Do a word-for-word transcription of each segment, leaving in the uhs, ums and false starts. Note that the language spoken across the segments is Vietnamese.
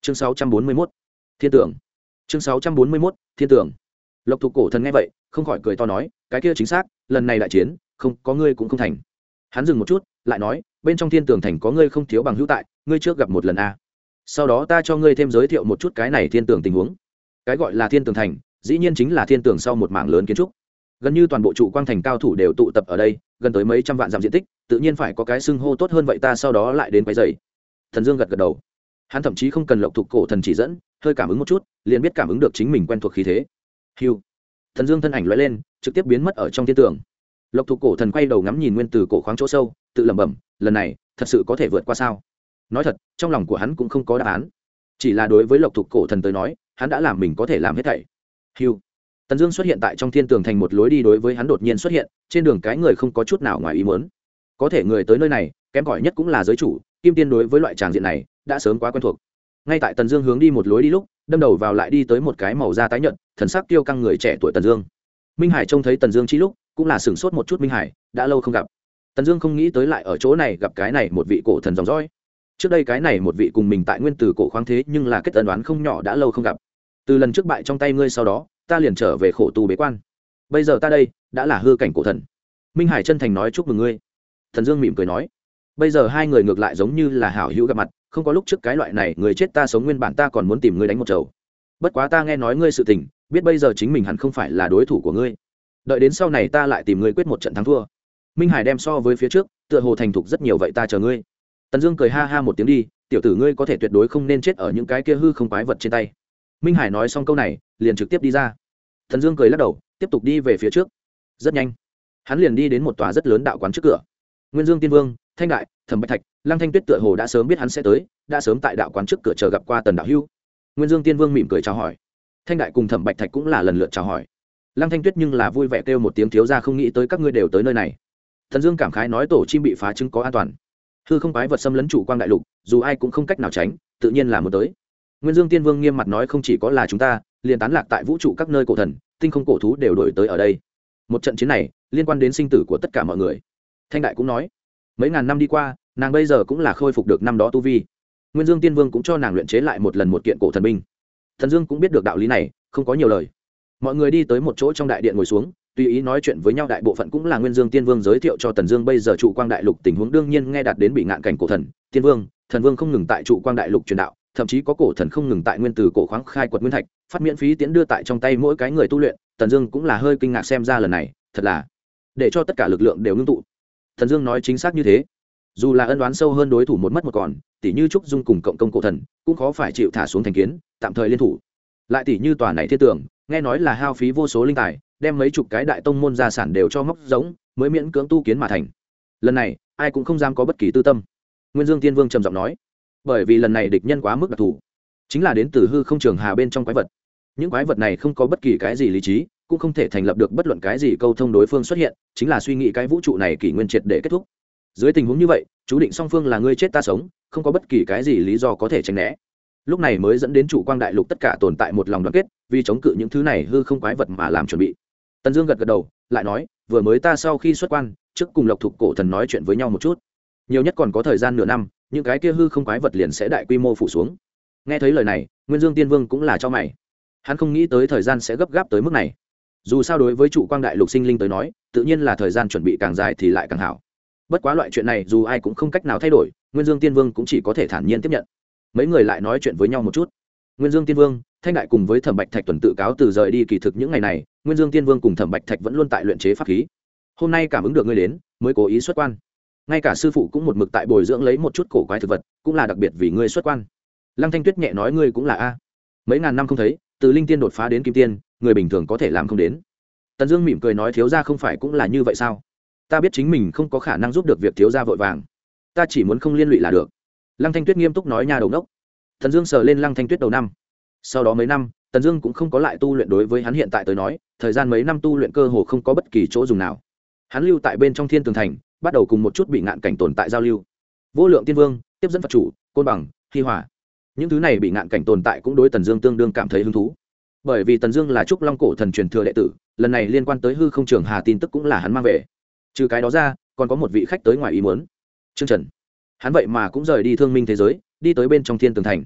chương sáu trăm bốn mươi mốt thiên tưởng chương sáu trăm bốn mươi mốt thiên tưởng Lộc Thục cổ thần nghe vậy không khỏi cười to nói, cái kia chính xác, lần này đại chiến không có ngươi cũng không thành. Hắn dừng một chút lại nói, bên trong thiên tường thành có ngươi không thiếu bằng hữu tại, ngươi trước gặp một lần a, sau đó ta cho ngươi thêm giới thiệu một chút cái này thiên tường tình huống. Cái gọi là thiên tường thành dĩ nhiên chính là thiên tường sau một mảng lớn kiến trúc, gần như toàn bộ trụ quang thành cao thủ đều tụ tập ở đây, gần tới mấy trăm vạn dặm diện tích, tự nhiên phải có cái xưng hô tốt hơn vậy, ta sau đó lại đến quấy rầy. Thần Dương gật gật đầu, hắn thậm chí không cần Lộc Thục cổ thần chỉ dẫn, hơi cảm ứng một chút liền biết cảm ứng được chính mình quen thuộc khí thế. Hưu, Thần Dương thân ảnh lóe lên trực tiếp biến mất ở trong thiên tường. Lộc Thục cổ thần quay đầu ngắm nhìn nguyên từ cổ khoáng chỗ sâu, tự lẩm bẩm, lần này thật sự có thể vượt qua sao? Nói thật, trong lòng của hắn cũng không có đáp án, chỉ là đối với Lộc Thục cổ thần tới nói, hắn đã làm mình có thể làm hết thảy. Hưu, Tần Dương xuất hiện tại trong thiên tường thành một lối đi, đối với hắn đột nhiên xuất hiện trên đường cái người không có chút nào ngoài ý muốn. Có thể người tới nơi này kém cỏi nhất cũng là giới chủ Kim Tiên, đối với loại tràng diện này đã sớm quá quen thuộc. Ngay tại Tần Dương hướng đi một lối đi lúc, đâm đầu vào lại đi tới một cái màu da tái nhợt, thần sắc kiêu căng người trẻ tuổi Tần Dương. Minh Hải trông thấy Tần Dương chi lúc, cũng là sửng sốt một chút, Minh Hải, đã lâu không gặp. Tần Dương không nghĩ tới lại ở chỗ này gặp cái này một vị cổ thần dòng dõi. Trước đây cái này một vị cùng mình tại nguyên tử cổ khoáng thế nhưng là kết ân đoán không nhỏ, đã lâu không gặp. Từ lần trước bại trong tay ngươi sau đó, ta liền trở về khổ tu bế quan. Bây giờ ta đây đã là hư cảnh cổ thần. Minh Hải chân thành nói chúc mừng ngươi. Tần Dương mỉm cười nói, bây giờ hai người ngược lại giống như là hảo hữu gặp mặt, không có lúc trước cái loại này người chết ta sống, nguyên bản ta còn muốn tìm ngươi đánh một trầu. Bất quá ta nghe nói ngươi sự tình, biết bây giờ chính mình hẳn không phải là đối thủ của ngươi. Đợi đến sau này ta lại tìm ngươi quyết một trận thắng thua. Minh Hải đem so với phía trước, tựa hồ thành thục rất nhiều, vậy ta chờ ngươi. Tần Dương cười ha ha một tiếng, đi, tiểu tử ngươi có thể tuyệt đối không nên chết ở những cái kia hư không quái vật trên tay. Minh Hải nói xong câu này, liền trực tiếp đi ra. Tần Dương cười lắc đầu, tiếp tục đi về phía trước. Rất nhanh, hắn liền đi đến một tòa rất lớn đạo quán trước cửa. Nguyên Dương Tiên Vương, Thanh Đại, Thẩm Bạch Thạch, Lăng Thanh Tuyết tựa hồ đã sớm biết hắn sẽ tới, đã sớm tại đạo quán trước cửa chờ gặp qua Tần đạo hữu. Nguyên Dương Tiên Vương mỉm cười chào hỏi. Thanh Đại cùng Thẩm Bạch Thạch cũng là lần lượt chào hỏi. Lăng Thanh Tuyết nhưng là vui vẻ kêu một tiếng, thiếu gia, không nghĩ tới các ngươi đều tới nơi này. Thần Dương cảm khái nói, tổ chim bị phá trứng có an toàn, hư không quái vật xâm lấn chủ quang đại lục, dù ai cũng không cách nào tránh, tự nhiên là muốn tới. Nguyên Dương Tiên Vương nghiêm mặt nói, không chỉ có là chúng ta, liền tán lạc tại vũ trụ các nơi cổ thần, tinh không cổ thú đều đổi tới ở đây. Một trận chiến này liên quan đến sinh tử của tất cả mọi người. Thanh Đại cũng nói, mấy ngàn năm đi qua, nàng bây giờ cũng là khôi phục được năm đó tu vi. Nguyên Dương Tiên Vương cũng cho nàng luyện chế lại một lần một kiện cổ thần binh. Thần Dương cũng biết được đạo lý này, không có nhiều lời. Mọi người đi tới một chỗ trong đại điện ngồi xuống, tùy ý nói chuyện với nhau, đại bộ phận cũng là Nguyên Dương Tiên Vương giới thiệu cho Tần Dương bây giờ trụ quang đại lục tình huống, đương nhiên nghe đạt đến bị ngạn cảnh cổ thần, Tiên Vương, Thần Vương không ngừng tại trụ quang đại lục truyền đạo, thậm chí có cổ thần không ngừng tại nguyên tử cổ khoáng khai quật nguyên thạch, phát miễn phí tiến đưa tại trong tay mỗi cái người tu luyện. Tần Dương cũng là hơi kinh ngạc, xem ra lần này thật là để cho tất cả lực lượng đều ngưng tụ. Thần Dương nói chính xác như thế, dù là ân oán sâu hơn đối thủ một mất một còn, tỷ như Trúc Dung cùng cộng công cổ thần, cũng khó phải chịu thả xuống thành kiến, tạm thời liên thủ. Lại tỷ như tòa này thiên tưởng, nghe nói là hao phí vô số linh tài, đem mấy chục cái đại tông môn gia sản đều cho móc giống, mới miễn cưỡng tu kiến mà thành. Lần này ai cũng không dám có bất kỳ tư tâm. Nguyên Dương Tiên Vương trầm giọng nói, bởi vì lần này địch nhân quá mức đặc thù, chính là đến từ hư không trường hà bên trong quái vật. Những quái vật này không có bất kỳ cái gì lý trí, cũng không thể thành lập được bất luận cái gì câu thông, đối phương xuất hiện chính là suy nghĩ cái vũ trụ này kỷ nguyên triệt để kết thúc. Dưới tình huống như vậy, chú định song phương là ngươi chết ta sống, không có bất kỳ cái gì lý do có thể tránh né. Lúc này mới dẫn đến trụ quang đại lục tất cả tồn tại một lòng đoàn kết, vì chống cự những thứ này hư không quái vật mà làm chuẩn bị. Tần Dương gật gật đầu, lại nói, vừa mới ta sau khi xuất quan, trước cùng Lộc Thục cổ thần nói chuyện với nhau một chút, nhiều nhất còn có thời gian nửa năm, những cái kia hư không quái vật liền sẽ đại quy mô phủ xuống. Nghe thấy lời này, Nguyên Dương Tiên Vương cũng là cho mày. Hắn không nghĩ tới thời gian sẽ gấp gáp tới mức này. Dù sao đối với trụ quang đại lục sinh linh tới nói, tự nhiên là thời gian chuẩn bị càng dài thì lại càng hảo. Bất quá loại chuyện này dù ai cũng không cách nào thay đổi, Nguyên Dương Tiên Vương cũng chỉ có thể thản nhiên tiếp nhận. Mấy người lại nói chuyện với nhau một chút. Nguyên Dương Tiên Vương, Thanh Đại cùng với Thẩm Bạch Thạch tuần tự cáo từ rời đi, kỳ thực những ngày này, Nguyên Dương Tiên Vương cùng Thẩm Bạch Thạch vẫn luôn tại luyện chế pháp khí. Hôm nay cảm ứng được ngươi đến, mới cố ý xuất quan. Ngay cả sư phụ cũng một mực tại bồi dưỡng lấy một chút cổ quái thực vật, cũng là đặc biệt vì ngươi xuất quan. Lăng Thanh Tuyết nhẹ nói, ngươi cũng là a. Mấy ngàn năm không thấy, từ linh tiên đột phá đến kim tiên, người bình thường có thể làm không đến. Tần Dương mỉm cười nói, thiếu gia không phải cũng là như vậy sao? Ta biết chính mình không có khả năng giúp được việc thiếu gia vội vàng, ta chỉ muốn không liên lụy là được. Lăng Thanh Tuyết nghiêm túc nói, nha đầu đốc. Tần Dương sờ lên Lăng Thanh Tuyết đầu năm. Sau đó mấy năm, Tần Dương cũng không có lại tu luyện, đối với hắn hiện tại tới nói, thời gian mấy năm tu luyện cơ hồ không có bất kỳ chỗ dùng nào. Hắn lưu tại bên trong Thiên Tường Thành, bắt đầu cùng một chút bị ngạn cảnh tồn tại giao lưu. Vô Lượng Tiên Vương, tiếp dẫn Phật chủ, Côn Bằng, Hi Hỏa. Những thứ này bị ngạn cảnh tồn tại cũng đối Tần Dương tương đương cảm thấy hứng thú. Bởi vì Tần Dương là Trúc Long cổ thần truyền thừa đệ tử, lần này liên quan tới hư không trường hà tin tức cũng là hắn mang về. Trừ cái đó ra, còn có một vị khách tới ngoài ý muốn. Trương Trần. Hắn vậy mà cũng rời đi thương minh thế giới, đi tới bên trong Thiên Tường Thành.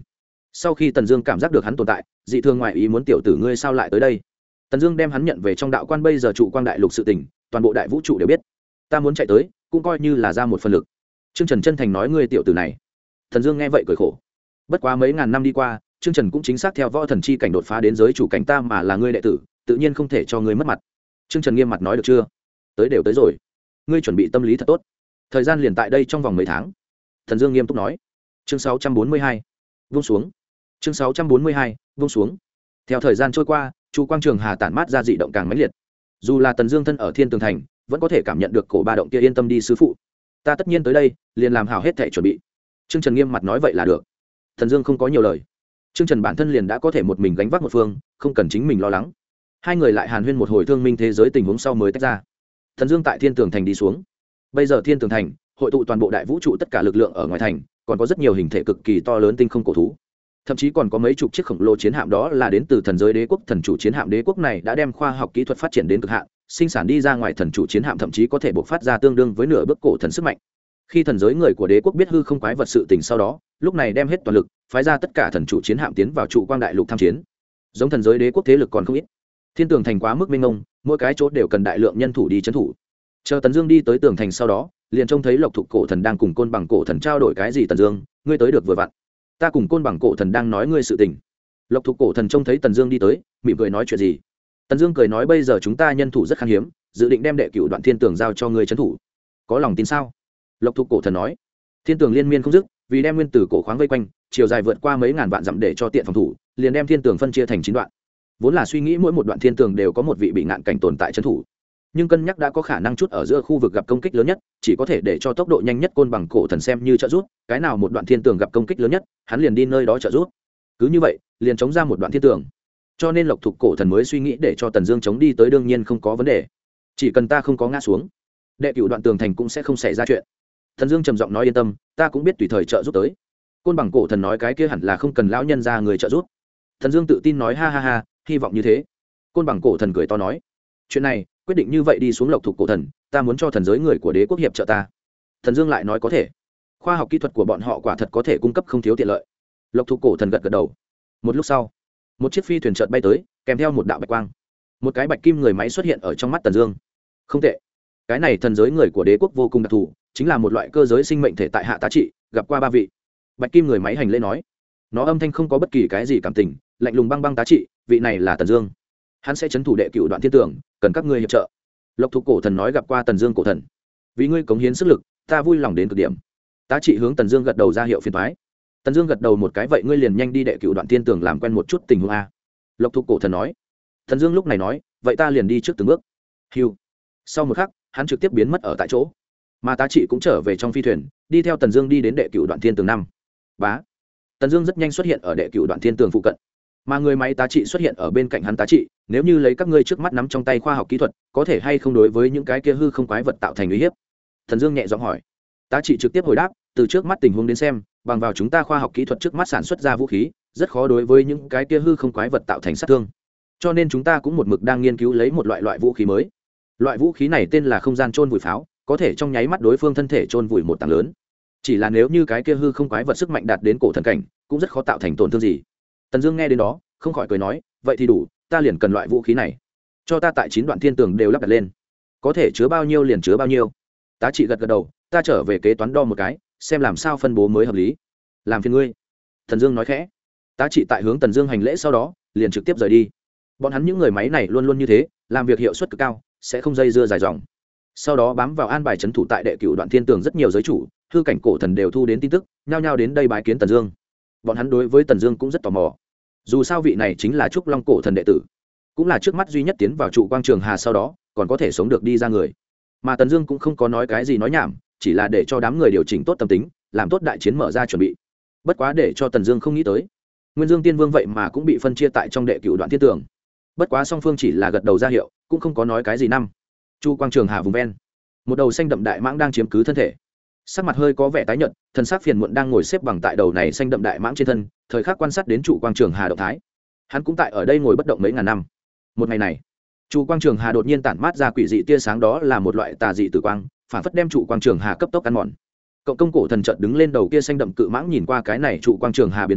Sau khi Tần Dương cảm giác được hắn tồn tại, dị thường ngoại ý muốn tiểu tử ngươi sao lại tới đây. Tần Dương đem hắn nhận về trong đạo quan, bây giờ trụ quang đại lục sự tình, toàn bộ đại vũ trụ đều biết. Ta muốn chạy tới, cũng coi như là ra một phần lực. Trương Trần chân thành nói, ngươi tiểu tử này. Tần Dương nghe vậy cười khổ. Bất quá mấy ngàn năm đi qua, Trương Trần cũng chính xác theo võ thần chi cảnh đột phá đến giới chủ cảnh, ta mà là ngươi đệ tử, tự nhiên không thể cho ngươi mất mặt. Trương Trần nghiêm mặt nói, được chưa? Tới đều tới rồi, ngươi chuẩn bị tâm lý thật tốt. Thời gian liền tại đây trong vòng mấy tháng. Tần Dương nghiêm túc nói. Chương sáu trăm bốn mươi hai, vung xuống. Chương sáu trăm bốn mươi hai, vung xuống. Theo thời gian trôi qua, Chu Quang Trường Hà tản mát ra dị động càng mãnh liệt. Dù là Tần Dương thân ở Thiên Tường Thành, vẫn có thể cảm nhận được cổ ba động kia, yên tâm đi sư phụ. Ta tất nhiên tới đây, liền làm hảo hết thảy chuẩn bị. Trương Trần nghiêm mặt nói, vậy là được. Tần Dương không có nhiều lời. Trương Trần bản thân liền đã có thể một mình gánh vác một phương, không cần chính mình lo lắng. Hai người lại hàn huyên một hồi thương minh thế giới tình huống sau mới tách ra. Tần Dương tại Thiên Tường Thành đi xuống. Bây giờ Thiên Tường Thành hội tụ toàn bộ đại vũ trụ tất cả lực lượng ở ngoài thành, còn có rất nhiều hình thể cực kỳ to lớn tinh không cổ thú, thậm chí còn có mấy chục chiếc khổng lồ chiến hạm, đó là đến từ thần giới đế quốc. Thần chủ chiến hạm đế quốc này đã đem khoa học kỹ thuật phát triển đến cực hạn, sinh sản đi ra ngoài thần chủ chiến hạm thậm chí có thể bộc phát ra tương đương với nửa bước cổ thần sức mạnh. Khi thần giới người của đế quốc biết hư không quái vật sự tình sau đó, lúc này đem hết toàn lực phái ra tất cả thần chủ chiến hạm tiến vào trụ quang đại lục tham chiến. Giống thần giới đế quốc thế lực còn không ít, Thiên Tường Thành quá mức mênh mông, mỗi cái chỗ đều cần đại lượng nhân thủ đi trấn thủ. Chờ Tần Dương đi tới tường thành sau đó, liền trông thấy Lộc Thục cổ thần đang cùng Côn Bằng cổ thần trao đổi cái gì. Tần Dương, ngươi tới được vừa vặn, ta cùng Côn Bằng cổ thần đang nói ngươi sự tình. Lộc Thục cổ thần trông thấy Tần Dương đi tới, mỉm cười nói, chuyện gì? Tần Dương cười nói, bây giờ chúng ta nhân thủ rất khan hiếm, dự định đem đệ cửu đoạn thiên tường giao cho ngươi trấn thủ, có lòng tin sao? Lộc Thục cổ thần nói. Thiên tường liên miên không dứt, vì đem nguyên tử cổ khoáng vây quanh, chiều dài vượt qua mấy ngàn vạn dặm để cho tiện phòng thủ, liền đem thiên tường phân chia thành chín đoạn. Vốn là suy nghĩ mỗi một đoạn thiên tường đều có một vị bị ngạn cảnh tồn tại trấn thủ, nhưng cân nhắc đã có khả năng chút ở giữa khu vực gặp công kích lớn nhất, chỉ có thể để cho tốc độ nhanh nhất Côn Bằng cổ thần xem như trợ giúp, cái nào một đoạn thiên tường gặp công kích lớn nhất, hắn liền đi nơi đó trợ giúp. Cứ như vậy, liền chống ra một đoạn thiên tường. Cho nên Lộc Thục cổ thần mới suy nghĩ để cho Tần Dương chống đi tới, đương nhiên không có vấn đề. Chỉ cần ta không có ngã xuống, đệ cửu đoạn tường thành cũng sẽ không xảy ra chuyện. Tần Dương trầm giọng nói, yên tâm, ta cũng biết tùy thời trợ giúp tới. Côn Bằng cổ thần nói, cái kia hẳn là không cần lão nhân ra người trợ giúp. Tần Dương tự tin nói, ha ha ha, hy vọng như thế. Côn Bằng cổ thần cười to nói, chuyện này quyết định như vậy đi xuống. Lộc Thục cổ thần, ta muốn cho thần giới người của đế quốc hiệp trợ ta. Tần Dương lại nói, có thể, khoa học kỹ thuật của bọn họ quả thật có thể cung cấp không thiếu tiện lợi. Lộc Thục cổ thần gật gật đầu. Một lúc sau, một chiếc phi thuyền chợt bay tới, kèm theo một đạo bạch quang, một cái bạch kim người máy xuất hiện ở trong mắt Tần Dương. Không tệ, cái này thần giới người của đế quốc vô cùng đặc thù, chính là một loại cơ giới sinh mệnh thể tại hạ tá trị, gặp qua ba vị. Bạch kim người máy hành lễ nói, nó âm thanh không có bất kỳ cái gì cảm tình, lạnh lùng băng băng tá trị, vị này là Tần Dương, hắn sẽ trấn thủ đệ cửu đoạn thiên tường, cần các ngươi hiệp trợ. Lộc Thục cổ thần nói, gặp qua Tần Dương cổ thần, vì ngươi cống hiến sức lực, ta vui lòng đến cực điểm. Tá trị hướng Tần Dương gật đầu ra hiệu phiền toái. Tần Dương gật đầu một cái, vậy ngươi liền nhanh đi đệ cửu đoạn thiên tường làm quen một chút tình huống a. Lộc Thục cổ thần nói. Tần Dương lúc này nói, vậy ta liền đi trước từng bước. Hưu. Sau một khắc, hắn trực tiếp biến mất ở tại chỗ, mà tá trị cũng trở về trong phi thuyền, đi theo Tần Dương đi đến đệ cửu đoạn thiên tường năm. Bá. Tần Dương rất nhanh xuất hiện ở đệ cửu đoạn thiên tường phụ cận, mà người máy tá trị xuất hiện ở bên cạnh hắn. Tá trị, nếu như lấy các ngươi trước mắt nắm trong tay khoa học kỹ thuật, có thể hay không đối với những cái kia hư không quái vật tạo thành uy hiếp? Tần Dương nhẹ giọng hỏi. Tá trị trực tiếp hồi đáp, từ trước mắt tình huống đến xem, bằng vào chúng ta khoa học kỹ thuật trước mắt sản xuất ra vũ khí, rất khó đối với những cái kia hư không quái vật tạo thành sát thương. Cho nên chúng ta cũng một mực đang nghiên cứu lấy một loại loại vũ khí mới. Loại vũ khí này tên là không gian chôn vùi pháo, có thể trong nháy mắt đối phương thân thể chôn vùi một tảng lớn. Chỉ là nếu như cái kia hư không quái vật sức mạnh đạt đến cổ thần cảnh, cũng rất khó tạo thành tổn thương gì. Tần Dương nghe đến đó, không khỏi cười nói, vậy thì đủ, ta liền cần loại vũ khí này. Cho ta tại chín đoạn thiên tường đều lắp đặt lên, có thể chứa bao nhiêu liền chứa bao nhiêu. Tá trị gật gật đầu, ta trở về kế toán đo một cái, xem làm sao phân bố mới hợp lý. Làm phiền ngươi. Tần Dương nói khẽ. Tá trị tại hướng Tần Dương hành lễ sau đó, liền trực tiếp rời đi. Bọn hắn những người máy này luôn luôn như thế, làm việc hiệu suất cực cao, sẽ không dây dưa dài dòng. Sau đó bám vào an bài trấn thủ tại đệ cửu đoạn thiên tường rất nhiều giới chủ, hư cảnh cổ thần đều thu đến tin tức, nhao nhao đến đây bái kiến Tần Dương. Bọn hắn đối với Tần Dương cũng rất tò mò. Dù sao vị này chính là Trúc Long cổ thần đệ tử, cũng là trước mắt duy nhất tiến vào trụ quang trường hà sau đó còn có thể sống được đi ra người. Mà Tần Dương cũng không có nói cái gì nói nhảm, chỉ là để cho đám người điều chỉnh tốt tâm tính, làm tốt đại chiến mở ra chuẩn bị. Bất quá để cho Tần Dương không nghĩ tới, Nguyên Dương Tiên Vương vậy mà cũng bị phân chia tại trong đệ cửu đoạn thiên tường. Bất quá song phương chỉ là gật đầu ra hiệu, cũng không có nói cái gì. Năm Chu quang trường hà vùng ven, một đầu xanh đậm đại mãng đang chiếm cứ thân thể, sắc mặt hơi có vẻ tái nhợt, thân xác phiền muộn đang ngồi xếp bằng tại đầu này xanh đậm đại mãng trên thân, thời khắc quan sát đến trụ quang trường hà động thái. Hắn cũng tại ở đây ngồi bất động mấy ngàn năm. Một ngày này, trụ quang trường hà đột nhiên tản mát ra quỷ dị tia sáng, đó là một loại tà dị tử quang, phản phất đem trụ quang trường hà cấp tốc ăn mòn. Cộng công cổ thần chợt đứng lên đầu kia xanh đậm cự mãng, nhìn qua cái này trụ quang trường hà biến hóa,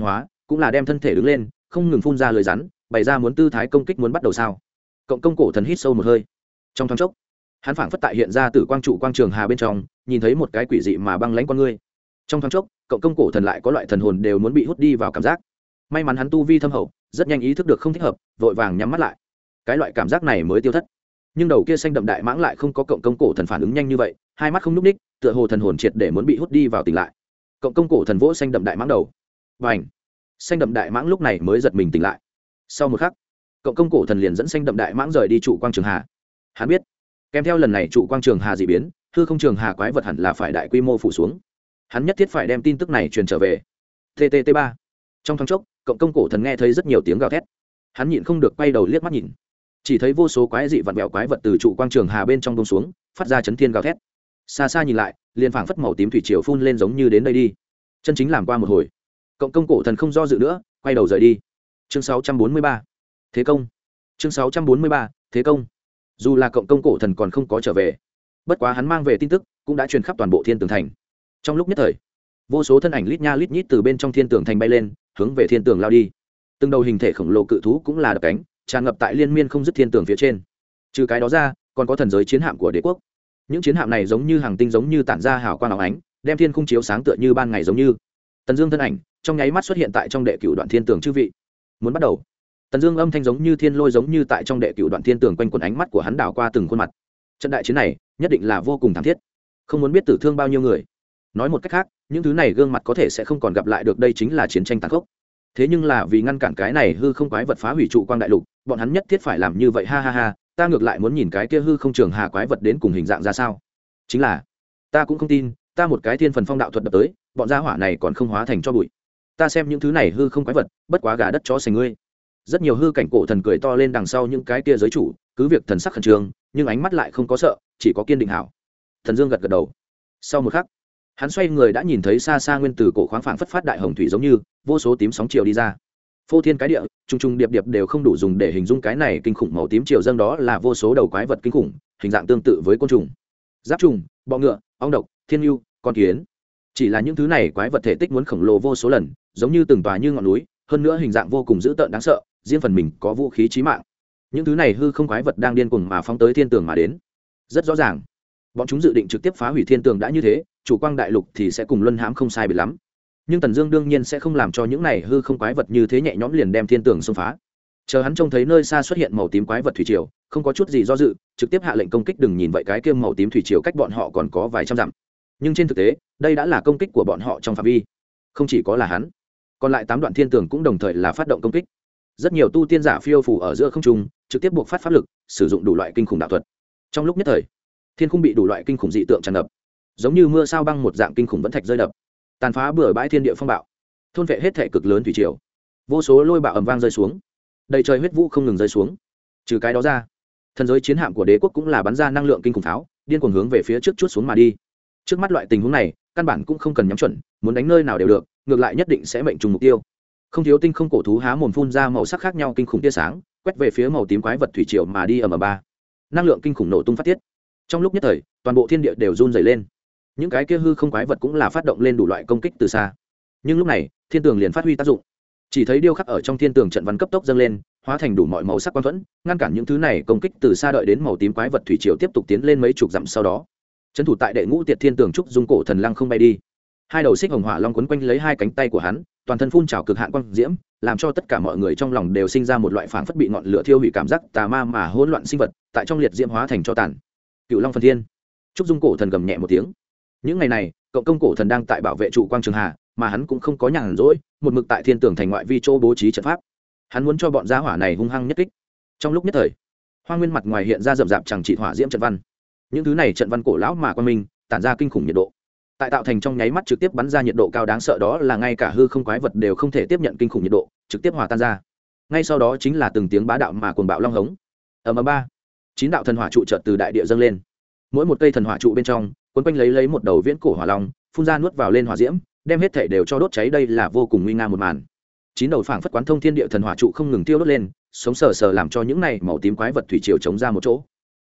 cũng là đem thân thể đứng lên không ngừng phun ra lời rắn bày ra muốn tư thái công kích muốn bắt đầu sao. Cộng công cổ thần hít sâu một hơi, trong thoáng chốc hắn phảng phất tại hiện ra từ quang trụ quang trường hà bên trong nhìn thấy một cái quỷ dị mà băng lãnh con ngươi. Trong thoáng chốc cộng công cổ thần lại có loại thần hồn đều muốn bị hút đi vào cảm giác. May mắn hắn tu vi thâm hậu, rất nhanh ý thức được không thích hợp, vội vàng nhắm mắt lại. Cái loại cảm giác này mới tiêu thất. Nhưng đầu kia xanh đậm đại mãng lại không có cộng công cổ thần phản ứng nhanh như vậy, hai mắt không nhúc ních, tựa hồ thần hồn triệt để muốn bị hút đi vào tỉnh lại. Cộng công cổ thần vỗ xanh đậm đại mãng đầu, bành, xanh đậm đại mãng lúc này mới giật mình tỉnh lại. Sau một khắc, cộng công cổ thần liền dẫn xanh đậm đại mãng rời đi trụ quang trường hà. Hắn biết, kèm theo lần này trụ quang trường hà dị biến, hư không trường hà quái vật hẳn là phải đại quy mô phủ xuống. Hắn nhất thiết phải đem tin tức này truyền trở về. T T T ba. Trong thoáng chốc, cộng công cổ thần nghe thấy rất nhiều tiếng gào thét. Hắn nhịn không được quay đầu liếc mắt nhìn, chỉ thấy vô số quái dị vặn vẹo quái vật từ trụ quang trường hà bên trong bông xuống, phát ra chấn thiên gào thét. Xa xa nhìn lại, liền phảng phất màu tím thủy triều phun lên giống như đến đây đi. Chân chính làm qua một hồi, cộng công cổ thần không do dự nữa, quay đầu rời đi. Chương sáu trăm bốn mươi ba, thế công. Chương sáu trăm bốn mươi ba, thế công. Dù là cộng công cổ thần còn không có trở về, bất quá hắn mang về tin tức cũng đã truyền khắp toàn bộ Thiên Tường Thành. Trong lúc nhất thời, vô số thân ảnh lít nha lít nhít từ bên trong Thiên Tường Thành bay lên, hướng về thiên tường lao đi. Từng đầu hình thể khổng lồ cự thú cũng là đập cánh, tràn ngập tại liên miên không dứt thiên tường phía trên. Trừ cái đó ra, còn có thần giới chiến hạm của đế quốc. Những chiến hạm này giống như hàng tinh, giống như tản ra hào quang óng ánh, đem thiên khung chiếu sáng tựa như ban ngày giống như. Tần Dương thân ảnh trong nháy mắt xuất hiện tại trong đệ cửu đoạn thiên tường chư vị. Muốn bắt đầu. Tần Dương âm thanh giống như thiên lôi, giống như tại trong đệ cửu đoạn thiên tường quanh quẩn, ánh mắt của hắn đảo qua từng khuôn mặt. Trận đại chiến này nhất định là vô cùng thảm thiết, không muốn biết tử thương bao nhiêu người. Nói một cách khác, những thứ này gương mặt có thể sẽ không còn gặp lại được, đây chính là chiến tranh tàn khốc. Thế nhưng là vì ngăn cản cái này hư không quái vật phá hủy trụ quang đại lục, bọn hắn nhất thiết phải làm như vậy. Ha ha ha, ta ngược lại muốn nhìn cái kia hư không trường hà quái vật đến cùng hình dạng ra sao. Chính là, ta cũng không tin, ta một cái thiên phần phong đạo thuật đập tới, bọn gia hỏa này còn không hóa thành cho bụi. Ta xem những thứ này hư không quái vật, bất quá gà đất chó sành ngươi. Rất nhiều hư cảnh cổ thần cười to lên đằng sau những cái kia giới chủ, cứ việc thần sắc khẩn trương, nhưng ánh mắt lại không có sợ, chỉ có kiên định hảo. Thần Dương gật gật đầu. Sau một khắc, hắn xoay người đã nhìn thấy xa xa nguyên tử cổ khoáng phảng phất phát đại hồng thủy giống như vô số tím sóng chiều đi ra, phô thiên cái địa, trùng trùng điệp điệp đều không đủ dùng để hình dung cái này kinh khủng màu tím chiều dâng. Đó là vô số đầu quái vật kinh khủng, hình dạng tương tự với côn trùng, giáp trùng, bọ ngựa, ong độc, thiên nhu, con kiến. Chỉ là những thứ này quái vật thể tích muốn khổng lồ vô số lần, giống như từng tòa như ngọn núi, hơn nữa hình dạng vô cùng dữ tợn đáng sợ, riêng phần mình có vũ khí chí mạng. Những thứ này hư không quái vật đang điên cuồng mà phóng tới thiên tường mà đến. Rất rõ ràng, bọn chúng dự định trực tiếp phá hủy thiên tường, đã như thế chủ quang đại lục thì sẽ cùng luân hãm không sai biệt lắm. Nhưng Tần Dương đương nhiên sẽ không làm cho những này hư không quái vật như thế nhẹ nhõm liền đem thiên tường xông phá. Chờ hắn trông thấy nơi xa xuất hiện màu tím quái vật thủy triều, không có chút gì do dự, trực tiếp hạ lệnh công kích. Đừng nhìn vậy cái kia màu tím thủy triều cách bọn họ còn có vài trăm dặm, nhưng trên thực tế đây đã là công kích của bọn họ trong phạm vi. Không chỉ có là hắn, còn lại tám đoạn thiên tường cũng đồng thời là phát động công kích. Rất nhiều tu tiên giả phiêu phù ở giữa không trung, trực tiếp buộc phát pháp lực, sử dụng đủ loại kinh khủng đạo thuật. Trong lúc nhất thời, thiên khung bị đủ loại kinh khủng dị tượng tràn ngập, giống như mưa sao băng một dạng kinh khủng vẫn thạch rơi đập, tàn phá bừa bãi thiên địa phong bạo, thôn vệ hết thể cực lớn thủy triều. Vô số lôi bạo ầm vang rơi xuống, đầy trời huyết vũ không ngừng rơi xuống. Trừ cái đó ra, thần giới chiến hạm của đế quốc cũng là bắn ra năng lượng kinh khủng pháo, điên cuồng hướng về phía trước chuốt xuống mà đi. Trước mắt loại tình huống này, căn bản cũng không cần nhắm chuẩn, muốn đánh nơi nào đều được, ngược lại nhất định sẽ mệnh trùng mục tiêu. Không thiếu tinh không cổ thú há mồm phun ra màu sắc khác nhau kinh khủng tia sáng, quét về phía màu tím quái vật thủy triều mà đi. Ở m ba, năng lượng kinh khủng nổ tung phát tiết. Trong lúc nhất thời, toàn bộ thiên địa đều run rẩy lên. Những cái kia hư không quái vật cũng là phát động lên đủ loại công kích từ xa. Nhưng lúc này, thiên tường liền phát huy tác dụng. Chỉ thấy điêu khắc ở trong thiên tường trận văn cấp tốc dâng lên, hóa thành đủ mọi màu sắc quang thuẫn, ngăn cản những thứ này công kích từ xa. Đợi đến màu tím quái vật thủy triều tiếp tục tiến lên mấy chục dặm sau đó, trấn thủ tại đệ ngũ tiệt thiên tường trúc dung cổ thần lăng không bay đi. Hai đầu xích hồng hỏa long quấn quanh lấy hai cánh tay của hắn, toàn thân phun trào cực hạn quang diễm, làm cho tất cả mọi người trong lòng đều sinh ra một loại phảng phất bị ngọn lửa thiêu hủy cảm giác tà ma mà hỗn loạn sinh vật, tại trong liệt diễm hóa thành cho tàn. Cựu Long Phần Thiên, trúc dung cổ thần gầm nhẹ một tiếng. Những ngày này, cộng công cổ thần đang tại bảo vệ trụ quang trường hà, mà hắn cũng không có nhàn rỗi, một mực tại thiên tường thành ngoại vi chỗ bố trí trận pháp. Hắn muốn cho bọn gia hỏa này hung hăng nhất kích. Trong lúc nhất thời, hoa nguyên mặt ngoài hiện ra rậm rạp chẳng chỉ hỏa diễm trận văn. Những thứ này trận văn cổ lão mà quan minh, tản ra kinh khủng nhiệt độ. Tại tạo thành trong nháy mắt trực tiếp bắn ra nhiệt độ cao đáng sợ, đó là ngay cả hư không quái vật đều không thể tiếp nhận kinh khủng nhiệt độ, trực tiếp hòa tan ra. Ngay sau đó chính là từng tiếng bá đạo mà cuồng bạo long hống. Ở m ba, chín đạo thần hỏa trụ chợt từ đại địa dâng lên. Mỗi một cây thần hỏa trụ bên trong, quấn quanh lấy lấy một đầu viễn cổ hỏa long, phun ra nuốt vào lên hỏa diễm, đem hết thể đều cho đốt cháy. Đây là vô cùng nguy nga một màn. Chín đầu phảng phất quán thông thiên địa thần hỏa trụ không ngừng tiêu đốt lên, sống sờ sờ làm cho những này màu tím quái vật thủy triều chống ra một chỗ.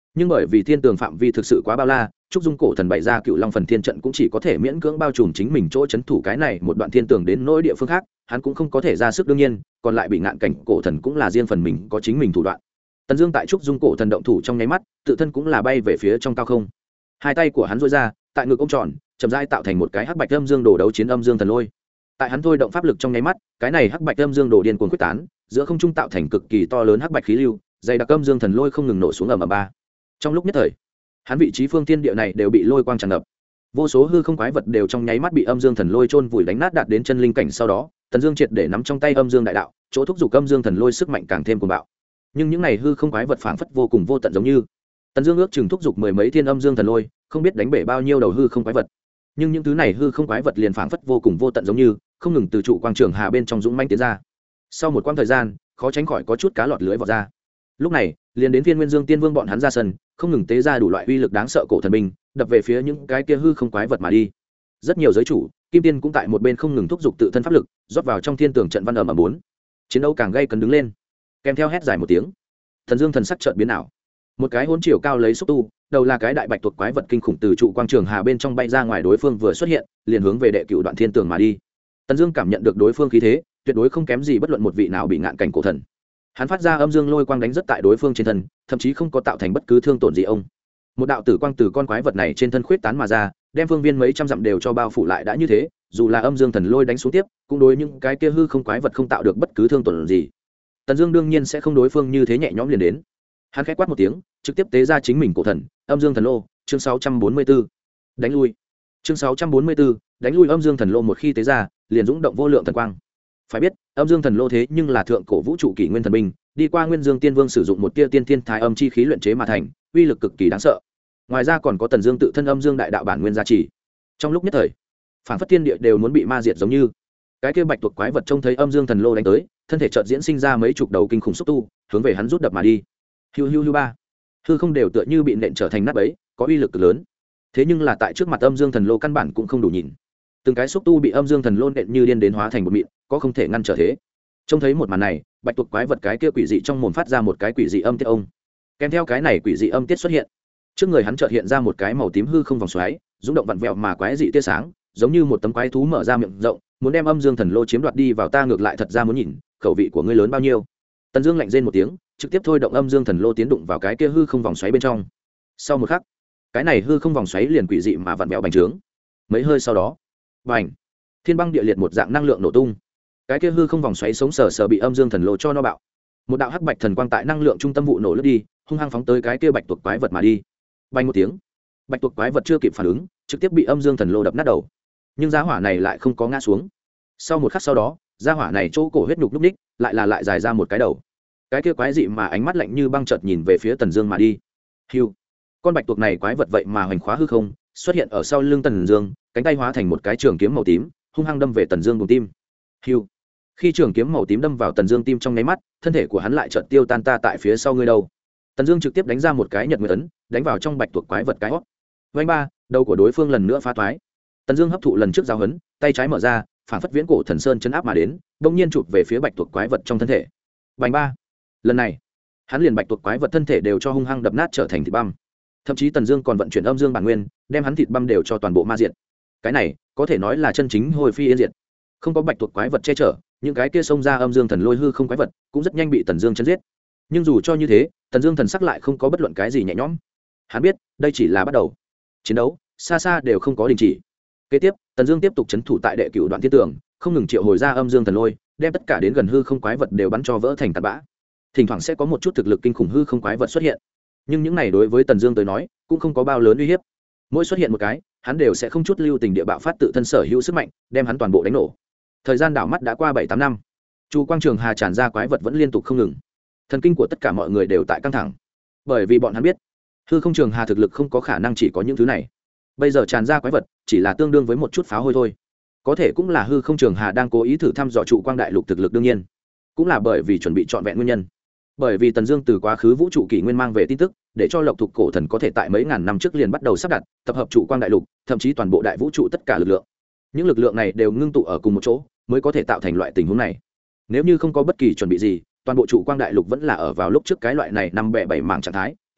nhưng bởi vì thiên tường phạm vi thực sự quá bao la, trúc dung cổ thần bày ra cựu long phần thiên trận cũng chỉ có thể miễn cưỡng bao trùm chính mình chỗ c h ấ n thủ cái này một đoạn thiên tường đến nỗi địa phương khác hắn cũng không có thể ra sức. đương nhiên còn lại bị ngạn cảnh cổ thần cũng là riêng phần mình có chính mình thủ đoạn. Tần Dương tại trúc dung cổ thần động thủ trong nháy mắt tự thân cũng là bay về phía trong cao không, hai tay của hắn dối ra tại ngực ông tròn chậm rãi tạo thành một cái hắc bạch âm dương đồ đấu chiến âm dương thần lôi. Tại hắn thôi động pháp lực trong nháy mắt, cái này hắc bạch âm dương đồ điên cuồng quyết tán giữa không trung tạo thành cực kỳ to lớn hắc bạch khí lưu, dày đặc âm dương thần lôi không ngừng nổ xuống ầm ầm ba. Trong lúc nhất thời hắn vị trí phương thiên địa này đều bị lôi quang tràn ngập, vô số hư không quái vật đều trong nháy mắt bị âm dương thần lôi chôn vùi đánh nát đạt đến chân linh cảnh. Sau đó Tần Dương triệt để nắm trong tay âm dương đại đạo, chỗ thúc giục âm dương thần lôi sức mạnh càng thêm cuồng bạo. Nhưng những này hư không quái vật phảng phất vô cùng vô tận, giống như Tần Dương ước chừng thúc giục mười mấy thiên âm dương thần lôi, không biết đánh bể bao nhiêu đầu hư không quái vật. Nhưng những thứ này hư không quái vật liền phảng phất vô cùng vô tận, giống như không ngừng từ trụ quang trường hà bên trong dũng mãnh tiến ra. Sau một quãng thời gian, khó tránh khỏi có chút cá lọt lưới vọt ra. Lúc này liền đến phiên Nguyên Dương Tiên Vương bọn hắn ra sân, không ngừng tế ra đủ loại uy lực đáng sợ cổ thần binh, đập về phía những cái kia hư không quái vật mà đi. Rất nhiều giới chủ, Kim Tiên cũng tại một bên không ngừng thúc giục tự thân pháp lực, rót vào trong thiên tường trận văn ầm ầm bốn. Chiến đấu càng gay cấn đứng lên, kèm theo hét dài một tiếng, Thần Dương thần sắc chợt biến ảo. Một cái hỗn chiều cao lấy xúc tu, đầu là cái đại bạch tuộc quái vật kinh khủng từ trụ quang trường hà bên trong bay ra ngoài, đối phương vừa xuất hiện, liền hướng về đệ cửu đoạn thiên tường mà đi. Tần Dương cảm nhận được đối phương khí thế, tuyệt đối không kém gì bất luận một vị nào bị ngạn cảnh cổ thần. Hắn phát ra âm dương lôi quang đánh rất tại đối phương trên thân, thậm chí không có tạo thành bất cứ thương tổn gì ông. Một đạo tử quang từ con quái vật này trên thân khuyết tán mà ra, đem phương viên mấy trăm dặm đều cho bao phủ lại. Đã như thế, dù là âm dương thần lôi đánh xuống tiếp, cũng đối những cái kia hư không quái vật không tạo được bất cứ thương tổn gì. Tần Dương đương nhiên sẽ không đối phương như thế nhẹ nhõm liền đến. Hắn khẽ quát một tiếng, trực tiếp tế ra chính mình cổ thần, âm dương thần lô, chương sáu trăm bốn mươi tư. Đánh lui. Chương sáu trăm bốn mươi tư, đánh lui âm dương thần lô. Một khi tế ra, liền dũng động vô lượng thần quang. Phải biết, âm dương thần lô thế nhưng là thượng cổ vũ trụ kỷ nguyên thần binh, đi qua Nguyên Dương Tiên Vương sử dụng một tia tiên thiên thái âm chi khí luyện chế mà thành, uy lực cực kỳ đáng sợ. Ngoài ra còn có Tần Dương tự thân âm dương đại đạo bản nguyên gia trì. Trong lúc nhất thời, phảng phất thiên địa đều muốn bị ma diệt, giống như cái kia bạch tuộc quái vật trông thấy âm dương thần lô đánh tới, thân thể chợt diễn sinh ra mấy chục đầu kinh khủng xúc tu, hướng về hắn rút đập mà đi. Hiu hiu hiu ba. Hư không đều tựa như bị nện trở thành nát bấy, có uy lực cực lớn. Thế nhưng là tại trước mặt âm dương thần lô căn bản cũng không đủ nhìn. Từng cái xúc tu bị âm dương thần lô nện như điên đến hóa thành một mịn, có không thể ngăn trở thế. Trông thấy một màn này, bạch tuộc quái vật cái kia quỷ dị trong mồm phát ra một cái quỷ dị âm tiết ông. Kèm theo cái này quỷ dị âm tiết xuất hiện, trước người hắn chợt hiện ra một cái màu tím hư không vòng xoáy, rung động vặn vẹo mà quái dị tia sáng, giống như một tấm quái thú mở ra miệng rộng, muốn đem âm dương thần lô chiếm đoạt đi vào. Ta ngược lại thật ra muốn nhìn, khẩu vị của ngươi lớn bao nhiêu. Tần Dương lạnh rên một tiếng, trực tiếp thôi động âm dương thần lô tiến đụng vào cái kia hư không vòng xoáy bên trong. Sau một khắc, cái này hư không vòng xoáy liền quỷ dị mà vặn vẹo bành trướng. Mấy hơi sau đó, bành, thiên băng địa liệt một dạng năng lượng nổ tung. Cái kia hư không vòng xoáy sống sờ sờ bị âm dương thần lô cho nó bạo. Một đạo hắc bạch thần quang tại năng lượng trung tâm vụ nổ lướt đi, hung hăng phóng tới cái kia bạch tuộc quái vật mà đi. Bành một tiếng, bạch tuộc quái vật chưa kịp phản ứng, trực tiếp bị âm dương thần lô đập nát đầu. Nhưng giá hỏa này lại không có ngã xuống. Sau một khắc sau đó, giá hỏa này chỗ cổ huyết nhục lúc ních, lại là lại dài ra một cái đầu. Cái kia quái dị mà ánh mắt lạnh như băng chợt nhìn về phía Tần Dương mà đi. Hưu, con bạch tuộc này quái vật vậy mà hoành khóa hư không, xuất hiện ở sau lưng Tần Dương, cánh tay hóa thành một cái trường kiếm màu tím, hung hăng đâm về Tần Dương bụng tim. Hưu, khi trường kiếm màu tím đâm vào Tần Dương tim trong nháy mắt, thân thể của hắn lại chợt tiêu tan. Ta tại phía sau ngươi đâu. Tần Dương trực tiếp đánh ra một cái nhật nguyệt ấn, đánh vào trong bạch tuộc quái vật cái hót. Vành ba, đầu của đối phương lần nữa phá toái. Tần Dương hấp thụ lần trước giao hấn, tay trái mở ra, phản phất viễn cổ thần sơn chấn áp mà đến, bỗng nhiên chụp về phía bạch tuộc quái vật trong thân thể. Bành ba. Lần này, hắn liền bạch tuộc quái vật thân thể đều cho hung hăng đập nát trở thành thịt băm. Thậm chí Tần Dương còn vận chuyển âm dương bản nguyên, đem hắn thịt băm đều cho toàn bộ ma diệt. Cái này, có thể nói là chân chính hồi phi yên diệt. Không có bạch tuộc quái vật che chở, những cái kia xông ra âm dương thần lôi hư không quái vật, cũng rất nhanh bị Tần Dương chấn giết. Nhưng dù cho như thế, Tần Dương thần sắc lại không có bất luận cái gì nhẹ nhõm. Hắn biết, đây chỉ là bắt đầu. Chiến đấu, xa xa đều không có đình chỉ. Kế tiếp, Tần Dương tiếp tục trấn thủ tại đệ cửu đoạn thiên tường, không ngừng triệu hồi ra âm dương thần lôi, đem tất cả đến gần hư không quái vật đều bắn cho vỡ thành tạt bã. Thỉnh thoảng sẽ có một chút thực lực kinh khủng hư không quái vật xuất hiện, nhưng những này đối với Tần Dương tới nói, cũng không có bao lớn uy hiếp. Mỗi xuất hiện một cái, hắn đều sẽ không chút lưu tình địa bạo phát tự thân sở hữu sức mạnh, đem hắn toàn bộ đánh nổ. Thời gian đảo mắt đã qua bảy tám năm, chu quang trường hà tràn ra quái vật vẫn liên tục không ngừng. Thần kinh của tất cả mọi người đều tại căng thẳng, bởi vì bọn hắn biết, hư không trường hà thực lực không có khả năng chỉ có những thứ này. Bây giờ tràn ra quái vật chỉ là tương đương với một chút pháo hôi thôi. Có thể cũng là hư không trường hà đang cố ý thử thăm dò trụ quang đại lục thực lực, đương nhiên cũng là bởi vì chuẩn bị trọn vẹn nguyên nhân. Bởi vì Tần Dương từ quá khứ vũ trụ kỷ nguyên mang về tin tức, để cho Lộc Thục cổ thần có thể tại mấy ngàn năm trước liền bắt đầu sắp đặt, tập hợp trụ quang đại lục, thậm chí toàn bộ đại vũ trụ tất cả lực lượng. Những lực lượng này đều ngưng tụ ở cùng một chỗ, mới có thể tạo thành loại tình huống này. Nếu như không có bất kỳ chuẩn bị gì, toàn bộ trụ quang đại lục vẫn là ở vào lúc trước cái loại này năm bẻ bảy mảng trạng thái,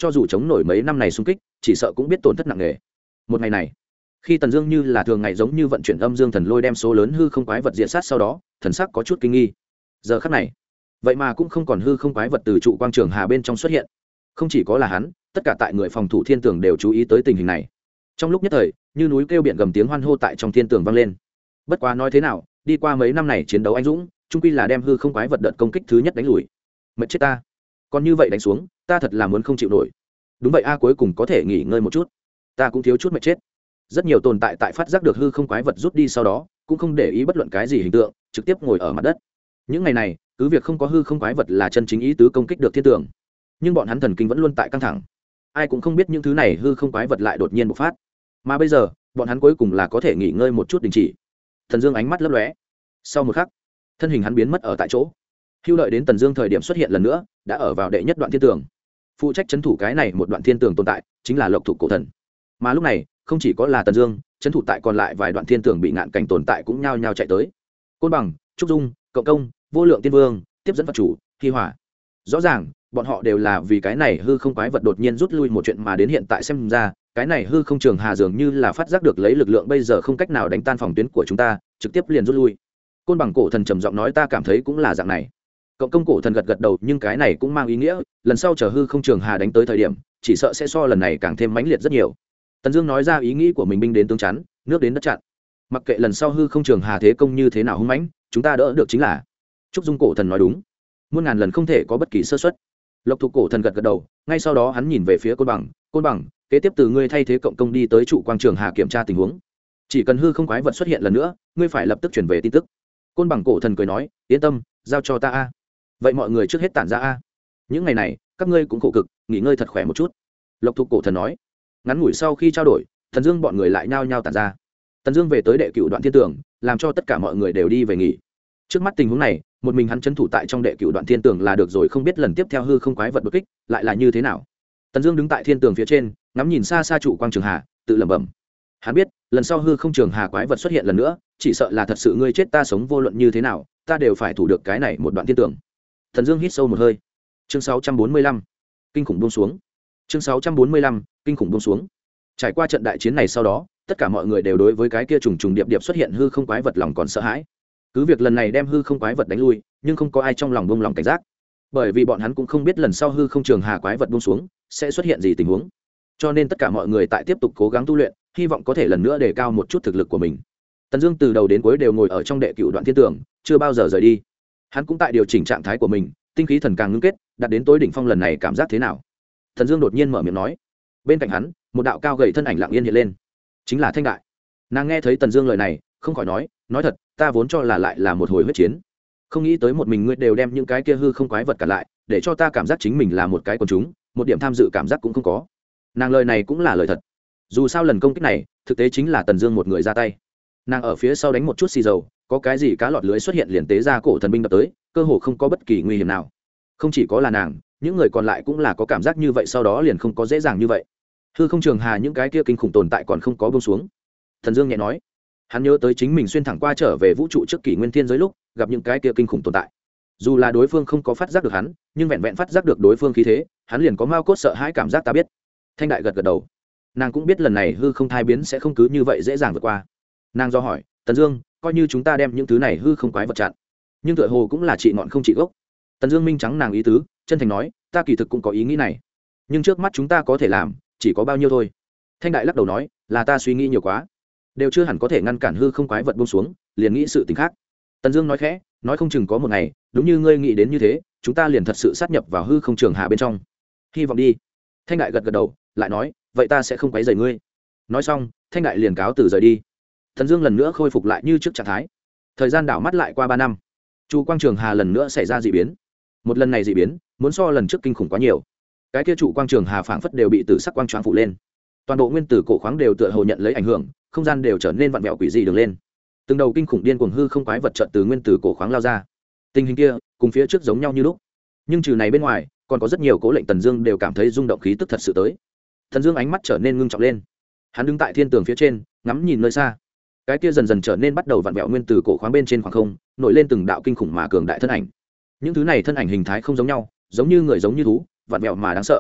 cho dù chống nổi mấy năm này xung kích chỉ sợ cũng biết tổn thất nặng nề. Một ngày này khi Tần Dương như là thường ngày giống như vận chuyển âm dương thần lôi đem số lớn hư không quái vật diệt sát sau đó, thần sắc có chút kinh nghi. Giờ khắc này, vậy mà cũng không còn hư không quái vật từ trụ quang trường hà bên trong xuất hiện. Không chỉ có là hắn, tất cả tại người phòng thủ thiên tường đều chú ý tới tình hình này. Trong lúc nhất thời, như núi kêu biển gầm tiếng hoan hô tại trong thiên tường vang lên. Bất quá nói thế nào, đi qua mấy năm này chiến đấu anh dũng, chung quy là đem hư không quái vật đợt công kích thứ nhất đánh lùi. Mệt chết ta. Còn như vậy đánh xuống, ta thật là muốn không chịu nổi. Đúng vậy a, cuối cùng có thể nghỉ ngơi một chút. Ta cũng thiếu chút mệt chết. Rất nhiều tồn tại tại phát giác được hư không quái vật rút đi sau đó, cũng không để ý bất luận cái gì hình tượng, trực tiếp ngồi ở mặt đất. Những ngày này, cứ việc không có hư không quái vật là chân chính ý tứ công kích được thiên tường, nhưng bọn hắn thần kinh vẫn luôn tại căng thẳng. Ai cũng không biết những thứ này hư không quái vật lại đột nhiên bộc phát, mà bây giờ bọn hắn cuối cùng là có thể nghỉ ngơi một chút đình chỉ. Thần Dương ánh mắt lấp lóe, sau một khắc thân hình hắn biến mất ở tại chỗ. Hưu đợi đến Tần Dương thời điểm xuất hiện lần nữa, đã ở vào đệ nhất đoạn thiên tường. Phụ trách trấn thủ cái này một đoạn thiên tường tồn tại chính là Lộc Thụ Cổ Thần. Mà lúc này, không chỉ có là Tần Dương, trấn thủ tại còn lại vài đoạn thiên tường bị ngạn cảnh tồn tại cũng nhao nhao chạy tới. Côn Bằng, Trúc Dung, Cộng Công, Vô Lượng Tiên Vương, tiếp dẫn Phật chủ, Hi Hỏa. Rõ ràng, bọn họ đều là vì cái này hư không quái vật đột nhiên rút lui một chuyện mà đến hiện tại xem ra, cái này hư không trường hà dường như là phát giác được lấy lực lượng bây giờ không cách nào đánh tan phòng tuyến của chúng ta, trực tiếp liền rút lui. Côn Bằng Cổ Thần trầm giọng nói, ta cảm thấy cũng là dạng này. Cộng Công Cổ Thần gật gật đầu, nhưng cái này cũng mang ý nghĩa, lần sau chờ hư không trường hà đánh tới thời điểm, chỉ sợ sẽ so lần này càng thêm mãnh liệt rất nhiều. Tần Dương nói ra ý nghĩ của mình, binh đến tướng chắn, nước đến đất chặn. Mặc kệ lần sau hư không trường hà thế công như thế nào hung mãnh, chúng ta đỡ được chính là. Trúc Dung Cổ Thần nói đúng, muôn ngàn lần không thể có bất kỳ sơ suất. Lộc Thụ Cổ Thần gật gật đầu, ngay sau đó hắn nhìn về phía Côn Bằng, Côn Bằng, kế tiếp từ ngươi thay thế Cộng Công đi tới trụ quang trường hà kiểm tra tình huống. Chỉ cần hư không quái vật xuất hiện lần nữa, ngươi phải lập tức chuyển về tin tức. Côn Bằng Cổ Thần cười nói, yên tâm, giao cho ta a. Vậy mọi người trước hết tản ra a. Những ngày này, các ngươi cũng khổ cực, nghỉ ngơi thật khỏe một chút. Lộc Thụ Cổ Thần nói. Ngắn ngủi sau khi trao đổi, Tần Dương bọn người lại nhao nhao tản ra. Tần Dương về tới đệ cửu đoạn thiên tường, làm cho tất cả mọi người đều đi về nghỉ. Trước mắt tình huống này, một mình hắn trấn thủ tại trong đệ cửu đoạn thiên tường là được rồi, không biết lần tiếp theo hư không quái vật đột kích lại là như thế nào. Tần Dương đứng tại thiên tường phía trên, ngắm nhìn xa xa trụ quang trường hà, tự lẩm bẩm. Hắn biết, lần sau hư không trường hà quái vật xuất hiện lần nữa, chỉ sợ là thật sự ngươi chết ta sống, vô luận như thế nào, ta đều phải thủ được cái này một đoạn thiên tường. Tần Dương hít sâu một hơi. Chương sáu trăm bốn mươi lăm, kinh khủng buông xuống. Chương sáu trăm bốn mươi lăm, kinh khủng buông xuống. Trải qua trận đại chiến này sau đó, tất cả mọi người đều đối với cái kia trùng trùng điệp điệp xuất hiện hư không quái vật lòng còn sợ hãi. Cứ việc lần này đem hư không quái vật đánh lui, nhưng không có ai trong lòng buông lòng cảnh giác, bởi vì bọn hắn cũng không biết lần sau hư không trường hà quái vật buông xuống sẽ xuất hiện gì tình huống. Cho nên tất cả mọi người tại tiếp tục cố gắng tu luyện, hy vọng có thể lần nữa đề cao một chút thực lực của mình. Tần Dương từ đầu đến cuối đều ngồi ở trong đệ cửu đoạn thiên tường, chưa bao giờ rời đi. Hắn cũng tại điều chỉnh trạng thái của mình, tinh khí thần càng ngưng kết, đạt đến tối đỉnh phong. Lần này cảm giác thế nào? Tần Dương đột nhiên mở miệng nói. Bên cạnh hắn, một đạo cao gầy thân ảnh lặng yên hiện lên, chính là Thanh Đại. Nàng nghe thấy Tần Dương lời này, không khỏi nói, nói thật, ta vốn cho là lại là một hồi huyết chiến, không nghĩ tới một mình ngươi đều đem những cái kia hư không quái vật cả lại, để cho ta cảm giác chính mình là một cái quần chúng, một điểm tham dự cảm giác cũng không có. Nàng lời này cũng là lời thật. Dù sao lần công kích này, thực tế chính là Tần Dương một người ra tay. Nàng ở phía sau đánh một chút xì dầu, có cái gì cá lọt lưới xuất hiện liền tế ra cổ thần binh đập tới, cơ hồ không có bất kỳ nguy hiểm nào. Không chỉ có là nàng, những người còn lại cũng là có cảm giác như vậy, sau đó liền không có dễ dàng như vậy. Hư không trường hà những cái kia kinh khủng tồn tại còn không có buông xuống. Thần Dương nhẹ nói. Hắn nhớ tới chính mình xuyên thẳng qua trở về vũ trụ trước kỷ nguyên thiên giới lúc gặp những cái kia kinh khủng tồn tại. Dù là đối phương không có phát giác được hắn, nhưng vẹn vẹn phát giác được đối phương khí thế, hắn liền có mao cốt sợ hãi cảm giác. Ta biết. Thanh Đại gật gật đầu. Nàng cũng biết lần này hư không thai biến sẽ không cứ như vậy dễ dàng vượt qua. Nàng do hỏi, Tần Dương, coi như chúng ta đem những thứ này hư không quái vật chặn, nhưng tựa hồ cũng là trị ngọn không trị gốc. Tần Dương minh trắng nàng ý tứ, chân thành nói, ta kỳ thực cũng có ý nghĩ này, nhưng trước mắt chúng ta có thể làm chỉ có bao nhiêu thôi. Thanh Đại lắc đầu nói, là ta suy nghĩ nhiều quá, đều chưa hẳn có thể ngăn cản hư không quái vật buông xuống, liền nghĩ sự tình khác. Tần Dương nói khẽ, nói không chừng có một ngày, đúng như ngươi nghĩ đến như thế, chúng ta liền thật sự sát nhập vào hư không trường hạ bên trong. Hy vọng đi. Thanh Đại gật gật đầu, lại nói, vậy ta sẽ không quấy rầy ngươi. Nói xong, Thanh Đại liền cáo từ rời đi. Tần Dương lần nữa khôi phục lại như trước trạng thái. Thời gian đảo mắt lại qua ba năm, Chu Quang Trường Hà lần nữa xảy ra dị biến. Một lần này dị biến, muốn so lần trước kinh khủng quá nhiều. Cái kia trụ quang trường hà phảng phất đều bị tử sắc quang choáng phủ lên. Toàn bộ nguyên tử cổ khoáng đều tựa hồ nhận lấy ảnh hưởng, không gian đều trở nên vặn vẹo quỷ dị đường lên. Từng đầu kinh khủng điên cuồng hư không quái vật chợt từ nguyên tử cổ khoáng lao ra. Tình hình kia, cùng phía trước giống nhau như lúc. Nhưng trừ này bên ngoài, còn có rất nhiều cố lệnh Tần Dương đều cảm thấy rung động khí tức thật sự tới. Tần Dương ánh mắt trở nên ngưng trọng lên. Hắn đứng tại thiên tường phía trên, ngắm nhìn nơi xa. Cái kia dần dần trở nên bắt đầu vặn vẹo nguyên tử cổ khoáng bên trên khoảng không, nổi lên từng đạo kinh khủng mà cường đại thân ảnh. Những thứ này thân ảnh hình thái không giống nhau, giống như người giống như thú, vặn vẹo mà đáng sợ.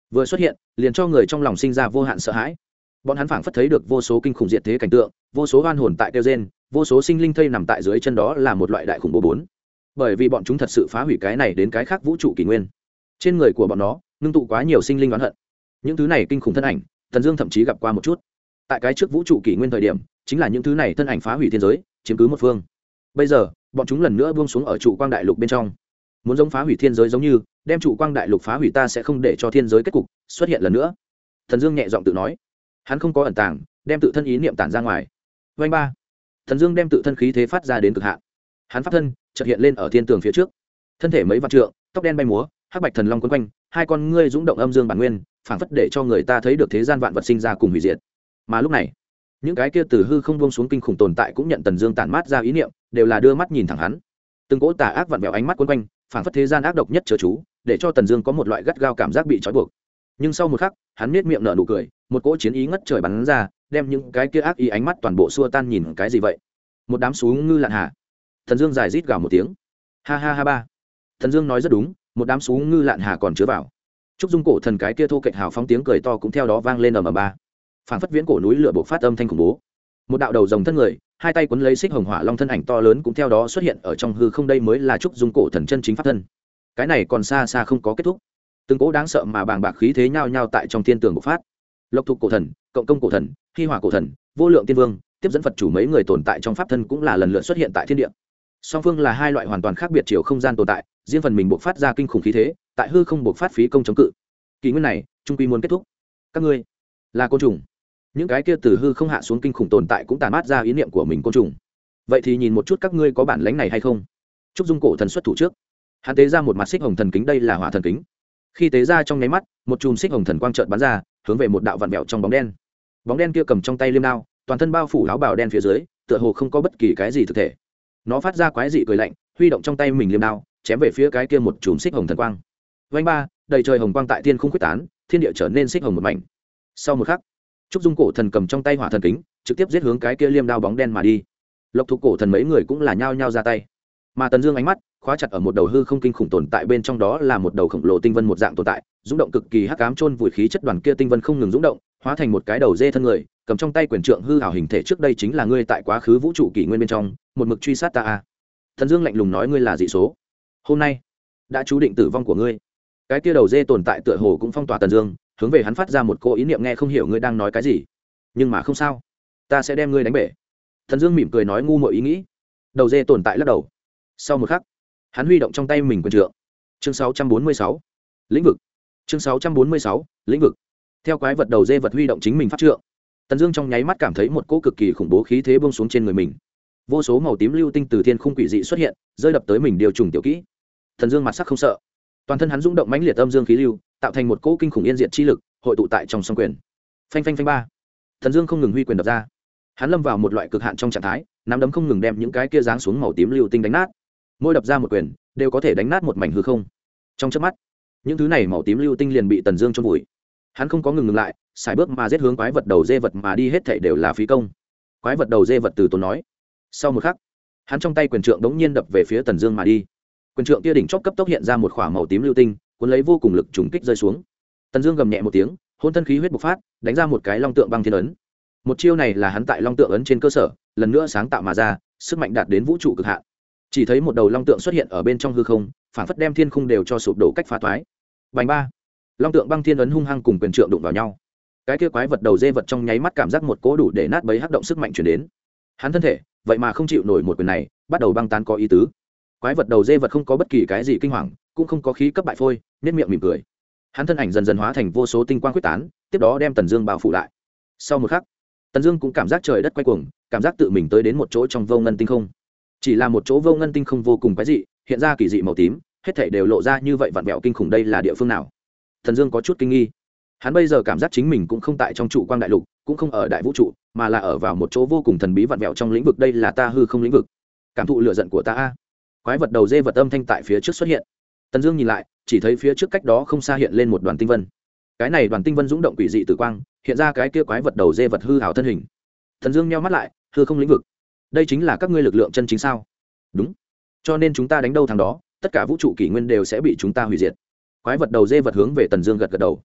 vừa xuất hiện liền cho người trong lòng sinh ra vô hạn sợ hãi. Bọn hắn phảng phất thấy được vô số kinh khủng diệt thế cảnh tượng, vô số oan hồn tại kêu rên, vô số sinh linh thây nằm tại dưới chân, đó là một loại đại khủng bố bốn. Bởi vì bọn chúng thật sự phá hủy cái này đến cái khác vũ trụ kỷ nguyên. Trên người của bọn nó ngưng tụ quá nhiều sinh linh oán hận. Những thứ này kinh khủng thân ảnh, Tần Dương thậm chí gặp qua một chút. Tại cái trước vũ trụ kỷ nguyên thời điểm, chính là những thứ này thân ảnh phá hủy thiên giới, chiếm cứ một phương. Bây giờ, bọn chúng lần nữa buông xuống ở trụ quang đại lục bên trong, muốn giống phá hủy thiên giới giống như đem trụ quang đại lục phá hủy, ta sẽ không để cho thiên giới kết cục xuất hiện lần nữa. Thần Dương nhẹ giọng tự nói, hắn không có ẩn tàng, đem tự thân ý niệm tản ra ngoài. Vành ba, Thần Dương đem tự thân khí thế phát ra đến cực hạn, hắn pháp thân chợt hiện lên ở thiên tường phía trước, thân thể mấy vạn trượng, tóc đen bay múa, hắc bạch thần long quấn quanh, hai con ngươi dũng động âm dương bản nguyên, phảng phất để cho người ta thấy được thế gian vạn vật sinh ra cùng hủy diệt. Mà lúc này, những cái kia từ hư không buông xuống kinh khủng tồn tại cũng nhận Tần Dương tản mát ra ý niệm, đều là đưa mắt nhìn thẳng hắn. Từng cỗ tà ác vặn vẹo ánh mắt quấn quanh, phảng phất thế gian ác độc nhất chớ chú, để cho Tần Dương có một loại gắt gao cảm giác bị trói buộc. Nhưng sau một khắc, hắn nhếch miệng nở nụ cười, một cỗ chiến ý ngất trời bắn ra, đem những cái kia ác ý ánh mắt toàn bộ xua tan. Nhìn cái gì vậy? Một đám sú ngư lạn hà. Tần Dương dài rít gào một tiếng. Ha ha ha ba. Tần Dương nói rất đúng, một đám sú ngư lạn hà còn chứa vào. Trúc Dung cổ thần cái kia thô kệch hào phóng tiếng cười to cũng theo đó vang lên ầm ầm ba. Phảng phất viễn cổ núi lửa bộc phát âm thanh khủng bố. Một đạo đầu rồng thân người, hai tay quấn lấy xích hồng hỏa long thân ảnh to lớn cũng theo đó xuất hiện ở trong hư không, đây mới là Trúc Dung cổ thần chân chính pháp thân. Cái này còn xa xa không có kết thúc. Từng cỗ đáng sợ mà bàng bạc khí thế nhao nhao tại trong thiên tường bộc phát. Lộc Thục cổ thần, Cộng Công cổ thần, Hi Hỏa cổ thần, Vô Lượng tiên vương, tiếp dẫn Phật chủ mấy người tồn tại trong pháp thân cũng là lần lượt xuất hiện tại thiên địa. Song phương là hai loại hoàn toàn khác biệt chiều không gian tồn tại, riêng phần mình bộc phát ra kinh khủng khí thế, tại hư không bộc phát phí công chống cự. Kỳ nguyên này, trung quy muốn kết thúc. Các ngươi là côn trùng. Những cái kia từ hư không hạ xuống kinh khủng tồn tại cũng tàn mát ra ý niệm của mình côn trùng. Vậy thì nhìn một chút các ngươi có bản lĩnh này hay không. Trúc Dung cổ thần xuất thủ trước, hắn tế ra một mặt xích hồng thần kính, đây là hỏa thần kính. Khi tế ra trong nháy mắt, một chùm xích hồng thần quang chợt bắn ra, hướng về một đạo vặn vẹo trong bóng đen. Bóng đen kia cầm trong tay liêm đao, toàn thân bao phủ áo bào đen phía dưới, tựa hồ không có bất kỳ cái gì thực thể. Nó phát ra quái dị cười lạnh, huy động trong tay mình liêm đao, chém về phía cái kia một chùm xích hồng thần quang. Vành ba, đầy trời hồng quang tại thiên khung quyết tán, thiên địa trở nên xích hồng một mảnh. Sau một khắc, Trúc Dung cổ thần cầm trong tay hỏa thần kính, trực tiếp giết hướng cái kia liêm đao bóng đen mà đi. Lộc Thục cổ thần mấy người cũng là nhao nhao ra tay. Mà Tần Dương ánh mắt khóa chặt ở một đầu hư không kinh khủng tồn tại bên trong, đó là một đầu khổng lồ tinh vân một dạng tồn tại, dũng động cực kỳ hắc ám chôn vùi khí chất đoàn kia tinh vân không ngừng dũng động, hóa thành một cái đầu dê thân người, cầm trong tay quyền trượng hư ảo hình thể, trước đây chính là ngươi tại quá khứ vũ trụ kỷ nguyên bên trong, một mực truy sát ta a. Tần Dương lạnh lùng nói, ngươi là dị số, hôm nay đã chú định tử vong của ngươi. Cái kia đầu dê tồn tại tựa hồ cũng phong tỏa Tần Dương, hướng về hắn phát ra một cô ý niệm, nghe không hiểu ngươi đang nói cái gì, nhưng mà không sao, ta sẽ đem ngươi đánh bể. Tần Dương mỉm cười nói, ngu muội ý nghĩ. Đầu dê tồn tại lắc đầu. Sau một khắc, hắn huy động trong tay mình quyền trượng. Chương sáu trăm bốn mươi sáu, lĩnh vực. Chương sáu trăm bốn mươi sáu, lĩnh vực. Theo quái vật đầu dê vật huy động chính mình pháp trượng, Tần Dương trong nháy mắt cảm thấy một cỗ cực kỳ khủng bố khí thế buông xuống trên người mình. Vô số màu tím lưu tinh từ thiên khung quỷ dị xuất hiện, rơi đập tới mình, điều trùng tiểu kỹ. Tần Dương mặt sắc không sợ, toàn thân hắn rung động mãnh liệt âm dương khí lưu, tạo thành một cỗ kinh khủng yên diệt chi lực, hội tụ tại trong song quyền. Phanh phanh phanh ba. Tần Dương không ngừng huy quyền đập ra. Hắn lâm vào một loại cực hạn trong trạng thái, nắm đấm không ngừng đem những cái kia giáng xuống màu tím lưu tinh đánh nát. Mỗi đập ra một quyền, đều có thể đánh nát một mảnh hư không. Trong chớp mắt, những thứ này màu tím lưu tinh liền bị Tần Dương chôn vùi. Hắn không có ngừng ngừng lại, sải bước mà giết hướng quái vật đầu dê vật mà đi, hết thảy đều là phí công. Quái vật đầu dê vật từ tốn nói. Sau một khắc, hắn trong tay quyền trượng đống nhiên đập về phía Tần Dương mà đi. Quyền trượng kia đỉnh chóp cấp tốc hiện ra một khỏa màu tím lưu tinh, cuốn lấy vô cùng lực trùng kích rơi xuống. Tần Dương gầm nhẹ một tiếng, hỗn thân khí huyết bộc phát, đánh ra một cái long tượng băng thiên ấn. Một chiêu này là hắn tại long tượng ấn trên cơ sở lần nữa sáng tạo mà ra, sức mạnh đạt đến vũ trụ cực hạn. Chỉ thấy một đầu long tượng xuất hiện ở bên trong hư không, phản phất đem thiên khung đều cho sụp đổ cách phá toái. Bành ba, long tượng băng thiên ấn hung hăng cùng quyền trượng đụng vào nhau. Cái kia quái vật đầu dê vật trong nháy mắt cảm giác một cỗ đủ để nát bấy hắc động sức mạnh truyền đến. Hắn thân thể vậy mà không chịu nổi một quyền này, bắt đầu băng tán có ý tứ. Quái vật đầu dê vật không có bất kỳ cái gì kinh hoàng, cũng không có khí cấp bại phôi, nhếch miệng mỉm cười. Hắn thân ảnh dần dần hóa thành vô số tinh quang quyết tán, tiếp đó đem Tần Dương bao phủ lại. Sau một khắc, Tần Dương cũng cảm giác trời đất quay cuồng, cảm giác tự mình tới đến một chỗ trong vô ngân tinh không. Chỉ là một chỗ vô ngân tinh không vô cùng quái dị, hiện ra kỳ dị màu tím, hết thảy đều lộ ra như vậy vặn vẹo kinh khủng, đây là địa phương nào? Tần Dương có chút kinh nghi. Hắn bây giờ cảm giác chính mình cũng không tại trong trụ quang đại lục, cũng không ở đại vũ trụ, mà là ở vào một chỗ vô cùng thần bí vặn vẹo trong lĩnh vực, đây là ta hư không lĩnh vực. Cảm thụ lửa giận của ta a. Quái vật đầu dê vật âm thanh tại phía trước xuất hiện. Tần Dương nhìn lại, chỉ thấy phía trước cách đó không xa hiện lên một đoàn tinh vân. Cái này đoàn tinh vân dũng động quỷ dị tử quang, hiện ra cái kia quái vật đầu dê vật hư ảo thân hình. Tần Dương nheo mắt lại, hư không lĩnh vực, đây chính là các ngươi lực lượng chân chính sao? Đúng. Cho nên chúng ta đánh đâu thằng đó, tất cả vũ trụ kỷ nguyên đều sẽ bị chúng ta hủy diệt. Quái vật đầu dê vật hướng về Tần Dương gật gật đầu.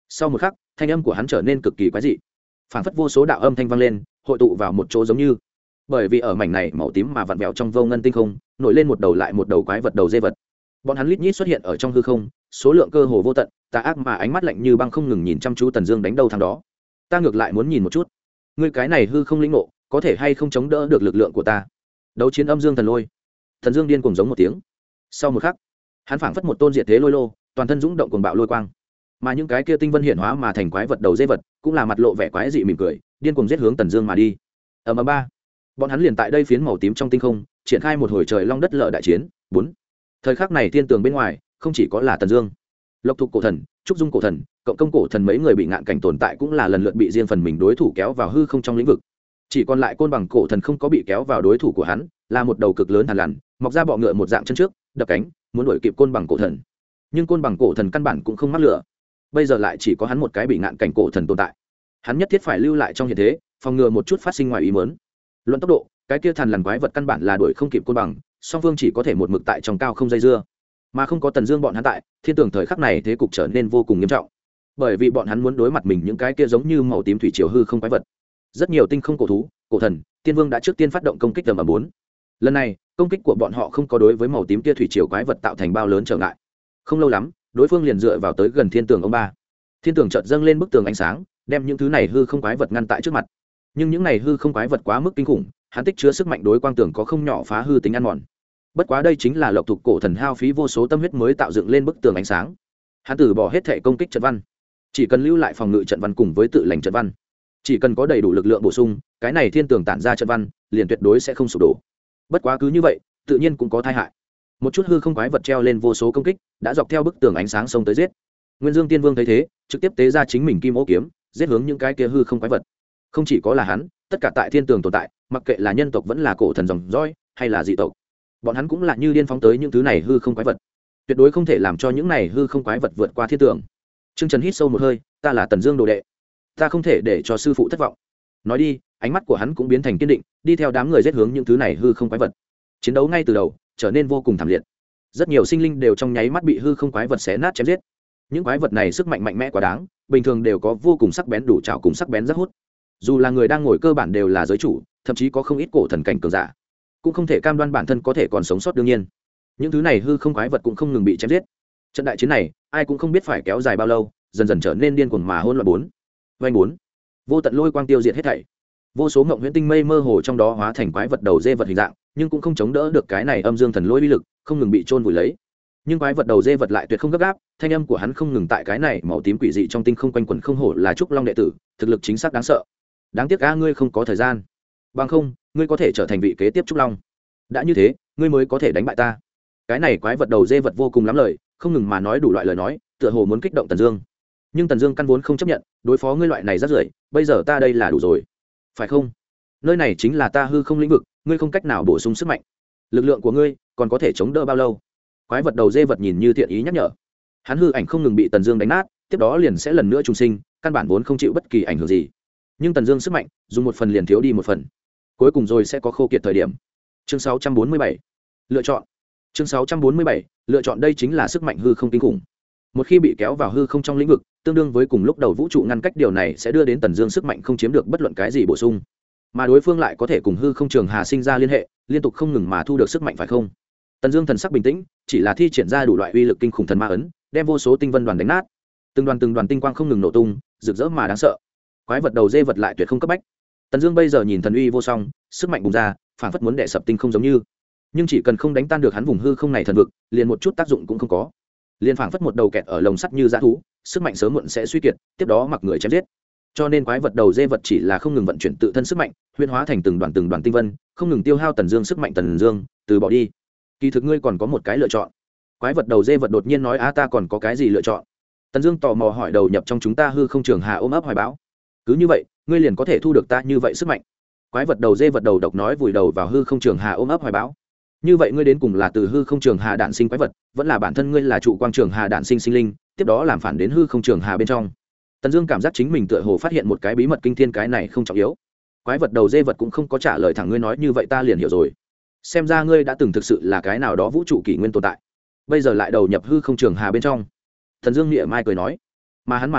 Sau một khắc thanh âm của hắn trở nên cực kỳ quái dị, phảng phất vô số đạo âm thanh vang lên hội tụ vào một chỗ, giống như bởi vì ở mảnh này màu tím mà vặn vẹo trong vô ngân tinh không nổi lên một đầu lại một đầu quái vật đầu dê vật. Bọn hắn lít nhít xuất hiện ở trong hư không, số lượng cơ hồ vô tận, tà ác mà ánh mắt lạnh như băng không ngừng nhìn chăm chú Tần Dương đánh đâu thằng đó. Ta ngược lại muốn nhìn một chút, ngươi cái này hư không lĩnh ngộ, có thể hay không chống đỡ được lực lượng của ta. Đấu chiến âm dương thần lôi. Thần Dương điên cuồng giống một tiếng. Sau một khắc, hắn phảng phất một tôn diệt thế lôi lô, toàn thân dũng động cuồng bạo lôi quang. Mà những cái kia tinh vân hiển hóa mà thành quái vật đầu dê vật, cũng là mặt lộ vẻ quái dị mỉm cười, điên cuồng giết hướng Tần Dương mà đi. Ầm ầm ba. Bọn hắn liền tại đây phiến màu tím trong tinh không, triển khai một hồi trời long đất lở đại chiến. Bốn. Thời khắc này thiên tường bên ngoài, không chỉ có là Tần Dương, Lộc Thục cổ thần, Trúc Dung cổ thần, cộng công cổ thần mấy người bị ngạn cảnh tồn tại cũng là lần lượt bị riêng phần mình đối thủ kéo vào hư không trong lĩnh vực. Chỉ còn lại Côn Bằng cổ thần không có bị kéo vào đối thủ của hắn, là một đầu cực lớn thằn lằn, mọc ra bọ ngựa một dạng chân trước, đập cánh, muốn đuổi kịp Côn Bằng cổ thần. Nhưng Côn Bằng cổ thần căn bản cũng không mắc lửa. Bây giờ lại chỉ có hắn một cái bị ngạn cảnh cổ thần tồn tại. Hắn nhất thiết phải lưu lại trong hiện thế, phòng ngừa một chút phát sinh ngoài ý muốn. Luận tốc độ, cái kia thằn lằn quái vật căn bản là đuổi không kịp Côn Bằng, song phương chỉ có thể một mực tại trong cao không dây dưa. Mà không có Tần Dương bọn hắn tại, thiên tường thời khắc này thế cục trở nên vô cùng nghiêm trọng. Bởi vì bọn hắn muốn đối mặt mình những cái kia giống như màu tím thủy triều hư không quái vật. Rất nhiều tinh không cổ thú, cổ thần, tiên vương đã trước tiên phát động công kích tầm ở bốn. Lần này, công kích của bọn họ không có đối với màu tím kia thủy triều quái vật tạo thành bao lớn trở ngại. Không lâu lắm, đối phương liền dựa vào tới gần thiên tường ông ba. Thiên tường chợt dâng lên bức tường ánh sáng, đem những thứ này hư không quái vật ngăn tại trước mặt. Nhưng những này hư không quái vật quá mức kinh khủng, hắn tích chứa sức mạnh đối quang tường có không nhỏ phá hư tính ăn mòn. Bất quá đây chính là Lộc Thục cổ thần hao phí vô số tâm huyết mới tạo dựng lên bức tường ánh sáng. Hắn từ bỏ hết thể công kích trận văn, chỉ cần lưu lại phòng ngự trận văn cùng với tự lành trận văn, chỉ cần có đầy đủ lực lượng bổ sung, cái này thiên tường tản ra trận văn liền tuyệt đối sẽ không sụp đổ. Bất quá cứ như vậy, tự nhiên cũng có tai hại. Một chút hư không quái vật treo lên vô số công kích, đã dọc theo bức tường ánh sáng xông tới giết. Nguyên Dương Tiên Vương thấy thế, trực tiếp tế ra chính mình kim ô kiếm, giết hướng những cái kia hư không quái vật. Không chỉ có là hắn, tất cả tại thiên tường tồn tại, mặc kệ là nhân tộc vẫn là cổ thần dòng dõi, hay là dị tộc, bọn hắn cũng là như điên phóng tới những thứ này hư không quái vật, tuyệt đối không thể làm cho những này hư không quái vật vượt qua thiên tường. Trương Trần hít sâu một hơi, ta là Tần Dương đồ đệ, ta không thể để cho sư phụ thất vọng. Nói đi, ánh mắt của hắn cũng biến thành kiên định, đi theo đám người giết hướng những thứ này hư không quái vật. Chiến đấu ngay từ đầu trở nên vô cùng thảm liệt, rất nhiều sinh linh đều trong nháy mắt bị hư không quái vật xé nát chém giết. Những quái vật này sức mạnh mạnh mẽ quá đáng, bình thường đều có vô cùng sắc bén đủ chảo cùng sắc bén rất hút. Dù là người đang ngồi cơ bản đều là giới chủ, thậm chí có không ít cổ thần cảnh cường giả, cũng không thể cam đoan bản thân có thể còn sống sót. đương nhiên, những thứ này hư không quái vật cũng không ngừng bị chém giết. Trận đại chiến này, ai cũng không biết phải kéo dài bao lâu, dần dần trở nên điên cuồng mà hỗn loạn. Bốn, vành bốn, vô tận lôi quang tiêu diệt hết thảy. Vô số ngộng huyễn tinh mây mơ hồ trong đó hóa thành quái vật đầu dê vật hình dạng, nhưng cũng không chống đỡ được cái này âm dương thần lôi uy lực, không ngừng bị chôn vùi lấy. Nhưng quái vật đầu dê vật lại tuyệt không gấp gáp, thanh âm của hắn không ngừng tại cái này màu tím quỷ dị trong tinh không quanh quẩn, không hổ là trúc long đệ tử, thực lực chính xác đáng sợ. Đáng tiếc a ngươi không có thời gian, bằng không ngươi có thể trở thành vị kế tiếp trúc long. Đã như thế, ngươi mới có thể đánh bại ta. Cái này quái vật đầu dê vật vô cùng lắm lời, không ngừng mà nói đủ loại lời nói, tựa hồ muốn kích động Tần Dương. Nhưng Tần Dương căn vốn không chấp nhận, đối phó ngươi loại này rất rưởi, bây giờ ta đây là đủ rồi, phải không? Nơi này chính là ta hư không lĩnh vực, ngươi không cách nào bổ sung sức mạnh, lực lượng của ngươi còn có thể chống đỡ bao lâu? Quái vật đầu dê vật nhìn như thiện ý nhắc nhở. Hắn hư ảnh không ngừng bị Tần Dương đánh nát, tiếp đó liền sẽ lần nữa trùng sinh, căn bản vốn không chịu bất kỳ ảnh hưởng gì. Nhưng Tần Dương sức mạnh, dùng một phần liền thiếu đi một phần, cuối cùng rồi sẽ có khô kiệt thời điểm. Chương sáu trăm bốn mươi bảy, lựa chọn. Chương sáu trăm bốn mươi bảy, lựa chọn. Đây chính là sức mạnh hư không kinh khủng. Một khi bị kéo vào hư không trong lĩnh vực, tương đương với cùng lúc đầu vũ trụ ngăn cách, điều này sẽ đưa đến Tần Dương sức mạnh không chiếm được bất luận cái gì bổ sung, mà đối phương lại có thể cùng hư không trường hà sinh ra liên hệ, liên tục không ngừng mà thu được sức mạnh, phải không? Tần Dương thần sắc bình tĩnh, chỉ là thi triển ra đủ loại uy lực kinh khủng thần ma ấn, đem vô số tinh vân đoàn đánh nát. Từng đoàn từng đoàn tinh quang không ngừng nổ tung, rực rỡ mà đáng sợ. Quái vật đầu dê vật lại tuyệt không cấp bách. Tần Dương bây giờ nhìn thần uy vô song, sức mạnh bùng ra, phản phất muốn đè sập tinh không giống như. Nhưng chỉ cần không đánh tan được hắn vùng hư không này thần vực, liền một chút tác dụng cũng không có. Liền phản phất một đầu kẹt ở lồng sắt như dã thú, sức mạnh sớm muộn sẽ suy kiệt, tiếp đó mặc người chém giết. Cho nên quái vật đầu dê vật chỉ là không ngừng vận chuyển tự thân sức mạnh, huyễn hóa thành từng đoàn từng đoàn tinh vân, không ngừng tiêu hao Tần Dương sức mạnh. Tần Dương, từ bỏ đi. Kỳ thực ngươi còn có một cái lựa chọn. Quái vật đầu dê vật đột nhiên nói, a ta còn có cái gì lựa chọn? Tần Dương tò mò hỏi. Đầu nhập trong chúng ta hư không trường hà ôm ấp hoài bão. Cứ như vậy, ngươi liền có thể thu được ta như vậy sức mạnh. Quái vật đầu dê vật đầu độc nói, vùi đầu vào hư không trường hà ôm ấp hoài bão. Như vậy ngươi đến cùng là từ hư không trường hà đản sinh quái vật, vẫn là bản thân ngươi là trụ quang trường hà đản sinh sinh linh, tiếp đó làm phản đến hư không trường hà bên trong? Tần Dương cảm giác chính mình tựa hồ phát hiện một cái bí mật kinh thiên, cái này không trọng yếu. Quái vật đầu dê vật cũng không có trả lời thẳng. Ngươi nói như vậy ta liền hiểu rồi. Xem ra ngươi đã từng thực sự là cái nào đó vũ trụ kỷ nguyên tồn tại, bây giờ lại đầu nhập hư không trường hà bên trong. Tần Dương nghĩa mai cười nói, mà hắn mà nói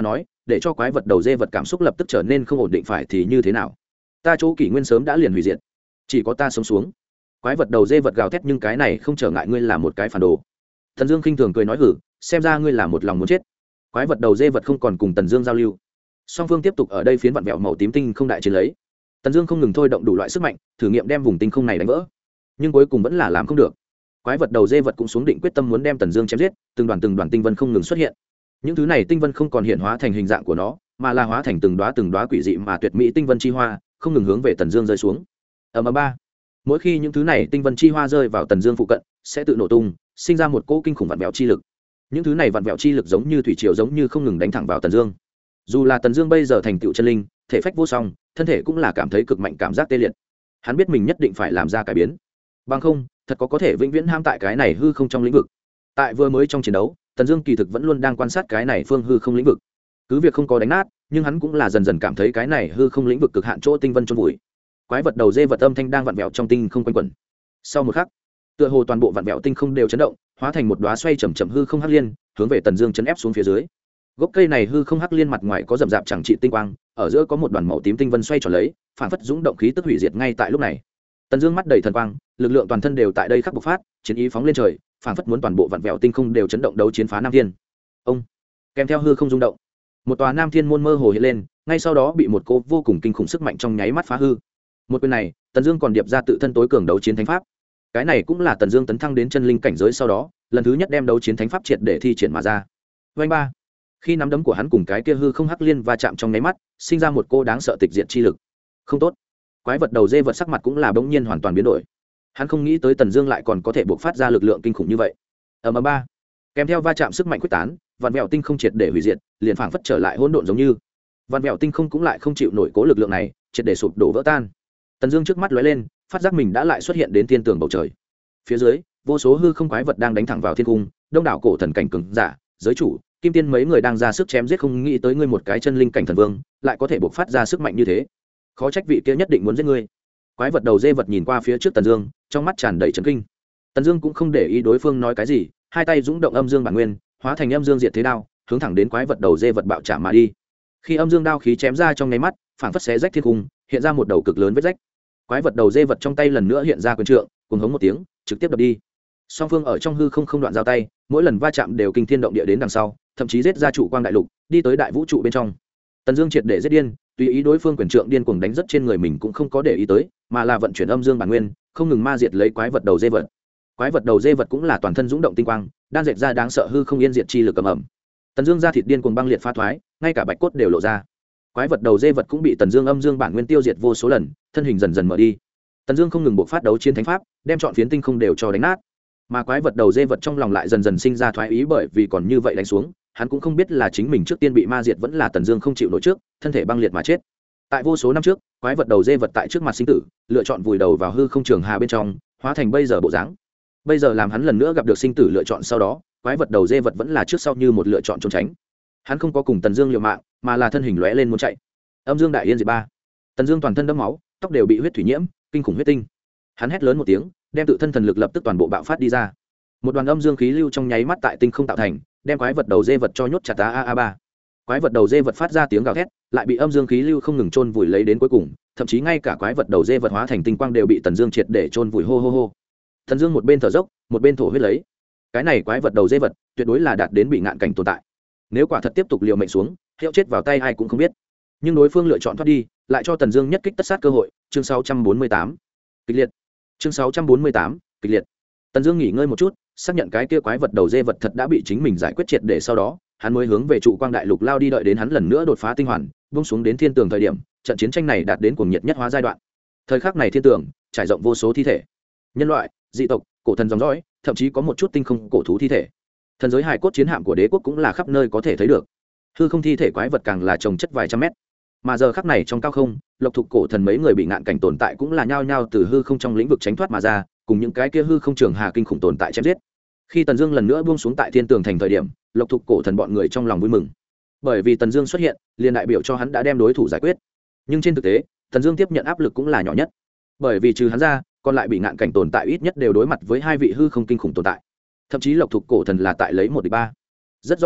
để cho quái vật đầu dê vật cảm xúc lập tức trở nên không ổn định. Phải thì như thế nào? Ta chỗ kỷ nguyên sớm đã liền hủy diệt, chỉ có ta sống xuống. Quái vật đầu dê vật gào thét, nhưng cái này không trở ngại ngươi là một cái phản đồ. Tần Dương khinh thường cười nói hử, xem ra ngươi là một lòng muốn chết. Quái vật đầu dê vật không còn cùng Tần Dương giao lưu. Song phương tiếp tục ở đây phiến vặn vẹo màu tím tinh không đại chiến lấy. Tần Dương không ngừng thôi động đủ loại sức mạnh, thử nghiệm đem vùng tinh không này đánh vỡ, nhưng cuối cùng vẫn là làm không được. Quái vật đầu dê vật cũng xuống định quyết tâm muốn đem Tần Dương chém giết, từng đoàn từng đoàn tinh vân không ngừng xuất hiện. Những thứ này tinh vân không còn hiện hóa thành hình dạng của nó, mà là hóa thành từng đóa từng đóa quỷ dị mà tuyệt mỹ tinh vân chi hoa, không ngừng hướng về Tần Dương rơi xuống. Ầm ầm ba. Mỗi khi những thứ này tinh vân chi hoa rơi vào Tần Dương phụ cận, sẽ tự nổ tung, sinh ra một cỗ kinh khủng vặn vẹo chi lực. Những thứ này vặn vẹo chi lực giống như thủy triều, giống như không ngừng đánh thẳng vào Tần Dương. Dù là Tần Dương bây giờ thành tựu chân linh, thể phách vô song, thân thể cũng là cảm thấy cực mạnh cảm giác tê liệt. Hắn biết mình nhất định phải làm ra cải biến, bằng không, thật có có thể vĩnh viễn ham tại cái này hư không trong lĩnh vực. Tại vừa mới trong chiến đấu, Tần Dương kỳ thực vẫn luôn đang quan sát cái này phương hư không lĩnh vực. Cứ việc không có đánh nát, nhưng hắn cũng là dần dần cảm thấy cái này hư không lĩnh vực cực hạn chỗ tinh vân chôn vùi. Quái vật đầu dê vật âm thanh đang vặn vẹo trong tinh không quanh quẩn. Sau một khắc, tựa hồ toàn bộ vặn vẹo tinh không đều chấn động, hóa thành một đóa xoay chậm chậm hư không hắc liên, hướng về Tần Dương chấn ép xuống phía dưới. Gốc cây này hư không hắc liên mặt ngoài có rậm rạp chẳng trị tinh quang, ở giữa có một đoàn màu tím tinh vân xoay tròn lấy, phản phất dũng động khí tức hủy diệt ngay tại lúc này. Tần Dương mắt đầy thần quang, lực lượng toàn thân đều tại đây khắc bộc phát, chiến ý phóng lên trời, phản phất muốn toàn bộ vặn vẹo tinh không đều chấn động đấu chiến phá nam thiên. Ông, kèm theo hư không rung động, một tòa nam thiên môn mơ hồ hiện lên, ngay sau đó bị một cô vô cùng kinh khủng sức mạnh trong nháy mắt phá hư. Một quyền này, Tần Dương còn điệp ra tự thân tối cường đấu chiến thánh pháp. Cái này cũng là Tần Dương tấn thăng đến chân linh cảnh giới sau đó, lần thứ nhất đem đấu chiến thánh pháp triệt để thi triển mà ra. Vành ba, khi nắm đấm của hắn cùng cái kia hư không hắc liên va chạm trong nháy mắt, sinh ra một cô đáng sợ tịch diệt chi lực. Không tốt. Quái vật đầu dê vật sắc mặt cũng là bỗng nhiên hoàn toàn biến đổi. Hắn không nghĩ tới Tần Dương lại còn có thể bộc phát ra lực lượng kinh khủng như vậy. Ầm ầm ba, kèm theo va chạm sức mạnh quyết tán, vạn vẹo tinh không triệt để hủy diệt, liền phảng phất trở lại hỗn độn giống như. Vạn vẹo tinh không cũng lại không chịu nổi cố lực lượng này, triệt để sụp đổ vỡ tan. Tần Dương trước mắt lóe lên, phát giác mình đã lại xuất hiện đến thiên tường bầu trời. Phía dưới, vô số hư không quái vật đang đánh thẳng vào thiên cung, đông đảo cổ thần cảnh cường giả, giới chủ, kim tiên mấy người đang ra sức chém giết, không nghĩ tới ngươi một cái chân linh cảnh thần vương, lại có thể bộc phát ra sức mạnh như thế. Khó trách vị kia nhất định muốn giết ngươi. Quái vật đầu dê vật nhìn qua phía trước Tần Dương, trong mắt tràn đầy chấn kinh. Tần Dương cũng không để ý đối phương nói cái gì, hai tay dũng động âm dương bản nguyên, hóa thành âm dương diệt thế đao, hướng thẳng đến quái vật đầu dê vật bạo chạm mà đi. Khi âm dương đao khí chém ra trong nháy mắt, phảng phất xé rách thiên cung, hiện ra một đầu cực lớn vết rách. Quái vật đầu dê vật trong tay lần nữa hiện ra quyền trượng, cùng hống một tiếng, trực tiếp đập đi. Song phương ở trong hư không không đoạn giao tay, mỗi lần va chạm đều kinh thiên động địa đến đằng sau, thậm chí giết ra trụ quang đại lục, đi tới đại vũ trụ bên trong. Tần Dương triệt để giết điên, tùy ý đối phương quyền trượng điên cuồng đánh rất trên người mình cũng không có để ý tới, mà là vận chuyển âm dương bản nguyên, không ngừng ma diệt lấy quái vật đầu dê vật. Quái vật đầu dê vật cũng là toàn thân dũng động tinh quang, đang dệt ra đáng sợ hư không yên diệt chi lực ầm ầm. Tần Dương ra thịt điên cuồng băng liệt phá thoái, ngay cả bạch cốt đều lộ ra. Quái vật đầu dê vật cũng bị Tần Dương âm dương bản nguyên tiêu diệt vô số lần, thân hình dần dần mở đi. Tần Dương không ngừng bộc phát đấu chiến thánh pháp, đem chọn phiến tinh không đều cho đánh nát. Mà quái vật đầu dê vật trong lòng lại dần dần sinh ra thoái ý, bởi vì còn như vậy đánh xuống, hắn cũng không biết là chính mình trước tiên bị ma diệt vẫn là Tần Dương không chịu nổi trước, thân thể băng liệt mà chết. Tại vô số năm trước, quái vật đầu dê vật tại trước mặt sinh tử, lựa chọn vùi đầu vào hư không trường hà bên trong, hóa thành bây giờ bộ dáng. Bây giờ làm hắn lần nữa gặp được sinh tử lựa chọn sau đó, quái vật đầu dê vật vẫn là trước sau như một lựa chọn trốn tránh. Hắn không có cùng Tần Dương liều mạng, mà là thân hình lóe lên muốn chạy. Âm dương đại yên diệt ba. Tần Dương toàn thân đẫm máu, tóc đều bị huyết thủy nhiễm, kinh khủng huyết tinh. Hắn hét lớn một tiếng, đem tự thân thần lực lập tức toàn bộ bạo phát đi ra. Một đoàn âm dương khí lưu trong nháy mắt tại tinh không tạo thành, đem quái vật đầu dê vật cho nhốt chặt a a ba. Quái vật đầu dê vật phát ra tiếng gào thét, lại bị âm dương khí lưu không ngừng chôn vùi lấy đến cuối cùng, thậm chí ngay cả quái vật đầu dê vật hóa thành tinh quang đều bị Tần Dương triệt để chôn vùi hô hô hô. Tần Dương một bên thở dốc, một bên thổ huyết lấy. Cái này quái vật đầu dê vật, tuyệt đối là đạt đến bị ngạn cảnh tồn tại. Nếu quả thật tiếp tục liều mệnh xuống, hiệu chết vào tay ai cũng không biết. Nhưng đối phương lựa chọn thoát đi, lại cho Tần Dương nhất kích tất sát cơ hội. Chương sáu trăm bốn mươi tám, kịch liệt. Chương sáu trăm bốn mươi tám, kịch liệt. Tần Dương nghỉ ngơi một chút, xác nhận cái kia quái vật đầu dê vật thật đã bị chính mình giải quyết triệt để, sau đó hắn mới hướng về trụ quang đại lục lao đi, đợi đến hắn lần nữa đột phá tinh hoàn, buông xuống đến thiên tường thời điểm, trận chiến tranh này đạt đến cuồng nhiệt nhất hóa giai đoạn. Thời khắc này thiên tường trải rộng vô số thi thể, nhân loại, dị tộc, cổ thần dòng dõi, thậm chí có một chút tinh không cổ thú thi thể. Thần giới hài cốt chiến hạm của đế quốc cũng là khắp nơi có thể thấy được. Hư không thi thể quái vật càng là chồng chất vài trăm mét. Mà giờ khắc này trong cao không, Lộc Thục cổ thần mấy người bị ngạn cảnh tồn tại cũng là nhao nhao từ hư không trong lĩnh vực tránh thoát mà ra, cùng những cái kia hư không trường hà kinh khủng tồn tại chém giết. Khi Tần Dương lần nữa buông xuống tại thiên tường thành thời điểm, Lộc Thục cổ thần bọn người trong lòng vui mừng, bởi vì Tần Dương xuất hiện, liền đại biểu cho hắn đã đem đối thủ giải quyết. Nhưng trên thực tế, Tần Dương tiếp nhận áp lực cũng là nhỏ nhất, bởi vì trừ hắn ra, còn lại bị ngạn cảnh tồn tại ít nhất đều đối mặt với hai vị hư không kinh khủng tồn tại. Thậm chí Lộc Thục cổ thần là tại lấy một địch ba. Rất rõ ràng,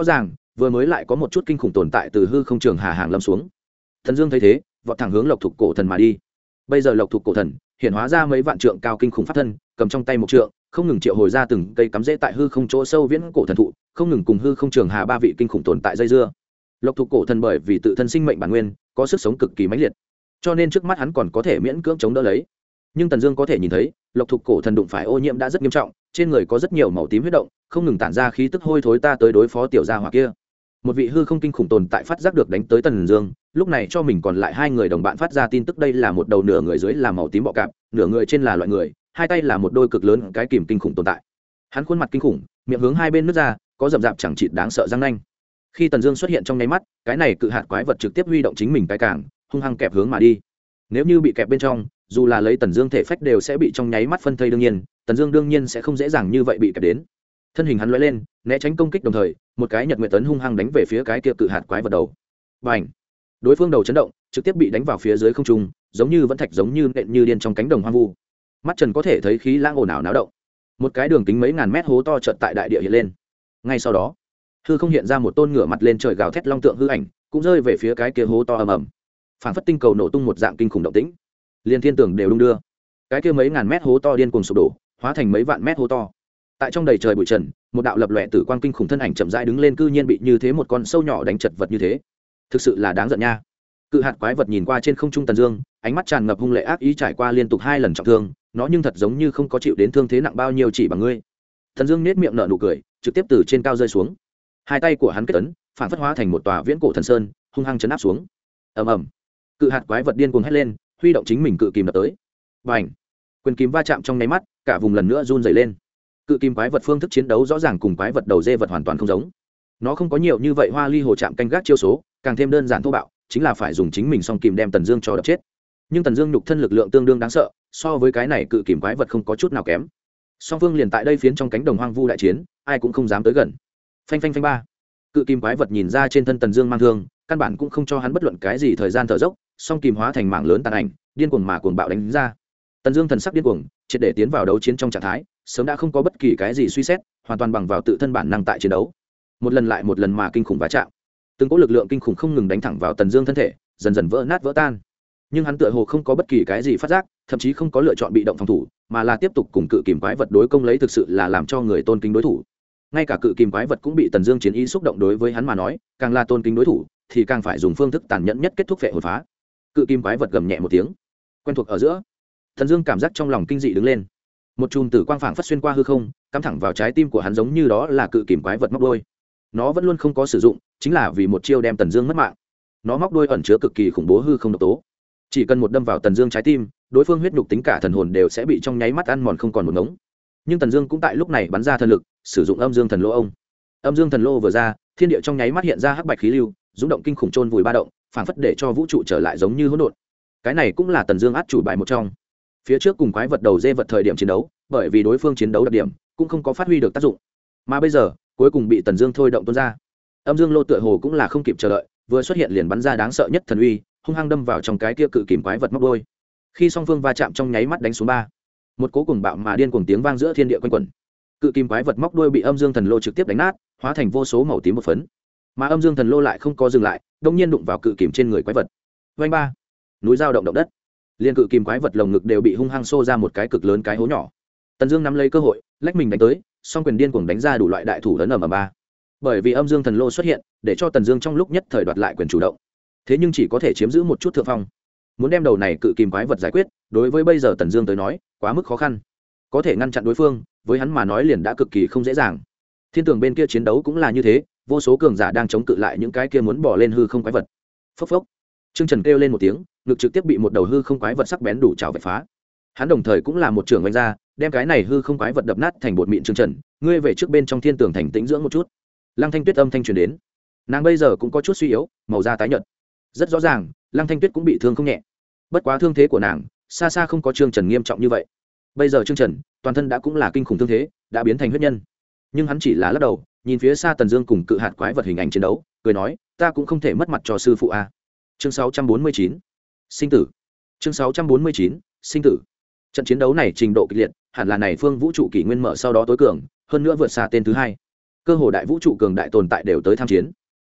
vừa mới lại có một chút kinh khủng tồn tại từ hư không trường hà hàng lâm xuống. Thần Dương thấy thế, vọt thẳng hướng Lộc Thục cổ thần mà đi. Bây giờ Lộc Thục cổ thần hiện hóa ra mấy vạn trượng cao kinh khủng pháp thân, cầm trong tay một trượng, không ngừng triệu hồi ra từng cây cắm rễ tại hư không chỗ sâu viễn cổ thần thụ, không ngừng cùng hư không trường hà ba vị kinh khủng tồn tại dây dưa. Lộc Thục cổ thần bởi vì tự thân sinh mệnh bản nguyên, có sức sống cực kỳ mãnh liệt, cho nên trước mắt hắn còn có thể miễn cưỡng chống đỡ lấy. Nhưng Tần Dương có thể nhìn thấy, Lộc Thục cổ thần đụng phải ô nhiễm đã rất nghiêm trọng, trên người có rất nhiều màu tím huyết động, không ngừng tản ra khí tức hôi thối ta tới đối phó tiểu gia hỏa kia. Một vị hư không kinh khủng tồn tại phát giác được đánh tới Tần Dương, lúc này cho mình còn lại hai người đồng bạn phát ra tin tức đây là một đầu nửa người dưới là màu tím bọ cạp, nửa người trên là loại người, hai tay là một đôi cực lớn cái kìm kinh khủng tồn tại. Hắn khuôn mặt kinh khủng, miệng hướng hai bên nứt ra, có rậm rạp chẳng chịt đáng sợ răng nanh. Khi Tần Dương xuất hiện trong nháy mắt, cái này cự hạt quái vật trực tiếp huy động chính mình cái càng, hung hăng kẹp hướng mà đi. Nếu như bị kẹp bên trong, dù là lấy Tần Dương thể phách đều sẽ bị trong nháy mắt phân thây đương nhiên, Tần Dương đương nhiên sẽ không dễ dàng như vậy bị kẹp đến. Thân hình hắn lóe lên, né tránh công kích đồng thời, một cái nhật nguyệt tấn hung hăng đánh về phía cái kia cự hạt quái vật đầu. Bành! Đối phương đầu chấn động, trực tiếp bị đánh vào phía dưới không trung, giống như vẫn thạch giống như nện như điên trong cánh đồng hoang vu. Mắt Trần có thể thấy khí lãng ồn ào náo động. Một cái đường kính mấy ngàn mét hố to chợt tại đại địa hiện lên. Ngay sau đó, hư không hiện ra một tôn ngửa mặt lên trời gào thét long tượng hư ảnh, cũng rơi về phía cái kia hố to ầm ầm. Phảng phất tinh cầu nổ tung một dạng kinh khủng động tĩnh, liên thiên tường đều đung đưa. Cái kia mấy ngàn mét hố to điên cuồng sụp đổ, hóa thành mấy vạn mét hố to. Tại trong đầy trời bụi trần, một đạo lập lòe tử quang kinh khủng thân ảnh chậm rãi đứng lên, cư nhiên bị như thế một con sâu nhỏ đánh chật vật như thế, thực sự là đáng giận nha. Cự hạt quái vật nhìn qua trên không trung Tần Dương, ánh mắt tràn ngập hung lệ ác ý, trải qua liên tục hai lần trọng thương, nó nhưng thật giống như không có chịu đến thương thế nặng bao nhiêu chỉ bằng ngươi. Tần Dương nhếch miệng nở nụ cười, trực tiếp từ trên cao rơi xuống. Hai tay của hắn kết ấn, phản phất hóa thành một tòa viễn cổ thần sơn, hung hăng chấn áp xuống. Ầm ầm. Cự hạt quái vật điên cuồng hét lên, huy động chính mình cự kìm đập tới. Bành! Quyền kìm va chạm trong nháy mắt, cả vùng lần nữa run rẩy lên. Cự kìm quái vật phương thức chiến đấu rõ ràng cùng quái vật đầu dê vật hoàn toàn không giống. Nó không có nhiều như vậy hoa ly hồ chạm canh gác chiêu số, càng thêm đơn giản thô bạo, chính là phải dùng chính mình song kìm đem Tần Dương cho đập chết. Nhưng Tần Dương nhục thân lực lượng tương đương đáng sợ, so với cái này cự kìm quái vật không có chút nào kém. Song phương liền tại đây phiến trong cánh đồng hoang vu đại chiến, ai cũng không dám tới gần. Phanh phanh phanh ba. Cự kìm quái vật nhìn ra trên thân Tần Dương mang thương, căn bản cũng không cho hắn bất luận cái gì thời gian thở dốc, song kìm hóa thành mảng lớn tàn ảnh, điên cuồng mà cuồng bạo đánh ra. Tần Dương thần sắc điên cuồng, triệt để tiến vào đấu chiến trong trạng thái, sớm đã không có bất kỳ cái gì suy xét, hoàn toàn bằng vào tự thân bản năng tại chiến đấu. Một lần lại một lần mà kinh khủng va chạm. Từng cỗ lực lượng kinh khủng không ngừng đánh thẳng vào Tần Dương thân thể, dần dần vỡ nát vỡ tan. Nhưng hắn tựa hồ không có bất kỳ cái gì phát giác, thậm chí không có lựa chọn bị động phòng thủ, mà là tiếp tục cùng cự kìm quái vật đối công lấy, thực sự là làm cho người tôn kính đối thủ. Ngay cả cự kìm quái vật cũng bị Tần Dương chiến ý xúc động, đối với hắn mà nói, càng là tôn kính đối thủ, thì càng phải dùng phương thức tàn nhẫn nhất kết thúc phệ hồn phá. Cự kìm quái vật gầm nhẹ một tiếng, quen thuộc ở giữa. Tần Dương cảm giác trong lòng kinh dị đứng lên. Một chùm tử quang phảng phất xuyên qua hư không, cắm thẳng vào trái tim của hắn, giống như đó là cự kìm quái vật móc đuôi. Nó vẫn luôn không có sử dụng, chính là vì một chiêu đem Tần Dương mất mạng. Nó móc đuôi ẩn chứa cực kỳ khủng bố hư không độc tố, chỉ cần một đâm vào Tần Dương trái tim, đối phương huyết nhục tính cả thần hồn đều sẽ bị trong nháy mắt ăn mòn không còn một ngống. Nhưng Tần Dương cũng tại lúc này bắn ra thần lực, sử dụng Âm Dương Thần Lô ông. Âm Dương Thần Lô vừa ra, thiên địa trong nháy mắt hiện ra hắc bạch khí lưu, rung động kinh khủng chôn vùi ba động, phảng phất để cho vũ trụ trở lại giống như hỗn độn. Cái này cũng là Tần Dương át chủ bài một trong. Phía trước cùng quái vật đầu dê vật thời điểm chiến đấu, bởi vì đối phương chiến đấu đặc điểm, cũng không có phát huy được tác dụng. Mà bây giờ, cuối cùng bị Tần Dương thôi động tuôn ra. Âm Dương Lô tựa hồ cũng là không kịp chờ đợi, vừa xuất hiện liền bắn ra đáng sợ nhất thần uy, hung hăng đâm vào trong cái kia cự kìm quái vật móc đuôi. Khi song phương va chạm trong nháy mắt đánh xuống ba, một cỗ cuồng bạo mà điên cuồng tiếng vang giữa thiên địa quanh quẩn. Cự kìm quái vật móc đuôi bị Âm Dương Thần Lô trực tiếp đánh nát, hóa thành vô số màu tím một phấn. Mà Âm Dương Thần Lô lại không có dừng lại, đột nhiên đụng vào cự kìm trên người quái vật. Vành ba, núi dao động động đất. Liên cự kìm quái vật lồng ngực đều bị hung hăng xô ra một cái cực lớn cái hố nhỏ. Tần Dương nắm lấy cơ hội, lách mình đánh tới, song quyền điên cuồng đánh ra đủ loại đại thủ ấn ầm ầm ba. Bởi vì Âm Dương Thần Lô xuất hiện, để cho Tần Dương trong lúc nhất thời đoạt lại quyền chủ động. Thế nhưng chỉ có thể chiếm giữ một chút thượng phong. Muốn đem đầu này cự kìm quái vật giải quyết, đối với bây giờ Tần Dương tới nói, quá mức khó khăn. Có thể ngăn chặn đối phương, với hắn mà nói liền đã cực kỳ không dễ dàng. Thiên tường bên kia chiến đấu cũng là như thế, vô số cường giả đang chống cự lại những cái kia muốn bỏ lên hư không quái vật. Phốc phốc. Trương Trần kêu lên một tiếng, ngực trực tiếp bị một đầu hư không quái vật sắc bén đủ chảo vạch phá. Hắn đồng thời cũng là một trường vung ra, đem cái này hư không quái vật đập nát thành bột mịn. Trương Trần, ngươi về trước bên trong thiên tường thành tĩnh dưỡng một chút. Lăng Thanh Tuyết âm thanh truyền đến. Nàng bây giờ cũng có chút suy yếu, màu da tái nhợt. Rất rõ ràng, Lăng Thanh Tuyết cũng bị thương không nhẹ. Bất quá thương thế của nàng xa xa không có Trương Trần nghiêm trọng như vậy. Bây giờ Trương Trần toàn thân đã cũng là kinh khủng thương thế, đã biến thành huyết nhân. Nhưng hắn chỉ là lắc đầu, nhìn phía xa Tần Dương cùng cự hạt quái vật hình ảnh chiến đấu, cười nói, ta cũng không thể mất mặt cho sư phụ a. Chương sáu trăm bốn mươi chín, sinh tử. Chương sáu trăm bốn mươi chín, sinh tử. Trận chiến đấu này trình độ kịch liệt, hẳn là này phương vũ trụ kỷ nguyên mở sau đó tối cường, hơn nữa vượt xa tên thứ hai. Cơ hồ đại vũ trụ cường đại tồn tại đều tới tham chiến.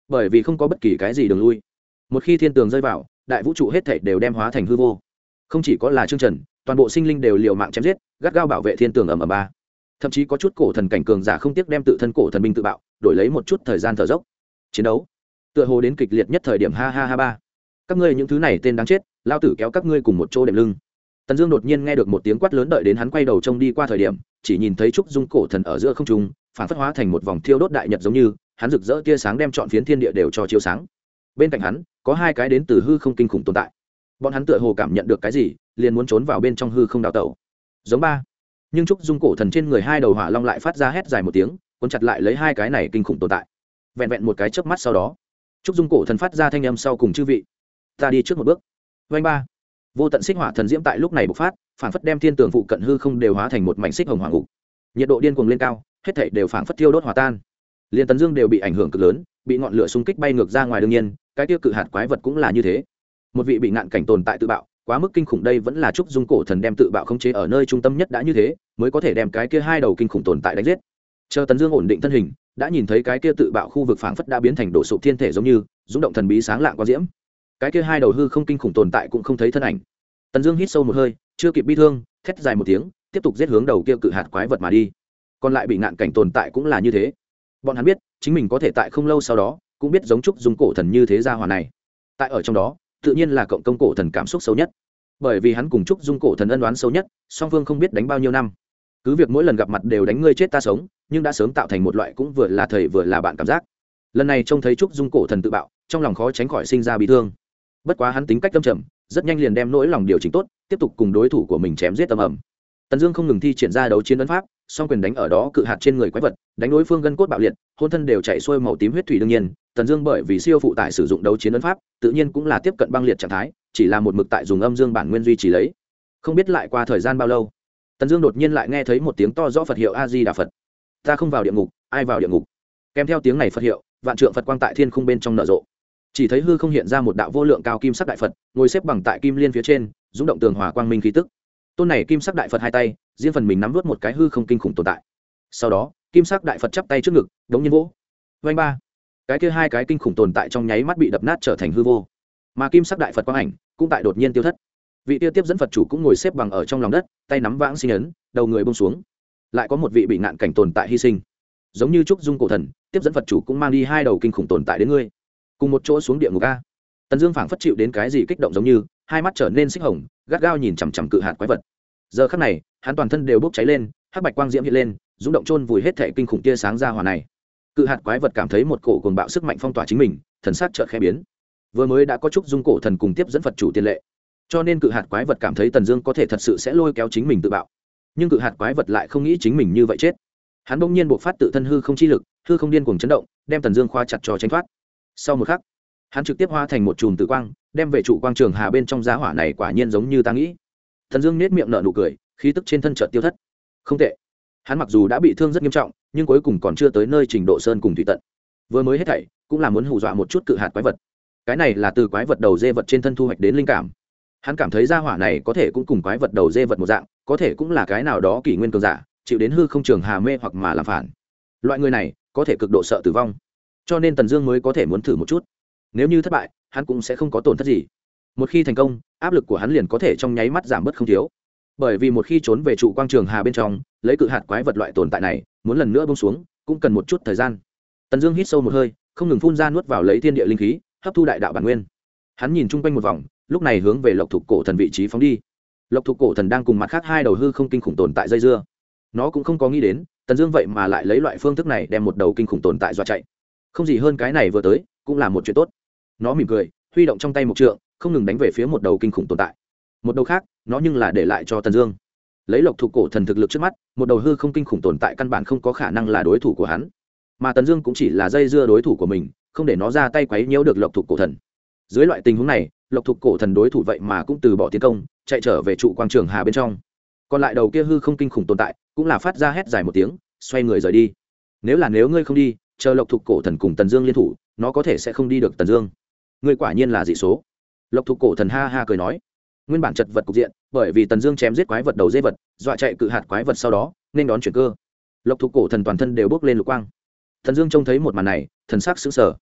bởi vì không có bất kỳ cái gì đường lui. Một khi thiên tường rơi vào, đại vũ trụ hết thảy đều đem hóa thành hư vô. Không chỉ có là Trương Trần, toàn bộ sinh linh đều liều mạng chém giết, gắt gao bảo vệ thiên tường ầm ầm ba. Thậm chí có chút cổ thần cảnh cường giả không tiếc đem tự thân cổ thần binh tự bạo, đổi lấy một chút thời gian thở dốc. Chiến đấu tựa hồ đến kịch liệt nhất thời điểm ha ha ha ba. Các ngươi những thứ này tên đáng chết, lao tử kéo các ngươi cùng một chỗ đệm lưng. Tần Dương đột nhiên nghe được một tiếng quát lớn, đợi đến hắn quay đầu trông đi qua thời điểm, chỉ nhìn thấy trúc dung cổ thần ở giữa không trung, phản phất hóa thành một vòng thiêu đốt đại nhật giống như, hắn rực rỡ tia sáng đem trọn phiến thiên địa đều cho chiếu sáng. Bên cạnh hắn, có hai cái đến từ hư không kinh khủng tồn tại. Bọn hắn tựa hồ cảm nhận được cái gì, liền muốn trốn vào bên trong hư không đào tẩu. Giống ba. Nhưng trúc dung cổ thần trên người hai đầu hỏa long lại phát ra hét dài một tiếng, cuốn chặt lại lấy hai cái này kinh khủng tồn tại. Vẹn vẹn một cái chớp mắt sau đó, trúc dung cổ thần phát ra thanh âm sau cùng chư vị, ta đi trước một bước. Vành ba. Vô tận xích hỏa thần diễm tại lúc này bộc phát, phản phất đem thiên tường phụ cận hư không đều hóa thành một mảnh xích hồng hỏa ngục. Nhiệt độ điên cuồng lên cao, hết thảy đều phản phất thiêu đốt hòa tan. Liên Tần Dương đều bị ảnh hưởng cực lớn, bị ngọn lửa xung kích bay ngược ra ngoài. Đương nhiên, cái tiêu cự hạt quái vật cũng là như thế. Một vị bị ngạn cảnh tồn tại tự bạo, quá mức kinh khủng, đây vẫn là trúc dung cổ thần đem tự bạo khống chế ở nơi trung tâm nhất đã như thế, mới có thể đem cái kia hai đầu kinh khủng tồn tại đánh giết. Chờ Tần Dương ổn định thân hình, đã nhìn thấy cái kia tự bạo khu vực phảng phất đã biến thành đổ sụp thiên thể giống như, rung động thần bí sáng lạng qua diễm. Cái kia hai đầu hư không kinh khủng tồn tại cũng không thấy thân ảnh. Tần Dương hít sâu một hơi, chưa kịp bi thương, thét dài một tiếng, tiếp tục giết hướng đầu kia cự hạt quái vật mà đi. Còn lại bị ngạn cảnh tồn tại cũng là như thế. Bọn hắn biết, chính mình có thể tại không lâu sau đó, cũng biết giống trúc dung cổ thần như thế gia hỏa này. Tại ở trong đó, tự nhiên là cộng công cổ thần cảm xúc sâu nhất. Bởi vì hắn cùng trúc dung cổ thần ân oán sâu nhất, song phương không biết đánh bao nhiêu năm. Cứ việc mỗi lần gặp mặt đều đánh ngươi chết ta sống, nhưng đã sớm tạo thành một loại cũng vừa là thầy vừa là bạn cảm giác. Lần này trông thấy trúc dung cổ thần tự bạo, trong lòng khó tránh khỏi sinh ra bi thương. Bất quá hắn tính cách tâm trầm, rất nhanh liền đem nỗi lòng điều chỉnh tốt, tiếp tục cùng đối thủ của mình chém giết tầm ầm. Tần Dương không ngừng thi triển ra đấu chiến ấn pháp, song quyền đánh ở đó cự hạt trên người quái vật, đánh đối phương gân cốt bạo liệt, hôn thân đều chảy xuôi màu tím huyết thủy. Đương nhiên, Tần Dương bởi vì siêu phụ tải sử dụng đấu chiến ấn pháp, tự nhiên cũng là tiếp cận băng liệt trạng thái, chỉ là một mực tại dùng âm dương bản nguyên duy trì lấy. Không biết lại qua thời gian bao lâu, Tần Dương đột nhiên lại nghe thấy một tiếng to rõ Phật hiệu A Di Đà Phật. Ta không vào địa ngục, ai vào địa ngục? Kèm theo tiếng này Phật hiệu, vạn trượng Phật quang tại thiên khung bên trong nở rộ. Chỉ thấy hư không hiện ra một đạo vô lượng cao kim sắc đại Phật, ngồi xếp bằng tại kim liên phía trên, dũng động tường hòa quang minh khí tức. Tôn này kim sắc đại Phật hai tay, riêng phần mình nắm vút một cái hư không kinh khủng tồn tại. Sau đó, kim sắc đại Phật chắp tay trước ngực, đống nhiên vỗ. Vành ba. Cái kia hai cái kinh khủng tồn tại trong nháy mắt bị đập nát trở thành hư vô. Mà kim sắc đại Phật quang ảnh cũng tại đột nhiên tiêu thất. Vị tiêu tiếp dẫn Phật chủ cũng ngồi xếp bằng ở trong lòng đất, tay nắm vãng sinh ấn, đầu người buông xuống. Lại có một vị bị ngạn cảnh tồn tại hy sinh. Giống như trúc dung cổ thần, tiếp dẫn Phật chủ cũng mang đi hai đầu kinh khủng tồn tại đến ngươi. Cùng một chỗ xuống địa ngục a. Tần Dương phảng phất chịu đến cái gì kích động giống như, hai mắt trở nên xích hồng, gắt gao nhìn chằm chằm cự hạt quái vật. Giờ khắc này, hắn toàn thân đều bốc cháy lên, hắc bạch quang diễm hiện lên, rung động chôn vùi hết thể kinh khủng tia sáng ra hỏa này. Cự hạt quái vật cảm thấy một cổ cuồng bạo sức mạnh phong tỏa chính mình, thần sắc chợt khẽ biến. Vừa mới đã có trúc dung cổ thần cùng tiếp dẫn Phật chủ tiền lệ, cho nên cự hạt quái vật cảm thấy Tần Dương có thể thật sự sẽ lôi kéo chính mình tự bạo. Nhưng cự hạt quái vật lại không nghĩ chính mình như vậy chết. Hắn bỗng nhiên bộc phát tự thân hư không chi lực, hư không điên cuồng chấn động, đem Tần Dương khóa chặt cho tránh thoát. Sau một khắc, hắn trực tiếp hóa thành một chùm tử quang, đem về trụ quang trường hà bên trong giá hỏa này, quả nhiên giống như ta nghĩ. Tần Dương nhếch miệng nở nụ cười, khí tức trên thân chợt tiêu thất. Không tệ. Hắn mặc dù đã bị thương rất nghiêm trọng, nhưng cuối cùng còn chưa tới nơi trình độ sơn cùng thủy tận. Vừa mới hết thảy, cũng là muốn hù dọa một chút cự hạt quái vật. Cái này là từ quái vật đầu dê vật trên thân thu hoạch đến linh cảm. Hắn cảm thấy gia hỏa này có thể cũng cùng quái vật đầu dê vật một dạng, có thể cũng là cái nào đó kỷ nguyên cường giả, chịu đến hư không trường hà mê hoặc mà làm phản. Loại người này có thể cực độ sợ tử vong, cho nên Tần Dương mới có thể muốn thử một chút. Nếu như thất bại, hắn cũng sẽ không có tổn thất gì. Một khi thành công, áp lực của hắn liền có thể trong nháy mắt giảm bớt không thiếu. Bởi vì một khi trốn về trụ quang trường hà bên trong, lấy cự hạt quái vật loại tồn tại này, muốn lần nữa buông xuống, cũng cần một chút thời gian. Tần Dương hít sâu một hơi, không ngừng phun ra nuốt vào lấy thiên địa linh khí, hấp thu đại đạo bản nguyên. Hắn nhìn chung quanh một vòng, lúc này hướng về Lộc Thục cổ thần vị trí phóng đi. Lộc Thục cổ thần đang cùng mặt khác hai đầu hư không kinh khủng tồn tại dây dưa. Nó cũng không có nghĩ đến, Tần Dương vậy mà lại lấy loại phương thức này đem một đầu kinh khủng tồn tại dọa chạy. Không gì hơn cái này vừa tới, cũng là một chuyện tốt. Nó mỉm cười, huy động trong tay một trượng, không ngừng đánh về phía một đầu kinh khủng tồn tại. Một đầu khác, nó nhưng là để lại cho Tần Dương. Lấy Lộc Thục cổ thần thực lực trước mắt, một đầu hư không kinh khủng tồn tại căn bản không có khả năng là đối thủ của hắn. Mà Tần Dương cũng chỉ là dây dưa đối thủ của mình, không để nó ra tay quấy nhiễu được Lộc Thục cổ thần. Dưới loại tình huống này, Lộc Thục cổ thần đối thủ vậy mà cũng từ bỏ tiến công, chạy trở về trụ quang trường hà bên trong. Còn lại đầu kia hư không kinh khủng tồn tại, cũng là phát ra hét dài một tiếng, xoay người rời đi. Nếu là nếu ngươi không đi, chờ Lộc Thục cổ thần cùng Tần Dương liên thủ, nó có thể sẽ không đi được Tần Dương. Ngươi quả nhiên là dị số. Lộc Thục cổ thần ha ha cười nói. Nguyên bản chật vật cục diện, bởi vì Tần Dương chém giết quái vật đầu dê vật, dọa chạy cự hạt quái vật sau đó, nên đón chuyển cơ. Lộc Thục cổ thần toàn thân đều bốc lên lục quang. Tần Dương trông thấy một màn này, thần sắc sững sờ.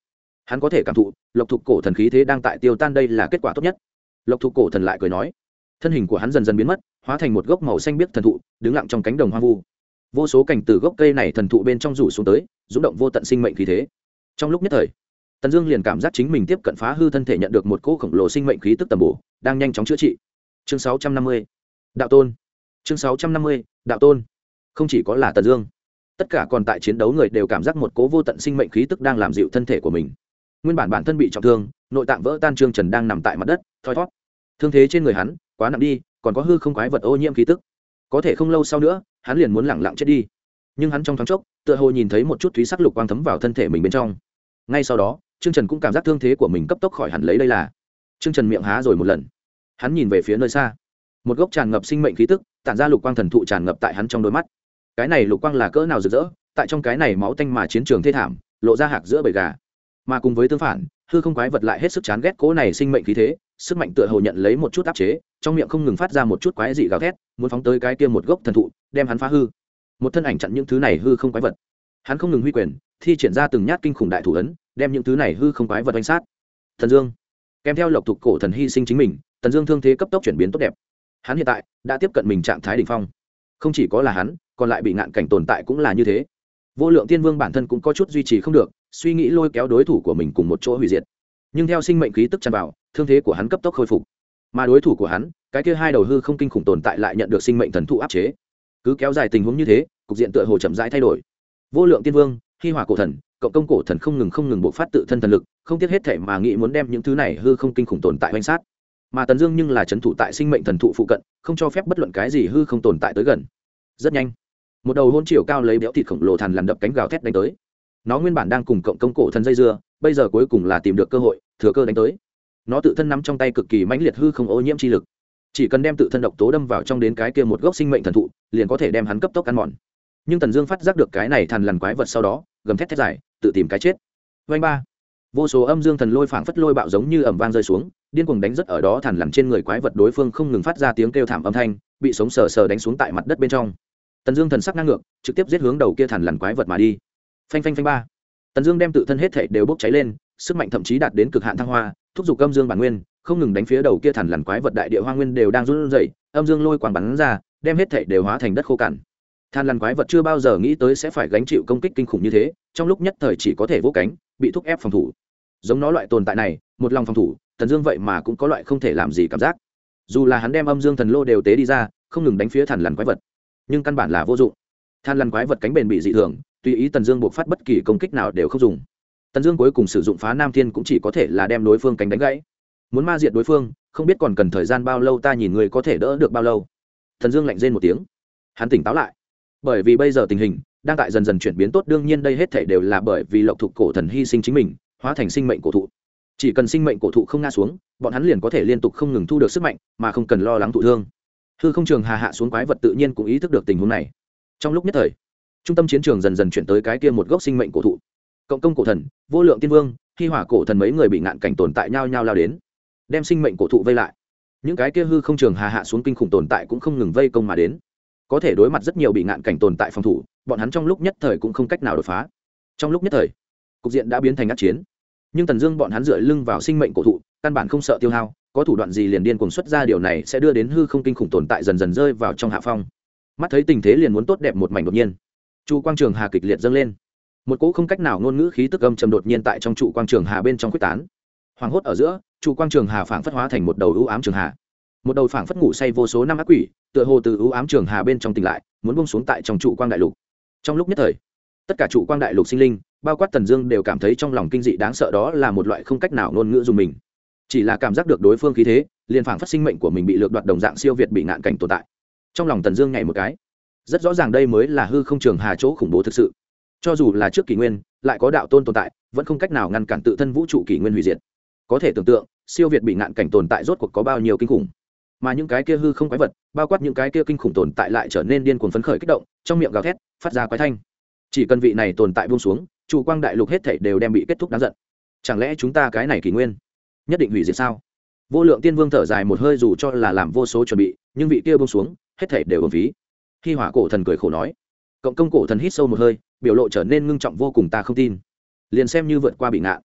hắn có thể cảm thụ lộc thục cổ thần khí thế đang tại tiêu tan, đây là kết quả tốt nhất. Lộc thục cổ thần lại cười nói, thân hình của hắn dần dần biến mất, hóa thành một gốc màu xanh biếc thần thụ đứng lặng trong cánh đồng hoang vu. Vô số cành từ gốc cây này thần thụ bên trong rủ xuống tới, rung động vô tận sinh mệnh khí thế. Trong lúc nhất thời, Tần Dương liền cảm giác chính mình tiếp cận phá hư thân thể, nhận được một cỗ khổng lồ sinh mệnh khí tức tầm bổ, đang nhanh chóng chữa trị. Chương sáu trăm năm mươi, đạo tôn. Chương sáu trăm năm mươi, đạo tôn. Không chỉ có là Tần Dương, tất cả còn tại chiến đấu người đều cảm giác một cỗ vô tận sinh mệnh khí tức đang làm dịu thân thể của mình. Nguyên bản bản thân bị trọng thương, nội tạng vỡ tan Trương Trần đang nằm tại mặt đất, thoi thoát. Thương thế trên người hắn quá nặng đi, còn có hư không quái vật ô nhiễm khí tức. Có thể không lâu sau nữa, hắn liền muốn lẳng lặng chết đi. Nhưng hắn trong thoáng chốc, tựa hồ nhìn thấy một chút thúy sắc lục quang thấm vào thân thể mình bên trong. Ngay sau đó, Trương Trần cũng cảm giác thương thế của mình cấp tốc khỏi hẳn, lấy đây là. Trương Trần miệng há rồi một lần. Hắn nhìn về phía nơi xa. Một gốc tràn ngập sinh mệnh khí tức, tản ra lục quang thần thụ tràn ngập tại hắn trong đôi mắt. Cái này lục quang là cỡ nào rực rỡ, tại trong cái này máu tanh mà chiến trường thê thảm, lộ ra hạc giữa bầy gà. Mà cùng với tương phản, hư không quái vật lại hết sức chán ghét cố này sinh mệnh khí thế, sức mạnh tựa hồ nhận lấy một chút áp chế, trong miệng không ngừng phát ra một chút quái dị gào thét, muốn phóng tới cái kia một gốc thần thụ, đem hắn phá hư. Một thân ảnh chặn những thứ này hư không quái vật. Hắn không ngừng huy quyền, thi triển ra từng nhát kinh khủng đại thủ ấn, đem những thứ này hư không quái vật đánh sát. Thần Dương, kèm theo lộc thục cổ thần hy sinh chính mình, Tần Dương thương thế cấp tốc chuyển biến tốt đẹp. Hắn hiện tại đã tiếp cận mình trạng thái đỉnh phong. Không chỉ có là hắn, còn lại bị ngạn cảnh tồn tại cũng là như thế. Vô Lượng Tiên Vương bản thân cũng có chút duy trì không được, suy nghĩ lôi kéo đối thủ của mình cùng một chỗ hủy diệt. Nhưng theo sinh mệnh khí tức tràn vào, thương thế của hắn cấp tốc khôi phục. Mà đối thủ của hắn, cái kia hai đầu hư không kinh khủng tồn tại lại nhận được sinh mệnh thần thụ áp chế. Cứ kéo dài tình huống như thế, cục diện tựa hồ chậm rãi thay đổi. Vô Lượng Tiên Vương, Hi Hỏa cổ thần, cộng công cổ thần không ngừng không ngừng bộc phát tự thân thần lực, không tiếc hết thể mà nghĩ muốn đem những thứ này hư không kinh khủng tồn tại hoành sát. Mà Tần Dương nhưng là trấn thủ tại sinh mệnh thần thụ phụ cận, không cho phép bất luận cái gì hư không tồn tại tới gần. Rất nhanh, một đầu hôn chiều cao lấy béo thịt khổng lồ thằn lằn đập cánh gào thét đánh tới. Nó nguyên bản đang cùng cộng công cổ thần dây dưa, bây giờ cuối cùng là tìm được cơ hội, thừa cơ đánh tới. Nó tự thân nắm trong tay cực kỳ mãnh liệt hư không ô nhiễm chi lực, chỉ cần đem tự thân độc tố đâm vào trong đến cái kia một gốc sinh mệnh thần thụ, liền có thể đem hắn cấp tốc ăn mòn. Nhưng Tần Dương phát giác được cái này thằn lằn quái vật sau đó, gầm thét thét dài, tự tìm cái chết. Vành ba, vô số âm dương thần lôi phảng phất lôi bạo giống như ầm vang rơi xuống, điên cuồng đánh rất ở đó thằn lằn trên người quái vật, đối phương không ngừng phát ra tiếng kêu thảm âm thanh, bị sống sờ sờ đánh xuống tại mặt đất bên trong. Tần Dương thần sắc ngang ngược, trực tiếp giết hướng đầu kia thằn lằn quái vật mà đi. Phanh phanh phanh ba. Tần Dương đem tự thân hết thảy đều bốc cháy lên, sức mạnh thậm chí đạt đến cực hạn thăng hoa, thúc giục âm dương bản nguyên, không ngừng đánh phía đầu kia thằn lằn quái vật, đại địa hoang nguyên đều đang run rẩy, âm dương lôi quang bắn ra, đem hết thảy đều hóa thành đất khô cằn. Thằn lằn quái vật chưa bao giờ nghĩ tới sẽ phải gánh chịu công kích kinh khủng như thế, trong lúc nhất thời chỉ có thể vỗ cánh, bị thúc ép phòng thủ. Giống nó loại tồn tại này, một lòng phòng thủ, Tần Dương vậy mà cũng có loại không thể làm gì cảm giác. Dù là hắn đem âm dương thần lô đều tế đi ra, không ngừng đánh phía thằn lằn quái vật, nhưng căn bản là vô dụng. Than lằn quái vật cánh bền bị dị thường, tùy ý Tần Dương buộc phát bất kỳ công kích nào đều không dùng. Tần Dương cuối cùng sử dụng phá nam thiên cũng chỉ có thể là đem đối phương cánh đánh gãy. Muốn ma diệt đối phương, không biết còn cần thời gian bao lâu, ta nhìn người có thể đỡ được bao lâu. Tần Dương lạnh rên một tiếng, hắn tỉnh táo lại, bởi vì bây giờ tình hình đang tại dần dần chuyển biến tốt, đương nhiên đây hết thảy đều là bởi vì Lộc Thục cổ thần hy sinh chính mình, hóa thành sinh mệnh cổ thụ. Chỉ cần sinh mệnh cổ thụ không ngã xuống, bọn hắn liền có thể liên tục không ngừng thu được sức mạnh, mà không cần lo lắng thụ thương. Hư không trường hà hạ xuống quái vật tự nhiên cũng ý thức được tình huống này. Trong lúc nhất thời, trung tâm chiến trường dần dần chuyển tới cái kia một gốc sinh mệnh cổ thụ. Cộng công cổ thần, Vô Lượng Tiên Vương, Hi Hỏa cổ thần mấy người bị ngạn cảnh tồn tại nhau nhau lao đến, đem sinh mệnh cổ thụ vây lại. Những cái kia hư không trường hà hạ xuống kinh khủng tồn tại cũng không ngừng vây công mà đến. Có thể đối mặt rất nhiều bị ngạn cảnh tồn tại phòng thủ, bọn hắn trong lúc nhất thời cũng không cách nào đột phá. Trong lúc nhất thời, cục diện đã biến thành ác chiến. Nhưng Tần Dương bọn hắn dựa lưng vào sinh mệnh cổ thụ, căn bản không sợ tiêu hao, có thủ đoạn gì liền điên cuồng xuất ra, điều này sẽ đưa đến hư không kinh khủng tồn tại dần dần rơi vào trong hạ phong. Mắt thấy tình thế liền muốn tốt đẹp một mảnh, đột nhiên trụ quang trường hà kịch liệt dâng lên, một cỗ không cách nào ngôn ngữ khí tức âm trầm đột nhiên tại trong trụ quang trường hà bên trong quyết tán. Hoàng hốt ở giữa, trụ quang trường hà phảng phất hóa thành một đầu u ám trường hà, một đầu phảng phất ngủ say vô số năm ác quỷ, tựa hồ từ u ám trường hà bên trong tỉnh lại, muốn buông xuống tại trong trụ quang đại lục. Trong lúc nhất thời, tất cả trụ quang đại lục sinh linh, bao quát Tần Dương đều cảm thấy trong lòng kinh dị đáng sợ, đó là một loại không cách nào ngôn ngữ dùng mình. Chỉ là cảm giác được đối phương khí thế, liền phảng phất sinh mệnh của mình bị lược đoạt đồng dạng, siêu việt bị ngạn cảnh tồn tại. Trong lòng Tần Dương nhảy một cái, rất rõ ràng đây mới là hư không trường hà chỗ khủng bố thực sự. Cho dù là trước kỷ nguyên, lại có đạo tôn tồn tại, vẫn không cách nào ngăn cản tự thân vũ trụ kỷ nguyên hủy diệt. Có thể tưởng tượng, siêu việt bị ngạn cảnh tồn tại rốt cuộc có bao nhiêu kinh khủng. Mà những cái kia hư không quái vật, bao quát những cái kia kinh khủng tồn tại lại trở nên điên cuồng phấn khởi kích động, trong miệng gào thét, phát ra quái thanh. Chỉ cần vị này tồn tại buông xuống, trụ quang đại lục hết thảy đều đem bị kết thúc đáng giận. Chẳng lẽ chúng ta cái này kỷ nguyên nhất định hủy diệt sao? Vô Lượng Tiên Vương thở dài một hơi, dù cho là làm vô số chuẩn bị, nhưng vị kia buông xuống, hết thảy đều uổng phí. Hi Hỏa cổ thần cười khổ nói. Cộng công cổ thần hít sâu một hơi, biểu lộ trở nên ngưng trọng vô cùng, ta không tin. Liền xem như vượt qua bị ngạn,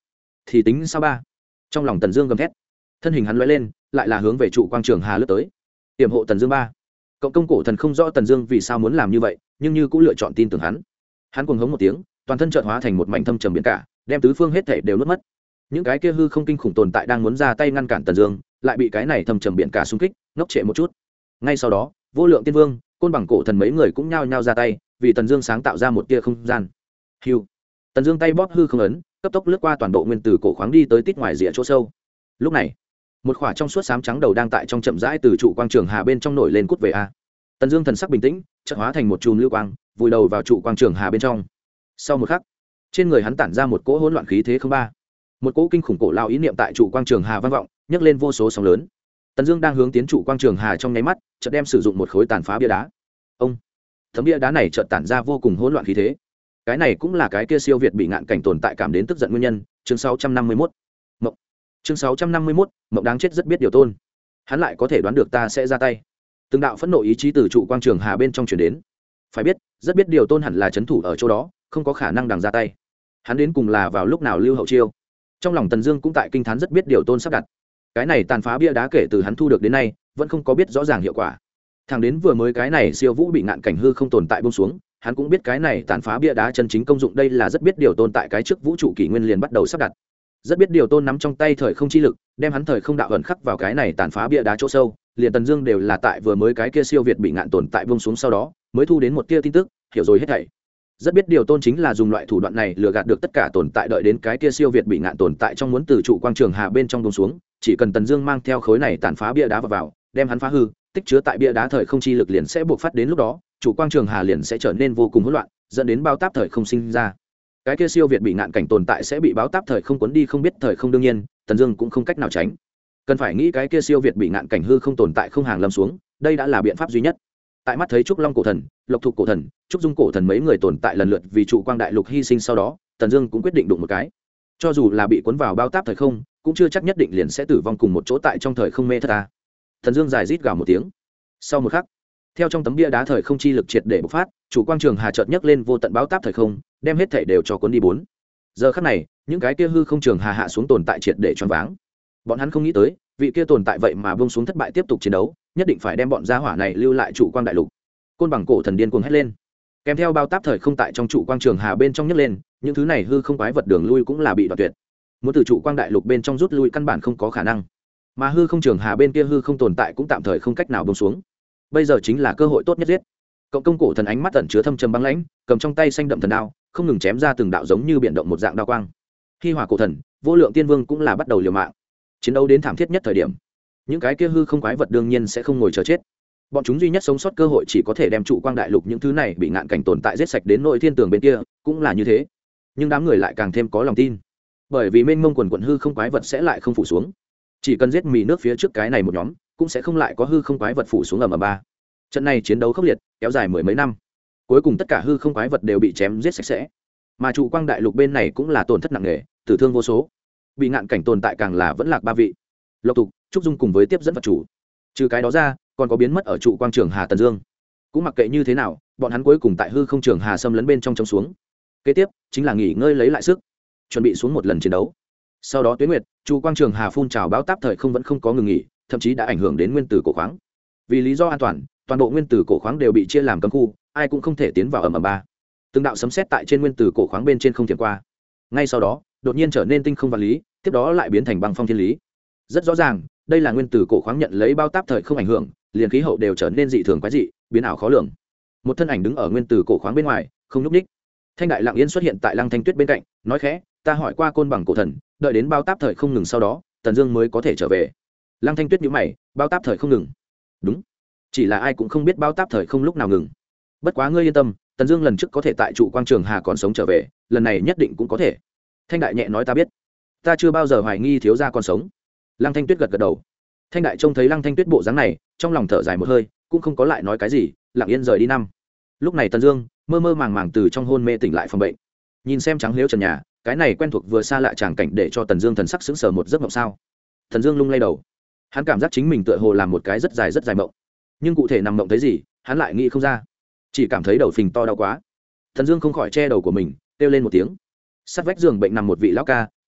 thì tính sao ba. Trong lòng Tần Dương gầm thét, thân hình hắn lóe lên, lại là hướng về trụ quang trường hà lướt tới. Tiềm hộ Tần Dương ba. Cộng công cổ thần không rõ Tần Dương vì sao muốn làm như vậy, nhưng như cũng lựa chọn tin tưởng hắn. Hắn cuồng hống một tiếng, toàn thân chợt hóa thành một mảnh thâm trầm biển cả, đem tứ phương hết thảy đều nuốt mất. Những cái kia hư không kinh khủng tồn tại đang muốn ra tay ngăn cản Tần Dương, lại bị cái này thâm trầm biển cả xung kích, ngốc trệ một chút. Ngay sau đó, Vô Lượng Tiên Vương, Côn Bằng cổ thần mấy người cũng nhao nhao ra tay, vì Tần Dương sáng tạo ra một tia không gian. Hưu. Tần Dương tay bóp hư không ấn, cấp tốc lướt qua toàn bộ nguyên tử cổ khoáng đi tới tít ngoài rìa chỗ sâu. Lúc này, một khỏa trong suốt xám trắng đầu đang tại trong chậm rãi từ trụ quang trường hà bên trong nổi lên cút về a. Tần Dương thần sắc bình tĩnh, chợt hóa thành một chùm lưu quang, vùi đầu vào trụ quang trường hà bên trong. Sau một khắc, trên người hắn tản ra một cỗ hỗn loạn khí thế không ba. Một cỗ kinh khủng cổ lao ý niệm tại trụ quang trường hà vang vọng, nhấc lên vô số sóng lớn. Tần Dương đang hướng tiến trụ quang trường hà trong nháy mắt, chợt đem sử dụng một khối tàn phá bia đá. Ông, tấm bia đá này chợt tản ra vô cùng hỗn loạn khí thế. Cái này cũng là cái kia siêu việt bị ngạn cảnh tồn tại cảm đến tức giận nguyên nhân. Chương sáu trăm năm mươi mốt. Mộng. Chương sáu trăm năm mươi mốt, mộng đáng chết rất biết điều tôn. Hắn lại có thể đoán được ta sẽ ra tay. Từng đạo phẫn nộ ý chí từ trụ quang trường hà bên trong truyền đến. Phải biết, rất biết điều tôn hẳn là trấn thủ ở chỗ đó, không có khả năng đằng ra tay. Hắn đến cùng là vào lúc nào lưu hậu chiêu. Trong lòng Tần Dương cũng tại kinh thán rất biết điều tôn sắp đặt. Cái này tàn phá bia đá kể từ hắn thu được đến nay, vẫn không có biết rõ ràng hiệu quả. Thằng đến vừa mới cái này siêu vũ bị ngạn cảnh hư không tồn tại buông xuống, hắn cũng biết cái này tàn phá bia đá chân chính công dụng đây là rất biết điều tôn tại cái trước vũ trụ kỷ nguyên liền bắt đầu sắp đặt. Rất biết điều tôn nắm trong tay thời không chi lực, đem hắn thời không đạo ẩn khắc vào cái này tàn phá bia đá chỗ sâu, liền Tần Dương đều là tại vừa mới cái kia siêu việt bị ngạn tồn tại buông xuống sau đó, mới thu đến một tia tin tức, hiểu rồi hết thảy. Rất biết điều tôn chính là dùng loại thủ đoạn này lừa gạt được tất cả tồn tại đợi đến cái kia siêu việt bị ngạn tồn tại trong muốn từ trụ quang trường hà bên trong buông xuống, chỉ cần Tần Dương mang theo khối này tàn phá bia đá vào, vào đem hắn phá hư, tích chứa tại bia đá thời không chi lực liền sẽ buộc phát đến lúc đó, trụ quang trường hà liền sẽ trở nên vô cùng hỗn loạn, dẫn đến bao táp thời không sinh ra. Cái kia siêu việt bị ngạn cảnh tồn tại sẽ bị báo táp thời không cuốn đi không biết thời không đương nhiên, Tần Dương cũng không cách nào tránh. Cần phải nghĩ cái kia siêu việt bị ngạn cảnh hư không tồn tại không hàng lâm xuống, đây đã là biện pháp duy nhất. Tại mắt thấy trúc long cổ thần, lộc thục cổ thần, trúc dung cổ thần mấy người tồn tại lần lượt vì trụ quang đại lục hy sinh sau đó, Tần Dương cũng quyết định đụng một cái. Cho dù là bị cuốn vào bao táp thời không, cũng chưa chắc nhất định liền sẽ tử vong cùng một chỗ tại trong thời không mê thất ta. Tần Dương dài rít gào một tiếng. Sau một khắc, theo trong tấm bia đá thời không chi lực triệt để bộc phát, chủ quang trường hà chợt nhấc lên vô tận báo táp thời không, đem hết thảy đều cho cuốn đi bốn. Giờ khắc này, những cái kia hư không trường hà hạ xuống tồn tại triệt để choáng váng. Bọn hắn không nghĩ tới, vị kia tồn tại vậy mà buông xuống thất bại tiếp tục chiến đấu, nhất định phải đem bọn gia hỏa này lưu lại trụ quang đại lục. Côn Bằng cổ thần điên cuồng hét lên. Kèm theo bao táp thời không tại trong trụ quang trường hà bên trong nhấc lên, những thứ này hư không quái vật đường lui cũng là bị đoạn tuyệt. Muốn từ trụ quang đại lục bên trong rút lui căn bản không có khả năng. Mà hư không trường hà bên kia hư không tồn tại cũng tạm thời không cách nào buông xuống. Bây giờ chính là cơ hội tốt nhất giết. Cộng công cổ thần ánh mắt ẩn chứa thâm trầm băng lãnh, cầm trong tay xanh đậm thần đao, không ngừng chém ra từng đạo giống như biển động một dạng đao quang. Hi Hỏa cổ thần, Vô Lượng Tiên Vương cũng là bắt đầu liều mạng. Chiến đấu đến thảm thiết nhất thời điểm, những cái kia hư không quái vật đương nhiên sẽ không ngồi chờ chết. Bọn chúng duy nhất sống sót cơ hội chỉ có thể đem trụ quang đại lục những thứ này bị ngạn cảnh tồn tại giết sạch đến nội thiên tường bên kia, cũng là như thế. Nhưng đám người lại càng thêm có lòng tin, bởi vì mênh mông quần quần hư không quái vật sẽ lại không phủ xuống. Chỉ cần giết mì nước phía trước cái này một nhóm, cũng sẽ không lại có hư không quái vật phủ xuống ầm ầm ba. Trận này chiến đấu khốc liệt, kéo dài mười mấy năm. Cuối cùng tất cả hư không quái vật đều bị chém giết sạch sẽ. Mà trụ quang đại lục bên này cũng là tổn thất nặng nề, tử thương vô số. Bị ngạn cảnh tồn tại càng là vẫn lạc ba vị. Lộc Tục, Trúc Dung cùng với tiếp dẫn vật chủ. Trừ cái đó ra, còn có biến mất ở trụ quang trường Hà Tần Dương. Cũng mặc kệ như thế nào, bọn hắn cuối cùng tại hư không trường Hà xâm lấn bên trong trống xuống. Kế tiếp chính là nghỉ ngơi lấy lại sức, chuẩn bị xuống một lần chiến đấu. Sau đó Tuyết Nguyệt, trụ quang trường Hà phun trào báo táp thời không vẫn không có ngừng nghỉ, thậm chí đã ảnh hưởng đến nguyên tử cổ khoáng. Vì lý do an toàn, toàn bộ nguyên tử cổ khoáng đều bị chia làm cấm khu, ai cũng không thể tiến vào ầm ầm ba. Từng đạo sấm sét tại trên nguyên tử cổ khoáng bên trên không thiểm qua. Ngay sau đó, đột nhiên trở nên tinh không vật lý, tiếp đó lại biến thành băng phong thiên lý. Rất rõ ràng, đây là nguyên tử cổ khoáng nhận lấy bao táp thời không ảnh hưởng, liền khí hậu đều trở nên dị thường quái dị, biến ảo khó lường. Một thân ảnh đứng ở nguyên tử cổ khoáng bên ngoài, không nhúc nhích. Thanh Đại Lặng Yên xuất hiện tại Lăng Thanh Tuyết bên cạnh, nói khẽ, "Ta hỏi qua Côn Bằng cổ thần, đợi đến bao táp thời không ngừng sau đó, Tần Dương mới có thể trở về." Lăng Thanh Tuyết nhíu mày, "Bao táp thời không ngừng?" "Đúng, chỉ là ai cũng không biết bao táp thời không lúc nào ngừng. Bất quá ngươi yên tâm, Tần Dương lần trước có thể tại trụ quang trường Hà còn sống trở về, lần này nhất định cũng có thể." Thanh Đại nhẹ nói, "Ta biết, ta chưa bao giờ hoài nghi thiếu gia còn sống." Lăng Thanh Tuyết gật gật đầu. Thanh Đại trông thấy Lăng Thanh Tuyết bộ dáng này, trong lòng thở dài một hơi, cũng không có lại nói cái gì, lặng yên rời đi năm. Lúc này Tần Dương mơ mơ màng màng từ trong hôn mê tỉnh lại phòng bệnh, nhìn xem trắng liễu trần nhà, cái này quen thuộc vừa xa lạ tràng cảnh để cho Tần Dương thần sắc sững sờ một giấc mộng sao? Tần Dương lung lay đầu, hắn cảm giác chính mình tựa hồ làm một cái rất dài rất dài mộng, nhưng cụ thể nằm mộng thấy gì, hắn lại nghĩ không ra, chỉ cảm thấy đầu phình to đau quá. Tần Dương không khỏi che đầu của mình, kêu lên một tiếng. Sát vách giường bệnh nằm một vị lão ca,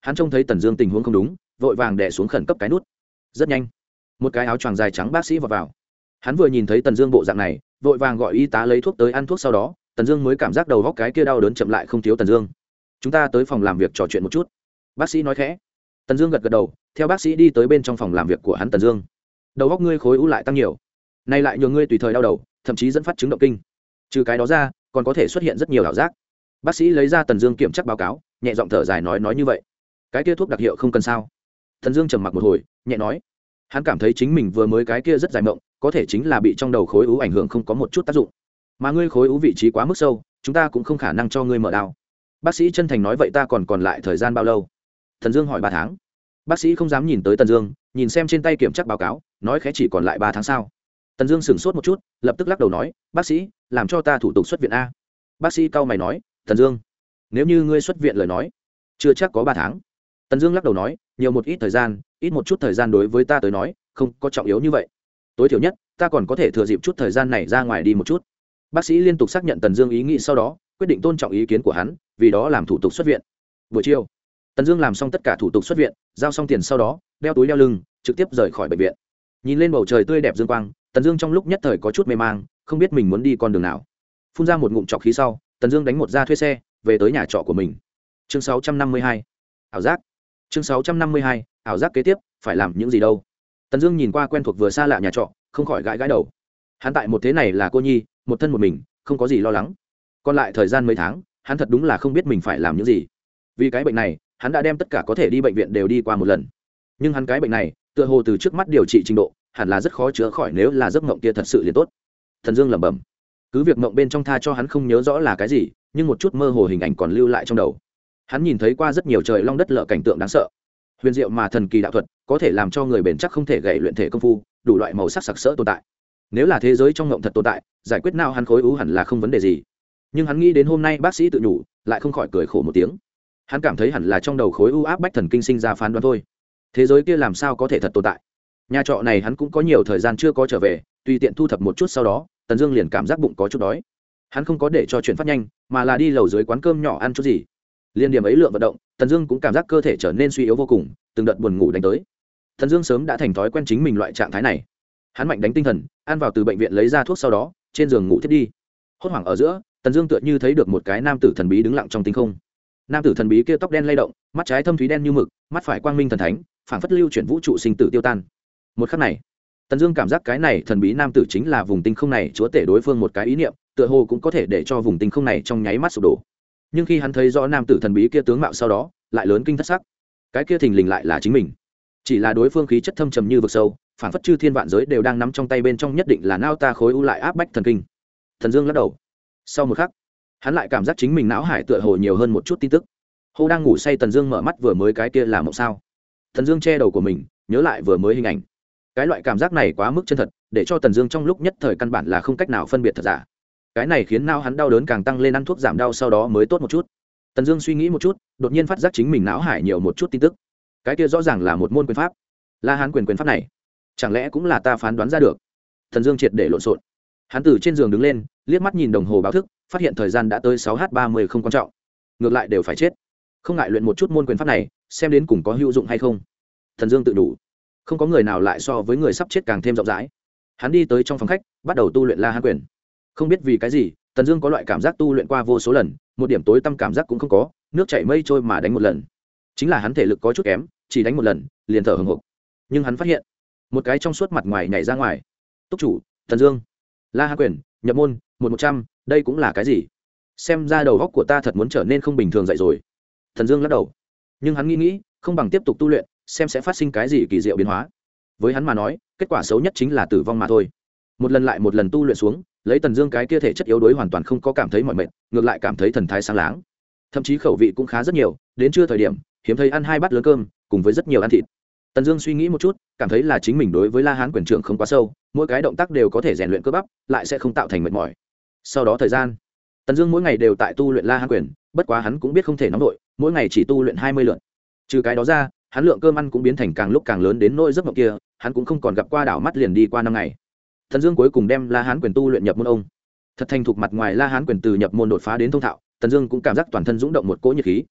hắn trông thấy Tần Dương tình huống không đúng, vội vàng đè xuống khẩn cấp cái nút. Rất nhanh, một cái áo choàng dài trắng bác sĩ vọt vào. Hắn vừa nhìn thấy Tần Dương bộ dạng này, vội vàng gọi y tá lấy thuốc tới ăn thuốc, sau đó Tần Dương mới cảm giác đầu góc cái kia đau đớn chậm lại không thiếu. Tần Dương, chúng ta tới phòng làm việc trò chuyện một chút, bác sĩ nói khẽ. Tần Dương gật gật đầu, theo bác sĩ đi tới bên trong phòng làm việc của hắn. Tần Dương, đầu góc ngươi khối u lại tăng nhiều, nay lại nhường ngươi tùy thời đau đầu, thậm chí dẫn phát chứng động kinh. Trừ cái đó ra, còn có thể xuất hiện rất nhiều ảo giác. Bác sĩ lấy ra Tần Dương kiểm tra báo cáo, nhẹ giọng thở dài nói nói như vậy. Cái kia thuốc đặc hiệu không cần sao? Tần Dương trầm mặc một hồi, nhẹ nói. Hắn cảm thấy chính mình vừa mới cái kia rất dài mộng, có thể chính là bị trong đầu khối u ảnh hưởng không có một chút tác dụng. Mà ngươi khối u vị trí quá mức sâu, chúng ta cũng không khả năng cho ngươi mở đao. Bác sĩ chân thành nói. Vậy ta còn còn lại thời gian bao lâu? Tần Dương hỏi. ba tháng. Bác sĩ không dám nhìn tới Tần Dương, nhìn xem trên tay kiểm tra báo cáo, nói khẽ. Chỉ còn lại ba tháng sao? Tần Dương sững sốt một chút, lập tức lắc đầu nói. Bác sĩ, làm cho ta thủ tục xuất viện a. Bác sĩ cau mày nói. Tần Dương, nếu như ngươi xuất viện lời nói, chưa chắc có ba tháng. Tần Dương lắc đầu nói. Nhiều một ít thời gian, ít một chút thời gian đối với ta tới nói không có trọng yếu như vậy. Tối thiểu nhất ta còn có thể thừa dịp chút thời gian này ra ngoài đi một chút. Bác sĩ liên tục xác nhận Tần Dương ý nghĩ, sau đó quyết định tôn trọng ý kiến của hắn, vì đó làm thủ tục xuất viện. Buổi chiều, Tần Dương làm xong tất cả thủ tục xuất viện, giao xong tiền sau đó đeo túi đeo lưng, trực tiếp rời khỏi bệnh viện. Nhìn lên bầu trời tươi đẹp dương quang, Tần Dương trong lúc nhất thời có chút mê mang, không biết mình muốn đi con đường nào. Phun ra một ngụm trọc khí sau, Tần Dương đánh một ra thuê xe về tới nhà trọ của mình. Chương sáu trăm năm mươi hai, ảo giác. Chương sáu trăm năm mươi hai, ảo giác kế tiếp phải làm những gì đâu? Tần Dương nhìn qua quen thuộc vừa xa lạ nhà trọ, không khỏi gãi gãi đầu. Hắn tại một thế này là cô nhi, một thân một mình, không có gì lo lắng. Còn lại thời gian mấy tháng, hắn thật đúng là không biết mình phải làm những gì. Vì cái bệnh này, hắn đã đem tất cả có thể đi bệnh viện đều đi qua một lần. Nhưng hắn cái bệnh này, tựa hồ từ trước mắt điều trị trình độ, hẳn là rất khó chữa khỏi, nếu là giấc mộng kia thật sự liền tốt. Tần Dương lẩm bẩm. Cứ việc mộng bên trong tha cho hắn không nhớ rõ là cái gì, nhưng một chút mơ hồ hình ảnh còn lưu lại trong đầu. Hắn nhìn thấy qua rất nhiều trời long đất lở cảnh tượng đáng sợ. Huyền diệu mà thần kỳ đạo thuật, có thể làm cho người bền chắc không thể gãy luyện thể công phu, đủ loại màu sắc sặc sỡ tồn tại. Nếu là thế giới trong ngộng thật tồn tại, giải quyết nào hắn khối u hẳn là không vấn đề gì. Nhưng hắn nghĩ đến hôm nay bác sĩ tự nhủ, lại không khỏi cười khổ một tiếng. Hắn cảm thấy hẳn là trong đầu khối u áp bách thần kinh sinh ra phán đoán thôi. Thế giới kia làm sao có thể thật tồn tại? Nhà trọ này hắn cũng có nhiều thời gian chưa có trở về, tùy tiện thu thập một chút sau đó, Tần Dương liền cảm giác bụng có chút đói. Hắn không có để cho chuyện phát nhanh, mà là đi lầu dưới quán cơm nhỏ ăn chút gì. Liên điểm ấy lượng vận động, Tần Dương cũng cảm giác cơ thể trở nên suy yếu vô cùng, từng đợt buồn ngủ đánh tới. Tần Dương sớm đã thành thói quen chính mình loại trạng thái này. Hắn mạnh đánh tinh thần, ăn vào từ bệnh viện lấy ra thuốc, sau đó trên giường ngủ thiết đi. Hốt hoảng ở giữa, Tần Dương tựa như thấy được một cái nam tử thần bí đứng lặng trong tinh không. Nam tử thần bí kia tóc đen lay động, mắt trái thâm thúy đen như mực, mắt phải quang minh thần thánh, phảng phất lưu chuyển vũ trụ sinh tử tiêu tan. Một khắc này, Tần Dương cảm giác cái này thần bí nam tử chính là vùng tinh không này chúa tể đối phương một cái ý niệm, tựa hồ cũng có thể để cho vùng tinh không này trong nháy mắt sụp đổ. Nhưng khi hắn thấy rõ nam tử thần bí kia tướng mạo sau đó, lại lớn kinh thất sắc. Cái kia thình lình lại là chính mình. Chỉ là đối phương khí chất thâm trầm như vực sâu, phảng phất chư thiên vạn giới đều đang nắm trong tay, bên trong nhất định là nao ta khối u lại áp bách thần kinh. Tần Dương lắc đầu. Sau một khắc, hắn lại cảm giác chính mình não hải tựa hồ nhiều hơn một chút tin tức. Hồ đang ngủ say Tần Dương mở mắt, vừa mới cái kia là mộng sao? Tần Dương che đầu của mình, nhớ lại vừa mới hình ảnh. Cái loại cảm giác này quá mức chân thật, để cho Tần Dương trong lúc nhất thời căn bản là không cách nào phân biệt thật giả. Cái này khiến não hắn đau đớn càng tăng lên, ăn thuốc giảm đau sau đó mới tốt một chút. Tần Dương suy nghĩ một chút, đột nhiên phát giác chính mình não hải nhiều một chút tin tức. Cái kia rõ ràng là một môn quyền pháp. La Hán quyền quyền pháp này, chẳng lẽ cũng là ta phán đoán ra được? Tần Dương triệt để lộn xộn. Hắn từ trên giường đứng lên, liếc mắt nhìn đồng hồ báo thức, phát hiện thời gian đã tới sáu h ba mươi, không quan trọng, ngược lại đều phải chết, không ngại luyện một chút môn quyền pháp này, xem đến cùng có hữu dụng hay không. Tần Dương tự đủ, không có người nào lại so với người sắp chết càng thêm rộng rãi. Hắn đi tới trong phòng khách, bắt đầu tu luyện La Hán quyền. Không biết vì cái gì, Tần Dương có loại cảm giác tu luyện qua vô số lần, một điểm tối tăm cảm giác cũng không có, nước chảy mây trôi mà đánh một lần. Chính là hắn thể lực có chút kém, chỉ đánh một lần, liền thở hổn hộc. Nhưng hắn phát hiện, một cái trong suốt mặt ngoài nhảy ra ngoài. Túc chủ, Tần Dương. La Hán quyền, nhập môn, một một trăm, đây cũng là cái gì? Xem ra đầu óc của ta thật muốn trở nên không bình thường dậy rồi. Tần Dương lắc đầu. Nhưng hắn nghĩ nghĩ, không bằng tiếp tục tu luyện, xem sẽ phát sinh cái gì kỳ diệu biến hóa. Với hắn mà nói, kết quả xấu nhất chính là tử vong mà thôi. Một lần lại một lần tu luyện xuống, lấy Tần Dương cái kia thể chất yếu đuối hoàn toàn không có cảm thấy mỏi mệt, ngược lại cảm thấy thần thái sáng láng. Thậm chí khẩu vị cũng khá rất nhiều, đến trưa thời điểm, hiếm thấy ăn hai bát lớn cơm, cùng với rất nhiều ăn thịt. Tần Dương suy nghĩ một chút, cảm thấy là chính mình đối với La Hán quyền trưởng không quá sâu, mỗi cái động tác đều có thể rèn luyện cơ bắp, lại sẽ không tạo thành mệt mỏi. Sau đó thời gian, Tần Dương mỗi ngày đều tại tu luyện La Hán quyền, bất quá hắn cũng biết không thể nóng nổi, mỗi ngày chỉ tu luyện hai mươi lượt. Trừ cái đó ra, hắn lượng cơm ăn cũng biến thành càng lúc càng lớn, đến nỗi giấc mộng kia, hắn cũng không còn gặp qua đảo mắt liền đi qua năm ngày. Tần Dương cuối cùng đem La Hán quyền tu luyện nhập môn ông. Thật thành thục mặt ngoài La Hán quyền từ nhập môn đột phá đến thông thạo, Tần Dương cũng cảm giác toàn thân dũng động một cỗ nhiệt khí.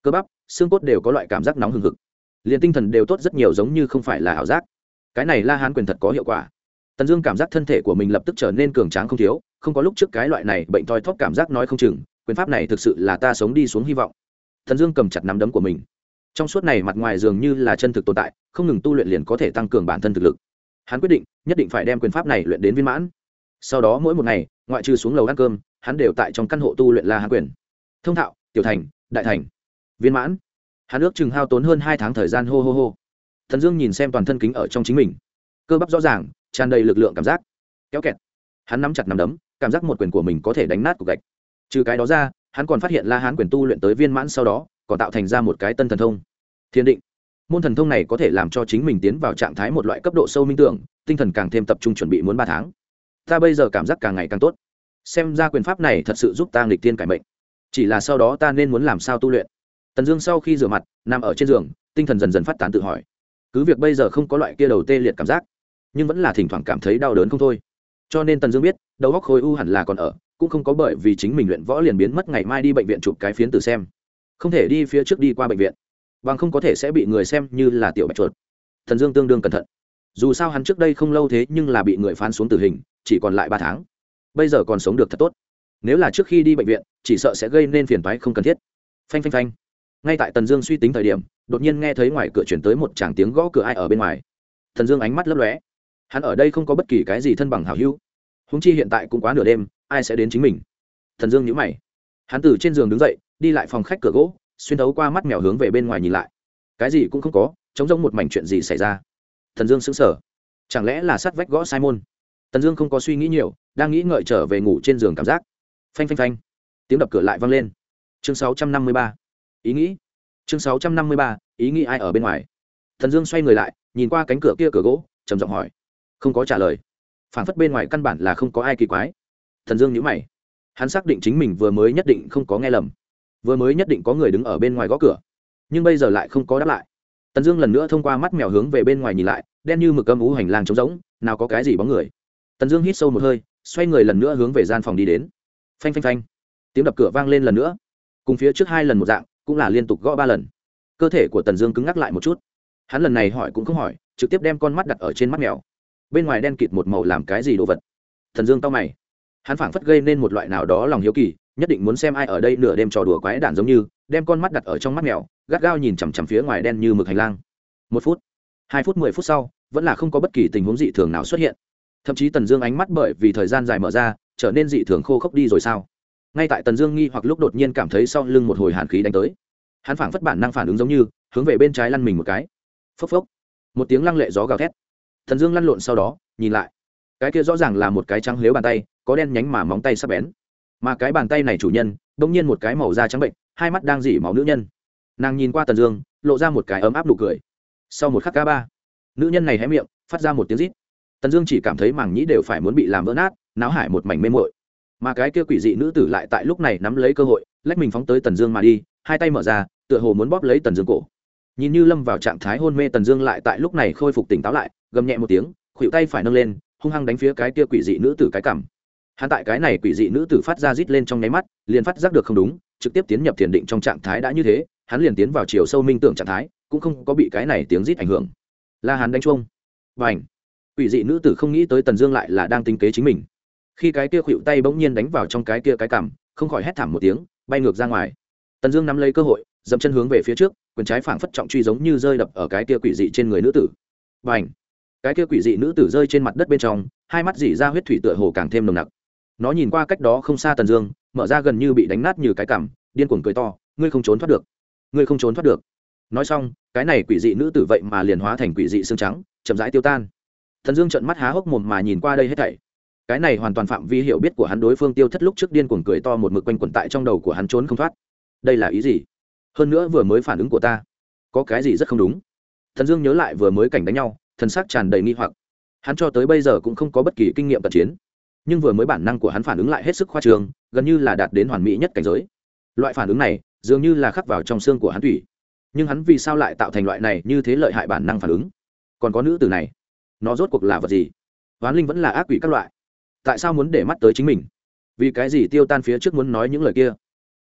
cơ bắp xương cốt đều có loại cảm giác nóng hừng hực, liền tinh thần đều tốt rất nhiều, giống như không phải là ảo giác. Cái này La Hán quyền thật có hiệu quả. Tần Dương cảm giác thân thể của mình lập tức trở nên cường tráng không thiếu, không có lúc trước cái loại này bệnh toi thóp cảm giác nói không chừng, quyền pháp này thực sự là ta sống đi xuống hy vọng. Tần Dương cầm chặt nắm đấm của mình, trong suốt này mặt ngoài dường như là chân thực tồn tại, không ngừng tu luyện liền có thể tăng cường bản thân thực lực. Hắn quyết định nhất định phải đem quyền pháp này luyện đến viên mãn. Sau đó mỗi một ngày, ngoại trừ xuống lầu ăn cơm, hắn đều tại trong căn hộ tu luyện La Hán quyền. Thông thạo, tiểu thành, đại thành, viên mãn. Hắn ước chừng hao tốn hơn hai tháng thời gian. Hô hô hô. Tần Dương nhìn xem toàn thân kính ở trong chính mình, cơ bắp rõ ràng, tràn đầy lực lượng cảm giác. Kéo kẹt. Hắn nắm chặt nắm đấm, cảm giác một quyền của mình có thể đánh nát cục gạch. Trừ cái đó ra, hắn còn phát hiện La Hán quyền tu luyện tới viên mãn sau đó, còn tạo thành ra một cái tân thần thông, Thiên Định. Môn thần thông này có thể làm cho chính mình tiến vào trạng thái một loại cấp độ sâu minh tưởng, tinh thần càng thêm tập trung, chuẩn bị muốn ba tháng. Ta bây giờ cảm giác càng ngày càng tốt. Xem ra quyền pháp này thật sự giúp ta nghịch thiên cải mệnh. Chỉ là sau đó ta nên muốn làm sao tu luyện? Tần Dương sau khi rửa mặt, nằm ở trên giường, tinh thần dần dần phát tán tự hỏi. Cứ việc bây giờ không có loại kia đầu tê liệt cảm giác, nhưng vẫn là thỉnh thoảng cảm thấy đau đớn không thôi. Cho nên Tần Dương biết, đầu óc khối u hẳn là còn ở, cũng không có bởi vì chính mình luyện võ liền biến mất, ngày mai đi bệnh viện chụp cái phiến từ xem. Không thể đi phía trước đi qua bệnh viện, bằng không có thể sẽ bị người xem như là tiểu bạch chuột. Tần Dương tương đương cẩn thận. Dù sao hắn trước đây không lâu thế nhưng là bị người phán xuống tử hình, chỉ còn lại ba tháng. Bây giờ còn sống được thật tốt. Nếu là trước khi đi bệnh viện, chỉ sợ sẽ gây nên phiền toái không cần thiết. Phanh phanh phanh. Ngay tại Tần Dương suy tính thời điểm, đột nhiên nghe thấy ngoài cửa truyền tới một tràng tiếng gõ cửa, ai ở bên ngoài. Tần Dương ánh mắt lấp lóe. Hắn ở đây không có bất kỳ cái gì thân bằng hảo hữu, huống chi hiện tại cũng quá nửa đêm, ai sẽ đến chính mình. Tần Dương nhíu mày. Hắn từ trên giường đứng dậy, đi lại phòng khách cửa gỗ, xuyên thấu qua mắt mèo hướng về bên ngoài nhìn lại. Cái gì cũng không có, trống rỗng một mảnh, chuyện gì xảy ra? Tần Dương sững sờ. Chẳng lẽ là sắt vách gõ sai môn? Tần Dương không có suy nghĩ nhiều, đang nghĩ ngợi trở về ngủ trên giường cảm giác. Phanh phanh phanh. Tiếng đập cửa lại vang lên. Chương sáu trăm năm mươi ba. Ý nghĩ. Chương sáu trăm năm mươi ba. Ý nghĩ, ai ở bên ngoài? Tần Dương xoay người lại, nhìn qua cánh cửa kia cửa gỗ, trầm giọng hỏi. Không có trả lời. Phảng phất bên ngoài căn bản là không có ai kỳ quái. Tần Dương nhíu mày. Hắn xác định chính mình vừa mới nhất định không có nghe lầm, vừa mới nhất định có người đứng ở bên ngoài gõ cửa, nhưng bây giờ lại không có đáp lại. Tần Dương lần nữa thông qua mắt mèo hướng về bên ngoài nhìn lại, đen như mực âm u hành lang trống rỗng, nào có cái gì bóng người. Tần Dương hít sâu một hơi, xoay người lần nữa hướng về gian phòng đi đến. Phanh phanh phanh. Tiếng đập cửa vang lên lần nữa, cùng phía trước hai lần một dạng, cũng là liên tục gõ ba lần. Cơ thể của Tần Dương cứng ngắc lại một chút. Hắn lần này hỏi cũng không hỏi, trực tiếp đem con mắt đặt ở trên mắt mèo. Bên ngoài đen kịt một màu, làm cái gì đồ vật? Tần Dương cau mày. Hắn phảng phất gây nên một loại nào đó lòng hiếu kỳ, nhất định muốn xem ai ở đây nửa đêm trò đùa quái đản giống như, đem con mắt đặt ở trong mắt mèo, gắt gao nhìn chằm chằm phía ngoài đen như mực hành lang. Một phút, hai phút, mười phút sau, vẫn là không có bất kỳ tình huống dị thường nào xuất hiện. Thậm chí Tần Dương ánh mắt bởi vì thời gian dài mở ra, trở nên dị thường khô khốc đi rồi sao? Ngay tại Tần Dương nghi hoặc lúc, đột nhiên cảm thấy sau lưng một hồi hàn khí đánh tới. Hắn phảng phất bản năng phản ứng giống như, hướng về bên trái lăn mình một cái. Phốc phốc. Một tiếng lăng lệ gió gào thét. Tần Dương lăn lộn sau đó, nhìn lại. Cái kia rõ ràng là một cái trắng lếu bàn tay, có đen nhánh mà móng tay sắc bén. Mà cái bàn tay này chủ nhân, bỗng nhiên một cái màu da trắng bệnh, hai mắt đang dỉ máu nữ nhân. Nàng nhìn qua Tần Dương, lộ ra một cái ấm áp nụ cười. Sau một khắc ca ba, nữ nhân này hé miệng, phát ra một tiếng rít. Tần Dương chỉ cảm thấy màng nhĩ đều phải muốn bị làm vỡ nát, náo hải một mảnh mê muội. Mà cái kia quỷ dị nữ tử lại tại lúc này nắm lấy cơ hội, lách mình phóng tới Tần Dương mà đi, hai tay mở ra, tựa hồ muốn bóp lấy Tần Dương cổ. Nhìn như lâm vào trạng thái hôn mê Tần Dương lại tại lúc này khôi phục tỉnh táo lại, gầm nhẹ một tiếng, khuỷu tay phải nâng lên, hung hăng đánh phía cái kia quỷ dị nữ tử cái cằm. Hắn tại cái này quỷ dị nữ tử phát ra rít lên trong nháy mắt, liền phát giác được không đúng, trực tiếp tiến nhập thiền định trong trạng thái. Đã như thế, hắn liền tiến vào chiều sâu minh tưởng trạng thái, cũng không có bị cái này tiếng rít ảnh hưởng. La Hán đánh chuông. Bành. Quỷ dị nữ tử không nghĩ tới Tần Dương lại là đang tính kế chính mình. Khi cái kia khuỷu tay bỗng nhiên đánh vào trong cái kia cái cằm, không khỏi hét thảm một tiếng, bay ngược ra ngoài. Tần Dương nắm lấy cơ hội, dậm chân hướng về phía trước, quyền trái phảng phất trọng truy giống như rơi đập ở cái kia quỷ dị trên người nữ tử. Bành. Cái kia quỷ dị nữ tử rơi trên mặt đất bên trong, hai mắt dỉ ra huyết thủy tựa hồ càng thêm nồng nặc. Nó nhìn qua cách đó không xa Tần Dương, mở ra gần như bị đánh nát như cái cằm, điên cuồng cười to, ngươi không trốn thoát được, ngươi không trốn thoát được. Nói xong, cái này quỷ dị nữ tử vậy mà liền hóa thành quỷ dị xương trắng, chậm rãi tiêu tan. Tần Dương trợn mắt há hốc mồm mà nhìn qua đây hết thảy. Cái này hoàn toàn phạm vi hiểu biết của hắn, đối phương tiêu thất lúc trước điên cuồng cười to một mực quanh quẩn tại trong đầu của hắn, trốn không thoát. Đây là ý gì? Hơn nữa vừa mới phản ứng của ta, có cái gì rất không đúng. Tần Dương nhớ lại vừa mới cảnh đánh nhau, thần sắc tràn đầy nghi hoặc. Hắn cho tới bây giờ cũng không có bất kỳ kinh nghiệm cận chiến, nhưng vừa mới bản năng của hắn phản ứng lại hết sức khoa trương, gần như là đạt đến hoàn mỹ nhất cảnh giới. Loại phản ứng này dường như là khắc vào trong xương của hắn tủy. Nhưng hắn vì sao lại tạo thành loại này như thế lợi hại bản năng phản ứng? Còn có nữ tử này, nó rốt cuộc là vật gì? Hoán linh vẫn là ác quỷ các loại? Tại sao muốn để mắt tới chính mình? Vì cái gì tiêu tan phía trước muốn nói những lời kia?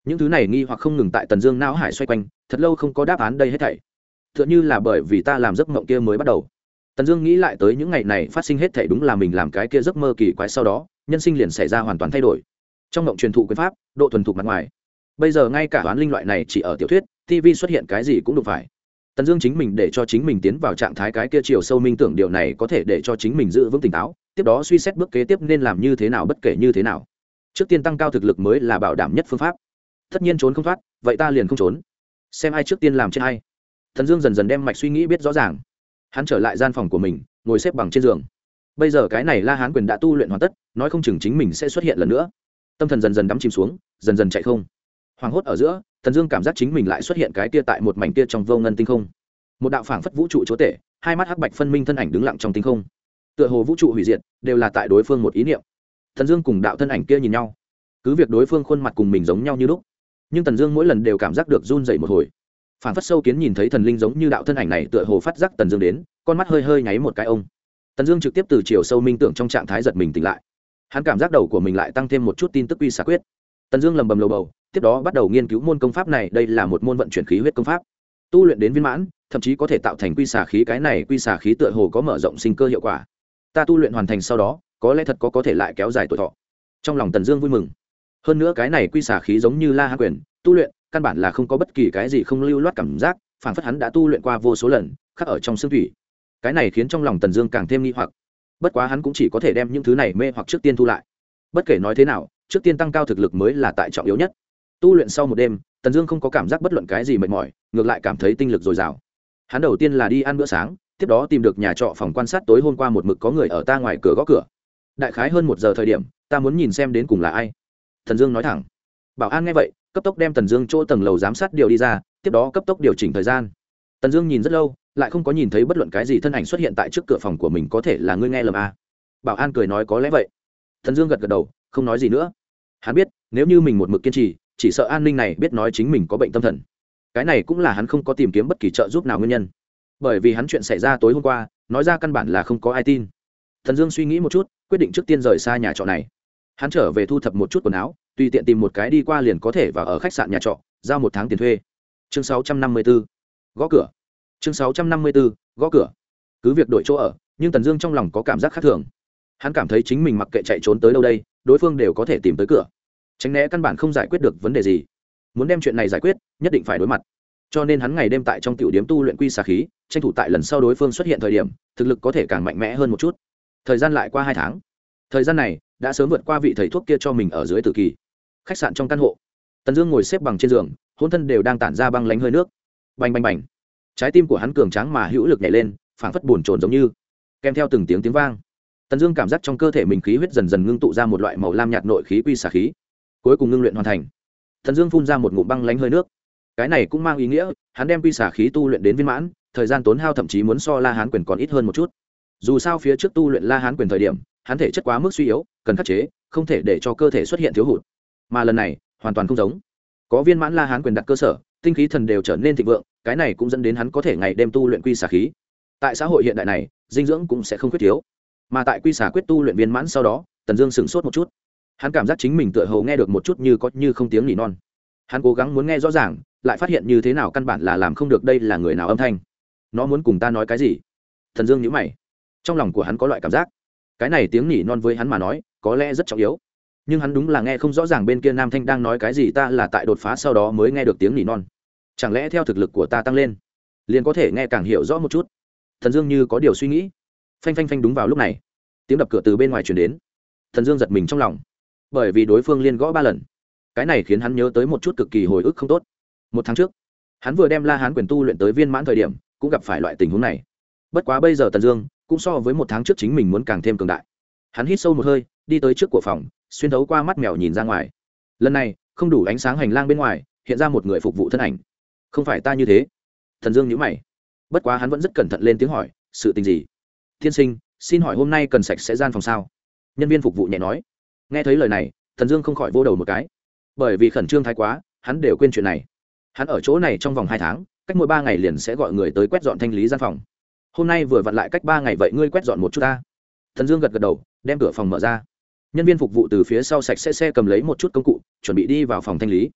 những thứ này nghi hoặc không ngừng tại tần dương não hải xoay quanh, thật lâu không có đáp án đây hết thảy. t h ư ợ n như là bởi vì ta làm giấc mộng kia mới bắt đầu. Tần Dương nghĩ lại tới những ngày này phát sinh hết thảy đúng là mình làm cái kia giấc mơ kỳ quái, sau đó nhân sinh liền xảy ra hoàn toàn thay đổi. Trong mộng truyền thụ quyền pháp, độ thuần thục mặt ngoài, bây giờ ngay cả oán linh loại này chỉ ở tiểu thuyết, ti vi xuất hiện cái gì cũng đụng phải. Tần Dương chính mình để cho chính mình tiến vào trạng thái cái kia chiều sâu minh tưởng, điều này có thể để cho chính mình giữ vững tỉnh táo, tiếp đó suy xét bước kế tiếp nên làm như thế nào bất kể như thế nào. Trước tiên tăng cao thực lực mới là bảo đảm nhất phương pháp. Tất nhiên trốn không thoát, vậy ta liền không trốn. Xem ai trước tiên làm trên ai. Tần Dương dần dần đem mạch suy nghĩ biết rõ ràng. Hắn trở lại gian phòng của mình, ngồi xếp bằng trên giường. Bây giờ cái này La Hán quyền đã tu luyện hoàn tất, nói không chừng chính mình sẽ xuất hiện lần nữa. Tâm thần dần dần đắm chìm xuống, dần dần chạy không. Hoàng hốt ở giữa, Tần Dương cảm giác chính mình lại xuất hiện cái kia tại một mảnh kia trong vô ngân tinh không. Một đạo phảng phất vũ trụ chúa tể, hai mắt hắc bạch phân minh thân ảnh đứng lặng trong tinh không. Tựa hồ vũ trụ hủy diệt, đều là tại đối phương một ý niệm. Tần Dương cùng đạo thân ảnh kia nhìn nhau, cứ việc đối phương khuôn mặt cùng mình giống nhau như lúc, nhưng Tần Dương mỗi lần đều cảm giác được run rẩy một hồi. Phảng phất sâu kiến nhìn thấy thần linh giống như đạo thân ảnh này, tựa hồ phát giác Tần Dương đến, con mắt hơi hơi nháy một cái ông. Tần Dương trực tiếp từ chiều sâu minh tưởng trong trạng thái giật mình tỉnh lại. Hắn cảm giác đầu của mình lại tăng thêm một chút tin tức quy xả quyết. Tần Dương lẩm bẩm lầu bầu, tiếp đó bắt đầu nghiên cứu môn công pháp này, đây là một môn vận chuyển khí huyết công pháp. Tu luyện đến viên mãn, thậm chí có thể tạo thành quy xả khí, cái này quy xả khí tựa hồ có mở rộng sinh cơ hiệu quả. Ta tu luyện hoàn thành sau đó, có lẽ thật có có thể lại kéo dài tuổi thọ. Trong lòng Tần Dương vui mừng. Hơn nữa cái này quy xả khí giống như La Hán quyền, tu luyện căn bản là không có bất kỳ cái gì không lưu loát cảm giác, phảng phất hắn đã tu luyện qua vô số lần, khắc ở trong xương thủy. Cái này khiến trong lòng Tần Dương càng thêm nghi hoặc. Bất quá hắn cũng chỉ có thể đem những thứ này mê hoặc trước tiên thu lại. Bất kể nói thế nào, trước tiên tăng cao thực lực mới là tại trọng yếu nhất. Tu luyện sau một đêm, Tần Dương không có cảm giác bất luận cái gì mệt mỏi, ngược lại cảm thấy tinh lực dồi dào. Hắn đầu tiên là đi ăn bữa sáng, tiếp đó tìm được nhà trọ phòng quan sát tối hôm qua một mực có người ở ta ngoài cửa gõ cửa. Đại khái hơn một giờ thời điểm, ta muốn nhìn xem đến cùng là ai. Tần Dương nói thẳng. Bảo an nghe vậy, cấp tốc đem Tần Dương chỗ tầng lầu giám sát điều đi ra, tiếp đó cấp tốc điều chỉnh thời gian. Tần Dương nhìn rất lâu, lại không có nhìn thấy bất luận cái gì thân ảnh xuất hiện tại trước cửa phòng của mình, có thể là ngươi nghe lầm à? Bảo an cười nói có lẽ vậy. Tần Dương gật gật đầu, không nói gì nữa. Hắn biết, nếu như mình một mực kiên trì, chỉ sợ an ninh này biết nói chính mình có bệnh tâm thần. Cái này cũng là hắn không có tìm kiếm bất kỳ trợ giúp nào nguyên nhân. Bởi vì hắn chuyện xảy ra tối hôm qua, nói ra căn bản là không có ai tin. Tần Dương suy nghĩ một chút, quyết định trước tiên rời xa nhà trọ này. Hắn trở về thu thập một chút quần áo, tùy tiện tìm một cái đi qua liền có thể vào ở khách sạn nhà trọ, giao một tháng tiền thuê. Chương sáu trăm năm mươi tư, gõ cửa. Chương sáu trăm năm mươi tư, gõ cửa. Cứ việc đổi chỗ ở, nhưng Tần Dương trong lòng có cảm giác khác thường. Hắn cảm thấy chính mình mặc kệ chạy trốn tới đâu đây, đối phương đều có thể tìm tới cửa. Tránh né căn bản không giải quyết được vấn đề gì. Muốn đem chuyện này giải quyết, nhất định phải đối mặt. Cho nên hắn ngày đêm tại trong tiểu điếm tu luyện quy xà khí, tranh thủ tại lần sau đối phương xuất hiện thời điểm, thực lực có thể càng mạnh mẽ hơn một chút. Thời gian lại qua hai tháng. Thời gian này đã sớm vượt qua vị thầy thuốc kia cho mình ở dưới tử kỳ. Khách sạn trong căn hộ, Tần Dương ngồi xếp bằng trên giường, hôn thân đều đang tản ra băng lánh hơi nước. Bành bành bành. Trái tim của hắn cường tráng mà hữu lực nhảy lên, phảng phất buồn chồn giống như. Kèm theo từng tiếng tiếng vang, Tần Dương cảm giác trong cơ thể mình khí huyết dần dần ngưng tụ ra một loại màu lam nhạt nội khí quy xà khí. Cuối cùng ngưng luyện hoàn thành. Tần Dương phun ra một ngụm băng lánh hơi nước. Cái này cũng mang ý nghĩa, hắn đem quy xà khí tu luyện đến viên mãn, thời gian tốn hao thậm chí muốn so La Hán quyền còn ít hơn một chút. Dù sao phía trước tu luyện La Hán quyền thời điểm, hắn thể chất quá mức suy yếu, cần khắc chế, không thể để cho cơ thể xuất hiện thiếu hụt. Mà lần này, hoàn toàn không giống. Có viên mãn La Hán quyền đặt cơ sở, tinh khí thần đều trở nên thịnh vượng, cái này cũng dẫn đến hắn có thể ngày đêm tu luyện quy xà khí. Tại xã hội hiện đại này, dinh dưỡng cũng sẽ không khuyết thiếu. Mà tại quy xà quyết tu luyện viên mãn sau đó, Tần Dương sửng sốt một chút. Hắn cảm giác chính mình tựa hồ nghe được một chút như có như không tiếng nỉ non. Hắn cố gắng muốn nghe rõ ràng, lại phát hiện như thế nào căn bản là làm không được, đây là người nào âm thanh. Nó muốn cùng ta nói cái gì? Tần Dương nhíu mày. Trong lòng của hắn có loại cảm giác, cái này tiếng nỉ non với hắn mà nói, có lẽ rất trọng yếu. Nhưng hắn đúng là nghe không rõ ràng bên kia nam thanh đang nói cái gì, ta là tại đột phá sau đó mới nghe được tiếng nỉ non. Chẳng lẽ theo thực lực của ta tăng lên, liền có thể nghe càng hiểu rõ một chút? Thần Dương như có điều suy nghĩ. Phanh phanh phanh, đúng vào lúc này, tiếng đập cửa từ bên ngoài truyền đến. Thần Dương giật mình trong lòng, bởi vì đối phương liên gõ ba lần. Cái này khiến hắn nhớ tới một chút cực kỳ hồi ức không tốt. Một tháng trước, hắn vừa đem La Hán quyền tu luyện tới viên mãn thời điểm, cũng gặp phải loại tình huống này. Bất quá bây giờ Tần Dương cũng so với một tháng trước chính mình muốn càng thêm cường đại. Hắn hít sâu một hơi, đi tới trước của phòng, xuyên thấu qua mắt mèo nhìn ra ngoài. Lần này, không đủ ánh sáng hành lang bên ngoài, hiện ra một người phục vụ thân ảnh. Không phải ta như thế. Thần Dương nhíu mày. Bất quá hắn vẫn rất cẩn thận lên tiếng hỏi, sự tình gì? Tiên sinh, xin hỏi hôm nay cần sạch sẽ gian phòng sao? Nhân viên phục vụ nhẹ nói. Nghe thấy lời này, Thần Dương không khỏi vô đầu một cái. Bởi vì khẩn trương thái quá, hắn đều quên chuyện này. Hắn ở chỗ này trong vòng hai tháng, cách mỗi ba ngày liền sẽ gọi người tới quét dọn thanh lý gian phòng. Hôm nay vừa vặn lại cách ba ngày, vậy ngươi quét dọn một chút ta. Thần Dương gật gật đầu, đem cửa phòng mở ra. Nhân viên phục vụ từ phía sau sạch sẽ xe cầm lấy một chút công cụ, chuẩn bị đi vào phòng thanh lý.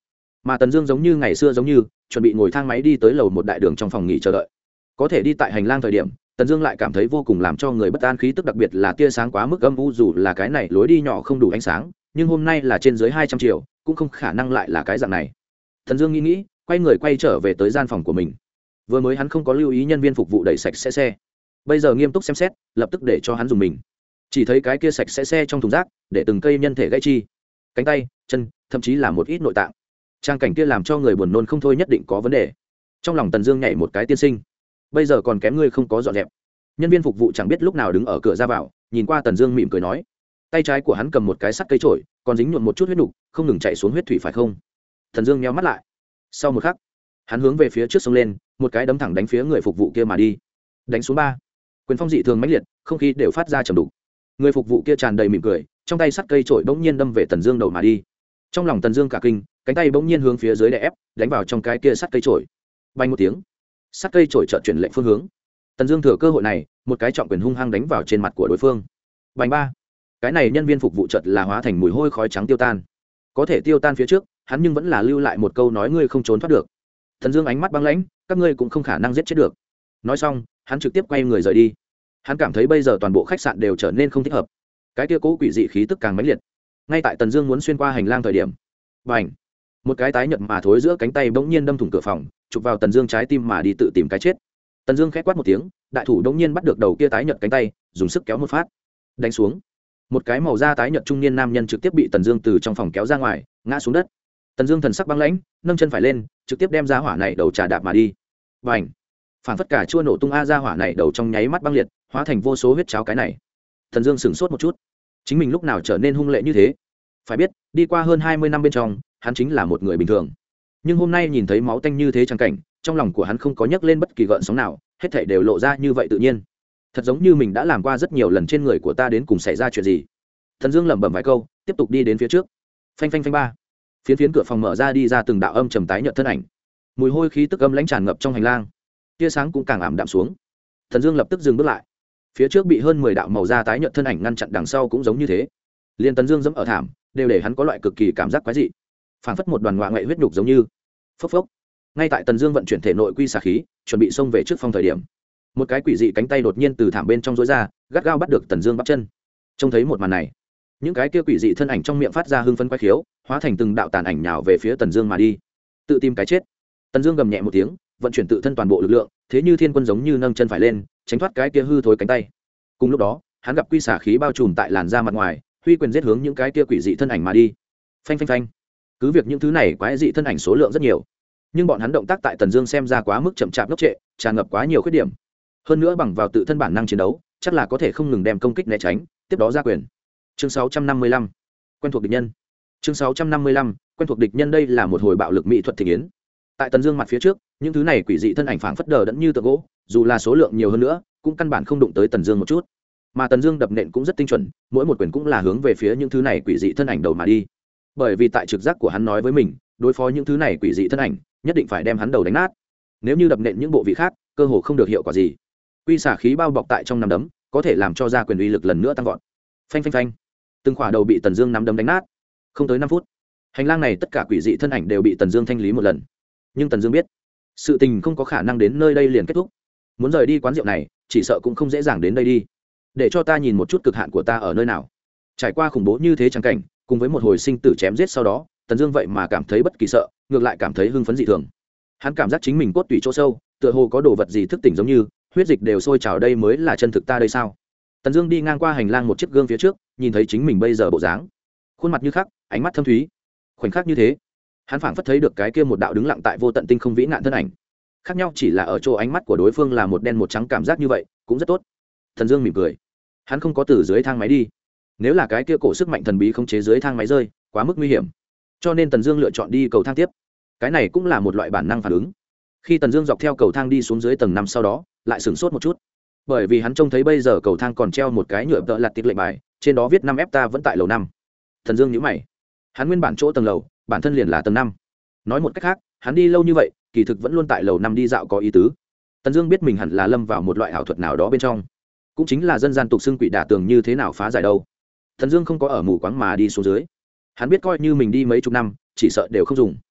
mà Tần Dương giống như ngày xưa giống như chuẩn bị ngồi thang máy đi tới lầu một đại đường trong phòng nghỉ chờ đợi. Có thể đi tại hành lang thời điểm, Tần Dương lại cảm thấy vô cùng làm cho người bất an khí tức, đặc biệt là tia sáng quá mức âm u, dù là cái này lối đi nhỏ không đủ ánh sáng, nhưng hôm nay là trên dưới hai trăm triệu, cũng không khả năng lại là cái dạng này. Tần Dương nghĩ nghĩ, quay người quay trở về tới gian phòng của mình. Vừa mới hắn không có lưu ý nhân viên phục vụ đẩy sạch sẽ xe, bây giờ nghiêm túc xem xét, lập tức để cho hắn dùng mình. Chỉ thấy cái kia sạch sẽ xe trong thùng rác, để từng cây nhân thể gãy chi, cánh tay, chân, thậm chí là một ít nội tạng. Trang cảnh kia làm cho người buồn nôn không thôi, nhất định có vấn đề. Trong lòng Tần Dương nhảy một cái, tiên sinh, bây giờ còn kém ngươi không có dọn dẹp. Nhân viên phục vụ chẳng biết lúc nào đứng ở cửa ra vào, nhìn qua Tần Dương mỉm cười nói. Tay trái của hắn cầm một cái sắt cây chổi, còn dính nhuộm một chút huyết nục, không ngừng chảy xuống huyết thủy phải không? Tần Dương nhíu mắt lại. Sau một khắc, hắn hướng về phía trước xông lên, một cái đấm thẳng đánh phía người phục vụ kia mà đi. Đánh xuống ba. Quyền phong dị thường mãnh liệt, không khí đều phát ra trầm đục. Người phục vụ kia tràn đầy mỉm cười, trong tay sắt cây chổi bỗng nhiên đâm về Tần Dương đầu mà đi. Trong lòng Tần Dương cả kinh, cánh tay bỗng nhiên hướng phía dưới đè ép, đánh vào trong cái kia sắt cây chổi. Bay một tiếng, sắt cây chổi chợt chuyển lệnh phương hướng. Tần Dương thừa cơ hội này, một cái trọng quyền hung hăng đánh vào trên mặt của đối phương. Bành ba. Cái này nhân viên phục vụ chợt là hóa thành mùi hôi khói trắng tiêu tan. Có thể tiêu tan phía trước, hắn nhưng vẫn là lưu lại một câu nói, ngươi không trốn thoát được. Tần Dương ánh mắt băng lãnh, các ngươi cũng không khả năng giết chết được. Nói xong, hắn trực tiếp quay người rời đi. Hắn cảm thấy bây giờ toàn bộ khách sạn đều trở nên không thích hợp. Cái kia cố quỷ dị khí tức càng mãnh liệt. Ngay tại Tần Dương muốn xuyên qua hành lang thời điểm, bành, một cái tái nhợt mà thối giữa cánh tay bỗng nhiên đâm thủng cửa phòng, chụp vào Tần Dương trái tim mà đi tự tìm cái chết. Tần Dương khẽ quát một tiếng, đại thủ bỗng nhiên bắt được đầu kia tái nhợt cánh tay, dùng sức kéo một phát, đánh xuống. Một cái màu da tái nhợt trung niên nam nhân trực tiếp bị Tần Dương từ trong phòng kéo ra ngoài, ngã xuống đất. Tần Dương thần sắc băng lãnh, nâng chân phải lên, trực tiếp đem ra hỏa này đầu trà đạp mà đi. Bành! Phản phất cả chua nổ tung, a ra hỏa này đầu trong nháy mắt băng liệt, hóa thành vô số huyết cháo. Cái này, Tần Dương sững sốt một chút, chính mình lúc nào trở nên hung lệ như thế? Phải biết, đi qua hơn hai mươi năm bên trong, hắn chính là một người bình thường, nhưng hôm nay nhìn thấy máu tanh như thế chẳng cảnh, trong lòng của hắn không có nhấc lên bất kỳ gợn sóng nào, hết thảy đều lộ ra như vậy tự nhiên, thật giống như mình đã làm qua rất nhiều lần. Trên người của ta đến cùng xảy ra chuyện gì? Tần Dương lẩm bẩm vài câu, tiếp tục đi đến phía trước. Phanh phanh phanh ba. Phiến phiến cửa phòng mở ra, đi ra từng đạo âm trầm tái nhợt thân ảnh. Mùi hôi khí tức âm lãnh tràn ngập trong hành lang, tia sáng cũng càng ảm đạm xuống. Tần Dương lập tức dừng bước lại. Phía trước bị hơn mười đạo màu da tái nhợt thân ảnh ngăn chặn, đằng sau cũng giống như thế. Liên Tần Dương dẫm ở thảm, đều để hắn có loại cực kỳ cảm giác quái dị, phảng phất một đoàn ngoại ngoại huyết nhục giống như. Phốc phốc. Ngay tại Tần Dương vận chuyển thể nội quy xà khí, chuẩn bị xông về trước phòng thời điểm, một cái quỷ dị cánh tay đột nhiên từ thảm bên trong rối ra, gắt gao bắt được Tần Dương bắp chân. Trông thấy một màn này, những cái kia quỷ dị thân ảnh trong miệng phát ra hưng phấn quái khiếu, hóa thành từng đạo tàn ảnh nhào về phía Tần Dương mà đi. Tự tìm cái chết. Tần Dương gầm nhẹ một tiếng, vận chuyển tự thân toàn bộ lực lượng, thế như thiên quân giống như nâng chân phải lên, tránh thoát cái kia hư thối cánh tay. Cùng lúc đó, hắn gặp quy xà khí bao trùm tại làn da mặt ngoài, huy quyền giết hướng những cái kia quỷ dị thân ảnh mà đi. Phanh phanh phanh. Cứ việc những thứ này quái dị thân ảnh số lượng rất nhiều, nhưng bọn hắn động tác tại Tần Dương xem ra quá mức chậm chạp ngốc trệ, tràn ngập quá nhiều khuyết điểm. Hơn nữa bằng vào tự thân bản năng chiến đấu, chắc là có thể không ngừng đem công kích né tránh, tiếp đó ra quyền. Chương sáu trăm năm mươi lăm, quen thuộc địch nhân. Chương sáu trăm năm mươi lăm, quen thuộc địch nhân. Đây là một hồi bạo lực mỹ thuật thị yến. Tại Tần Dương mặt phía trước, những thứ này quỷ dị thân ảnh phảng phất đờ đẫn như tượng gỗ, dù là số lượng nhiều hơn nữa, cũng căn bản không đụng tới Tần Dương một chút. Mà Tần Dương đập nện cũng rất tinh chuẩn, mỗi một quyền cũng là hướng về phía những thứ này quỷ dị thân ảnh đầu mà đi. Bởi vì tại trực giác của hắn nói với mình, đối phó những thứ này quỷ dị thân ảnh, nhất định phải đem hắn đầu đánh nát. Nếu như đập nện những bộ vị khác, cơ hồ không được hiệu quả gì. Quy xả khí bao bọc tại trong nắm đấm, có thể làm cho ra quyền uy lực lần nữa tăng vọt. Phanh phanh phanh. Từng khỏa đầu bị Tần Dương nắm đấm đánh nát. Không tới năm phút, hành lang này tất cả quỷ dị thân ảnh đều bị Tần Dương thanh lý một lần. Nhưng Tần Dương biết, sự tình không có khả năng đến nơi đây liền kết thúc. Muốn rời đi quán rượu này, chỉ sợ cũng không dễ dàng đến đây đi. Để cho ta nhìn một chút cực hạn của ta ở nơi nào. Trải qua khủng bố như thế chẳng cảnh, cùng với một hồi sinh tử chém giết sau đó, Tần Dương vậy mà cảm thấy bất kỳ sợ, ngược lại cảm thấy hưng phấn dị thường. Hắn cảm giác chính mình cốt tủy chỗ sâu, tựa hồ có đồ vật gì thức tỉnh giống như, huyết dịch đều sôi trào, đây mới là chân thực ta đây sao? Tần Dương đi ngang qua hành lang một chiếc gương phía trước, nhìn thấy chính mình bây giờ bộ dáng, khuôn mặt như khắc, ánh mắt thâm thúy. Khoảnh khắc như thế, hắn phảng phất thấy được cái kia một đạo đứng lặng tại vô tận tinh không vĩ nạn thân ảnh. Khác nhau chỉ là ở chỗ ánh mắt của đối phương là một đen một trắng, cảm giác như vậy cũng rất tốt. Tần Dương mỉm cười. Hắn không có từ dưới thang máy đi. Nếu là cái kia cổ sức mạnh thần bí khống chế dưới thang máy rơi, quá mức nguy hiểm. Cho nên Tần Dương lựa chọn đi cầu thang tiếp. Cái này cũng là một loại bản năng phản ứng. Khi Tần Dương dọc theo cầu thang đi xuống dưới tầng năm sau đó, lại sửng sốt một chút. Bởi vì hắn trông thấy bây giờ cầu thang còn treo một cái nhựa tợ lật tiết lệnh bài, trên đó viết năm F ta vẫn tại lầu năm. Tần Dương nhíu mày. Hắn nguyên bản chỗ tầng lầu, bản thân liền là tầng năm. Nói một cách khác, hắn đi lâu như vậy, kỳ thực vẫn luôn tại lầu năm đi dạo có ý tứ. Tần Dương biết mình hẳn là lâm vào một loại ảo thuật nào đó bên trong, cũng chính là dân gian tục xưng quỷ đả tường, như thế nào phá giải đâu. Tần Dương không có ở mù quáng mà đi xuống dưới. Hắn biết coi như mình đi mấy chục năm, chỉ sợ đều không dùng.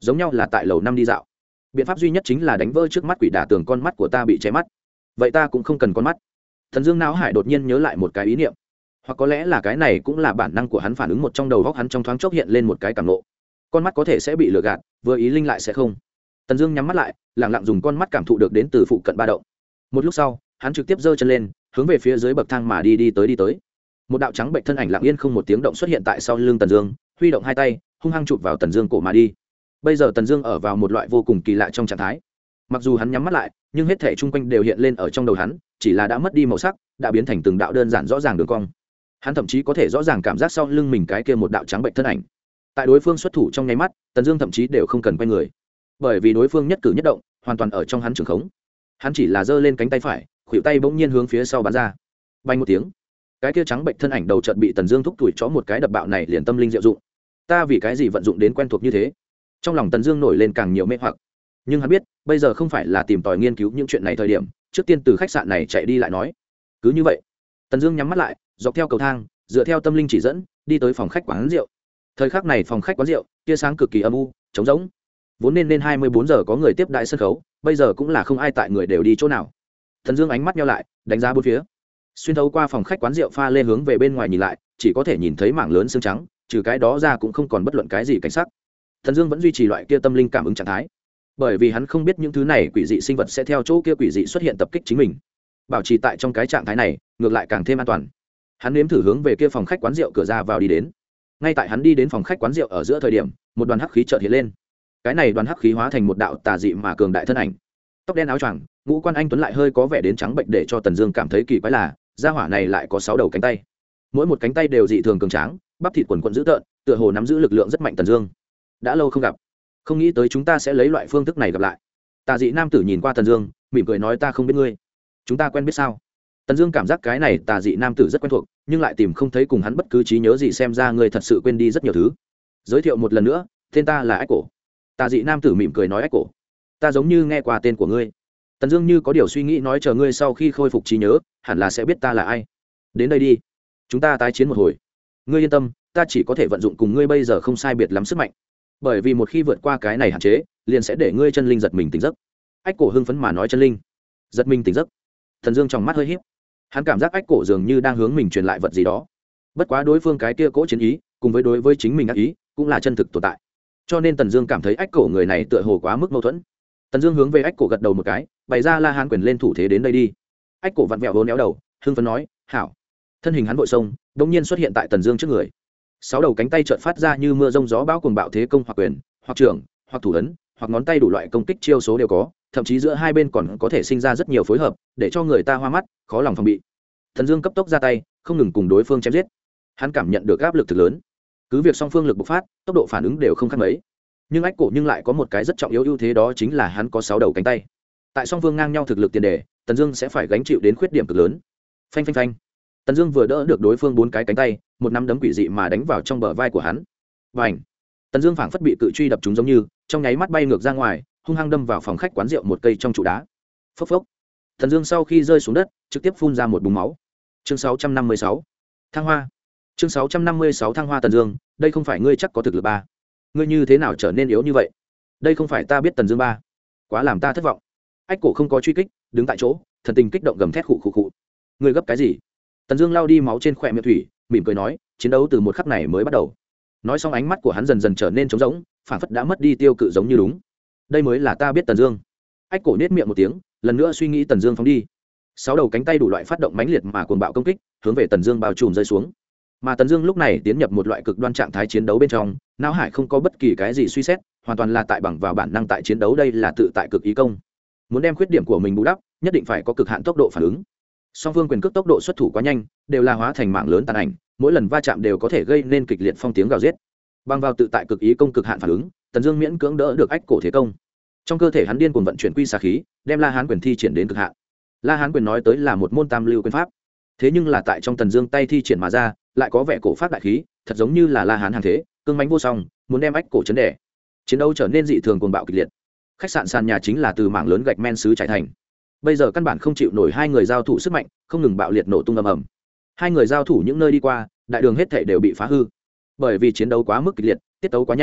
giống nhau là tại lầu năm đi dạo. Biện pháp duy nhất chính là đánh vỡ trước mắt quỷ đả tường con mắt của ta bị che mắt. Vậy ta cũng không cần con mắt. Tần Dương não hải đột nhiên nhớ lại một cái ý niệm, hoặc có lẽ là cái này cũng là bản năng của hắn phản ứng một trong đầu óc hắn trong thoáng chốc hiện lên một cái cảm ngộ. Con mắt có thể sẽ bị lừa gạt, vừa ý linh lại sẽ không. Tần Dương nhắm mắt lại, lặng lặng dùng con mắt cảm thụ được đến từ phụ cận ba động. Một lúc sau, hắn trực tiếp giơ chân lên, hướng về phía dưới bậc thang mà đi đi tới đi tới. Một đạo trắng bệnh thân ảnh lặng yên không một tiếng động xuất hiện tại sau lưng Tần Dương, huy động hai tay, hung hăng chụp vào Tần Dương cổ mà đi. Bây giờ Tần Dương ở vào một loại vô cùng kỳ lạ trong trạng thái. Mặc dù hắn nhắm mắt lại, nhưng hết thảy xung quanh đều hiện lên ở trong đầu hắn, chỉ là đã mất đi màu sắc, đã biến thành từng đạo đơn giản rõ ràng đường cong. Hắn thậm chí có thể rõ ràng cảm giác sau lưng mình cái kia một đạo trắng bệnh thân ảnh. Tại đối phương xuất thủ trong nháy mắt, Tần Dương thậm chí đều không cần quay người, bởi vì đối phương nhất cử nhất động hoàn toàn ở trong hắn trường khống. Hắn chỉ là giơ lên cánh tay phải, khuỷu tay bỗng nhiên hướng phía sau bắn ra. Bay một tiếng, cái kia trắng bệnh thân ảnh đầu chợt bị Tần Dương thúc tuổi chó một cái đập bạo này liền tâm linh diệu dụng. Ta vì cái gì vận dụng đến quen thuộc như thế? Trong lòng Tần Dương nổi lên càng nhiều mê hoặc. Nhưng hắn biết, bây giờ không phải là tìm tòi nghiên cứu những chuyện này thời điểm, trước tiên từ khách sạn này chạy đi lại nói. Cứ như vậy, Tần Dương nhắm mắt lại, dọc theo cầu thang, dựa theo tâm linh chỉ dẫn, đi tới phòng khách quán rượu. Thời khắc này phòng khách quán rượu, tia sáng cực kỳ âm u, trống rỗng. Vốn nên nên hai mươi bốn giờ có người tiếp đại sân khấu, bây giờ cũng là không ai tại, người đều đi chỗ nào. Tần Dương ánh mắt nheo lại, đánh giá bốn phía. Xuyên thấu qua phòng khách quán rượu pha lê hướng về bên ngoài nhìn lại, chỉ có thể nhìn thấy mảng lớn xương trắng, trừ cái đó ra cũng không còn bất luận cái gì cảnh sắc. Tần Dương vẫn duy trì loại kia tâm linh cảm ứng trạng thái, bởi vì hắn không biết những thứ này quỷ dị sinh vật sẽ theo chỗ kia quỷ dị xuất hiện tập kích chính mình. Bảo trì tại trong cái trạng thái này, ngược lại càng thêm an toàn. Hắn nếm thử hướng về kia phòng khách quán rượu cửa ra vào đi đến. Ngay tại hắn đi đến phòng khách quán rượu ở giữa thời điểm, một đoàn hắc khí chợt hiện lên. Cái này đoàn hắc khí hóa thành một đạo tà dị mà cường đại thân ảnh. Tóc đen áo choàng, ngũ quan anh tuấn lại hơi có vẻ đến trắng bệnh, để cho Tần Dương cảm thấy kỳ quái là, gia hỏa này lại có sáu đầu cánh tay. Mỗi một cánh tay đều dị thường cường tráng, bắp thịt quần quần dữ tợn, tựa hồ nắm giữ lực lượng rất mạnh. Tần Dương đã lâu không gặp, không nghĩ tới chúng ta sẽ lấy loại phương thức này gặp lại. Tà dị nam tử nhìn qua Tần Dương, mỉm cười nói, ta không biết ngươi, chúng ta quen biết sao? Tần Dương cảm giác cái này tà dị nam tử rất quen thuộc, nhưng lại tìm không thấy cùng hắn bất cứ trí nhớ gì, xem ra ngươi thật sự quên đi rất nhiều thứ. Giới thiệu một lần nữa, tên ta là Ách Cổ. Tà dị nam tử mỉm cười nói, Ách Cổ, ta giống như nghe qua tên của ngươi. Tần Dương như có điều suy nghĩ nói, chờ ngươi sau khi khôi phục trí nhớ, hẳn là sẽ biết ta là ai. Đến đây đi, chúng ta tái chiến một hồi. Ngươi yên tâm, ta chỉ có thể vận dụng cùng ngươi bây giờ không sai biệt lắm sức mạnh, bởi vì một khi vượt qua cái này hạn chế, liền sẽ để ngươi chân linh giật mình tỉnh giấc. Ách Cổ hưng phấn mà nói, chân linh giật mình tỉnh giấc. Tần Dương trong mắt hơi híp, hắn cảm giác Ách Cổ dường như đang hướng mình truyền lại vật gì đó. Bất quá đối phương cái kia cố chiến ý, cùng với đối với chính mình ác ý, cũng là chân thực tồn tại. Cho nên Tần Dương cảm thấy Ách Cổ người này tựa hồ quá mức mâu thuẫn. Tần Dương hướng về Ách Cổ gật đầu một cái, bày ra La Hán quyền lên thủ thế, đến đây đi. Ách Cổ vặn vẹo vốn éo đầu, hưng phấn nói, hảo. Thân hình hắn vội xông, đột nhiên xuất hiện tại Tần Dương trước người. Sáu đầu cánh tay chợt phát ra như mưa rông gió bão cuồng bạo thế công, hoặc quyền, hoặc trưởng, hoặc thủ ấn, hoặc ngón tay, đủ loại công kích chiêu số đều có, thậm chí giữa hai bên còn có thể sinh ra rất nhiều phối hợp, để cho người ta hoa mắt, khó lòng phòng bị. Tần Dương cấp tốc ra tay, không ngừng cùng đối phương chém giết. Hắn cảm nhận được áp lực thực lớn. Cứ việc song phương lực bộc phát, tốc độ phản ứng đều không khác mấy. Nhưng Ách Cổ nhưng lại có một cái rất trọng yếu ưu thế, đó chính là hắn có sáu đầu cánh tay. Tại song phương ngang nhau thực lực tiền đề, Tần Dương sẽ phải gánh chịu đến khuyết điểm cực lớn. Phanh phanh phanh. Tần Dương vừa đỡ được đối phương bốn cái cánh tay, một nắm đấm quỷ dị mà đánh vào trong bờ vai của hắn. Bành! Tần Dương phảng phất bị cự truy đập trúng giống như, trong nháy mắt bay ngược ra ngoài, hung hăng đâm vào phòng khách quán rượu một cây trong trụ đá. Phốc phốc. Tần Dương sau khi rơi xuống đất, trực tiếp phun ra một búng máu. Chương sáu trăm năm mươi sáu, Thăng Hoa. Chương sáu trăm năm mươi sáu, Thăng Hoa. Tần Dương, đây không phải ngươi chắc có thực lực ba? Ngươi như thế nào trở nên yếu như vậy? Đây không phải ta biết Tần Dương ba, quá làm ta thất vọng. Ách Cổ không có truy kích, đứng tại chỗ, thần tình kích động gầm thét, khụ khụ khụ. Ngươi gấp cái gì? Tần Dương lau đi máu trên khóe miệng thủy, mỉm cười nói, chiến đấu từ một khắc này mới bắt đầu. Nói xong ánh mắt của hắn dần dần trở nên trống rỗng, phảng phất đã mất đi tiêu cự giống như đúng. Đây mới là ta biết Tần Dương. Ách Cổ nhếch miệng một tiếng, lần nữa suy nghĩ. Tần Dương phóng đi. Sáu đầu cánh tay đủ loại phát động mãnh liệt mà cuồng bạo công kích, hướng về Tần Dương bao trùm rơi xuống. Mà Tần Dương lúc này tiến nhập một loại cực đoan trạng thái chiến đấu bên trong, não hải không có bất kỳ cái gì suy xét, hoàn toàn là tại bằng vào bản năng tại chiến đấu, đây là tự tại cực ý công. Muốn đem khuyết điểm của mình bù đắp, nhất định phải có cực hạn tốc độ phản ứng. Song phương quyền cước tốc độ xuất thủ quá nhanh, đều là hóa thành mạng lớn tàn ảnh, mỗi lần va chạm đều có thể gây nên kịch liệt phong tiếng gào rít. Bằng vào tự tại cực ý công cực hạn phản ứng, Tần Dương miễn cưỡng đỡ được Ách Cổ thế công. Trong cơ thể hắn điên cuồng vận chuyển quy xà khí, đem La Hán quyền thi triển đến cực hạn. La Hán quyền nói tới là một môn tam lưu quyền pháp, thế nhưng là tại trong Tần Dương tay thi triển mà ra, lại có vẻ cổ pháp đại khí, thật giống như là La Hán hàng thế, cương mãnh vô song, muốn đem Ách Cổ chấn đẻ. Chiến đấu trở nên dị thường cuồng bạo kịch liệt. Khách sạn sàn nhà chính là từ mảng lớn gạch men sứ trải thành. Bây giờ căn bản không chịu nổi hai người giao thủ sức mạnh, không ngừng bạo liệt nổ tung ầm ầm. Hai người giao thủ những nơi đi qua, đại đường hết thảy đều bị phá hư. Bởi vì chiến đấu quá mức kịch liệt, tiết tấu quá nhanh,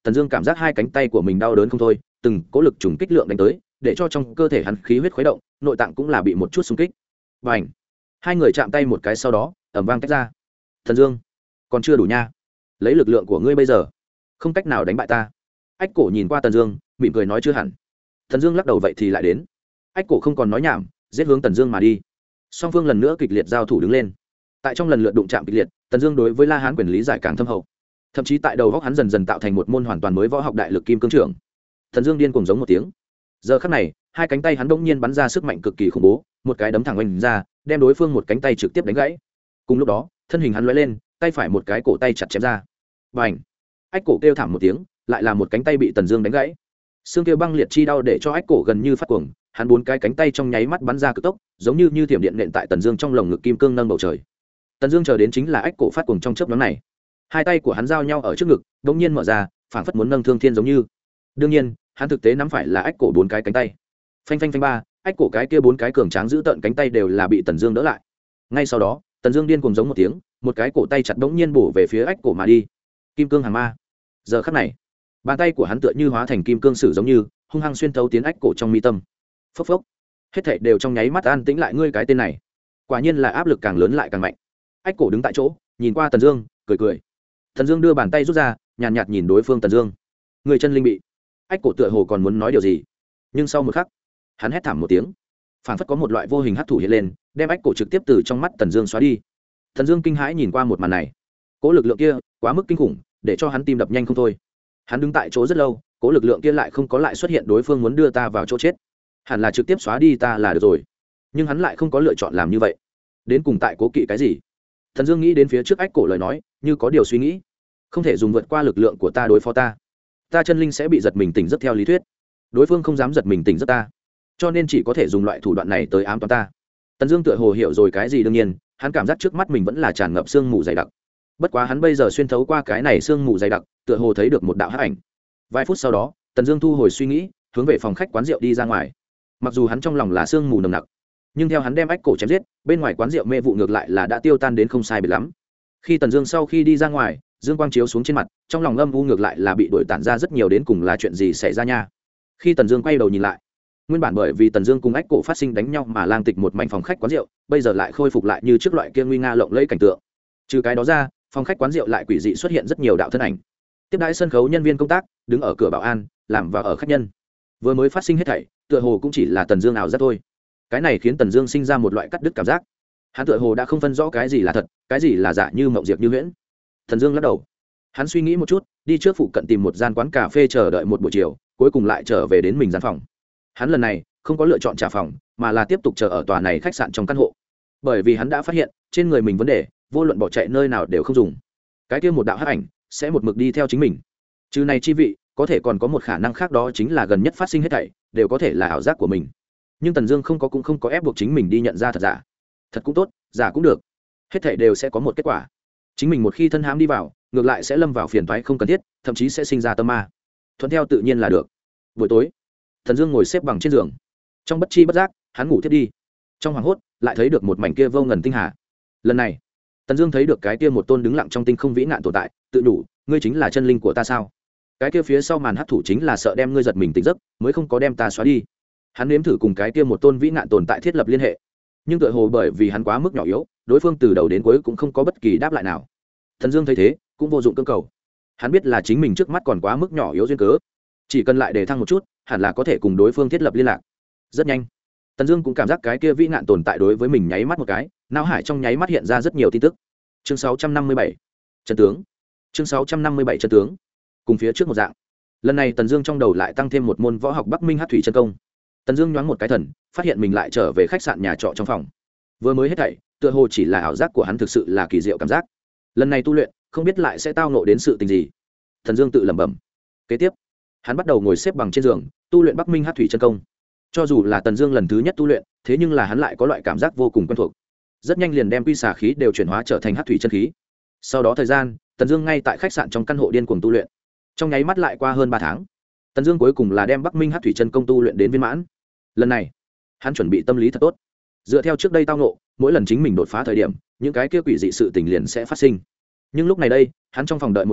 Tần Dương cảm giác hai cánh tay của mình đau đớn không thôi, từng cỗ lực trùng kích lượng đánh tới, để cho trong cơ thể hắn khí huyết khuấy động, nội tạng cũng là bị một chút xung kích. Bành! Hai người chạm tay một cái sau đó, ầm vang tách ra. Tần Dương, còn chưa đủ nha. Lấy lực lượng của ngươi bây giờ, không cách nào đánh bại ta. Ách Cổ nhìn qua Tần Dương, mỉm cười nói chưa hẳn. Tần Dương lắc đầu vậy thì lại đến. Ách Cổ không còn nói nhảm, giết hướng Tần Dương mà đi. Song phương lần nữa kịch liệt giao thủ đứng lên. Tại trong lần lượt đụng chạm kịch liệt, Tần Dương đối với La Hán quyền lý giải càng thâm hậu. Thậm chí tại đầu góc hắn dần dần tạo thành một môn hoàn toàn mới võ học đại lực kim cương trưởng. Tần Dương điên cuồng giống một tiếng. Giờ khắc này, hai cánh tay hắn bỗng nhiên bắn ra sức mạnh cực kỳ khủng bố, một cái đấm thẳng oanh ra, đem đối phương một cánh tay trực tiếp đánh gãy. Cùng lúc đó, thân hình hắn lóe lên, tay phải một cái cổ tay chặt chém ra. Bành! Ách Cổ kêu thảm một tiếng, lại là một cánh tay bị Tần Dương đánh gãy. Xương kia băng liệt chi đau để cho Ách Cổ gần như phát cuồng, hắn bốn cái cánh tay trong nháy mắt bắn ra cực tốc, giống như như thiểm điện nện tại Tần Dương trong lồng ngực kim cương nâng bầu trời. Tần Dương chờ đến chính là Ách Cổ phát cuồng trong chớp nhoáng này. Hai tay của hắn giao nhau ở trước ngực, đột nhiên mở ra, phảng phất muốn nâng thương thiên giống như. Đương nhiên, hắn thực tế nắm phải là Ách Cổ bốn cái cánh tay. Phanh phanh phanh ba, Ách Cổ cái kia bốn cái cường tráng giữ tận cánh tay đều là bị Tần Dương đỡ lại. Ngay sau đó, Tần Dương điên cuồng giống một tiếng, một cái cổ tay chặt bỗng nhiên bổ về phía Ách Cổ mà đi. Kim cương hàng ma. Giờ khắc này, bàn tay của hắn tựa như hóa thành kim cương sử giống như, hung hăng xuyên thấu tiến Ách Cổ trong mi tâm. Phốc phốc. Hết thảy đều trong nháy mắt an tĩnh lại, ngươi cái tên này, quả nhiên là áp lực càng lớn lại càng mạnh. Ách Cổ đứng tại chỗ, nhìn qua Tần Dương, cười cười. Tần Dương đưa bàn tay rút ra, nhàn nhạt, nhạt nhìn đối phương Tần Dương. Người chân linh bị. Ách Cổ tựa hồ còn muốn nói điều gì, nhưng sau một khắc, hắn hét thảm một tiếng, phảng phất có một loại vô hình hắc thủ hiện lên, đem Ách Cổ trực tiếp từ trong mắt Tần Dương xóa đi. Tần Dương kinh hãi nhìn qua một màn này, cỗ lực lượng kia quá mức kinh khủng, để cho hắn tim đập nhanh không thôi. Hắn đứng tại chỗ rất lâu, cỗ lực lượng kia lại không có lại xuất hiện, đối phương muốn đưa ta vào chỗ chết, hẳn là trực tiếp xóa đi ta là được rồi, nhưng hắn lại không có lựa chọn làm như vậy. Đến cùng tại cố kỵ cái gì? Tần Dương nghĩ đến phía trước Ách Cổ lời nói, như có điều suy nghĩ. Không thể dùng vượt qua lực lượng của ta đối phó ta, ta chân linh sẽ bị giật mình tỉnh giấc theo lý thuyết. Đối phương không dám giật mình tỉnh giấc ta, cho nên chỉ có thể dùng loại thủ đoạn này tới ám toán ta. Tần Dương tựa hồ hiểu rồi cái gì, đương nhiên, hắn cảm giác trước mắt mình vẫn là tràn ngập sương mù dày đặc. Bất quá hắn bây giờ xuyên thấu qua cái này sương mù dày đặc, tựa hồ thấy được một đạo hắc ảnh. Vài phút sau đó, Tần Dương thu hồi suy nghĩ, hướng về phòng khách quán rượu đi ra ngoài. Mặc dù hắn trong lòng là sương mù nồng nặc, nhưng theo hắn đem Ách Cổ chém giết, bên ngoài quán rượu mê vụ ngược lại là đã tiêu tan đến không sai biệt lắm. Khi Tần Dương sau khi đi ra ngoài, dương quang chiếu xuống trên mặt, trong lòng âm u ngược lại là bị đổi tản ra rất nhiều, đến cùng là chuyện gì xảy ra nha. Khi Tần Dương quay đầu nhìn lại, nguyên bản bởi vì Tần Dương cùng Ách Cổ phát sinh đánh nhau mà lang tịch một mảnh phòng khách quán rượu, bây giờ lại khôi phục lại như trước loại kia nguy nga lộng lẫy cảnh tượng. Trừ cái đó ra, phòng khách quán rượu lại quỷ dị xuất hiện rất nhiều đạo thân ảnh. Tiếp đãi sân khấu nhân viên công tác, đứng ở cửa bảo an, làm vào ở khách nhân. Vừa mới phát sinh hết thảy, tựa hồ cũng chỉ là Tần Dương ảo giác thôi. Cái này khiến Tần Dương sinh ra một loại cắt đứt cảm giác. Hắn tựa hồ đã không phân rõ cái gì là thật, cái gì là giả, như mộng diệp như huyễn. Tần Dương lắc đầu. Hắn suy nghĩ một chút, đi trước phụ cận tìm một gian quán cà phê chờ đợi một buổi chiều, cuối cùng lại trở về đến mình gian phòng. Hắn lần này không có lựa chọn trả phòng, mà là tiếp tục chờ ở tòa này khách sạn trong căn hộ. Bởi vì hắn đã phát hiện, trên người mình vấn đề, vô luận bỏ chạy nơi nào đều không dùng. Cái kia một đạo hắc ảnh sẽ một mực đi theo chính mình. Trừ này chi vị, có thể còn có một khả năng khác, đó chính là gần nhất phát sinh hết thảy đều có thể là ảo giác của mình. Nhưng Tần Dương không có cũng không có ép buộc chính mình đi nhận ra thật giả. Thật cũng tốt, giả cũng được, hết thảy đều sẽ có một kết quả. Chính mình một khi thân hãm đi vào, ngược lại sẽ lâm vào phiền toái không cần thiết, thậm chí sẽ sinh ra tâm ma. Thuận theo tự nhiên là được. Buổi tối, Tần Dương ngồi xếp bằng trên giường, trong bất chi bất giác, hắn ngủ thiếp đi. Trong hoàng hốt, lại thấy được một mảnh kia vô ngần tinh hà. Lần này, Tần Dương thấy được cái kia một tôn đứng lặng trong tinh không vĩ nạn tồn tại, tự đủ, ngươi chính là chân linh của ta sao? Cái kia phía sau màn hắc thủ chính là sợ đem ngươi giật mình tỉnh giấc, mới không có đem ta xóa đi. Hắn nếm thử cùng cái kia một tôn vĩ nạn tồn tại thiết lập liên hệ, nhưng tựa hồ bởi vì hắn quá mức nhỏ yếu, đối phương từ đầu đến cuối cũng không có bất kỳ đáp lại nào. Tần Dương thấy thế, cũng vô dụng cưỡng cầu. Hắn biết là chính mình trước mắt còn quá mức nhỏ yếu duyên cớ, chỉ cần lại đề thăng một chút, hẳn là có thể cùng đối phương thiết lập liên lạc. Rất nhanh, Tần Dương cũng cảm giác cái kia vĩ nạn tồn tại đối với mình nháy mắt một cái, não hải trong nháy mắt hiện ra rất nhiều tin tức. Chương sáu trăm năm mươi bảy, chân tướng. Chương sáu trăm năm mươi bảy, chân tướng. Cùng phía trước một dạng, lần này Tần Dương trong đầu lại tăng thêm một môn võ học Bắc Minh Hắc Thủy chân công. Tần Dương nhoáng một cái thần, phát hiện mình lại trở về khách sạn nhà trọ trong phòng. Vừa mới hết thảy, tựa hồ chỉ là ảo giác của hắn, thực sự là kỳ diệu cảm giác. Lần này tu luyện, không biết lại sẽ tao ngộ đến sự tình gì. Tần Dương tự lẩm bẩm. Kế tiếp, hắn bắt đầu ngồi xếp bằng trên giường, tu luyện Bắc Minh Hắc Thủy chân công. Cho dù là Tần Dương lần thứ nhất tu luyện, thế nhưng là hắn lại có loại cảm giác vô cùng quen thuộc. Rất nhanh liền đem quy xà khí đều chuyển hóa trở thành Hắc Thủy chân khí. Sau đó thời gian, Tần Dương ngay tại khách sạn trong căn hộ điên cuồng tu luyện. Trong nháy mắt lại qua hơn ba tháng, Tần Dương cuối cùng là đem Bắc Minh Hắc Thủy chân công tu luyện đến viên mãn. Lần này, hắn chuẩn bị tâm lý thật tốt. Dựa theo trước đây tao ngộ, mỗi lần chính mình đột phá thời điểm, những cái kia quỷ dị sự tình liền sẽ phát sinh. Nhưng lúc này đây, hắn trong phòng đợi một đêm,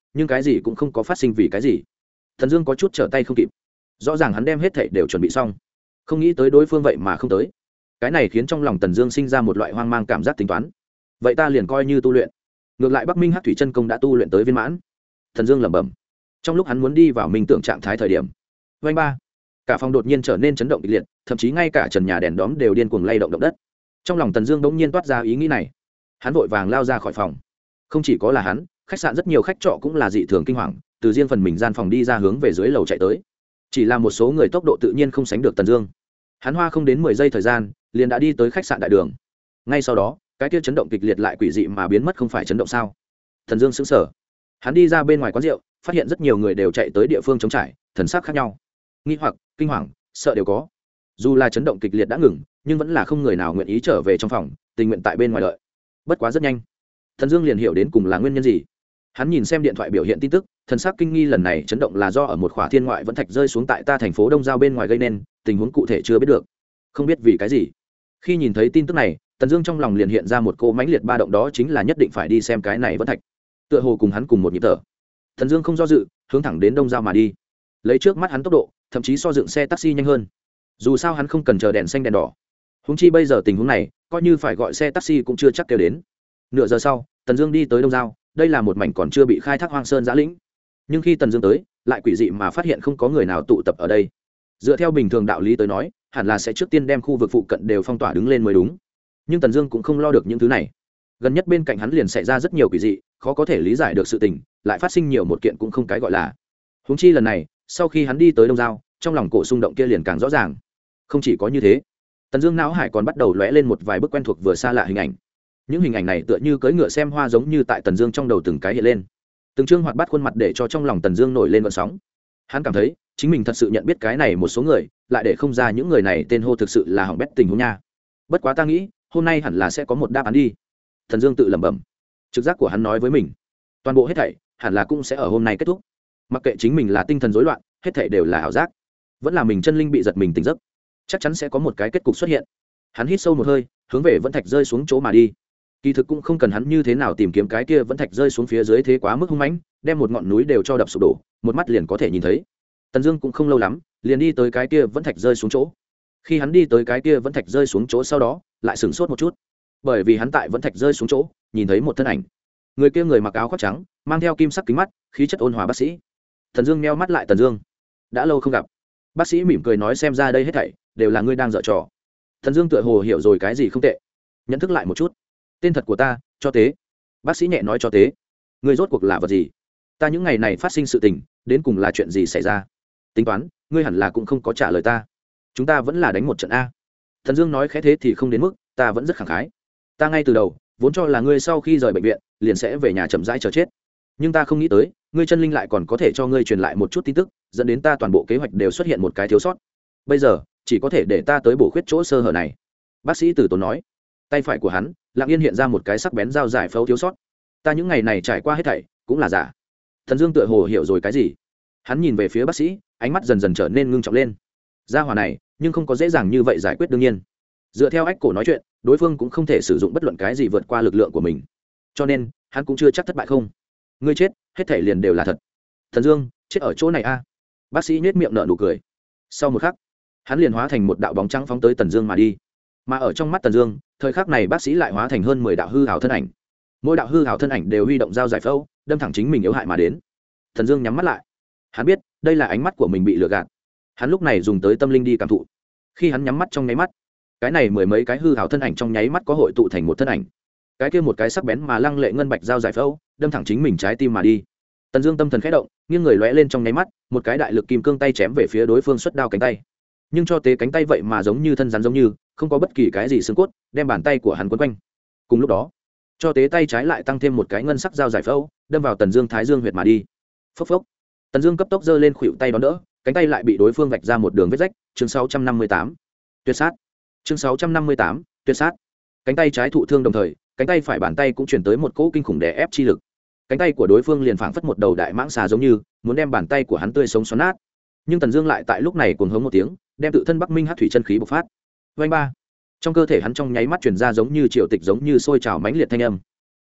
nhưng cái gì cũng không có phát sinh vì cái gì. Thần Dương có chút trở tay không kịp. Rõ ràng hắn đem hết thảy đều chuẩn bị xong, không nghĩ tới đối phương vậy mà không tới. Cái này khiến trong lòng Tần Dương sinh ra một loại hoang mang cảm giác tính toán. Vậy ta liền coi như tu luyện. Ngược lại Bắc Minh Hắc Thủy Chân Công đã tu luyện tới viên mãn. Thần Dương lẩm bẩm. Trong lúc hắn muốn đi vào minh tưởng trạng thái thời điểm, vành ba, cả phòng đột nhiên trở nên chấn động kịch liệt, thậm chí ngay cả trần nhà đèn đóm đều điên cuồng lay động động đất. Trong lòng Tần Dương bỗng nhiên toát ra ý nghĩ này. Hắn vội vàng lao ra khỏi phòng. Không chỉ có là hắn, khách sạn rất nhiều khách trọ cũng là dị thường kinh hoàng, từ riêng phần mình gian phòng đi ra hướng về dưới lầu chạy tới. Chỉ là một số người tốc độ tự nhiên không sánh được Tần Dương. Hắn hoa không đến mười giây thời gian, liền đã đi tới khách sạn đại đường. Ngay sau đó, cái kia chấn động kịch liệt lại quỷ dị mà biến mất, không phải chấn động sao? Tần Dương sững sờ. Hắn đi ra bên ngoài quán rượu, phát hiện rất nhiều người đều chạy tới địa phương trống trải, thần sắc khác nhau, nghi hoặc, kinh hoàng, sợ đều có. Dù là chấn động kịch liệt đã ngừng, nhưng vẫn là không người nào nguyện ý trở về trong phòng, tình nguyện tại bên ngoài đợi. Bất quá rất nhanh, Tần Dương liền hiểu đến cùng là nguyên nhân gì. Hắn nhìn xem điện thoại biểu hiện tin tức, thần sắc kinh nghi, lần này chấn động là do ở một khỏa thiên ngoại vẫn thạch rơi xuống tại ta thành phố Đông Giao bên ngoài gây nên, tình huống cụ thể chưa biết được, không biết vì cái gì. Khi nhìn thấy tin tức này, Tần Dương trong lòng liền hiện ra một cô mãnh liệt ba động, đó chính là nhất định phải đi xem cái này vẫn thạch. Tựa hồ cùng hắn cùng một nhịp thở, Tần Dương không do dự, hướng thẳng đến Đông Giao mà đi. Lấy trước mắt hắn tốc độ, thậm chí so dựng xe taxi nhanh hơn. Dù sao hắn không cần chờ đèn xanh đèn đỏ. Huống chi bây giờ tình huống này, coi như phải gọi xe taxi cũng chưa chắc kêu đến. Nửa giờ sau, Tần Dương đi tới Đông Giao, đây là một mảnh còn chưa bị khai thác hoang sơn giã lĩnh. Nhưng khi Tần Dương tới, lại quỷ dị mà phát hiện không có người nào tụ tập ở đây. Dựa theo bình thường đạo lý tới nói, hẳn là sẽ trước tiên đem khu vực phụ cận đều phong tỏa đứng lên mới đúng. Nhưng Tần Dương cũng không lo được những thứ này. Gần nhất bên cạnh hắn liền xảy ra rất nhiều quỷ dị, khó có thể lý giải được sự tình, lại phát sinh nhiều một kiện cũng không cái gọi là. Huống chi lần này, sau khi hắn đi tới Đông Giao, trong lòng cổ xung động kia liền càng rõ ràng. Không chỉ có như thế, Tần Dương não hải còn bắt đầu lóe lên một vài bức quen thuộc vừa xa lạ hình ảnh. Những hình ảnh này tựa như cưỡi ngựa xem hoa, giống như tại Tần Dương trong đầu từng cái hiện lên. Từng trương hoạt bát khuôn mặt để cho trong lòng Tần Dương nổi lên gợn sóng. Hắn cảm thấy, chính mình thật sự nhận biết cái này một số người, lại để không ra những người này tên hô, thực sự là hỏng bét tình huống nha. Bất quá ta nghĩ, hôm nay hẳn là sẽ có một đáp án đi. Tần Dương tự lẩm bẩm. Trực giác của hắn nói với mình, toàn bộ hết thảy hẳn là cũng sẽ ở hôm nay kết thúc. Mặc kệ chính mình là tinh thần rối loạn, hết thảy đều là ảo giác, vẫn là mình chân linh bị giật mình tỉnh giấc, chắc chắn sẽ có một cái kết cục xuất hiện. Hắn hít sâu một hơi, hướng về vẫn thạch rơi xuống chỗ mà đi. Kỳ thực cũng không cần hắn như thế nào tìm kiếm cái kia vẫn thạch rơi xuống phía dưới, thế quá mức hung mãnh, đem một ngọn núi đều cho đập sụp đổ, một mắt liền có thể nhìn thấy. Tần Dương cũng không lâu lắm, liền đi tới cái kia vẫn thạch rơi xuống chỗ. Khi hắn đi tới cái kia vẫn thạch rơi xuống chỗ sau đó, lại sửng sốt một chút, bởi vì hắn tại vẫn thạch rơi xuống chỗ, nhìn thấy một thân ảnh. Người kia người mặc áo khoác trắng, mang theo kim sắc kính mắt, khí chất ôn hòa bác sĩ. Tần Dương nheo mắt lại, Tần Dương, đã lâu không gặp. Bác sĩ mỉm cười nói, xem ra đây hết thảy đều là ngươi đang giở trò. Tần Dương tựa hồ hiểu rồi cái gì không tệ, nhận thức lại một chút. Tên thật của ta, Cho Tế. Bác sĩ nhẹ nói, Cho Tế, ngươi rốt cuộc là vật gì? Ta những ngày này phát sinh sự tình, đến cùng là chuyện gì xảy ra? Tính toán, ngươi hẳn là cũng không có trả lời ta. Chúng ta vẫn là đánh một trận a. Tần Dương nói khẽ, thế thì không đến mức, ta vẫn rất khẳng khái. Ta ngay từ đầu vốn cho là ngươi sau khi rời bệnh viện liền sẽ về nhà chậm rãi chờ chết, nhưng ta không nghĩ tới ngươi chân linh lại còn có thể cho ngươi truyền lại một chút tin tức, dẫn đến ta toàn bộ kế hoạch đều xuất hiện một cái thiếu sót. Bây giờ chỉ có thể để ta tới bổ khuyết chỗ sơ hở này. Bác sĩ từ tốn nói. Tay phải của hắn lặng yên hiện ra một cái sắc bén dao giải phẫu thiếu sót. Ta những ngày này trải qua hết thảy cũng là giả. Thần Dương tựa hồ hiểu rồi cái gì, hắn nhìn về phía bác sĩ, ánh mắt dần dần trở nên ngưng trọng lên. Gia hỏa này nhưng không có dễ dàng như vậy giải quyết, đương nhiên dựa theo ách cổ nói chuyện, đối phương cũng không thể sử dụng bất luận cái gì vượt qua lực lượng của mình, cho nên hắn cũng chưa chắc thất bại. Không, ngươi chết hết thảy liền đều là thật. Thần Dương chết ở chỗ này a. À? Bác sĩ nhếch miệng nở nụ cười. Sau một khắc, hắn liền hóa thành một đạo bóng trắng phóng tới Tần Dương mà đi. Mà ở trong mắt Tần Dương, thời khắc này bác sĩ lại hóa thành hơn mười đạo hư ảo thân ảnh. Mỗi đạo hư ảo thân ảnh đều huy động dao giải phẫu, đâm thẳng chính mình yếu hại mà đến. Tần Dương nhắm mắt lại. Hắn biết, đây là ánh mắt của mình bị lừa gạt. Hắn lúc này dùng tới tâm linh đi cảm thụ. Khi hắn nhắm mắt trong nháy mắt, cái này mười mấy cái hư ảo thân ảnh trong nháy mắt có hội tụ thành một thân ảnh. Cái kia một cái sắc bén mà lăng lệ ngân bạch dao giải phẫu, đâm thẳng chính mình trái tim mà đi. Tần Dương tâm thần khẽ động, nghiêng người lóe lên trong nháy mắt, một cái đại lực kim cương tay chém về phía đối phương xuất đao cánh tay. Nhưng cho tế cánh tay vậy mà giống như thân rắn giống như, không có bất kỳ cái gì xương cốt, đem bàn tay của hắn quấn quanh. Cùng lúc đó, cho tế tay trái lại tăng thêm một cái ngân sắc dao giải phẫu, đâm vào Tần Dương thái dương huyệt mà đi. Phốc phốc. Tần Dương cấp tốc giơ lên khuỷu tay đón đỡ, cánh tay lại bị đối phương vạch ra một đường vết rách. Chương sáu trăm năm mươi tám, tuyệt sát. Chương sáu trăm năm mươi tám, tuyệt sát. Cánh tay trái thụ thương đồng thời, cánh tay phải bàn tay cũng truyền tới một cỗ kinh khủng đè ép chi lực. Cánh tay của đối phương liền phảng phất một đầu đại mãng xà giống như, muốn đem bàn tay của hắn tươi sống xoắn nát. Nhưng Tần Dương lại tại lúc này cuồng hống một tiếng, đem tự thân Bắc Minh Hắc Thủy chân khí bộc phát. Oanh ba. Trong cơ thể hắn trong nháy mắt truyền ra giống như triều tịch giống như sôi trào mãnh liệt thanh âm.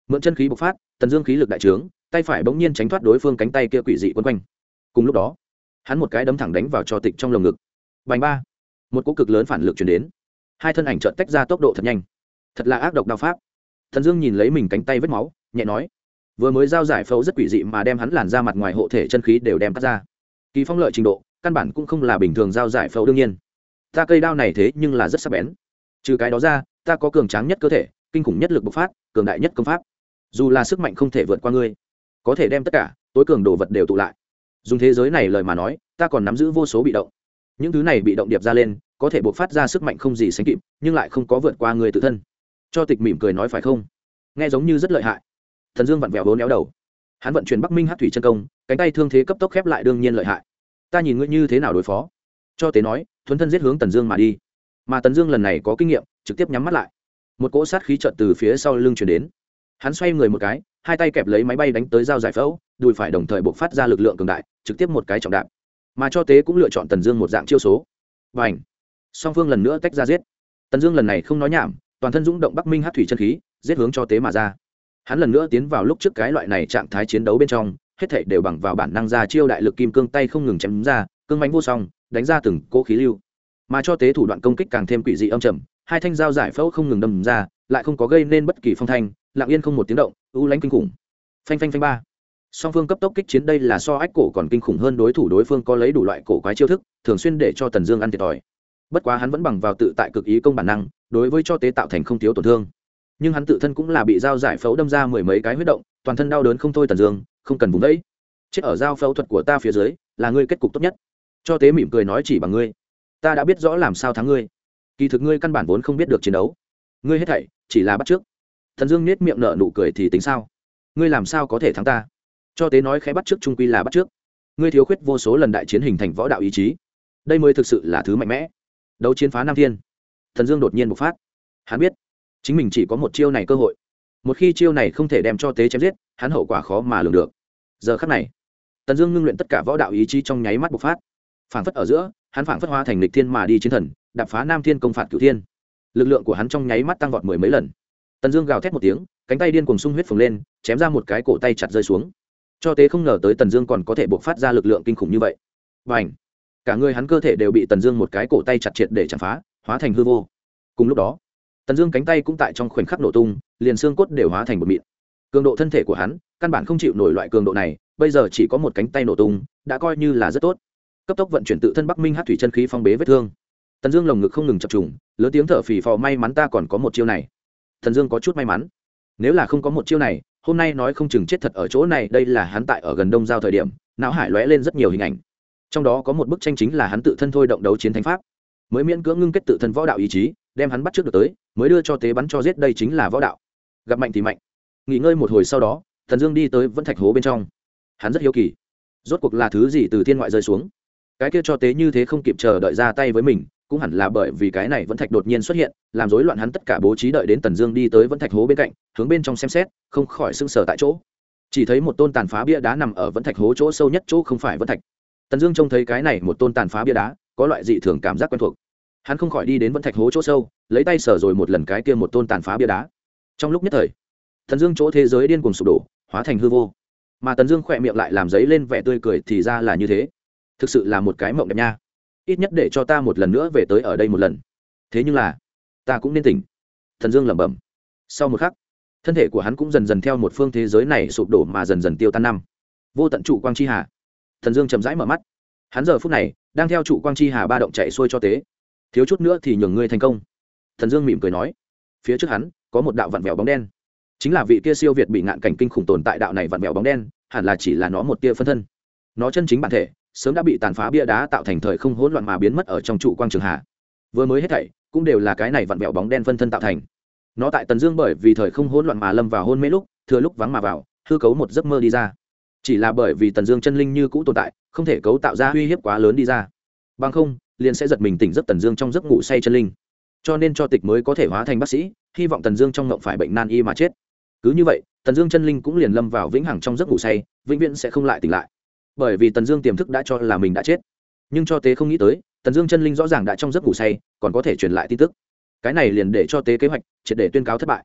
mượn chân khí bộc phát, Tần Dương khí lực đại trướng, tay phải bỗng nhiên tránh thoát đối phương cánh tay kia quỷ dị quấn quanh. Cùng lúc đó, hắn một cái đấm thẳng đánh vào cho Tịch trong lồng ngực. Bành ba, một cú cực lớn phản lực truyền đến, hai thân ảnh chợt tách ra tốc độ thật nhanh, thật là ác độc đao pháp. Tần Dương nhìn lấy mình cánh tay vết máu, nhẹ nói, vừa mới giao giải phẫu rất quỷ dị mà đem hắn làn ra mặt ngoài hộ thể chân khí đều đem cắt ra. Kỳ phong lợi trình độ, căn bản cũng không là bình thường giao giải phẫu đương nhiên. Ta cây đao này thế nhưng là rất sắc bén. Trừ cái đó ra, ta có cường tráng nhất cơ thể, kinh khủng nhất lực bộc phát, cường đại nhất công pháp. Dù là sức mạnh không thể vượt qua ngươi, có thể đem tất cả tối cường đồ vật đều tụ lại. Dùng thế giới này lời mà nói, ta còn nắm giữ vô số bị động. Những thứ này bị động điệp ra lên, có thể bộc phát ra sức mạnh không gì sánh kịp, nhưng lại không có vượt qua ngươi tự thân. Cho Tịch mỉm cười nói phải không? Nghe giống như rất lợi hại. Thần Dương vặn vẹo bốn éo đầu. Hắn vận chuyển Bắc Minh Hắc Thủy chân công, cánh tay thương thế cấp tốc khép lại đương nhiên lợi hại. Ta nhìn ngươi như thế nào đối phó? Cho Tế nói, thuấn thân giết hướng Tần Dương mà đi. Mà Tần Dương lần này có kinh nghiệm, trực tiếp nhắm mắt lại. Một cỗ sát khí chợt từ phía sau lưng truyền đến. Hắn xoay người một cái, hai tay kẹp lấy máy bay đánh tới giao giải phẫu, đùi phải đồng thời bộc phát ra lực lượng cường đại, trực tiếp một cái trọng đạp. Mà Cho Tế cũng lựa chọn Tần Dương một dạng chiêu số. Bành! Song phương lần nữa tách ra giết. Tần Dương lần này không nói nhảm, toàn thân dũng động Bắc Minh Hắc Thủy chân khí, giết hướng Cho Tế mà ra. Hắn lần nữa tiến vào lúc trước cái loại này trạng thái chiến đấu bên trong, hết thảy đều bằng vào bản năng ra chiêu đại lực kim cương tay không ngừng chém ra, cương mãnh vô song, đánh ra từng cỗ khí lưu. Mà Cho Tế thủ đoạn công kích càng thêm quỷ dị âm trầm, hai thanh dao giải phẫu không ngừng đâm ra, lại không có gây nên bất kỳ phong thanh, lặng yên không một tiếng động, u lãnh kinh khủng. Phanh phanh phanh ba. Song phương cấp tốc kích chiến đây là so ách cổ còn kinh khủng hơn đối thủ đối phương có lấy đủ loại cổ quái chiêu thức, thường xuyên để cho Tần Dương ăn thiệt thòi. Bất quá hắn vẫn bằng vào tự tại cực ý công bản năng, đối với Cho Tế tạo thành không thiếu tổn thương. Nhưng hắn tự thân cũng là bị dao giải phẫu đâm ra mười mấy cái huyết động, toàn thân đau đớn không thôi. Tần Dương không cần vùng vẫy, chết ở dao phẫu thuật của ta phía dưới là ngươi kết cục tốt nhất. Cho Tế mỉm cười nói chỉ bằng ngươi, ta đã biết rõ làm sao thắng ngươi. Kỳ thực ngươi căn bản vốn không biết được chiến đấu, ngươi hết thảy chỉ là bắt trước. Tần Dương nhếch miệng nở nụ cười thì tính sao? Ngươi làm sao có thể thắng ta? Cho Tế nói khẽ bắt trước trung quy là bắt trước. Ngươi thiếu khuyết vô số lần đại chiến hình thành võ đạo ý chí, đây mới thực sự là thứ mạnh mẽ. Đấu chiến phá Nam Thiên. Tần Dương đột nhiên bộc phát, hắn biết chính mình chỉ có một chiêu này cơ hội, một khi chiêu này không thể đem Cho Tế chém giết, hắn hậu quả khó mà lường được. Giờ khắc này, Tần Dương ngưng luyện tất cả võ đạo ý chí trong nháy mắt bộc phát, phảng phất ở giữa, hắn phảng phất hóa thành lịch thiên mà đi chiến thần, đạp phá Nam Thiên công phạt cửu thiên. Lực lượng của hắn trong nháy mắt tăng vọt mười mấy lần. Tần Dương gào thét một tiếng, cánh tay điên cuồng sung huyết phồng lên, chém ra một cái cổ tay chặt rơi xuống. Cho Tế không ngờ tới Tần Dương còn có thể bộc phát ra lực lượng kinh khủng như vậy. Bành! Cả người hắn cơ thể đều bị Tần Dương một cái cổ tay chặt triệt để chạm phá, hóa thành hư vô. Cùng lúc đó, Tần Dương cánh tay cũng tại trong khoảnh khắc nổ tung, liền xương cốt đều hóa thành một mịn. Cường độ thân thể của hắn, căn bản không chịu nổi loại cường độ này, bây giờ chỉ có một cánh tay nổ tung, đã coi như là rất tốt. Cấp tốc vận chuyển tự thân Bắc Minh Hắc Thủy chân khí phong bế vết thương. Tần Dương lồng ngực không ngừng chập trùng, lớn tiếng thở phì phò, may mắn ta còn có một chiêu này. Tần Dương có chút may mắn. Nếu là không có một chiêu này, hôm nay nói không chừng chết thật ở chỗ này. Đây là hắn tại ở gần Đông Giao thời điểm, não hải lóe lên rất nhiều hình ảnh. Trong đó có một bức tranh chính là hắn tự thân thôi động đấu chiến thánh pháp, mới miễn cưỡng ngưng kết tự thân võ đạo ý chí, đem hắn bắt trước được tới, mới đưa cho Tế bắn cho giết, đây chính là võ đạo. Gặp mạnh thì mạnh. Nghỉ ngơi một hồi sau đó, Tần Dương đi tới Vân Thạch Hố bên trong. Hắn rất hiếu kỳ, rốt cuộc là thứ gì từ thiên ngoại rơi xuống. Cái kia Cho Tế như thế không kịp chờ đợi ra tay với mình, cũng hẳn là bởi vì cái này Vân Thạch đột nhiên xuất hiện, làm rối loạn hắn tất cả bố trí. Đợi đến Tần Dương đi tới Vân Thạch Hố bên cạnh, hướng bên trong xem xét, không khỏi sững sờ tại chỗ. Chỉ thấy một tôn tàn phá bia đá nằm ở Vân Thạch Hố chỗ sâu nhất chỗ không phải Vân Thạch. Tần Dương trông thấy cái này một tôn tàn phá bia đá, có loại dị thường cảm giác quen thuộc. Hắn không khỏi đi đến Vân Thạch Hố chỗ sâu, lấy tay sờ rồi một lần cái kia một tôn tàn phá bia đá. Trong lúc nhất thời, Tần Dương chỗ thế giới điên cuồng sụp đổ, hóa thành hư vô. Mà Tần Dương khẽ miệng lại làm giấy lên vẻ tươi cười, thì ra là như thế, thực sự là một cái mộng đẹp nha. Ít nhất để cho ta một lần nữa về tới ở đây một lần. Thế nhưng là, ta cũng nên tỉnh. Tần Dương lẩm bẩm. Sau một khắc, thân thể của hắn cũng dần dần theo một phương thế giới này sụp đổ mà dần dần tiêu tan năm. Vô tận trụ quang chi hà. Tần Dương chậm rãi mở mắt. Hắn giờ phút này đang theo trụ quang chi hà ba động chạy xuôi cho Tế. Thiếu chút nữa thì nhường ngươi thành công. Tần Dương mỉm cười nói. Phía trước hắn có một đạo vặn vẹo bóng đen, chính là vị kia siêu việt bị ngạn cảnh kinh khủng tồn tại. Đạo này vặn vẹo bóng đen, hẳn là chỉ là nó một tia phân thân. Nó chân chính bản thể sớm đã bị tàn phá bia đá tạo thành thời không hỗn loạn mà biến mất ở trong trụ quang trường hà. Vừa mới hết thảy cũng đều là cái này vặn vẹo bóng đen phân thân tạo thành. Nó tại Tần Dương bởi vì thời không hỗn loạn mà lâm vào hôn mê lúc, thừa lúc vắng mà vào, hư cấu một giấc mơ đi ra. Chỉ là bởi vì Tần Dương chân linh như cũ tồn tại, không thể cấu tạo ra uy hiếp quá lớn đi ra. Bằng không, liền sẽ giật mình tỉnh giấc Tần Dương trong giấc ngủ say chân linh. Cho nên Cho Tịch mới có thể hóa thành bác sĩ, hy vọng Tần Dương trong ngộng phải bệnh nan y mà chết. Cứ như vậy, Tần Dương chân linh cũng liền lâm vào vĩnh hằng trong giấc ngủ say, vĩnh viễn sẽ không lại tỉnh lại. Bởi vì Tần Dương tiềm thức đã cho là mình đã chết. Nhưng Cho Tế không nghĩ tới, Tần Dương chân linh rõ ràng đã trong giấc ngủ say, còn có thể truyền lại tin tức. Cái này liền để cho Tế kế hoạch triệt để tuyên cáo thất bại.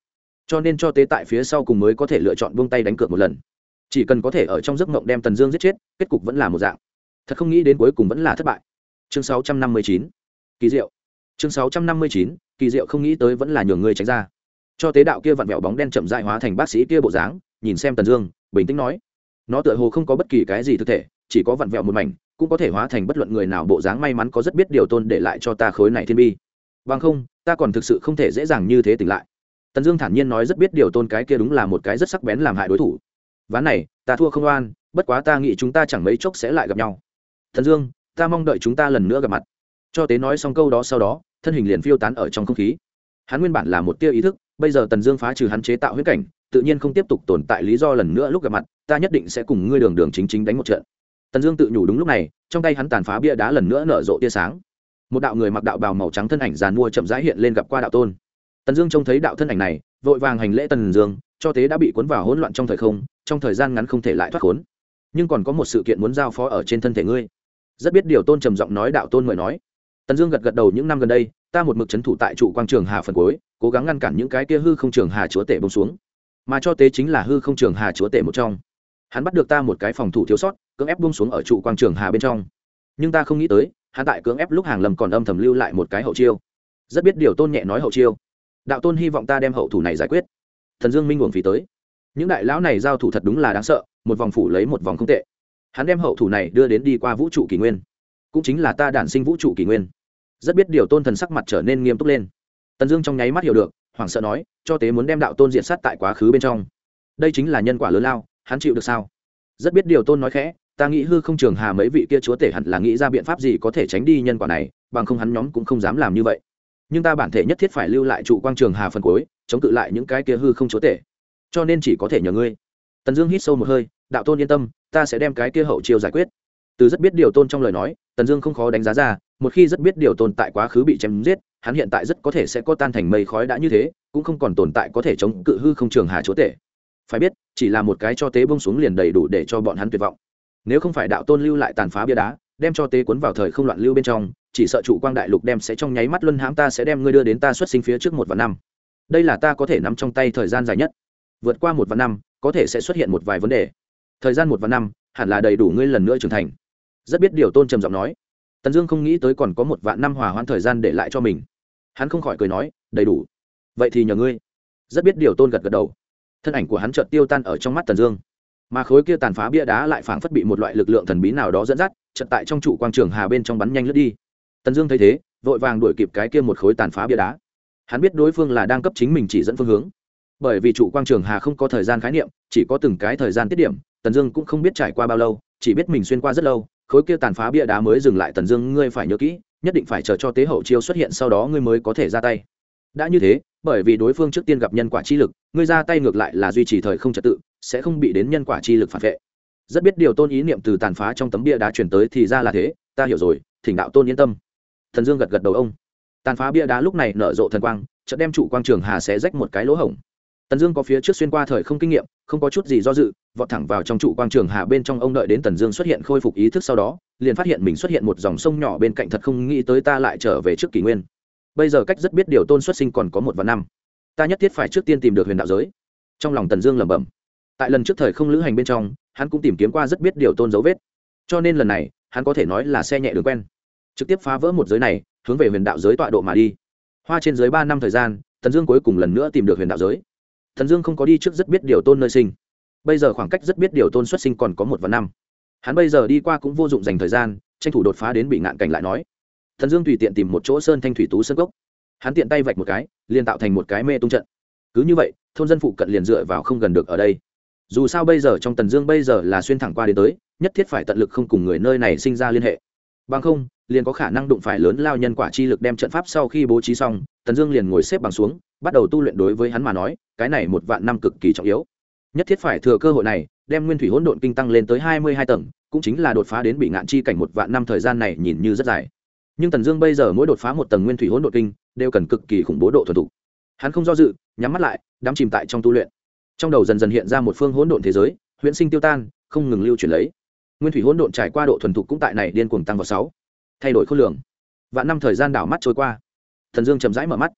cho nên cho tế tại phía sau cùng mới có thể lựa chọn buông tay đánh cược một lần. Chỉ cần có thể ở trong giấc mộng đem Tần Dương giết chết, kết cục vẫn là một dạng. Thật không nghĩ đến cuối cùng vẫn là thất bại. Chương sáu trăm năm mươi chín, kỳ diệu. Chương sáu trăm năm mươi chín, kỳ diệu, không nghĩ tới vẫn là nhường ngươi tránh ra. Cho tế đạo kia vặn vẹo bóng đen chậm rãi hóa thành bác sĩ kia bộ dáng, nhìn xem Tần Dương, bình tĩnh nói: nó tựa hồ không có bất kỳ cái gì thực thể, chỉ có vặn vẹo một mảnh, cũng có thể hóa thành bất luận người nào bộ dáng. May mắn có rất biết điều tôn để lại cho ta khối này thiên bi, bằng không ta còn thực sự không thể dễ dàng như thế tỉnh lại. Tần Dương thản nhiên nói: rất biết điều tôn cái kia đúng là một cái rất sắc bén làm hại đối thủ. Ván này ta thua không oan, bất quá ta nghĩ chúng ta chẳng mấy chốc sẽ lại gặp nhau. Tần Dương, ta mong đợi chúng ta lần nữa gặp mặt. Cho tế nói xong câu đó sau đó, thân hình liền phiêu tán ở trong không khí. Hắn nguyên bản là một tia ý thức, bây giờ Tần Dương phá trừ hắn chế tạo huyễn cảnh, tự nhiên không tiếp tục tồn tại lý do lần nữa lúc gặp mặt, ta nhất định sẽ cùng ngươi đường đường chính chính đánh một trận. Tần Dương tự nhủ. Đúng lúc này, trong tay hắn tàn phá bia đá lần nữa nở rộ tia sáng. Một đạo người mặc đạo bào màu trắng thân ảnh giàn mua chậm rãi hiện lên gặp qua đạo tôn. Tần Dương trông thấy đạo thân ảnh này, vội vàng hành lễ. Tần Dương, cho tế đã bị cuốn vào hỗn loạn trong thời không, trong thời gian ngắn không thể lại thoát khốn, nhưng còn có một sự kiện muốn giao phó ở trên thân thể ngươi. Rất biết điều tôn trầm giọng nói. Đạo tôn mời nói. Tần Dương gật gật đầu. Những năm gần đây, ta một mực trấn thủ tại trụ quang trường hà phần cuối, cố gắng ngăn cản những cái kia hư không trường hà chúa tể bông xuống, mà cho tế chính là hư không trường hà chúa tể một trong. Hắn bắt được ta một cái phòng thủ thiếu sót, cưỡng ép buông xuống ở trụ quang trường hà bên trong, nhưng ta không nghĩ tới hắn tại cưỡng ép lúc hàng lầm còn âm thầm lưu lại một cái hậu chiêu. Rất biết điều tôn nhẹ nói hậu chiêu. Đạo tôn hy vọng ta đem hậu thủ này giải quyết. Thần Dương minh uổng phí tới. Những đại lão này giao thủ thật đúng là đáng sợ, một vòng phủ lấy một vòng không tệ. Hắn đem hậu thủ này đưa đến đi qua vũ trụ kỷ nguyên, cũng chính là ta đản sinh vũ trụ kỷ nguyên. Rất biết điều tôn thần sắc mặt trở nên nghiêm túc lên. Tần Dương trong nháy mắt hiểu được, hoảng sợ nói: cho tế muốn đem đạo tôn diệt sát tại quá khứ bên trong, đây chính là nhân quả lớn lao, hắn chịu được sao? Rất biết điều tôn nói khẽ: ta nghĩ hư không trường hà mấy vị kia chúa tể hẳn là nghĩ ra biện pháp gì có thể tránh đi nhân quả này, bằng không hắn nhóm cũng không dám làm như vậy. Nhưng ta bản thể nhất thiết phải lưu lại trụ quang trường hà phần cuối, chống cự lại những cái kia hư không chúa tể, cho nên chỉ có thể nhờ ngươi. Tần Dương hít sâu một hơi. Đạo tôn yên tâm, ta sẽ đem cái kia hậu chiêu giải quyết. Từ rất biết điều tôn trong lời nói, Tần Dương không khó đánh giá ra, một khi rất biết điều tôn tại quá khứ bị chém giết, hắn hiện tại rất có thể sẽ có tan thành mây khói. Đã như thế, cũng không còn tồn tại có thể chống cự hư không trường hà chúa tể. Phải biết, chỉ là một cái cho tế bông xuống liền đầy đủ để cho bọn hắn tuyệt vọng. Nếu không phải đạo tôn lưu lại tàn phá bia đá, đem cho tế cuốn vào thời không loạn lưu bên trong, chỉ sợ trụ quang đại lục đem sẽ trong nháy mắt luân hãm. Ta sẽ đem ngươi đưa đến ta xuất sinh phía trước một vạn năm. Đây là ta có thể nắm trong tay thời gian dài nhất. Vượt qua một vạn năm, có thể sẽ xuất hiện một vài vấn đề. Thời gian một vạn năm, hẳn là đầy đủ ngươi lần nữa trưởng thành. Rất biết điều tôn trầm giọng nói. Tần Dương không nghĩ tới còn có một vạn năm hòa hoãn thời gian để lại cho mình. Hắn không khỏi cười nói: đầy đủ. Vậy thì nhờ ngươi. Rất biết điều tôn gật gật đầu. Thân ảnh của hắn chợt tiêu tan ở trong mắt Tần Dương, mà khối kia tàn phá bia đá lại phảng phất bị một loại lực lượng thần bí nào đó dẫn dắt, chợt tại trong trụ quang trường hà bên trong bắn nhanh lướt đi. Tần Dương thấy thế, vội vàng đuổi kịp cái kia một khối tàn phá bia đá. Hắn biết đối phương là đang cấp chính mình chỉ dẫn phương hướng, bởi vì trụ quang trường hà không có thời gian khái niệm, chỉ có từng cái thời gian tiết điểm. Tần Dương cũng không biết trải qua bao lâu, chỉ biết mình xuyên qua rất lâu, khối kia tàn phá bia đá mới dừng lại. Tần Dương, ngươi phải nhớ kỹ, nhất định phải chờ cho tế hậu chiêu xuất hiện, sau đó ngươi mới có thể ra tay. Đã như thế, bởi vì đối phương trước tiên gặp nhân quả chi lực, ngươi ra tay ngược lại là duy trì thời không trật tự, sẽ không bị đến nhân quả chi lực phản vệ. Rất biết điều tôn ý niệm từ tàn phá trong tấm bia đá truyền tới. Thì ra là thế, ta hiểu rồi, thỉnh đạo tôn yên tâm. Thần Dương gật gật đầu. Ông tàn phá bia đá lúc này nở rộ thần quang, chợt đem trụ quang trường hà xé rách một cái lỗ hổng. Tần Dương có phía trước xuyên qua thời không kinh nghiệm, không có chút gì do dự, vọt thẳng vào trong trụ quang trường hà bên trong. Ông đợi đến Tần Dương xuất hiện khôi phục ý thức sau đó, liền phát hiện mình xuất hiện một dòng sông nhỏ bên cạnh. Thật không nghĩ tới ta lại trở về trước kỷ nguyên. Bây giờ cách rất biết điều tôn xuất sinh còn có một vạn năm, ta nhất thiết phải trước tiên tìm được huyền đạo giới. Trong lòng Tần Dương lẩm bẩm. Tại lần trước thời không lữ hành bên trong, hắn cũng tìm kiếm qua rất biết điều tôn dấu vết, cho nên lần này hắn có thể nói là xe nhẹ đường quen, trực tiếp phá vỡ một giới này, hướng về huyền đạo giới tọa độ mà đi. Hoa trên giới ba năm thời gian, Tần Dương cuối cùng lần nữa tìm được huyền đạo giới. Tần Dương không có đi trước rất biết điều tôn nơi sinh, bây giờ khoảng cách rất biết điều tôn xuất sinh còn có một vạn năm. Hắn bây giờ đi qua cũng vô dụng dành thời gian, tranh thủ đột phá đến bị ngạn cảnh. Lại nói, Tần Dương tùy tiện tìm một chỗ sơn thanh thủy tú sơn cốc, hắn tiện tay vạch một cái, liền tạo thành một cái mê tung trận. Cứ như vậy, thôn dân phụ cận liền dựa vào không gần được ở đây. Dù sao bây giờ trong Tần Dương bây giờ là xuyên thẳng qua đến tới, nhất thiết phải tận lực không cùng người nơi này sinh ra liên hệ, bằng không liền có khả năng đụng phải lớn lao nhân quả chi lực. Đem trận pháp sau khi bố trí xong, Tần Dương liền ngồi xếp bằng xuống, bắt đầu tu luyện. Đối với hắn mà nói, cái này một vạn năm cực kỳ trọng yếu, nhất thiết phải thừa cơ hội này đem nguyên thủy hỗn độn kinh tăng lên tới hai mươi hai tầng, cũng chính là đột phá đến bị ngạn chi cảnh. Một vạn năm thời gian này nhìn như rất dài, nhưng Tần Dương bây giờ mỗi đột phá một tầng nguyên thủy hỗn độn kinh đều cần cực kỳ khủng bố độ thuần thục. Hắn không do dự, nhắm mắt lại, đắm chìm tại trong tu luyện. Trong đầu dần dần hiện ra một phương hỗn độn thế giới, huyễn sinh tiêu tan, không ngừng lưu chuyển lấy. Nguyên thủy hỗn độn trải qua độ thuần thục cũng tại này điên cuồng tăng vào sáu, thay đổi khối lượng. Vạn năm thời gian đảo mắt trôi qua, Tần Dương chậm rãi mở mắt.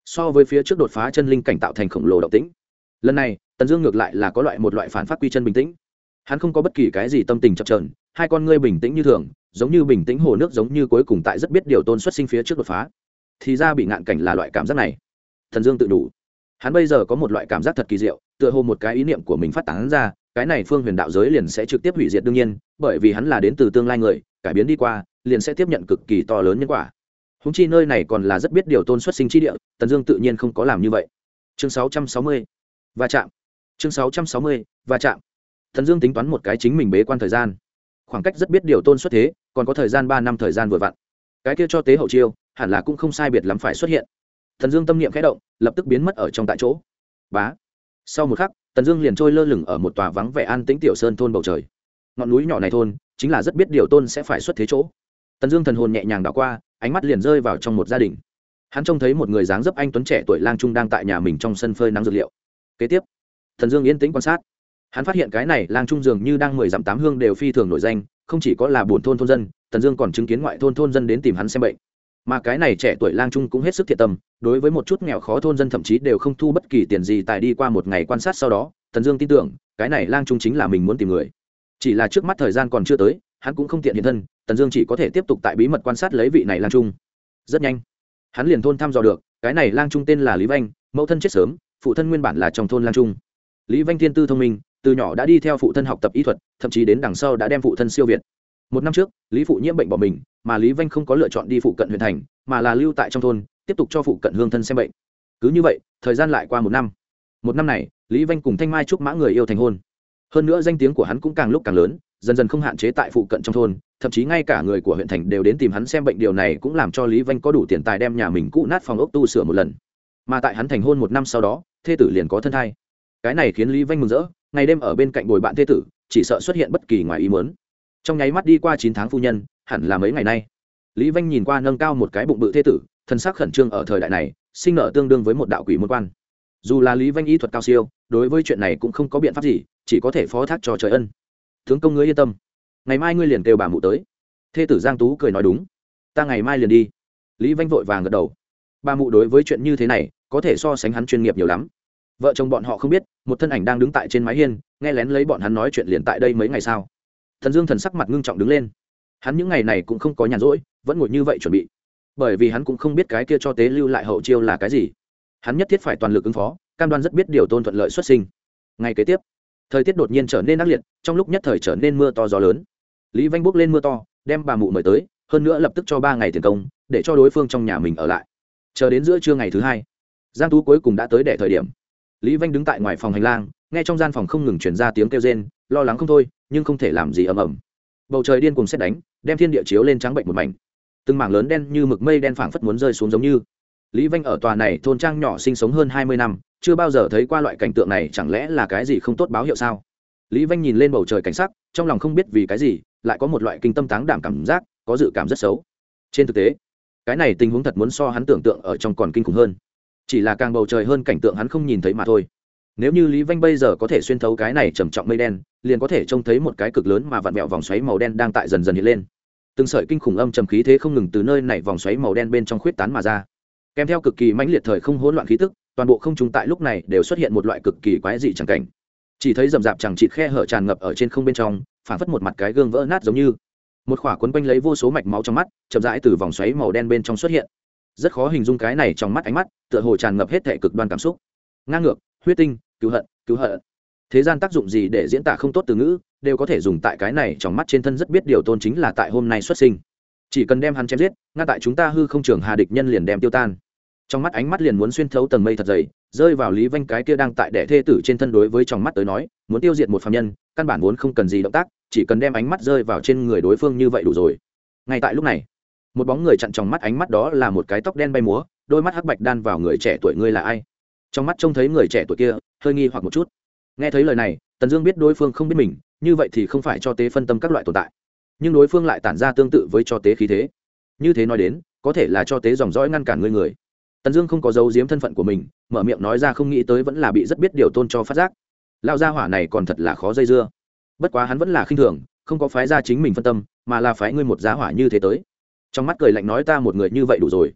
so với phía trước đột phá chân linh cảnh tạo thành khổng lồ động tĩnh. Lần này Tần Dương ngược lại là có loại một loại phản phát quy chân bình tĩnh. Hắn không có bất kỳ cái gì tâm tình chập chờn, hai con ngươi bình tĩnh như thường, giống như bình tĩnh hồ nước, giống như cuối cùng tại rất biết điều tôn xuất sinh phía trước đột phá. Thì ra bị ngạn cảnh là loại cảm giác này. Tần Dương tự đủ. Hắn bây giờ có một loại cảm giác thật kỳ diệu, tựa hồ một cái ý niệm của mình phát tán ra, cái này phương huyền đạo giới liền sẽ trực tiếp hủy diệt. Đương nhiên, bởi vì hắn là đến từ tương lai người, cải biến đi qua, liền sẽ tiếp nhận cực kỳ to lớn nhân quả. Húng chi nơi này còn là rất biết điều tôn xuất sinh chi địa, Tần Dương tự nhiên không có làm như vậy. Chương sáu trăm sáu mươi, va chạm. Chương sáu trăm sáu mươi, va chạm. Tần Dương tính toán một cái chính mình bế quan thời gian, khoảng cách rất biết điều tôn xuất thế, còn có thời gian ba năm thời gian vừa vặn. Cái kia cho tế hậu chiêu, hẳn là cũng không sai biệt lắm phải xuất hiện. Tần Dương tâm niệm khẽ động, lập tức biến mất ở trong tại chỗ. Bá. Sau một khắc, Tần Dương liền trôi lơ lửng ở một tòa vắng vẻ an tĩnh tiểu sơn thôn bầu trời. Ngọn núi nhỏ này thôn, chính là rất biết điều tôn sẽ phải xuất thế chỗ. Tần Dương thần hồn nhẹ nhàng đảo qua, ánh mắt liền rơi vào trong một gia đình. Hắn trông thấy một người dáng dấp anh tuấn trẻ tuổi lang trung đang tại nhà mình trong sân phơi nắng dược liệu. Kế tiếp, Tần Dương yên tĩnh quan sát. Hắn phát hiện cái này lang trung dường như đang mười dặm tám hương đều phi thường nổi danh, không chỉ có là buồn thôn thôn dân, Tần Dương còn chứng kiến ngoại thôn thôn dân đến tìm hắn xem bệnh. Mà cái này trẻ tuổi lang trung cũng hết sức thiện tâm, đối với một chút nghèo khó thôn dân thậm chí đều không thu bất kỳ tiền gì. Tại đi qua một ngày quan sát sau đó, Tần Dương tin tưởng, cái này lang trung chính là mình muốn tìm người. Chỉ là trước mắt thời gian còn chưa tới, hắn cũng không tiện hiện thân, Tần Dương chỉ có thể tiếp tục tại bí mật quan sát lấy vị này lang trung. Rất nhanh, hắn liền thôn thăm dò được, cái này lang trung tên là Lý Vanh, mẫu thân chết sớm, phụ thân nguyên bản là trong thôn lang trung. Lý Vanh thiên tư thông minh, từ nhỏ đã đi theo phụ thân học tập y thuật, thậm chí đến đằng sau đã đem phụ thân siêu việt. Một năm trước, Lý phụ nhiễm bệnh bỏ mình, mà Lý Vanh không có lựa chọn đi phụ cận huyện thành, mà là lưu tại trong thôn, tiếp tục cho phụ cận hương thân xem bệnh. Cứ như vậy, thời gian lại qua một năm. Một năm này, Lý Vanh cùng Thanh Mai Trúc Mã người yêu thành hôn. Hơn nữa danh tiếng của hắn cũng càng lúc càng lớn, dần dần không hạn chế tại phụ cận trong thôn, thậm chí ngay cả người của huyện thành đều đến tìm hắn xem bệnh. Điều này cũng làm cho Lý Vanh có đủ tiền tài đem nhà mình cũ nát phòng ốc tu sửa một lần. Mà tại hắn thành hôn một năm sau đó, thê tử liền có thân thai. Cái này khiến Lý Vanh mừng rỡ, ngày đêm ở bên cạnh bồi bạn thê tử, chỉ sợ xuất hiện bất kỳ ngoài ý muốn. Trong nháy mắt đi qua chín tháng phu nhân, hẳn là mấy ngày nay. Lý Vanh nhìn qua nâng cao một cái bụng bự thê tử, thân xác khẩn trương. Ở thời đại này, sinh nở tương đương với một đạo quỷ môn quan. Dù là Lý Vanh y thuật cao siêu, đối với chuyện này cũng không có biện pháp gì, chỉ có thể phó thác cho trời ân. Tướng công ngươi yên tâm, ngày mai ngươi liền kêu bà mụ tới. Thê tử Giang Tú cười nói đúng, ta ngày mai liền đi. Lý Vanh vội vàng gật đầu. Bà mụ đối với chuyện như thế này có thể so sánh hắn chuyên nghiệp nhiều lắm. Vợ chồng bọn họ không biết, một thân ảnh đang đứng tại trên mái hiên, nghe lén lấy bọn hắn nói chuyện liền tại đây mấy ngày sau. Thần Dương thần sắc mặt ngưng trọng đứng lên. Hắn những ngày này cũng không có nhàn rỗi, vẫn ngồi như vậy chuẩn bị. Bởi vì hắn cũng không biết cái kia cho tế lưu lại hậu chiêu là cái gì. Hắn nhất thiết phải toàn lực ứng phó, cam đoan rất biết điều tôn thuận lợi xuất sinh. Ngày kế tiếp, thời tiết đột nhiên trở nên ác liệt, trong lúc nhất thời trở nên mưa to gió lớn. Lý Vanh bốc lên mưa to, đem bà mụ mời tới, hơn nữa lập tức cho ba ngày tiền công, để cho đối phương trong nhà mình ở lại. Chờ đến giữa trưa ngày thứ hai, Giang Tú cuối cùng đã tới để thời điểm. Lý Vanh đứng tại ngoài phòng hành lang, nghe trong gian phòng không ngừng truyền ra tiếng kêu rên, lo lắng không thôi, nhưng không thể làm gì ầm ầm. Bầu trời điên cuồng sét đánh, đem thiên địa chiếu lên trắng bệnh một mảnh. Từng mảng lớn đen như mực mây đen phảng phất muốn rơi xuống giống như. Lý Vanh ở tòa này thôn trang nhỏ sinh sống hơn hai mươi năm, chưa bao giờ thấy qua loại cảnh tượng này, chẳng lẽ là cái gì không tốt báo hiệu sao? Lý Vanh nhìn lên bầu trời cảnh sắc, trong lòng không biết vì cái gì, lại có một loại kinh tâm táng đảm cảm giác, có dự cảm rất xấu. Trên thực tế, cái này tình huống thật muốn so hắn tưởng tượng ở trong còn kinh khủng hơn. Chỉ là càng bầu trời hơn cảnh tượng hắn không nhìn thấy mà thôi. Nếu như Lý Vanh bây giờ có thể xuyên thấu cái này trầm trọng mây đen, liền có thể trông thấy một cái cực lớn mà vặn vẹo vòng xoáy màu đen đang tại dần dần hiện lên. Từng sợi kinh khủng âm trầm khí thế không ngừng từ nơi này vòng xoáy màu đen bên trong khuyết tán mà ra, kèm theo cực kỳ mãnh liệt thời không hỗn loạn khí tức, toàn bộ không trung tại lúc này đều xuất hiện một loại cực kỳ quái dị chẳng cảnh. Chỉ thấy rậm rạp chẳng chịt khe hở tràn ngập ở trên không bên trong, phản phất một mặt cái gương vỡ nát giống như một khỏa quấn quanh lấy vô số mạch máu trong mắt, chậm rãi từ vòng xoáy màu đen bên trong xuất hiện. Rất khó hình dung cái này trong mắt ánh mắt, tựa hồ tràn ngập hết thảy cực đoan cảm xúc, ngang ngược, huyết tinh, cứu hận, cứu hận. Thế gian tác dụng gì để diễn tả không tốt từ ngữ, đều có thể dùng tại cái này trong mắt trên thân. Rất biết điều tôn chính là tại hôm nay xuất sinh, chỉ cần đem hắn chém giết, ngay tại chúng ta hư không trường hà địch nhân liền đem tiêu tan. Trong mắt ánh mắt liền muốn xuyên thấu tầng mây thật dày, rơi vào Lý Vanh cái kia đang tại đẻ thê tử trên thân. Đối với trong mắt tới nói, muốn tiêu diệt một phàm nhân, căn bản vốn không cần gì động tác, chỉ cần đem ánh mắt rơi vào trên người đối phương như vậy đủ rồi. Ngay tại lúc này, một bóng người chặn trong mắt ánh mắt, đó là một cái tóc đen bay múa, đôi mắt hắc bạch đan vào người trẻ tuổi. Ngươi là ai? Trong mắt trông thấy người trẻ tuổi kia, hơi nghi hoặc một chút. Nghe thấy lời này, Tần Dương biết đối phương không biết mình, như vậy thì không phải cho tế phân tâm các loại tồn tại, nhưng đối phương lại tản ra tương tự với cho tế khí thế. Như thế nói đến, có thể là cho tế dòng dõi ngăn cản ngươi người. Tần Dương không có giấu giếm thân phận của mình, mở miệng nói ra, không nghĩ tới vẫn là bị rất biết điều tôn cho phát giác. Lão gia hỏa này còn thật là khó dây dưa. Bất quá hắn vẫn là khinh thường, không có phái ra chính mình phân tâm, mà là phái ngươi một gia hỏa như thế tới. Trong mắt cười lạnh nói, ta một người như vậy đủ rồi.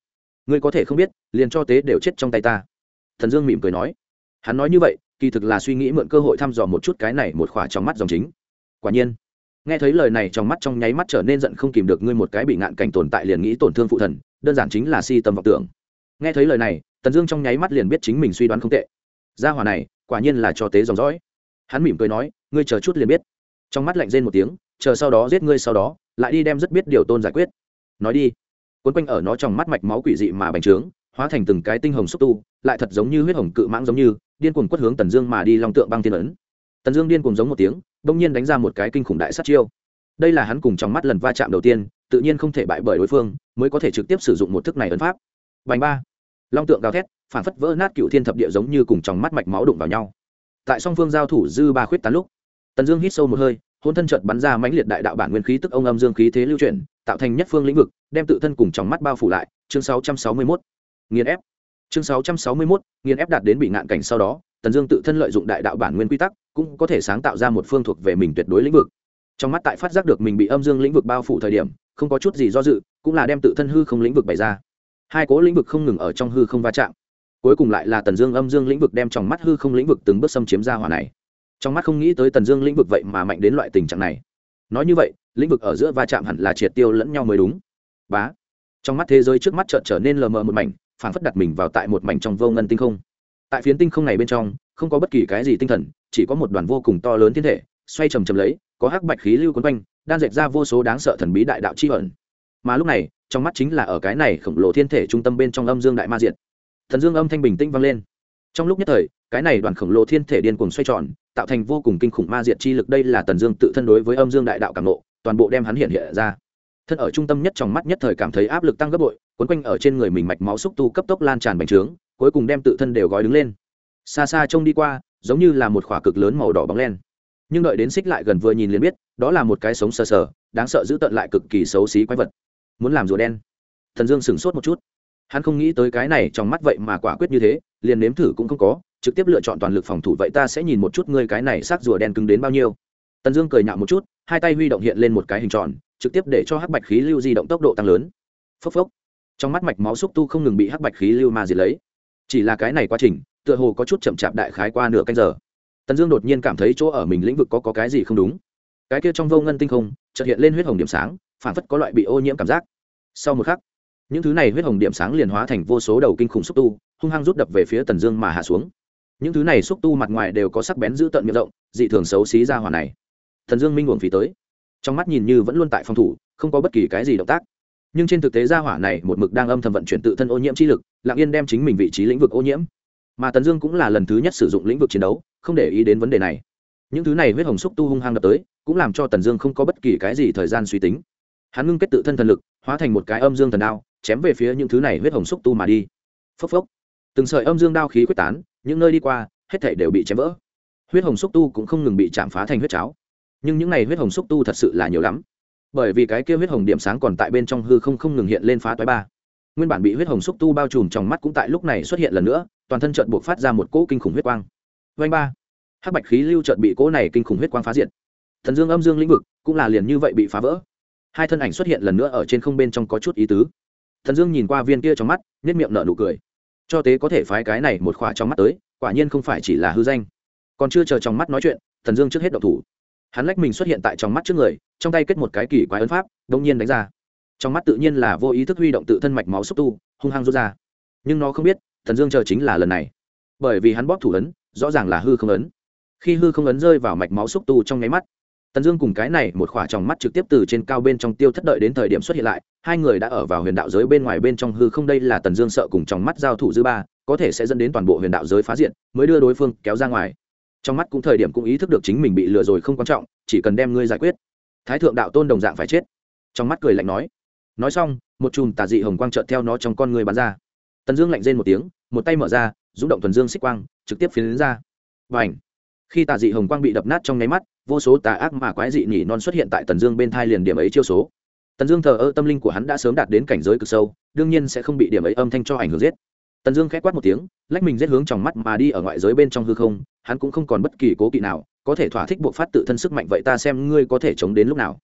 ngươi có thể không biết liền cho tế đều chết trong tay ta. Thần Dương mỉm cười nói. Hắn nói như vậy kỳ thực là suy nghĩ mượn cơ hội thăm dò một chút cái này một khỏa trong mắt dòng chính. Quả nhiên nghe thấy lời này, trong mắt trong nháy mắt trở nên giận không kìm được, ngươi một cái bị ngạn cảnh tồn tại liền nghĩ tổn thương phụ thần, đơn giản chính là si tâm vọng tưởng. Nghe thấy lời này, Tần Dương trong nháy mắt liền biết chính mình suy đoán không tệ. Gia hỏa này quả nhiên là cho tế dòng dõi. Hắn mỉm cười nói, ngươi chờ chút liền biết. Trong mắt lạnh rên một tiếng, chờ sau đó giết ngươi, sau đó lại đi đem rất biết điều tôn giải quyết. Nói đi. Cuốn quanh ở nó trong mắt mạch máu quỷ dị mà bành trướng, hóa thành từng cái tinh hồng xúc tu, lại thật giống như huyết hồng cự mãng giống như, điên cuồng quất hướng Tần Dương mà đi, long tượng băng thiên ấn. Tần Dương điên cuồng giống một tiếng, đột nhiên đánh ra một cái kinh khủng đại sát chiêu. Đây là hắn cùng trong mắt lần va chạm đầu tiên, tự nhiên không thể bại bởi đối phương, mới có thể trực tiếp sử dụng một thức này ấn pháp. Bành ba. Long tượng gào thét, phản phất vỡ nát cựu thiên thập địa giống như cùng trong mắt mạch máu đụng vào nhau. Tại song phương giao thủ dư ba khuyết tán lúc, Tần Dương hít sâu một hơi, hồn thân chợt bắn ra mãnh liệt đại đạo bản nguyên khí tức ông âm dương khí thế lưu chuyển, tạo thành nhất phương lĩnh vực, đem tự thân cùng trong mắt bao phủ lại. Chương sáu trăm sáu mươi mốt nghiền ép. Chương sáu trăm sáu mươi mốt nghiền ép đạt đến bị ngạn cảnh sau đó, Tần Dương tự thân lợi dụng đại đạo bản nguyên quy tắc, cũng có thể sáng tạo ra một phương thuộc về mình tuyệt đối lĩnh vực. Trong mắt tại phát giác được mình bị âm dương lĩnh vực bao phủ thời điểm, không có chút gì do dự, cũng là đem tự thân hư không lĩnh vực bày ra. Hai cố lĩnh vực không ngừng ở trong hư không va chạm. Cuối cùng lại là Tần Dương âm dương lĩnh vực đem trong mắt hư không lĩnh vực từng bước xâm chiếm ra hỏa này. Trong mắt không nghĩ tới Tần Dương lĩnh vực vậy mà mạnh đến loại tình trạng này. Nói như vậy, lĩnh vực ở giữa va chạm hẳn là triệt tiêu lẫn nhau mới đúng. Bá. Trong mắt thế giới trước mắt chợt trở nên lờ mờ một mảnh, phảng phất đặt mình vào tại một mảnh trong vô ngân tinh không. Tại phiến tinh không này bên trong, không có bất kỳ cái gì tinh thần, chỉ có một đoàn vô cùng to lớn thiên thể, xoay chầm chầm lấy, có hắc bạch khí lưu quấn quanh, đan dệt ra vô số đáng sợ thần bí đại đạo chi ẩn. Mà lúc này, trong mắt chính là ở cái này khổng lồ thiên thể trung tâm bên trong âm dương đại ma diệt. Thần dương âm thanh bình tĩnh vang lên. Trong lúc nhất thời, cái này đoàn khổng lồ thiên thể điên cuồng xoay tròn, tạo thành vô cùng kinh khủng ma diệt chi lực, đây là Tần Dương tự thân đối với âm dương đại đạo cảm ngộ, toàn bộ đem hắn hiện hiện ra. Thân ở trung tâm nhất, trong mắt nhất thời cảm thấy áp lực tăng gấp bội, quấn quanh ở trên người mình mạch máu xúc tu cấp tốc lan tràn bành trướng, cuối cùng đem tự thân đều gói đứng lên. Xa xa trông đi qua, giống như là một khỏa cực lớn màu đỏ bóng len. Nhưng đợi đến xích lại gần vừa nhìn liền biết, đó là một cái sống sờ sờ, đáng sợ dữ tợn lại cực kỳ xấu xí quái vật. Muốn làm rùa đen. Thần Dương sững sốt một chút. Hắn không nghĩ tới cái này trong mắt vậy mà quả quyết như thế, liền nếm thử cũng không có, trực tiếp lựa chọn toàn lực phòng thủ, vậy ta sẽ nhìn một chút ngươi cái này xác rùa đen cứng đến bao nhiêu. Tần Dương cười nhạo một chút, hai tay huy động hiện lên một cái hình tròn, trực tiếp để cho hắc bạch khí lưu di động tốc độ tăng lớn. Phốc phốc. Trong mắt mạch máu xúc tu không ngừng bị hắc bạch khí lưu ma diệt lấy. Chỉ là cái này quá trình, tựa hồ có chút chậm chạp, đại khái qua nửa canh giờ. Tần Dương đột nhiên cảm thấy chỗ ở mình lĩnh vực có có cái gì không đúng. Cái kia trong vô ngân tinh không, chợt hiện lên huyết hồng điểm sáng, phản phất có loại bị ô nhiễm cảm giác. Sau một khắc, những thứ này huyết hồng điểm sáng liền hóa thành vô số đầu kinh khủng xúc tu, hung hăng rút đập về phía Tần Dương mà hạ xuống. Những thứ này xúc tu mặt ngoài đều có sắc bén dữ tợn miệng rộng, dị thường xấu xí ra hỏa này. Tần Dương minh uổng phí tới, trong mắt nhìn như vẫn luôn tại phòng thủ, không có bất kỳ cái gì động tác. Nhưng trên thực tế ra hỏa này một mực đang âm thầm vận chuyển tự thân ô nhiễm chi lực, lặng yên đem chính mình vị trí lĩnh vực ô nhiễm. Mà Tần Dương cũng là lần thứ nhất sử dụng lĩnh vực chiến đấu, không để ý đến vấn đề này. Những thứ này huyết hồng xúc tu hung hăng đập tới, cũng làm cho Tần Dương không có bất kỳ cái gì thời gian suy tính. Hắn ngưng kết tự thân thần lực, hóa thành một cái âm dương thần đao, chém về phía những thứ này huyết hồng xúc tu mà đi. Phốc phốc. Từng sợi âm dương đao khí quyết tán, những nơi đi qua, hết thảy đều bị chém vỡ. Huyết hồng xúc tu cũng không ngừng bị chạm phá thành huyết cháo. Nhưng những này huyết hồng xúc tu thật sự là nhiều lắm. Bởi vì cái kia huyết hồng điểm sáng còn tại bên trong hư không không ngừng hiện lên phá toái ba. Nguyên bản bị huyết hồng xúc tu bao trùm trong mắt cũng tại lúc này xuất hiện lần nữa, toàn thân chợt buộc phát ra một cỗ kinh khủng huyết quang. Vành ba. Hắc bạch khí lưu chợt bị cỗ này kinh khủng huyết quang phá diệt. Thần dương âm dương lĩnh vực cũng là liền như vậy bị phá vỡ. Hai thân ảnh xuất hiện lần nữa ở trên không, bên trong có chút ý tứ. Thần Dương nhìn qua viên kia trong mắt, nhếch miệng nở nụ cười. Cho tế có thể phái cái này một khỏa trong mắt tới, quả nhiên không phải chỉ là hư danh. Còn chưa chờ trong mắt nói chuyện, Thần Dương trước hết động thủ. Hắn lách mình xuất hiện tại trong mắt trước người, trong tay kết một cái kỳ quái ấn pháp, đột nhiên đánh ra. Trong mắt tự nhiên là vô ý thức huy động tự thân mạch máu xúc tu, hung hăng rút ra. Nhưng nó không biết, Thần Dương chờ chính là lần này. Bởi vì hắn bóp thủ ấn, rõ ràng là hư không ấn. Khi hư không ấn rơi vào mạch máu xúc tu trong nháy mắt, Tần Dương cùng cái này một khỏa trong mắt trực tiếp từ trên cao bên trong tiêu thất, đợi đến thời điểm xuất hiện lại, hai người đã ở vào huyền đạo giới bên ngoài bên trong hư không, đây là Tần Dương sợ cùng trong mắt giao thủ dư ba, có thể sẽ dẫn đến toàn bộ huyền đạo giới phá diện, mới đưa đối phương kéo ra ngoài. Trong mắt cũng thời điểm cũng ý thức được chính mình bị lừa rồi không quan trọng, chỉ cần đem ngươi giải quyết, Thái thượng đạo tôn đồng dạng phải chết. Trong mắt cười lạnh nói. Nói xong, một chùm tà dị hồng quang chợt theo nó trong con người bắn ra. Tần Dương lạnh rên một tiếng, một tay mở ra, dũng động thuần dương xích quang, trực tiếp phiến ra. Bành! Khi tà dị hồng quang bị đập nát trong nháy mắt, vô số tà ác mà quái dị nhỉ non xuất hiện tại Tần Dương bên thai, liền điểm ấy chiêu số. Tần Dương thờ ơ, tâm linh của hắn đã sớm đạt đến cảnh giới cực sâu, đương nhiên sẽ không bị điểm ấy âm thanh cho ảnh hưởng giết. Tần Dương khẽ quát một tiếng, lách mình giết hướng trong mắt mà đi, ở ngoại giới bên trong hư không, hắn cũng không còn bất kỳ cố kỵ nào, có thể thỏa thích buộc phát tự thân sức mạnh, vậy ta xem ngươi có thể chống đến lúc nào.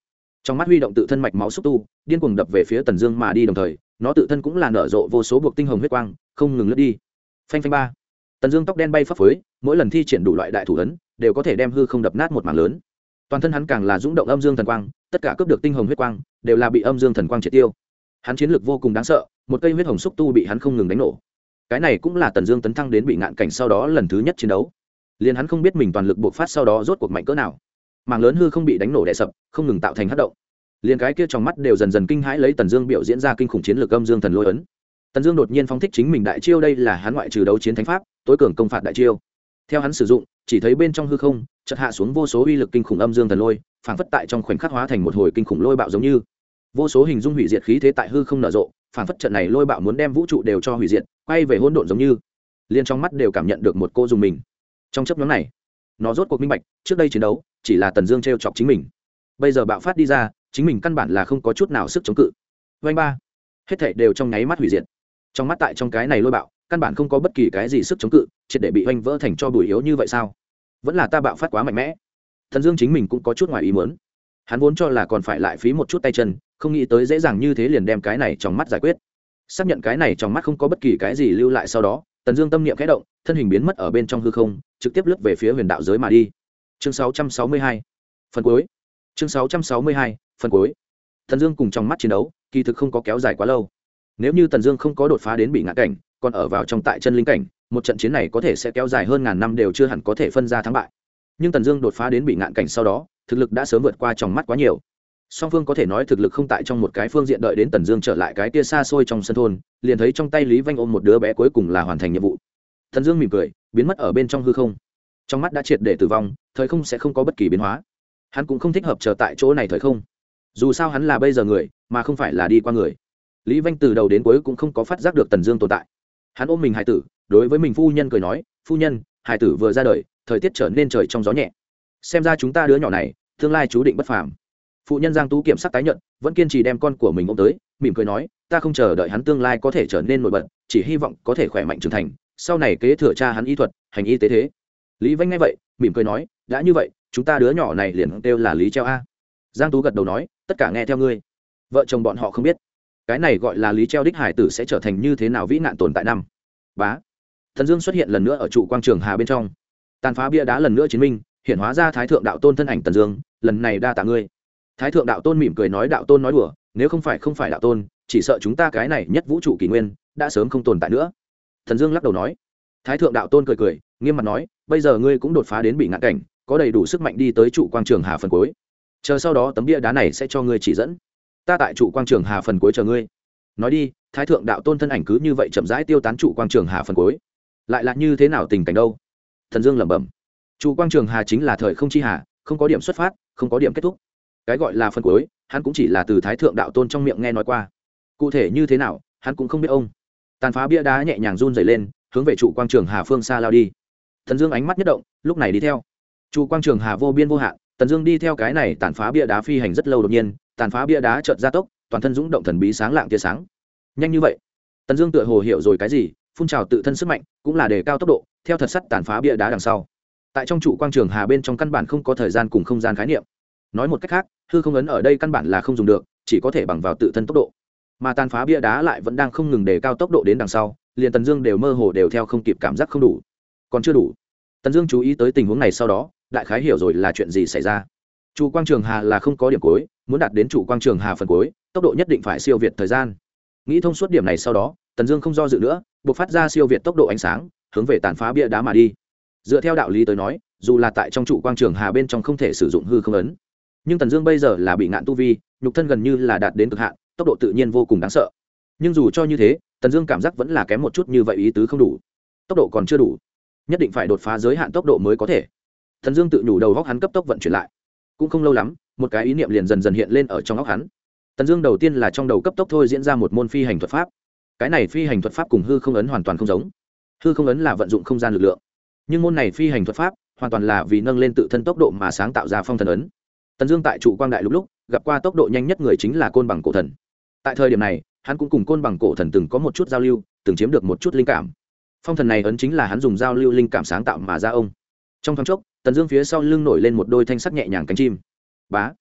Trong mắt huy động tự thân mạch máu xúc tu điên cuồng đập về phía Tần Dương mà đi, đồng thời nó tự thân cũng là nở rộ vô số buộc tinh hồng huyết quang không ngừng lướt đi. Phanh phanh ba. Tần Dương tóc đen bay phấp phới, mỗi lần thi triển đủ loại đại thủ ấn đều có thể đem hư không đập nát một mảng lớn. Toàn thân hắn càng là dũng động âm dương thần quang, tất cả cướp được tinh hồng huyết quang đều là bị âm dương thần quang triệt tiêu. Hắn chiến lược vô cùng đáng sợ, một cây huyết hồng xúc tu bị hắn không ngừng đánh nổ. Cái này cũng là Tần Dương tấn thăng đến bị ngạn cảnh sau đó lần thứ nhất chiến đấu. Liền hắn không biết mình toàn lực bộc phát sau đó rốt cuộc mạnh cỡ nào. Mảng lớn hư không bị đánh nổ đè sập, không ngừng tạo thành hắc động. Liền cái kia trong mắt đều dần dần kinh hãi lấy Tần Dương biểu diễn ra kinh khủng chiến lược âm dương thần lôi ấn. Tần Dương đột nhiên phóng thích chính mình đại chiêu, đây là hắn ngoại trừ đấu chiến thánh pháp, tối cường công phạt đại chiêu. Theo hắn sử dụng, chỉ thấy bên trong hư không chợt hạ xuống vô số uy lực kinh khủng âm dương thần lôi, phảng phất tại trong khoảnh khắc hóa thành một hồi kinh khủng lôi bạo, giống như vô số hình dung hủy diệt khí thế tại hư không nở rộ, phảng phất trận này lôi bạo muốn đem vũ trụ đều cho hủy diệt, quay về hỗn độn, giống như liền trong mắt đều cảm nhận được một cô dùng mình. Trong chớp nhoáng này, nó rốt cuộc minh bạch, trước đây chiến đấu chỉ là Tần Dương trêu chọc chính mình, bây giờ bạo phát đi ra, chính mình căn bản là không có chút nào sức chống cự. Vành ba, hết thảy đều trong nháy mắt hủy diệt. Trong mắt tại trong cái này lôi bạo, căn bản không có bất kỳ cái gì sức chống cự, triệt để bị oanh vỡ thành cho bụi yếu như vậy sao? Vẫn là ta bạo phát quá mạnh mẽ. Thần Dương chính mình cũng có chút ngoài ý muốn. Hắn vốn cho là còn phải lại phí một chút tay chân, không nghĩ tới dễ dàng như thế liền đem cái này trong mắt giải quyết. Xác nhận cái này trong mắt không có bất kỳ cái gì lưu lại sau đó, Tần Dương tâm niệm khẽ động, thân hình biến mất ở bên trong hư không, trực tiếp lướt về phía huyền đạo giới mà đi. Chương sáu trăm sáu mươi hai, phần cuối. Chương sáu trăm sáu mươi hai, phần cuối. Tần Dương cùng trong mắt chiến đấu, kỳ thực không có kéo dài quá lâu. Nếu như Tần Dương không có đột phá đến bị ngạn cảnh, còn ở vào trong tại chân linh cảnh, một trận chiến này có thể sẽ kéo dài hơn ngàn năm đều chưa hẳn có thể phân ra thắng bại. Nhưng Tần Dương đột phá đến bị ngạn cảnh sau đó, thực lực đã sớm vượt qua trong mắt quá nhiều. Song phương có thể nói thực lực không tại trong một cái phương diện, đợi đến Tần Dương trở lại cái kia xa xôi trong sân thôn, liền thấy trong tay Lý Vanh ôm một đứa bé, cuối cùng là hoàn thành nhiệm vụ. Tần Dương mỉm cười, biến mất ở bên trong hư không. Trong mắt đã triệt để tử vong, thời không sẽ không có bất kỳ biến hóa. Hắn cũng không thích hợp chờ tại chỗ này thời không. Dù sao hắn là bây giờ người, mà không phải là đi qua người. Lý Vanh từ đầu đến cuối cũng không có phát giác được Tần Dương tồn tại. Hắn ôm mình hài tử, đối với mình phu nhân cười nói, "Phu nhân, hài tử vừa ra đời, thời tiết trở nên trời trong gió nhẹ. Xem ra chúng ta đứa nhỏ này, tương lai chú định bất phàm." Phụ nhân Giang Tú kiểm sắc tái nhận, vẫn kiên trì đem con của mình ôm tới, mỉm cười nói, "Ta không chờ đợi hắn tương lai có thể trở nên nổi bật, chỉ hy vọng có thể khỏe mạnh trưởng thành, sau này kế thừa cha hắn y thuật, hành y tế thế." Lý Vanh nghe vậy, mỉm cười nói, "Đã như vậy, chúng ta đứa nhỏ này liền kêu là Lý Treo a." Giang Tú gật đầu nói, "Tất cả nghe theo ngươi." Vợ chồng bọn họ không biết, cái này gọi là Lý Treo đích hải tử sẽ trở thành như thế nào vĩ nạn tồn tại năm. Bá. Thần Dương xuất hiện lần nữa ở trụ quang trường hà bên trong. Tàn phá bia đá lần nữa chiến minh, hiện hóa ra Thái thượng đạo tôn thân ảnh Tần Dương, lần này đa tạ ngươi. Thái thượng đạo tôn mỉm cười nói, đạo tôn nói đùa, nếu không phải không phải đạo tôn, chỉ sợ chúng ta cái này nhất vũ trụ kỷ nguyên đã sớm không tồn tại nữa. Thần Dương lắc đầu nói. Thái thượng đạo tôn cười cười, nghiêm mặt nói, bây giờ ngươi cũng đột phá đến bị ngạn cảnh, có đầy đủ sức mạnh đi tới trụ quang trường hà phần cuối. Chờ sau đó tấm bia đá này sẽ cho ngươi chỉ dẫn. Ta tại trụ quang trường hà phần cuối chờ ngươi. Nói đi, Thái thượng đạo tôn thân ảnh cứ như vậy chậm rãi tiêu tán trụ quang trường hà phần cuối. Lại là như thế nào tình cảnh đâu? Thần Dương lẩm bẩm. Trụ quang trường hà chính là thời không chi hà, không có điểm xuất phát, không có điểm kết thúc. Cái gọi là phần cuối, hắn cũng chỉ là từ Thái thượng đạo tôn trong miệng nghe nói qua. Cụ thể như thế nào, hắn cũng không biết ông. Tàn phá bia đá nhẹ nhàng run rẩy lên, hướng về trụ quang trường hà phương xa lao đi. Thần Dương ánh mắt nhất động, lúc này đi theo. Trụ quang trường hà vô biên vô hạn, Tần Dương đi theo cái này tàn phá bia đá phi hành rất lâu, đột nhiên, tàn phá bia đá chợt gia tốc, toàn thân dũng động thần bí sáng lạng tia sáng. Nhanh như vậy? Tần Dương tựa hồ hiểu rồi cái gì, phun trào tự thân sức mạnh, cũng là đề cao tốc độ, theo thật sắt tàn phá bia đá đằng sau. Tại trong trụ quang trường hà bên trong căn bản không có thời gian cùng không gian khái niệm. Nói một cách khác, hư không ấn ở đây căn bản là không dùng được, chỉ có thể bằng vào tự thân tốc độ. Mà tàn phá bia đá lại vẫn đang không ngừng đề cao tốc độ đến đằng sau, liền Tần Dương đều mơ hồ đều theo không kịp, cảm giác không đủ. Còn chưa đủ. Tần Dương chú ý tới tình huống này sau đó, đại khái hiểu rồi là chuyện gì xảy ra. Trụ quang trường hà là không có điểm cuối, muốn đạt đến trụ quang trường hà phần cuối, tốc độ nhất định phải siêu việt thời gian. Nghĩ thông suốt điểm này sau đó, Tần Dương không do dự nữa, buộc phát ra siêu việt tốc độ ánh sáng, hướng về tàn phá bia đá mà đi. Dựa theo đạo lý tới nói, dù là tại trong trụ quang trường hà bên trong không thể sử dụng hư không ấn, nhưng Tần Dương bây giờ là bị ngạn tu vi, nhục thân gần như là đạt đến cực hạn, tốc độ tự nhiên vô cùng đáng sợ. Nhưng dù cho như thế, Tần Dương cảm giác vẫn là kém một chút, như vậy ý tứ không đủ, tốc độ còn chưa đủ, nhất định phải đột phá giới hạn tốc độ mới có thể. Tần Dương tự nhủ, đầu óc hắn cấp tốc vận chuyển lại. Cũng không lâu lắm, một cái ý niệm liền dần dần hiện lên ở trong óc hắn. Tần Dương đầu tiên là trong đầu cấp tốc thôi diễn ra một môn phi hành thuật pháp. Cái này phi hành thuật pháp cùng hư không ấn hoàn toàn không giống. Hư không ấn là vận dụng không gian lực lượng, nhưng môn này phi hành thuật pháp hoàn toàn là vì nâng lên tự thân tốc độ mà sáng tạo ra phong thần ấn. Tần Dương tại trụ quang đại lục lúc gặp qua tốc độ nhanh nhất người chính là Côn Bằng Cổ Thần. Tại thời điểm này, hắn cũng cùng Côn Bằng Cổ Thần từng có một chút giao lưu, từng chiếm được một chút linh cảm. Phong thần này ấn chính là hắn dùng giao lưu linh cảm sáng tạo mà ra ông. Trong thoáng chốc, Tần Dương phía sau lưng nổi lên một đôi thanh sắc nhẹ nhàng cánh chim. Bá.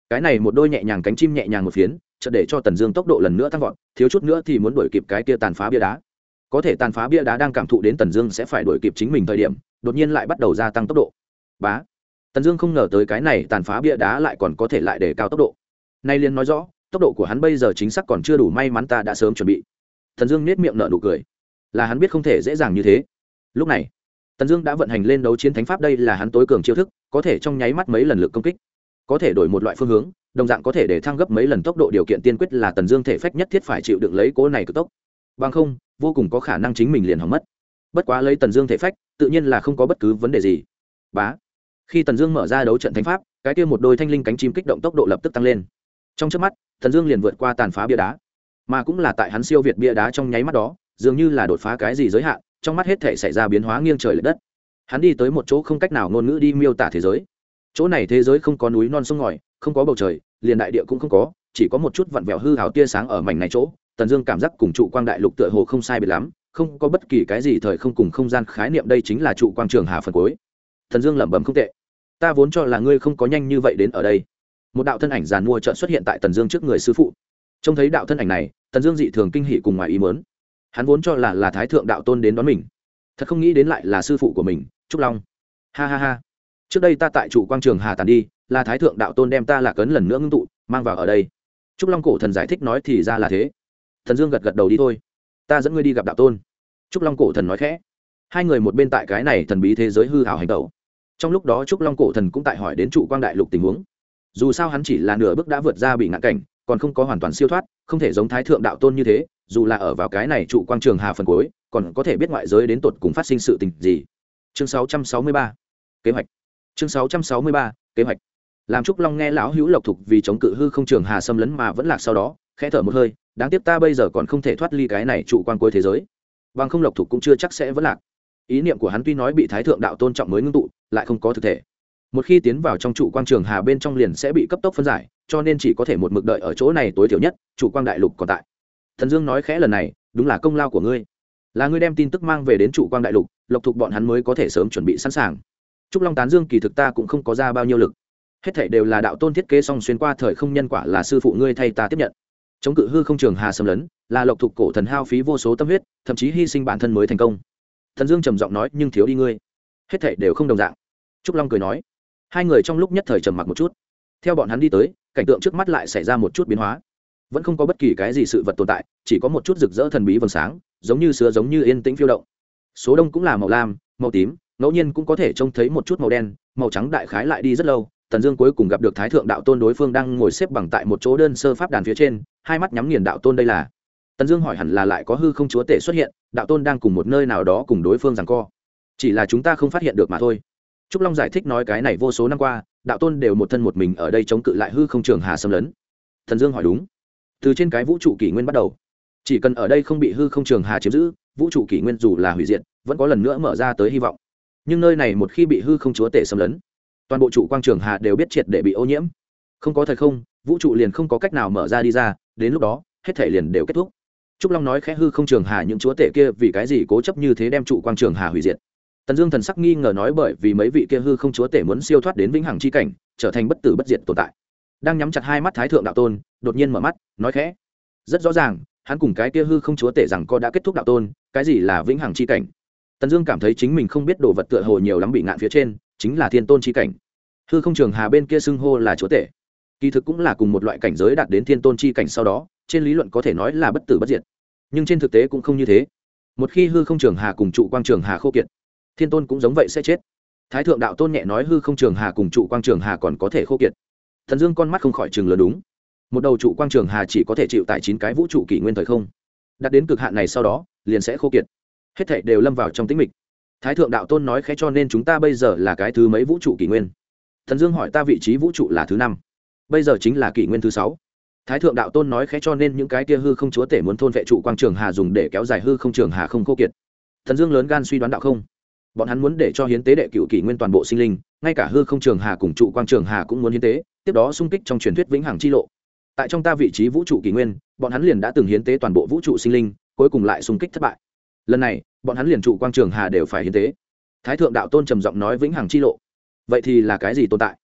cái này một đôi nhẹ nhàng cánh chim nhẹ nhàng một phiến, chợt để cho Tần Dương tốc độ lần nữa tăng vọt, thiếu chút nữa thì muốn đuổi kịp cái kia tàn phá bia đá. Có thể tàn phá bia đá đang cảm thụ đến Tần Dương sẽ phải đuổi kịp chính mình thời điểm, đột nhiên lại bắt đầu gia tăng tốc độ. Bá. Tần Dương không ngờ tới cái này tàn phá bia đá lại còn có thể lại để cao tốc độ. Nay liền nói rõ, tốc độ của hắn bây giờ chính xác còn chưa đủ, may mắn ta đã sớm chuẩn bị. Tần Dương nhếch miệng nở nụ cười. Là hắn biết không thể dễ dàng như thế. Lúc này, Tần Dương đã vận hành lên đấu chiến thánh pháp, đây là hắn tối cường chiêu thức, có thể trong nháy mắt mấy lần lực công kích, có thể đổi một loại phương hướng, đồng dạng có thể để thăng gấp mấy lần tốc độ, điều kiện tiên quyết là Tần Dương thể phách nhất thiết phải chịu đựng lấy cố này cực tốc. Bằng không, vô cùng có khả năng chính mình liền hỏng mất. Bất quá lấy Tần Dương thể phách, tự nhiên là không có bất cứ vấn đề gì. Bá. Khi Tần Dương mở ra đấu trận thánh pháp, cái kia một đôi thanh linh cánh chim kích động tốc độ lập tức tăng lên. Trong chớp mắt, Tần Dương liền vượt qua tàn phá bia đá, mà cũng là tại hắn siêu việt bia đá trong nháy mắt đó, dường như là đột phá cái gì giới hạn, trong mắt hết thảy xảy ra biến hóa nghiêng trời lệch đất. Hắn đi tới một chỗ không cách nào ngôn ngữ đi miêu tả thế giới. Chỗ này thế giới không có núi non sông ngòi, không có bầu trời, liền đại địa cũng không có, chỉ có một chút vặn vẹo hư hào tia sáng ở mảnh này chỗ. Tần Dương cảm giác cùng trụ quang đại lục tựa hồ không sai biệt lắm, không có bất kỳ cái gì thời không cùng không gian khái niệm, đây chính là trụ quang trường hà phần cuối. Tần Dương lẩm bẩm không tệ. Ta vốn cho là ngươi không có nhanh như vậy đến ở đây. Một đạo thân ảnh giàn mua chợt xuất hiện tại Tần Dương trước người sư phụ. Trông thấy đạo thân ảnh này, Tần Dương dị thường kinh hỉ cùng ngoài ý muốn. Hắn vốn cho là là Thái thượng đạo tôn đến đón mình, thật không nghĩ đến lại là sư phụ của mình, Trúc Long. Ha ha ha. Trước đây ta tại trụ quang trường hà tàn đi, là Thái thượng đạo tôn đem ta lạc ấn lần nữa ngưng tụ, mang vào ở đây. Trúc Long cổ thần giải thích nói, thì ra là thế. Thần Dương gật gật đầu, đi thôi, ta dẫn ngươi đi gặp đạo tôn. Trúc Long cổ thần nói khẽ. Hai người một bên tại cái này thần bí thế giới hư ảo hành tẩu. Trong lúc đó Trúc Long cổ thần cũng tại hỏi đến trụ quang đại lục tình huống. Dù sao hắn chỉ là nửa bước đã vượt ra bị ngạn cảnh, còn không có hoàn toàn siêu thoát, không thể giống Thái thượng đạo tôn như thế, dù là ở vào cái này trụ quang trường hà phần cuối, còn có thể biết ngoại giới đến tột cùng phát sinh sự tình gì. Chương sáu trăm sáu mươi ba, kế hoạch. Chương sáu trăm sáu mươi ba, kế hoạch. Làm Trúc Long nghe lão hữu Lộc Thục vì chống cự hư không trường hà xâm lấn mà vẫn lạc sau đó, khẽ thở một hơi, đáng tiếc ta bây giờ còn không thể thoát ly cái này trụ quang cuối thế giới. Bằng không Lộc Thục cũng chưa chắc sẽ vẫn lạc. Ý niệm của hắn tuy nói bị Thái thượng đạo tôn trọng mới ngưng tụ, lại không có thực thể. Một khi tiến vào trong trụ quang trường hà bên trong liền sẽ bị cấp tốc phân giải, cho nên chỉ có thể một mực đợi ở chỗ này, tối thiểu nhất trụ quang đại lục còn tại. Thần Dương nói khẽ, lần này đúng là công lao của ngươi, là ngươi đem tin tức mang về đến trụ quang đại lục, Lộc Thục bọn hắn mới có thể sớm chuẩn bị sẵn sàng. Trúc Long tán dương, kỳ thực ta cũng không có ra bao nhiêu lực, hết thảy đều là đạo tôn thiết kế xong, xuyên qua thời không nhân quả là sư phụ ngươi thay ta tiếp nhận. Chống cự hư không trường hà xâm lấn là Lộc Thục cổ thần hao phí vô số tâm huyết, thậm chí hy sinh bản thân mới thành công. Thần Dương trầm giọng nói, nhưng thiếu đi ngươi, hết thảy đều không đồng dạng. Trúc Long cười nói. Hai người trong lúc nhất thời trầm mặc một chút. Theo bọn hắn đi tới, cảnh tượng trước mắt lại xảy ra một chút biến hóa. Vẫn không có bất kỳ cái gì sự vật tồn tại, chỉ có một chút rực rỡ thần bí vầng sáng, giống như sứa, giống như yên tĩnh phiêu động. Số đông cũng là màu lam, màu tím, ngẫu nhiên cũng có thể trông thấy một chút màu đen, màu trắng. Đại khái lại đi rất lâu, Tần Dương cuối cùng gặp được Thái thượng đạo tôn, đối phương đang ngồi xếp bằng tại một chỗ đơn sơ pháp đàn phía trên, hai mắt nhắm nghiền. Đạo tôn đây là? Tần Dương hỏi, hẳn là lại có hư không chúa tể xuất hiện, đạo tôn đang cùng một nơi nào đó cùng đối phương giằng co, chỉ là chúng ta không phát hiện được mà thôi. Trúc Long giải thích nói, cái này vô số năm qua, đạo tôn đều một thân một mình ở đây chống cự lại hư không trường hà xâm lấn. Thần Dương hỏi, đúng. Từ trên cái vũ trụ kỷ nguyên bắt đầu, chỉ cần ở đây không bị hư không trường hà chiếm giữ, vũ trụ kỷ nguyên dù là hủy diệt, vẫn có lần nữa mở ra tới hy vọng. Nhưng nơi này một khi bị hư không chúa tể xâm lấn, toàn bộ trụ quang trường hà đều biết triệt để bị ô nhiễm, không có thời không, vũ trụ liền không có cách nào mở ra đi ra, đến lúc đó, hết thể liền đều kết thúc. Trúc Long nói khẽ, hư không trường hà những chúa tể kia vì cái gì cố chấp như thế đem trụ quang trường hà hủy diệt? Tần Dương thần sắc nghi ngờ nói, bởi vì mấy vị kia hư không chúa tể muốn siêu thoát đến vĩnh hằng chi cảnh, trở thành bất tử bất diệt tồn tại. Đang nhắm chặt hai mắt Thái thượng đạo tôn đột nhiên mở mắt, nói khẽ. Rất rõ ràng, hắn cùng cái kia hư không chúa tể rằng co đã kết thúc. Đạo tôn, cái gì là vĩnh hằng chi cảnh? Tần Dương cảm thấy chính mình không biết đồ vật tựa hồ nhiều lắm, bị ngạn phía trên chính là thiên tôn chi cảnh. Hư không trường hà bên kia xưng hô là chúa tể, kỳ thực cũng là cùng một loại cảnh giới đạt đến thiên tôn chi cảnh sau đó, trên lý luận có thể nói là bất tử bất diệt. Nhưng trên thực tế cũng không như thế. Một khi hư không trường hà cùng trụ quang trường hà khô kiệt, thiên tôn cũng giống vậy sẽ chết. Thái thượng đạo tôn nhẹ nói, hư không trường hà cùng trụ quang trường hà còn có thể khô kiệt. Thần Dương con mắt không khỏi trừng lớn, đúng. Một đầu trụ quang trường hà chỉ có thể chịu tải chín cái vũ trụ kỷ nguyên thời không, đạt đến cực hạn này sau đó liền sẽ khô kiệt, hết thảy đều lâm vào trong tĩnh mịch. Thái thượng đạo tôn nói khẽ, cho nên chúng ta bây giờ là cái thứ mấy vũ trụ kỷ nguyên? Thần Dương hỏi, ta vị trí vũ trụ là thứ năm, bây giờ chính là kỷ nguyên thứ sáu. Thái thượng đạo tôn nói khẽ, cho nên những cái kia hư không chúa tể muốn thôn vệ trụ quang trường hà dùng để kéo dài hư không trường hà không khô kiệt. Thần Dương lớn gan suy đoán, đạo không, bọn hắn muốn để cho hiến tế đệ cửu kỷ nguyên toàn bộ sinh linh, ngay cả hư không trường hà cùng trụ quang trường hà cũng muốn hiến tế, tiếp đó xung kích trong truyền thuyết vĩnh hằng chi lộ. Tại trong ta vị trí vũ trụ kỷ nguyên, bọn hắn liền đã từng hiến tế toàn bộ vũ trụ sinh linh, cuối cùng lại xung kích thất bại. Lần này, bọn hắn liền trụ quang trường hà đều phải hiến tế. Thái thượng đạo tôn trầm giọng nói, vĩnh hằng chi lộ, vậy thì là cái gì tồn tại?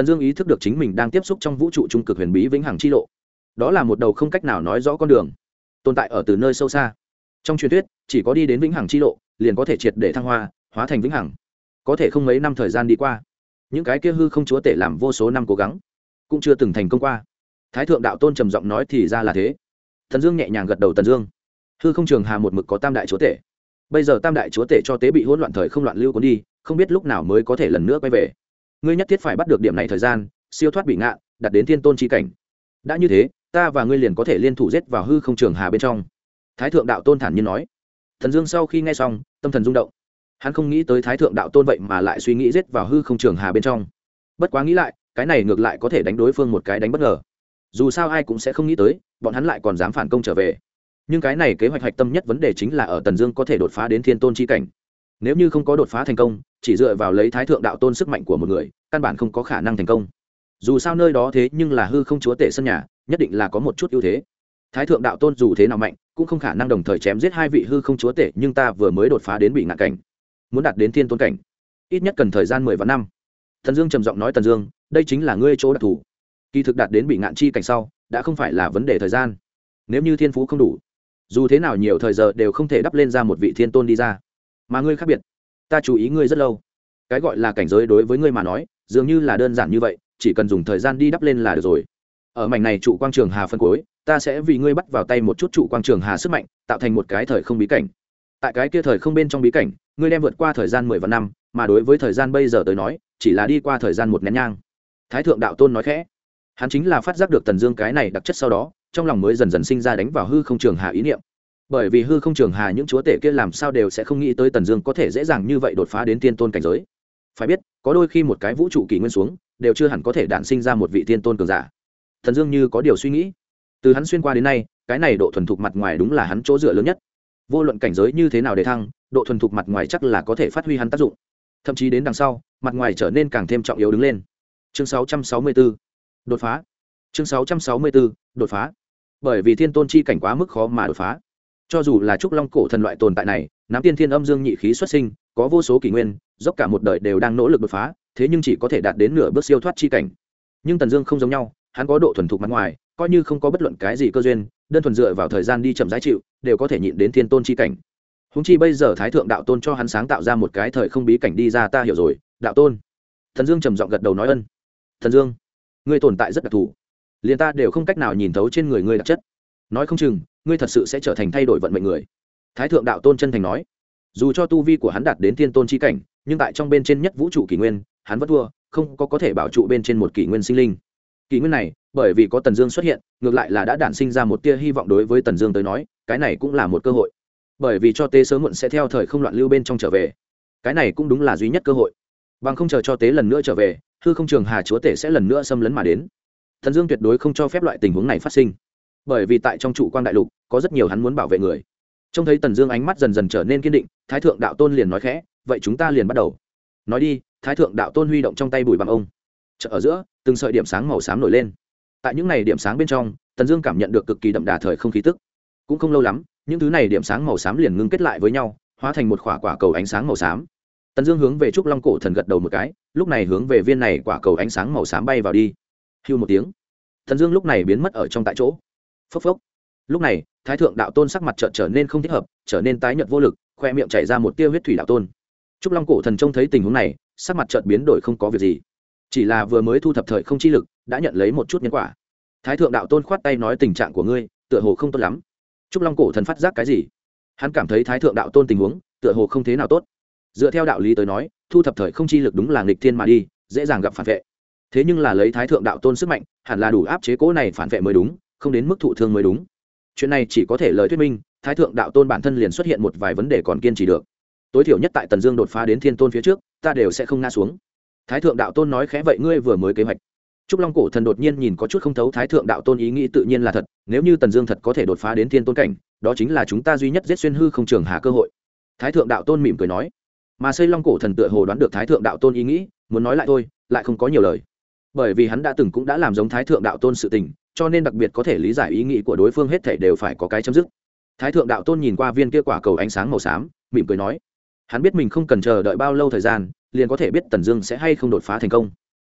Tần Dương ý thức được chính mình đang tiếp xúc trong vũ trụ trung cực huyền bí vĩnh hằng chi lộ. Đó là một đầu không cách nào nói rõ con đường, tồn tại ở từ nơi sâu xa. Trong truyền thuyết, chỉ có đi đến vĩnh hằng chi lộ, liền có thể triệt để thăng hoa, hóa thành vĩnh hằng. Có thể không mấy năm thời gian đi qua, những cái kia hư không chúa tể làm vô số năm cố gắng, cũng chưa từng thành công qua. Thái thượng đạo tôn trầm giọng nói thì ra là thế. Tần Dương nhẹ nhàng gật đầu. Tần Dương, hư không trường hà một mực có tam đại chúa tể, bây giờ tam đại chúa tể cho tế bị hỗn loạn thời không loạn lưu cuốn đi, không biết lúc nào mới có thể lần nữa quay về. Ngươi nhất thiết phải bắt được điểm này thời gian, siêu thoát bị ngạ, đạt đến thiên tôn chi cảnh. Đã như thế, ta và ngươi liền có thể liên thủ giết vào hư không trường hà bên trong. Thái thượng đạo tôn thản nhiên nói. Thần Dương sau khi nghe xong, tâm thần rung động. Hắn không nghĩ tới thái thượng đạo tôn vậy mà lại suy nghĩ giết vào hư không trường hà bên trong. Bất quá nghĩ lại, cái này ngược lại có thể đánh đối phương một cái đánh bất ngờ. Dù sao ai cũng sẽ không nghĩ tới, bọn hắn lại còn dám phản công trở về. Nhưng cái này kế hoạch hạch tâm nhất vấn đề chính là ở Tần Dương có thể đột phá đến thiên tôn chi cảnh. Nếu như không có đột phá thành công, chỉ dựa vào lấy thái thượng đạo tôn sức mạnh của một người, căn bản không có khả năng thành công. Dù sao nơi đó thế nhưng là hư không chúa tể sân nhà, nhất định là có một chút ưu thế. Thái thượng đạo tôn dù thế nào mạnh, cũng không khả năng đồng thời chém giết hai vị hư không chúa tể, nhưng ta vừa mới đột phá đến bị ngạn cảnh, muốn đạt đến thiên tôn cảnh, ít nhất cần thời gian mười vạn năm. Tần Dương trầm giọng nói. Tần Dương, đây chính là ngươi chỗ đặc thù. Kỳ thực đạt đến bị ngạn chi cảnh sau, đã không phải là vấn đề thời gian. Nếu như thiên phú không đủ, dù thế nào nhiều thời giờ đều không thể đắp lên ra một vị thiên tôn đi ra. Mà ngươi khác biệt, ta chú ý ngươi rất lâu. Cái gọi là cảnh giới đối với ngươi mà nói, dường như là đơn giản như vậy, chỉ cần dùng thời gian đi đắp lên là được rồi. Ở mảnh này trụ quang trường hà phân cuối, ta sẽ vì ngươi bắt vào tay một chút trụ quang trường hà sức mạnh, tạo thành một cái thời không bí cảnh. Tại cái kia thời không bên trong bí cảnh, ngươi đem vượt qua thời gian mười vạn năm, mà đối với thời gian bây giờ tới nói, chỉ là đi qua thời gian một nén nhang. Thái thượng đạo tôn nói khẽ. Hắn chính là phát giác được Tần Dương cái này đặc chất sau đó, trong lòng mới dần dần sinh ra đánh vào hư không trường hà ý niệm. Bởi vì hư không trường hà những chúa tể kia làm sao đều sẽ không nghĩ tới Tần Dương có thể dễ dàng như vậy đột phá đến tiên tôn cảnh giới. Phải biết, có đôi khi một cái vũ trụ kỷ nguyên xuống, đều chưa hẳn có thể đản sinh ra một vị tiên tôn cường giả. Tần Dương như có điều suy nghĩ. Từ hắn xuyên qua đến nay, cái này độ thuần thục mặt ngoài đúng là hắn chỗ dựa lớn nhất. Vô luận cảnh giới như thế nào để thăng, độ thuần thục mặt ngoài chắc là có thể phát huy hắn tác dụng. Thậm chí đến đằng sau, mặt ngoài trở nên càng thêm trọng yếu đứng lên. Chương sáu trăm sáu mươi tư, đột phá. Chương sáu trăm sáu mươi tư, đột phá. Bởi vì thiên tôn chi cảnh quá mức khó mà đột phá. Cho dù là trúc long cổ thần loại tồn tại này, nắm tiên thiên âm dương nhị khí xuất sinh, có vô số kỷ nguyên, dốc cả một đời đều đang nỗ lực đột phá, thế nhưng chỉ có thể đạt đến nửa bước siêu thoát chi cảnh. Nhưng Tần Dương không giống nhau, hắn có độ thuần thục mặt ngoài, coi như không có bất luận cái gì cơ duyên, đơn thuần dựa vào thời gian đi chậm rãi chịu, đều có thể nhịn đến thiên tôn chi cảnh. Huống chi bây giờ thái thượng đạo tôn cho hắn sáng tạo ra một cái thời không bí cảnh đi ra. Ta hiểu rồi, đạo tôn. Tần Dương trầm giọng gật đầu nói ân. Tần Dương, ngươi tồn tại rất đặc thù, liền ta đều không cách nào nhìn thấu trên người ngươi đặc chất, nói không chừng ngươi thật sự sẽ trở thành thay đổi vận mệnh người. Thái thượng đạo tôn chân thành nói. Dù cho tu vi của hắn đạt đến thiên tôn chi cảnh, nhưng tại trong bên trên nhất vũ trụ kỷ nguyên, hắn vẫn thua, không có có thể bảo trụ bên trên một kỷ nguyên sinh linh. Kỷ nguyên này, bởi vì có Tần Dương xuất hiện, ngược lại là đã đản sinh ra một tia hy vọng. Đối với Tần Dương tới nói, cái này cũng là một cơ hội. Bởi vì cho tế sớm muộn sẽ theo thời không loạn lưu bên trong trở về, cái này cũng đúng là duy nhất cơ hội. Bằng không chờ cho tế lần nữa trở về, hư không trường hà chúa tể sẽ lần nữa xâm lấn mà đến. Tần Dương tuyệt đối không cho phép loại tình huống này phát sinh, bởi vì tại trong trụ quang đại lục có rất nhiều hắn muốn bảo vệ người. Trông thấy Tần Dương ánh mắt dần dần trở nên kiên định, Thái thượng đạo tôn liền nói khẽ, vậy chúng ta liền bắt đầu. Nói đi. Thái thượng đạo tôn huy động trong tay bùi bằng ông, chợ ở giữa từng sợi điểm sáng màu xám nổi lên. Tại những này điểm sáng bên trong, Tần Dương cảm nhận được cực kỳ đậm đà thời không khí tức. Cũng không lâu lắm, những thứ này điểm sáng màu xám liền ngưng kết lại với nhau, hóa thành một quả quả cầu ánh sáng màu xám. Tần Dương hướng về trúc long cổ thần gật đầu một cái, lúc này hướng về viên này quả cầu ánh sáng màu xám bay vào đi. Hưu một tiếng, Tần Dương lúc này biến mất ở trong tại chỗ. Phốc phốc. Lúc này, Thái thượng đạo tôn sắc mặt chợt trở nên không thích hợp, trở nên tái nhợt vô lực, khoe miệng chảy ra một tia huyết thủy. Đạo tôn. Trúc long cổ thần trông thấy tình huống này, sắc mặt chợt biến đổi, không có việc gì, chỉ là vừa mới thu thập thời không chi lực, đã nhận lấy một chút nhân quả. Thái thượng đạo tôn khoát tay nói, tình trạng của ngươi tựa hồ không tốt lắm. Trúc long cổ thần phát giác cái gì? Hắn cảm thấy thái thượng đạo tôn tình huống tựa hồ không thế nào tốt. Dựa theo đạo lý tới nói, thu thập thời không chi lực đúng là nghịch thiên mà đi, dễ dàng gặp phản vệ. Thế nhưng là lấy thái thượng đạo tôn sức mạnh, hẳn là đủ áp chế cố này phản vệ mới đúng, không đến mức thụ thương mới đúng. Chuyện này chỉ có thể lời thuyết minh, thái thượng đạo tôn bản thân liền xuất hiện một vài vấn đề còn kiên trì được. Tối thiểu nhất tại Tần Dương đột phá đến thiên tôn phía trước, ta đều sẽ không ngã xuống. Thái thượng đạo tôn nói khẽ, vậy ngươi vừa mới kế hoạch. Trúc long cổ thần đột nhiên nhìn có chút không thấu thái thượng đạo tôn ý nghĩ, tự nhiên là thật, nếu như Tần Dương thật có thể đột phá đến thiên tôn cảnh, đó chính là chúng ta duy nhất giết xuyên hư không trường hà cơ hội. Thái thượng đạo tôn mỉm cười nói. Mà Xây Long cổ thần tựa hồ đoán được thái thượng đạo tôn ý nghĩ, muốn nói lại thôi, lại không có nhiều lời. Bởi vì hắn đã từng cũng đã làm giống thái thượng đạo tôn sự tình, cho nên đặc biệt có thể lý giải ý nghĩ của đối phương, hết thảy đều phải có cái chấm dứt. Thái thượng đạo tôn nhìn qua viên kia quả cầu ánh sáng màu xám, mỉm cười nói. Hắn biết mình không cần chờ đợi bao lâu thời gian, liền có thể biết Tần Dương sẽ hay không đột phá thành công.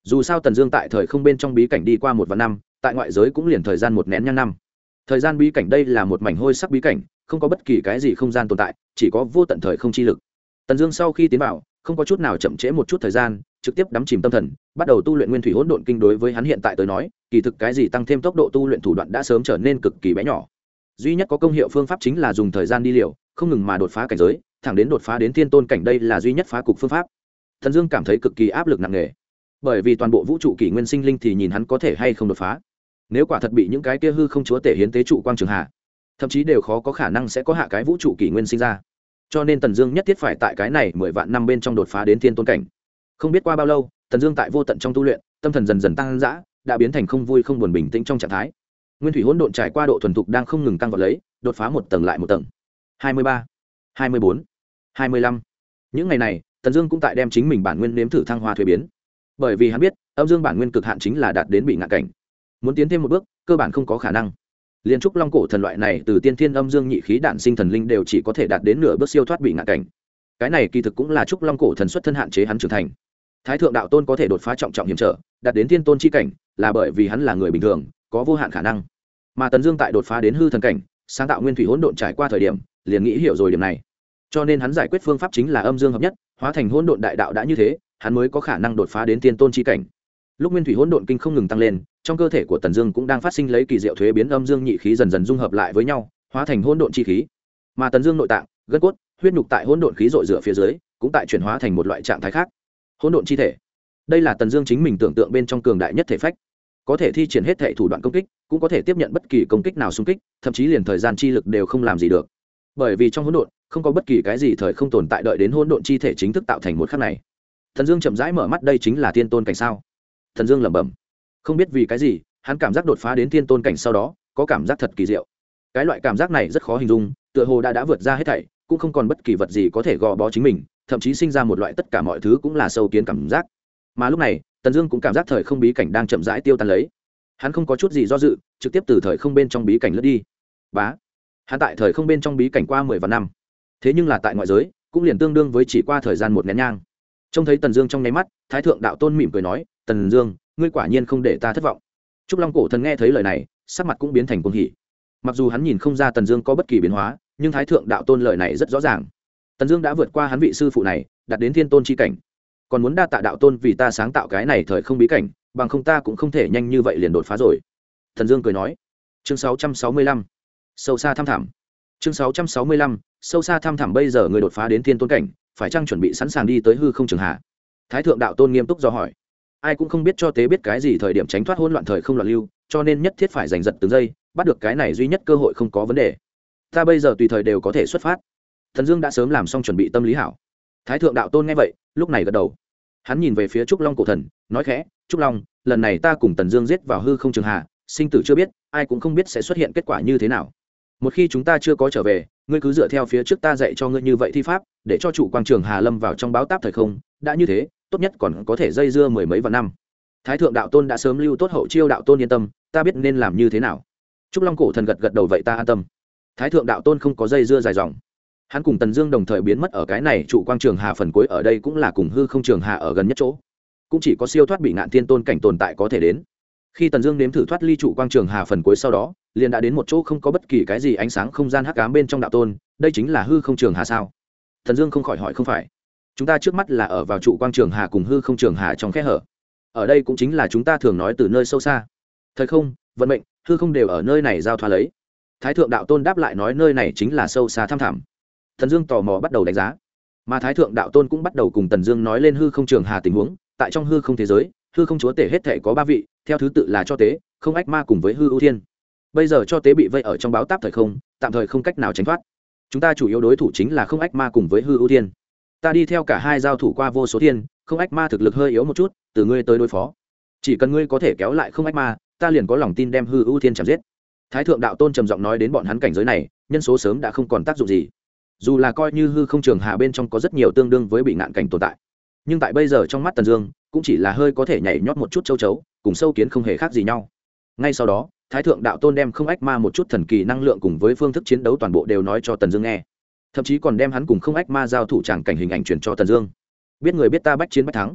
dù sao tần dương tại thời không bên trong bí cảnh đi qua một vạn năm, tại ngoại giới cũng liền thời gian một nén nhang năm. Thời gian bí cảnh đây là một mảnh hôi sắc bí cảnh, không có bất kỳ cái gì không gian tồn tại, chỉ có vô tận thời không chi lực. Tần Dương sau khi tiến vào, không có chút nào chậm trễ một chút thời gian, trực tiếp đắm chìm tâm thần, bắt đầu tu luyện Nguyên Thủy Hỗn Độn Kinh. Đối với hắn hiện tại tới nói, kỳ thực cái gì tăng thêm tốc độ tu luyện thủ đoạn đã sớm trở nên cực kỳ bé nhỏ. Duy nhất có công hiệu phương pháp chính là dùng thời gian đi liều, không ngừng mà đột phá cảnh giới, thẳng đến đột phá đến Tiên Tôn cảnh, đây là duy nhất phá cục phương pháp. Tần Dương cảm thấy cực kỳ áp lực nặng nề, bởi vì toàn bộ vũ trụ kỷ nguyên sinh linh thì nhìn hắn có thể hay không đột phá. Nếu quả thật bị những cái kia hư không chúa tể hiến tế trụ quang trường hạ, thậm chí đều khó có khả năng sẽ có hạ cái vũ trụ kỷ nguyên sinh ra. Cho nên Tần Dương nhất thiết phải tại cái này mười vạn năm bên trong đột phá đến Tiên Tôn cảnh. Không biết qua bao lâu, Tần Dương tại vô tận trong tu luyện, tâm thần dần dần tăng dã, đã biến thành không vui không buồn bình tĩnh trong trạng thái. Nguyên Thủy Hỗn Độn trải qua độ thuần thục đang không ngừng tăng vọt lấy, đột phá một tầng lại một tầng. hai mươi ba, hai mươi bốn, hai mươi lăm. Những ngày này, Tần Dương cũng tại đem chính mình bản nguyên nếm thử thăng hoa thuế biến. Bởi vì hắn biết, âm dương bản nguyên cực hạn chính là đạt đến bị ngạn cảnh. Muốn tiến thêm một bước, cơ bản không có khả năng. Liên trúc long cổ thần loại này từ tiên thiên âm dương nhị khí đạn sinh thần linh đều chỉ có thể đạt đến nửa bước siêu thoát bị ngạn cảnh. Cái này kỳ thực cũng là trúc long cổ thần xuất thân hạn chế hắn trưởng thành. Thái thượng đạo tôn có thể đột phá trọng trọng hiểm trở, đạt đến tiên tôn chi cảnh, là bởi vì hắn là người bình thường, có vô hạn khả năng. Mà Tần Dương tại đột phá đến hư thần cảnh, sáng tạo nguyên thủy hỗn độn trải qua thời điểm, liền nghĩ hiểu rồi điểm này. Cho nên hắn giải quyết phương pháp chính là âm dương hợp nhất, hóa thành hỗn độn đại đạo, đã như thế, hắn mới có khả năng đột phá đến tiên tôn chi cảnh. Lúc nguyên thủy hỗn độn kinh không ngừng tăng lên, trong cơ thể của Tần Dương cũng đang phát sinh lấy kỳ diệu thuế biến, âm dương nhị khí dần dần dung hợp lại với nhau, hóa thành hỗn độn chi khí. Mà Tần Dương nội tạng, gân cốt, huyết nhục tại hỗn độn khí rọi rửa phía dưới, cũng tại chuyển hóa thành một loại trạng thái khác, hỗn độn chi thể. Đây là Tần Dương chính mình tưởng tượng bên trong cường đại nhất thể phách, có thể thi triển hết thể thủ đoạn công kích, cũng có thể tiếp nhận bất kỳ công kích nào xung kích, thậm chí liền thời gian chi lực đều không làm gì được. Bởi vì trong hỗn độn không có bất kỳ cái gì thời không tồn tại, đợi đến hỗn độn chi thể chính thức tạo thành một khắc này, Tần Dương chậm rãi mở mắt, đây chính là tiên tôn cảnh sao? Tần Dương lẩm bẩm. Không biết vì cái gì, hắn cảm giác đột phá đến tiên tôn cảnh sau đó, có cảm giác thật kỳ diệu. Cái loại cảm giác này rất khó hình dung, tựa hồ đã đã vượt ra hết thảy, cũng không còn bất kỳ vật gì có thể gò bó chính mình, thậm chí sinh ra một loại tất cả mọi thứ cũng là sâu kiến cảm giác. Mà lúc này, Tần Dương cũng cảm giác thời không bí cảnh đang chậm rãi tiêu tan lấy. Hắn không có chút gì do dự, trực tiếp từ thời không bên trong bí cảnh lướt đi. Bá. Hắn tại thời không bên trong bí cảnh qua mười vạn năm. Thế nhưng là tại ngoại giới, cũng liền tương đương với chỉ qua thời gian một nén nhang. Trông thấy Tần Dương trong nháy mắt, Thái thượng đạo tôn mỉm cười nói, "Tần Dương, ngươi quả nhiên không để ta thất vọng." Trúc Long cổ thần nghe thấy lời này, sắc mặt cũng biến thành cuồng hỉ. Mặc dù hắn nhìn không ra Tần Dương có bất kỳ biến hóa, nhưng Thái thượng đạo tôn lời này rất rõ ràng. Tần Dương đã vượt qua hắn vị sư phụ này, đạt đến thiên tôn chi cảnh. Còn muốn đa tạ đạo tôn vì ta sáng tạo cái này thời không bí cảnh, bằng không ta cũng không thể nhanh như vậy liền đột phá rồi. Tần Dương cười nói. Chương sáu trăm sáu mươi lăm, sâu xa thăm thẳm. Chương sáu trăm sáu mươi lăm, sâu xa thăm thẳm. Bây giờ người đột phá đến thiên tôn cảnh, phải chăng chuẩn bị sẵn sàng đi tới hư không trường hạ? Thái thượng đạo tôn nghiêm túc do hỏi. Ai cũng không biết cho tế biết cái gì thời điểm tránh thoát hỗn loạn thời không loạn lưu, cho nên nhất thiết phải giành giật từng giây, bắt được cái này duy nhất cơ hội, không có vấn đề. Ta bây giờ tùy thời đều có thể xuất phát. Thần Dương đã sớm làm xong chuẩn bị tâm lý hảo. Thái thượng đạo tôn nghe vậy, lúc này gật đầu. Hắn nhìn về phía Trúc Long cổ thần, nói khẽ, "Trúc Long, lần này ta cùng Tần Dương giết vào hư không trường hạ, sinh tử chưa biết, ai cũng không biết sẽ xuất hiện kết quả như thế nào. Một khi chúng ta chưa có trở về, ngươi cứ dựa theo phía trước ta dạy cho ngươi như vậy thi pháp, để cho chủ quang trường Hà lâm vào trong báo táp thời không, đã như thế, tốt nhất còn có thể dây dưa mười mấy vạn năm." Thái thượng đạo tôn đã sớm lưu tốt hậu chiêu, đạo tôn yên tâm, ta biết nên làm như thế nào. Trúc Long cổ thần gật gật đầu, vậy ta an tâm. Thái thượng đạo tôn không có dây dưa dài dòng, hắn cùng Tần Dương đồng thời biến mất ở cái này trụ quang trường hà phần cuối, ở đây cũng là cùng hư không trường hà ở gần nhất chỗ, cũng chỉ có siêu thoát bị ngạn thiên tôn cảnh tồn tại có thể đến. Khi Tần Dương nếm thử thoát ly trụ quang trường hà phần cuối sau đó, liền đã đến một chỗ không có bất kỳ cái gì ánh sáng không gian hắc ám bên trong. Đạo tôn, đây chính là hư không trường hà sao? Tần Dương không khỏi hỏi. Không phải, chúng ta trước mắt là ở vào trụ quang trường hà cùng hư không trường hà trong khe hở. Ở đây cũng chính là chúng ta thường nói từ nơi sâu xa. Thời không, vận mệnh, hư không đều ở nơi này giao thoa lấy. Thái thượng đạo tôn đáp lại nói, nơi này chính là sâu xa thăm thẳm. Tần Dương tò mò bắt đầu đánh giá, mà Thái thượng đạo tôn cũng bắt đầu cùng Tần Dương nói lên hư không trường hà tình huống. Tại trong hư không thế giới, hư không chúa tể hết thảy có ba vị, theo thứ tự là cho tế, không ách ma cùng với hư ưu thiên. Bây giờ cho tế bị vây ở trong báo táp thời không, tạm thời không cách nào tránh thoát. Chúng ta chủ yếu đối thủ chính là không ách ma cùng với hư ưu thiên. Ta đi theo cả hai giao thủ qua vô số thiên, không ách ma thực lực hơi yếu một chút, từ ngươi tới đối phó. Chỉ cần ngươi có thể kéo lại không ách ma, ta liền có lòng tin đem hư ưu thiên chém giết. Thái thượng đạo tôn trầm giọng nói, đến bọn hắn cảnh giới này, nhân số sớm đã không còn tác dụng gì. Dù là coi như hư không trường hà bên trong có rất nhiều tương đương với bị ngạn cảnh tồn tại, nhưng tại bây giờ trong mắt Tần Dương, cũng chỉ là hơi có thể nhảy nhót một chút châu chấu, cùng sâu kiến không hề khác gì nhau. Ngay sau đó, Thái thượng đạo tôn đem không ách ma một chút thần kỳ năng lượng cùng với phương thức chiến đấu toàn bộ đều nói cho Tần Dương nghe, thậm chí còn đem hắn cùng không ách ma giao thủ tràng cảnh hình ảnh truyền cho Tần Dương. Biết người biết ta, bách chiến bách thắng.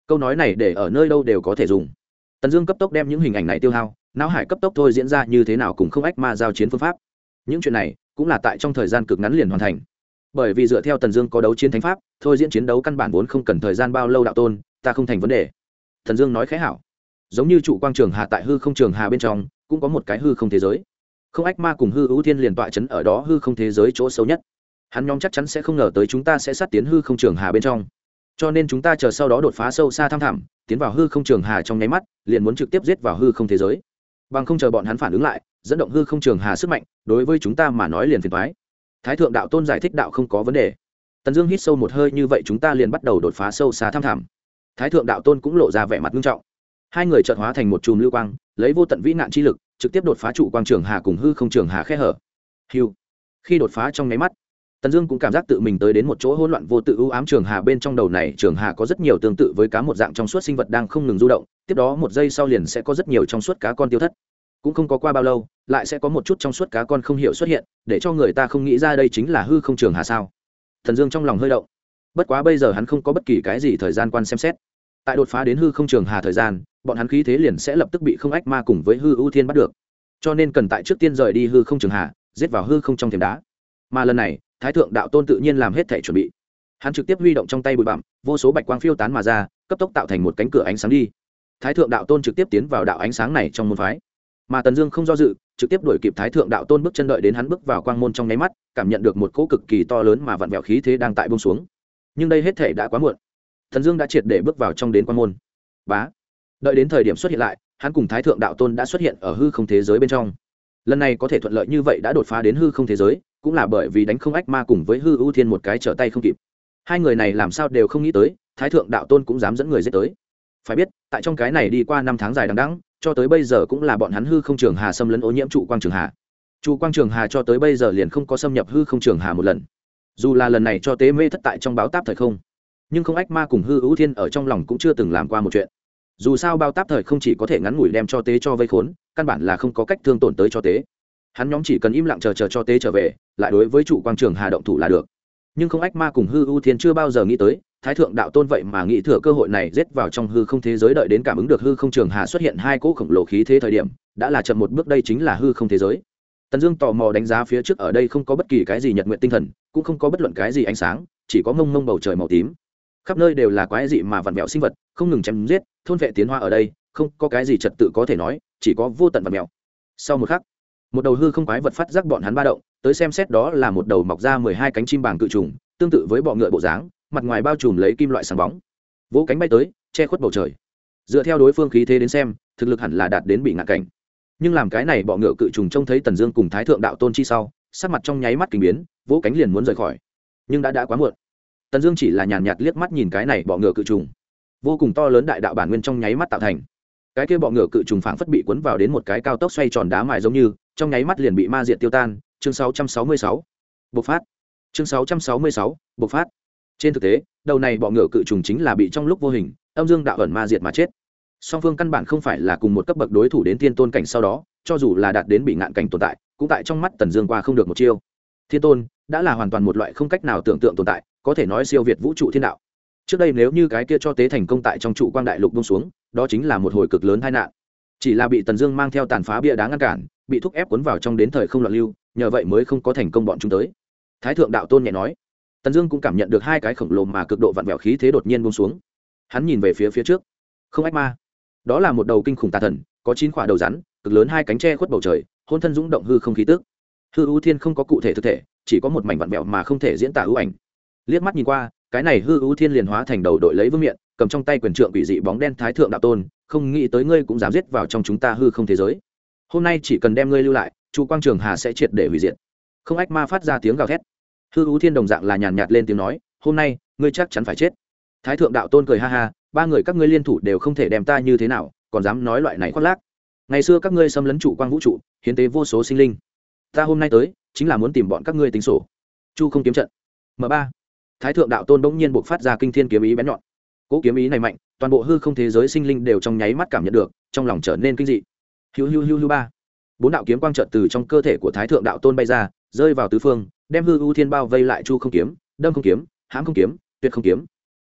câu nói này để ở nơi đâu đều có thể dùng. Tần Dương cấp tốc đem những hình ảnh này tiêu hao, não hải cấp tốc thôi diễn ra như thế nào cùng không ách ma giao chiến phương pháp. Những chuyện này cũng là tại trong thời gian cực ngắn liền hoàn thành. Bởi vì dựa theo Tần Dương có đấu chiến thánh pháp, thôi diễn chiến đấu căn bản vốn không cần thời gian bao lâu đạo tôn, ta không thành vấn đề. Tần Dương nói khẽ hảo. Giống như trụ quang trường hà tại hư không trường hà bên trong, cũng có một cái hư không thế giới. Không ách ma cùng hư ưu thiên liền tọa chấn ở đó hư không thế giới chỗ sâu nhất. Hắn nhóm chắc chắn sẽ không ngờ tới chúng ta sẽ sát tiến hư không trường hà bên trong. Cho nên chúng ta chờ sau đó đột phá sâu xa thăm thẳm, tiến vào hư không trường hà trong nháy mắt, liền muốn trực tiếp giết vào hư không thế giới. Bằng không chờ bọn hắn phản ứng lại, dẫn động hư không trường hà sức mạnh, đối với chúng ta mà nói liền phiền toái. Thái thượng đạo tôn giải thích đạo không có vấn đề. Tần Dương hít sâu một hơi, như vậy chúng ta liền bắt đầu đột phá sâu xa thăm thẳm. Thái thượng đạo tôn cũng lộ ra vẻ mặt nghiêm trọng. Hai người chợt hóa thành một chùm lưu quang, lấy vô tận vĩ nạn chi lực, trực tiếp đột phá trụ quang trường hà cùng hư không trường hà khe hở. Hưu. Khi đột phá trong nháy mắt, Tần Dương cũng cảm giác tự mình tới đến một chỗ hỗn loạn vô tự u ám trường hà bên trong. Đầu này trường hà có rất nhiều tương tự với cá một dạng trong suốt sinh vật đang không ngừng du động, tiếp đó một giây sau liền sẽ có rất nhiều trong suốt cá con tiêu thất. Cũng không có qua bao lâu, lại sẽ có một chút trong suốt cá con không hiểu xuất hiện, để cho người ta không nghĩ ra đây chính là hư không trường hà sao. Tần Dương trong lòng hơi động. Bất quá bây giờ hắn không có bất kỳ cái gì thời gian quan xem xét. Tại đột phá đến hư không trường hà thời gian, bọn hắn khí thế liền sẽ lập tức bị không ách ma cùng với hư ưu thiên bắt được. Cho nên cần tại trước tiên rời đi hư không trường hà, giết vào hư không trong thềm đá. Mà lần này, Thái thượng đạo tôn tự nhiên làm hết thể chuẩn bị. Hắn trực tiếp huy động trong tay bụi bặm, vô số bạch quang phiêu tán mà ra, cấp tốc tạo thành một cánh cửa ánh sáng đi. Thái thượng đạo tôn trực tiếp tiến vào đạo ánh sáng này trong môn phái. Mà Tần Dương không do dự, trực tiếp đuổi kịp Thái thượng đạo tôn bước chân, đợi đến hắn bước vào quang môn trong nháy mắt, cảm nhận được một cỗ cực kỳ to lớn mà vặn vẹo khí thế đang tại buông xuống. Nhưng đây hết thể đã quá muộn. Tần Dương đã triệt để bước vào trong đến quang môn. Bá. Đợi đến thời điểm xuất hiện lại, hắn cùng Thái thượng đạo tôn đã xuất hiện ở hư không thế giới bên trong. Lần này có thể thuận lợi như vậy đã đột phá đến hư không thế giới, cũng là bởi vì đánh không ách ma cùng với hư ưu thiên một cái trở tay không kịp. Hai người này làm sao đều không nghĩ tới, Thái thượng đạo tôn cũng dám dẫn người giết tới. Phải biết, tại trong cái này đi qua năm tháng dài đằng đẵng, cho tới bây giờ cũng là bọn hắn hư không trường hà xâm lấn ô nhiễm trụ quang trường hà. Trụ quang trường hà cho tới bây giờ liền không có xâm nhập hư không trường hà một lần. Dù là lần này cho tế mê thất tại trong báo táp thời không, nhưng không ách ma cùng hư ưu thiên ở trong lòng cũng chưa từng làm qua một chuyện. Dù sao bao táp thời không chỉ có thể ngắn ngủi đem cho tế cho vây khốn, căn bản là không có cách thương tổn tới cho tế. Hắn nhóm chỉ cần im lặng chờ chờ cho tế trở về, lại đối với trụ quang trường hà động thủ là được. Nhưng không ách ma cùng hư ưu thiên chưa bao giờ nghĩ tới, Thái thượng đạo tôn vậy mà nghĩ thừa cơ hội này giết vào trong hư không thế giới, đợi đến cảm ứng được hư không trường hà xuất hiện hai cỗ khổng lồ khí thế thời điểm, đã là chậm một bước, đây chính là hư không thế giới. Tần Dương tò mò đánh giá phía trước, ở đây không có bất kỳ cái gì nhật nguyện tinh thần, cũng không có bất luận cái gì ánh sáng, chỉ có mông mông bầu trời màu tím. Khắp nơi đều là quái dị mà vặn vẹo sinh vật, không ngừng chém giết, thôn vệ tiến hóa ở đây, không có cái gì trật tự có thể nói, chỉ có vô tận vặn vẹo. Sau một khắc, một đầu hư không quái vật phát giác bọn hắn ba động, tới xem xét, đó là một đầu mọc ra mười hai cánh chim bàng cự trùng, tương tự với bọ ngựa bộ dáng, mặt ngoài bao trùm lấy kim loại sáng bóng, vỗ cánh bay tới, che khuất bầu trời. Dựa theo đối phương khí thế đến xem, thực lực hẳn là đạt đến bị ngạn cảnh. Nhưng làm cái này bọ ngựa cự trùng trông thấy Tần Dương cùng Thái thượng đạo tôn chi sau, sắc mặt trong nháy mắt kinh biến, vỗ cánh liền muốn rời khỏi. Nhưng đã đã quá muộn. Tần Dương chỉ là nhàn nhạt liếc mắt nhìn cái này bọ ngựa cự trùng, vô cùng to lớn đại đạo bản nguyên trong nháy mắt tạo thành. Cái kia bọ ngựa cự trùng phảng phất bị cuốn vào đến một cái cao tốc xoay tròn đá mài giống như, trong nháy mắt liền bị ma diệt tiêu tan. Chương sáu trăm sáu mươi sáu, bộc phát. Chương sáu trăm sáu mươi sáu, bộc phát. Trên thực tế, đầu này bọ ngựa cự trùng chính là bị trong lúc vô hình âm dương đạo ẩn ma diệt mà chết. Song phương căn bản không phải là cùng một cấp bậc đối thủ, đến thiên tôn cảnh sau đó, cho dù là đạt đến bị ngạn cảnh tồn tại, cũng tại trong mắt Tần Dương qua không được một chiêu. Thiên tôn đã là hoàn toàn một loại không cách nào tưởng tượng tồn tại, có thể nói siêu việt vũ trụ thiên đạo. Trước đây nếu như cái kia cho tế thành công tại trong trụ quang đại lục buông xuống, đó chính là một hồi cực lớn tai nạn. Chỉ là bị Tần Dương mang theo tàn phá bia đá ngăn cản, bị thúc ép cuốn vào trong đến thời không loạn lưu, nhờ vậy mới không có thành công bọn chúng tới. Thái thượng đạo tôn nhẹ nói. Tần Dương cũng cảm nhận được hai cái khổng lồ mà cực độ vặn vẹo khí thế đột nhiên buông xuống. Hắn nhìn về phía phía trước, không ách ma, đó là một đầu kinh khủng tà thần, có chín quả đầu rắn, cực lớn hai cánh che khuất bầu trời, hôn thân dũng động hư không khí tức. Hư ưu thiên không có cụ thể thực thể, chỉ có một mảnh vặn vẹo mà không thể diễn tả ưu ảnh. Liếc mắt nhìn qua, cái này hư ưu thiên liền hóa thành đầu đội lấy vương miện, cầm trong tay quyền trượng quỷ dị bóng đen. Thái thượng đạo tôn, không nghĩ tới ngươi cũng dám giết vào trong chúng ta hư không thế giới. Hôm nay chỉ cần đem ngươi lưu lại, Chu Quang Trường Hà sẽ triệt để hủy diệt. Không ách ma phát ra tiếng gào thét. Hư ưu thiên đồng dạng là nhàn nhạt lên tiếng nói, hôm nay ngươi chắc chắn phải chết. Thái thượng đạo tôn cười ha ha, ba người các ngươi liên thủ đều không thể đem ta như thế nào, còn dám nói loại này khoác lác. Ngày xưa các ngươi xâm lấn trụ quang vũ trụ, hiến tế vô số sinh linh, ta hôm nay tới chính là muốn tìm bọn các ngươi tính sổ. Chu không kiếm trận m ba. Thái thượng đạo tôn bỗng nhiên buộc phát ra kinh thiên kiếm ý bén nhọn. Cỗ kiếm ý này mạnh, toàn bộ hư không thế giới sinh linh đều trong nháy mắt cảm nhận được, trong lòng trở nên kinh dị. Hiu hiu hiu hiu ba. Bốn đạo kiếm quang trận từ trong cơ thể của Thái thượng đạo tôn bay ra, rơi vào tứ phương, đem hư ưu thiên bao vây lại. Chu không kiếm, đâm không kiếm, hãm không kiếm, tuyệt không kiếm.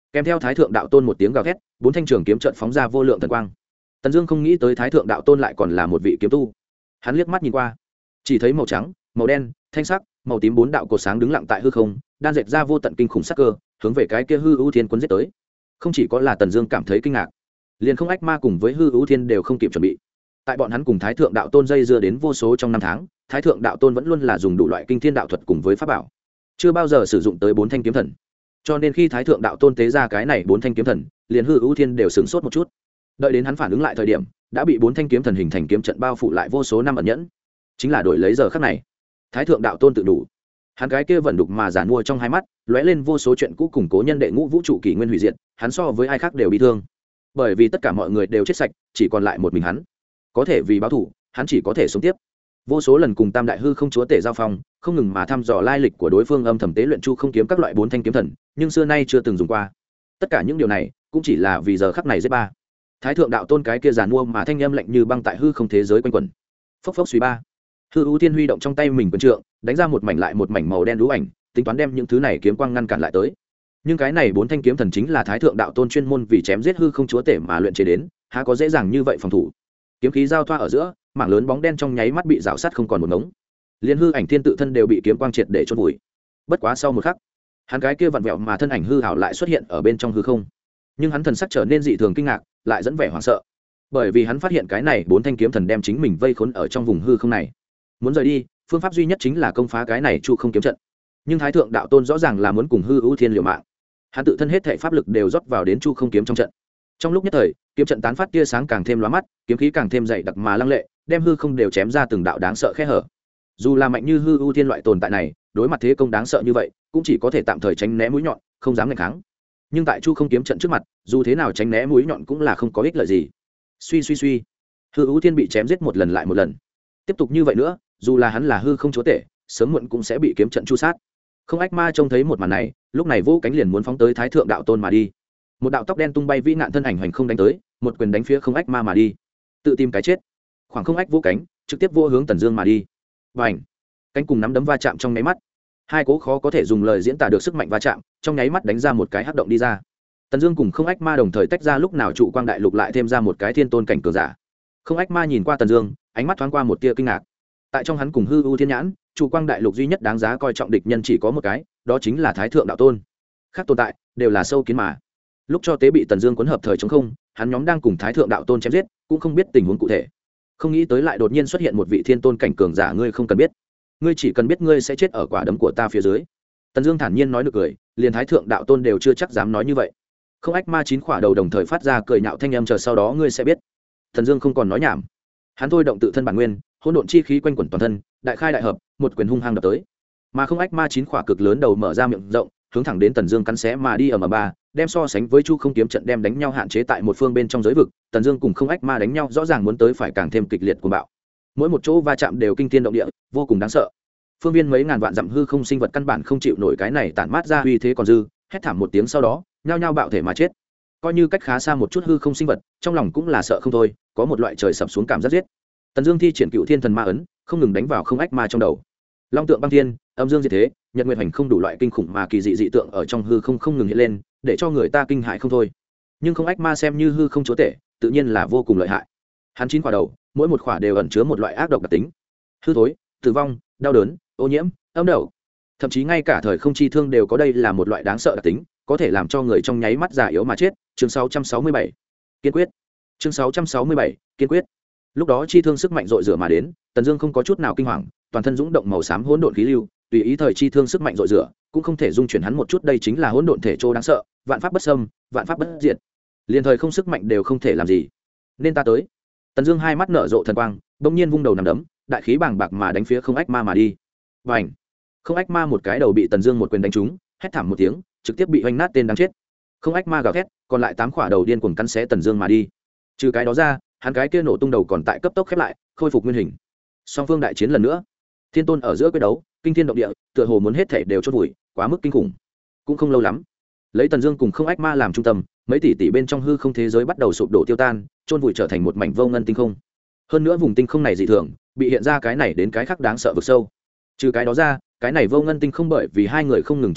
kèm theo thái thượng đạo tôn một tiếng gào thét, bốn thanh trường kiếm trợn phóng ra vô lượng thần quang. Tần Dương không nghĩ tới thái thượng đạo tôn lại còn là một vị kiếm tu. Hắn liếc mắt nhìn qua, chỉ thấy màu trắng, màu đen, thanh sắc, màu tím bốn đạo cột sáng đứng lặng tại hư không, đan dệt ra vô tận kinh khủng sắc cơ, hướng về cái kia hư ưu thiên quân giết tới. Không chỉ có là Tần Dương cảm thấy kinh ngạc, liền không ách ma cùng với hư ưu thiên đều không kịp chuẩn bị. Tại bọn hắn cùng thái thượng đạo tôn dây dưa đến vô số trong năm tháng, thái thượng đạo tôn vẫn luôn là dùng đủ loại kinh thiên đạo thuật cùng với pháp bảo, chưa bao giờ sử dụng tới bốn thanh kiếm thần. Cho nên khi thái thượng đạo tôn tế ra cái này bốn thanh kiếm thần, liền hư ưu thiên đều sửng sốt một chút. Đợi đến hắn phản ứng lại thời điểm, đã bị bốn thanh kiếm thần hình thành kiếm trận bao phủ lại vô số năm ẩn nhẫn. Chính là đổi lấy giờ khắc này, thái thượng đạo tôn tự đủ. Hắn cái kia vẫn đục mà giản mua trong hai mắt, lóe lên vô số chuyện cũ cùng cố nhân đệ ngũ vũ trụ kỷ nguyên hủy diệt, hắn so với ai khác đều bị thương. Bởi vì tất cả mọi người đều chết sạch, chỉ còn lại một mình hắn. Có thể vì báo thù, hắn chỉ có thể sống tiếp. Vô số lần cùng tam đại hư không chúa tể giao phong, không ngừng mà thăm dò lai lịch của đối phương, âm thầm tế luyện chu không kiếm các loại bốn thanh kiếm thần, nhưng xưa nay chưa từng dùng qua. Tất cả những điều này cũng chỉ là vì giờ khắc này giết ba. Thái thượng đạo tôn cái kia giàn mua mà thanh âm lạnh như băng tại hư không thế giới quanh quẩn. Phốc phốc suy ba. Hư ưu thiên huy động trong tay mình quyền trượng, đánh ra một mảnh lại một mảnh màu đen lũ ảnh, tính toán đem những thứ này kiếm quang ngăn cản lại tới. Nhưng cái này bốn thanh kiếm thần chính là thái thượng đạo tôn chuyên môn vì chém giết hư không chúa tể mà luyện chế đến, há có dễ dàng như vậy phòng thủ. Kiếm khí giao thoa ở giữa, mảng lớn bóng đen trong nháy mắt bị rào sát không còn một ngống. Liên hư ảnh thiên tự thân đều bị kiếm quang triệt để chôn vùi. Bất quá sau một khắc, hắn cái kia vặn vẹo mà thân ảnh hư ảo lại xuất hiện ở bên trong hư không. Nhưng hắn thần sắc trở nên dị thường kinh ngạc, lại dẫn vẻ hoảng sợ. Bởi vì hắn phát hiện cái này bốn thanh kiếm thần đem chính mình vây khốn ở trong vùng hư không này. Muốn rời đi, phương pháp duy nhất chính là công phá cái này chu không kiếm trận. Nhưng thái thượng đạo tôn rõ ràng là muốn cùng hư ưu thiên liều mạng. Hắn tự thân hết thảy pháp lực đều rót vào đến chu không kiếm trong trận. Trong lúc nhất thời, kiếm trận tán phát tia sáng càng thêm lóa mắt, kiếm khí càng thêm dày đặc mà lăng lệ, đem hư không đều chém ra từng đạo đáng sợ khe hở. Dù là mạnh như hư ưu thiên loại tồn tại này, đối mặt thế công đáng sợ như vậy, cũng chỉ có thể tạm thời tránh né mũi nhọn, không dám nghênh kháng. Nhưng tại chu không kiếm trận trước mặt, dù thế nào tránh né mũi nhọn cũng là không có ích lợi gì. Suy suy suy, hư ưu thiên bị chém giết một lần lại một lần. Tiếp tục như vậy nữa, dù là hắn là hư không chúa tể, sớm muộn cũng sẽ bị kiếm trận chu sát. Không ách ma trông thấy một màn này, lúc này vỗ cánh liền muốn phóng tới thái thượng đạo tôn mà đi. Một đạo tóc đen tung bay vĩ nạn thân ảnh hoành không đánh tới, một quyền đánh phía không ách ma mà đi, tự tìm cái chết. Khoảng không ách vỗ cánh, trực tiếp vô hướng Tần Dương mà đi. Bành! Cánh cùng nắm đấm va chạm trong nháy mắt, hai cố khó có thể dùng lời diễn tả được sức mạnh va chạm, trong nháy mắt đánh ra một cái hắc động đi ra. Tần Dương cùng không ách ma đồng thời tách ra, lúc nào trụ quang đại lục lại thêm ra một cái thiên tôn cảnh cường giả. Không ách ma nhìn qua Tần Dương, ánh mắt thoáng qua một tia kinh ngạc. Tại trong hắn cùng hư ưu thiên nhãn, trụ quang đại lục duy nhất đáng giá coi trọng địch nhân chỉ có một cái, đó chính là thái thượng đạo tôn. Khác tồn tại đều là sâu kiến mà. Lúc cho tế bị Tần Dương cuốn hợp thời chống không, hắn nhóm đang cùng thái thượng đạo tôn chém giết, cũng không biết tình huống cụ thể. Không nghĩ tới lại đột nhiên xuất hiện một vị thiên tôn cảnh cường giả, ngươi không cần biết, ngươi chỉ cần biết ngươi sẽ chết ở quả đấm của ta phía dưới. Tần Dương thản nhiên nói được cười, liền thái thượng đạo tôn đều chưa chắc dám nói như vậy. Không ách ma chín khỏa đầu đồng thời phát ra cười nhạo thanh âm, chờ sau đó ngươi sẽ biết. Tần Dương không còn nói nhảm, hắn thôi động tự thân bản nguyên, hỗn độn chi khí quanh quẩn toàn thân, đại khai đại hợp, một quyền hung hăng đập tới. Mà không ách ma chín khỏa cực lớn đầu mở ra miệng rộng, hướng thẳng đến Tần Dương cắn xé mà đi, ở ầm ba, đem so sánh với chu không kiếm trận đem đánh nhau hạn chế tại một phương bên trong giới vực. Tần Dương cùng không ách ma đánh nhau rõ ràng muốn tới phải càng thêm kịch liệt cuồng bạo. Mỗi một chỗ va chạm đều kinh thiên động địa, vô cùng đáng sợ. Phương viên mấy ngàn vạn dặm hư không sinh vật căn bản không chịu nổi cái này tản mát ra uy thế còn dư, hét thảm một tiếng sau đó, nhao nhao bạo thể mà chết. Coi như cách khá xa một chút hư không sinh vật, trong lòng cũng là sợ không thôi, có một loại trời sập xuống cảm giác giết. Tần Dương thi triển Cựu Thiên Thần Ma ấn, không ngừng đánh vào không ách ma trong đầu. Long tượng băng thiên, âm dương diệt thế, nhật nguyệt hành không đủ loại kinh khủng mà kỳ dị dị tượng ở trong hư không không ngừng hiện lên, để cho người ta kinh hãi không thôi. Nhưng không ách ma xem như hư không chúa tể, tự nhiên là vô cùng lợi hại. Hắn chín quả đầu, mỗi một quả đều ẩn chứa một loại ác độc đặc tính. Hư thối, tử vong, đau đớn, ô nhiễm, âm đậu. Thậm chí ngay cả thời không chi thương đều có, đây là một loại đáng sợ đặc tính, có thể làm cho người trong nháy mắt già yếu mà chết. Chương sáu trăm sáu mươi bảy, kiên quyết. Chương sáu trăm sáu mươi bảy, kiên quyết. Lúc đó chi thương sức mạnh dội rửa mà đến, Tần Dương không có chút nào kinh hoàng, toàn thân dũng động màu xám hỗn độn khí lưu, tùy ý thời chi thương sức mạnh dội rửa, cũng không thể dung chuyển hắn một chút, đây chính là hỗn độn thể trô đáng sợ, vạn pháp bất xâm, vạn pháp bất diệt. Liên thời không sức mạnh đều không thể làm gì. Nên ta tới. Tần Dương hai mắt nở rộ thần quang, bỗng nhiên vung đầu nằm đấm, đại khí bàng bạc mà đánh phía không ách ma mà đi. Bành! Không ách ma một cái đầu bị Tần Dương một quyền đánh trúng, hét thảm một tiếng, trực tiếp bị hoành nát tên đáng chết. Không ách ma gào thét, còn lại tám quả đầu điên cuồng cắn xé Tần Dương mà đi. Trừ cái đó ra, hắn cái kia nổ tung đầu còn tại cấp tốc khép lại, khôi phục nguyên hình. Song phương đại chiến lần nữa, thiên tôn ở giữa quyết đấu, kinh thiên động địa, tựa hồ muốn hết thảy đều chôn vùi, quá mức kinh khủng. Cũng không lâu lắm, lấy Tần Dương cùng không ách ma làm trung tâm, mấy tỷ tỷ bên trong hư không thế giới bắt đầu sụp đổ tiêu tan, chôn vùi trở thành một mảnh vô ngân tinh không. Hơn nữa vùng tinh không này dị thường, bị hiện ra cái này đến cái khác đáng sợ vực sâu. Trừ cái đó ra, cái này vô ngân tinh không bởi vì hai người không ngừng chiến đấu,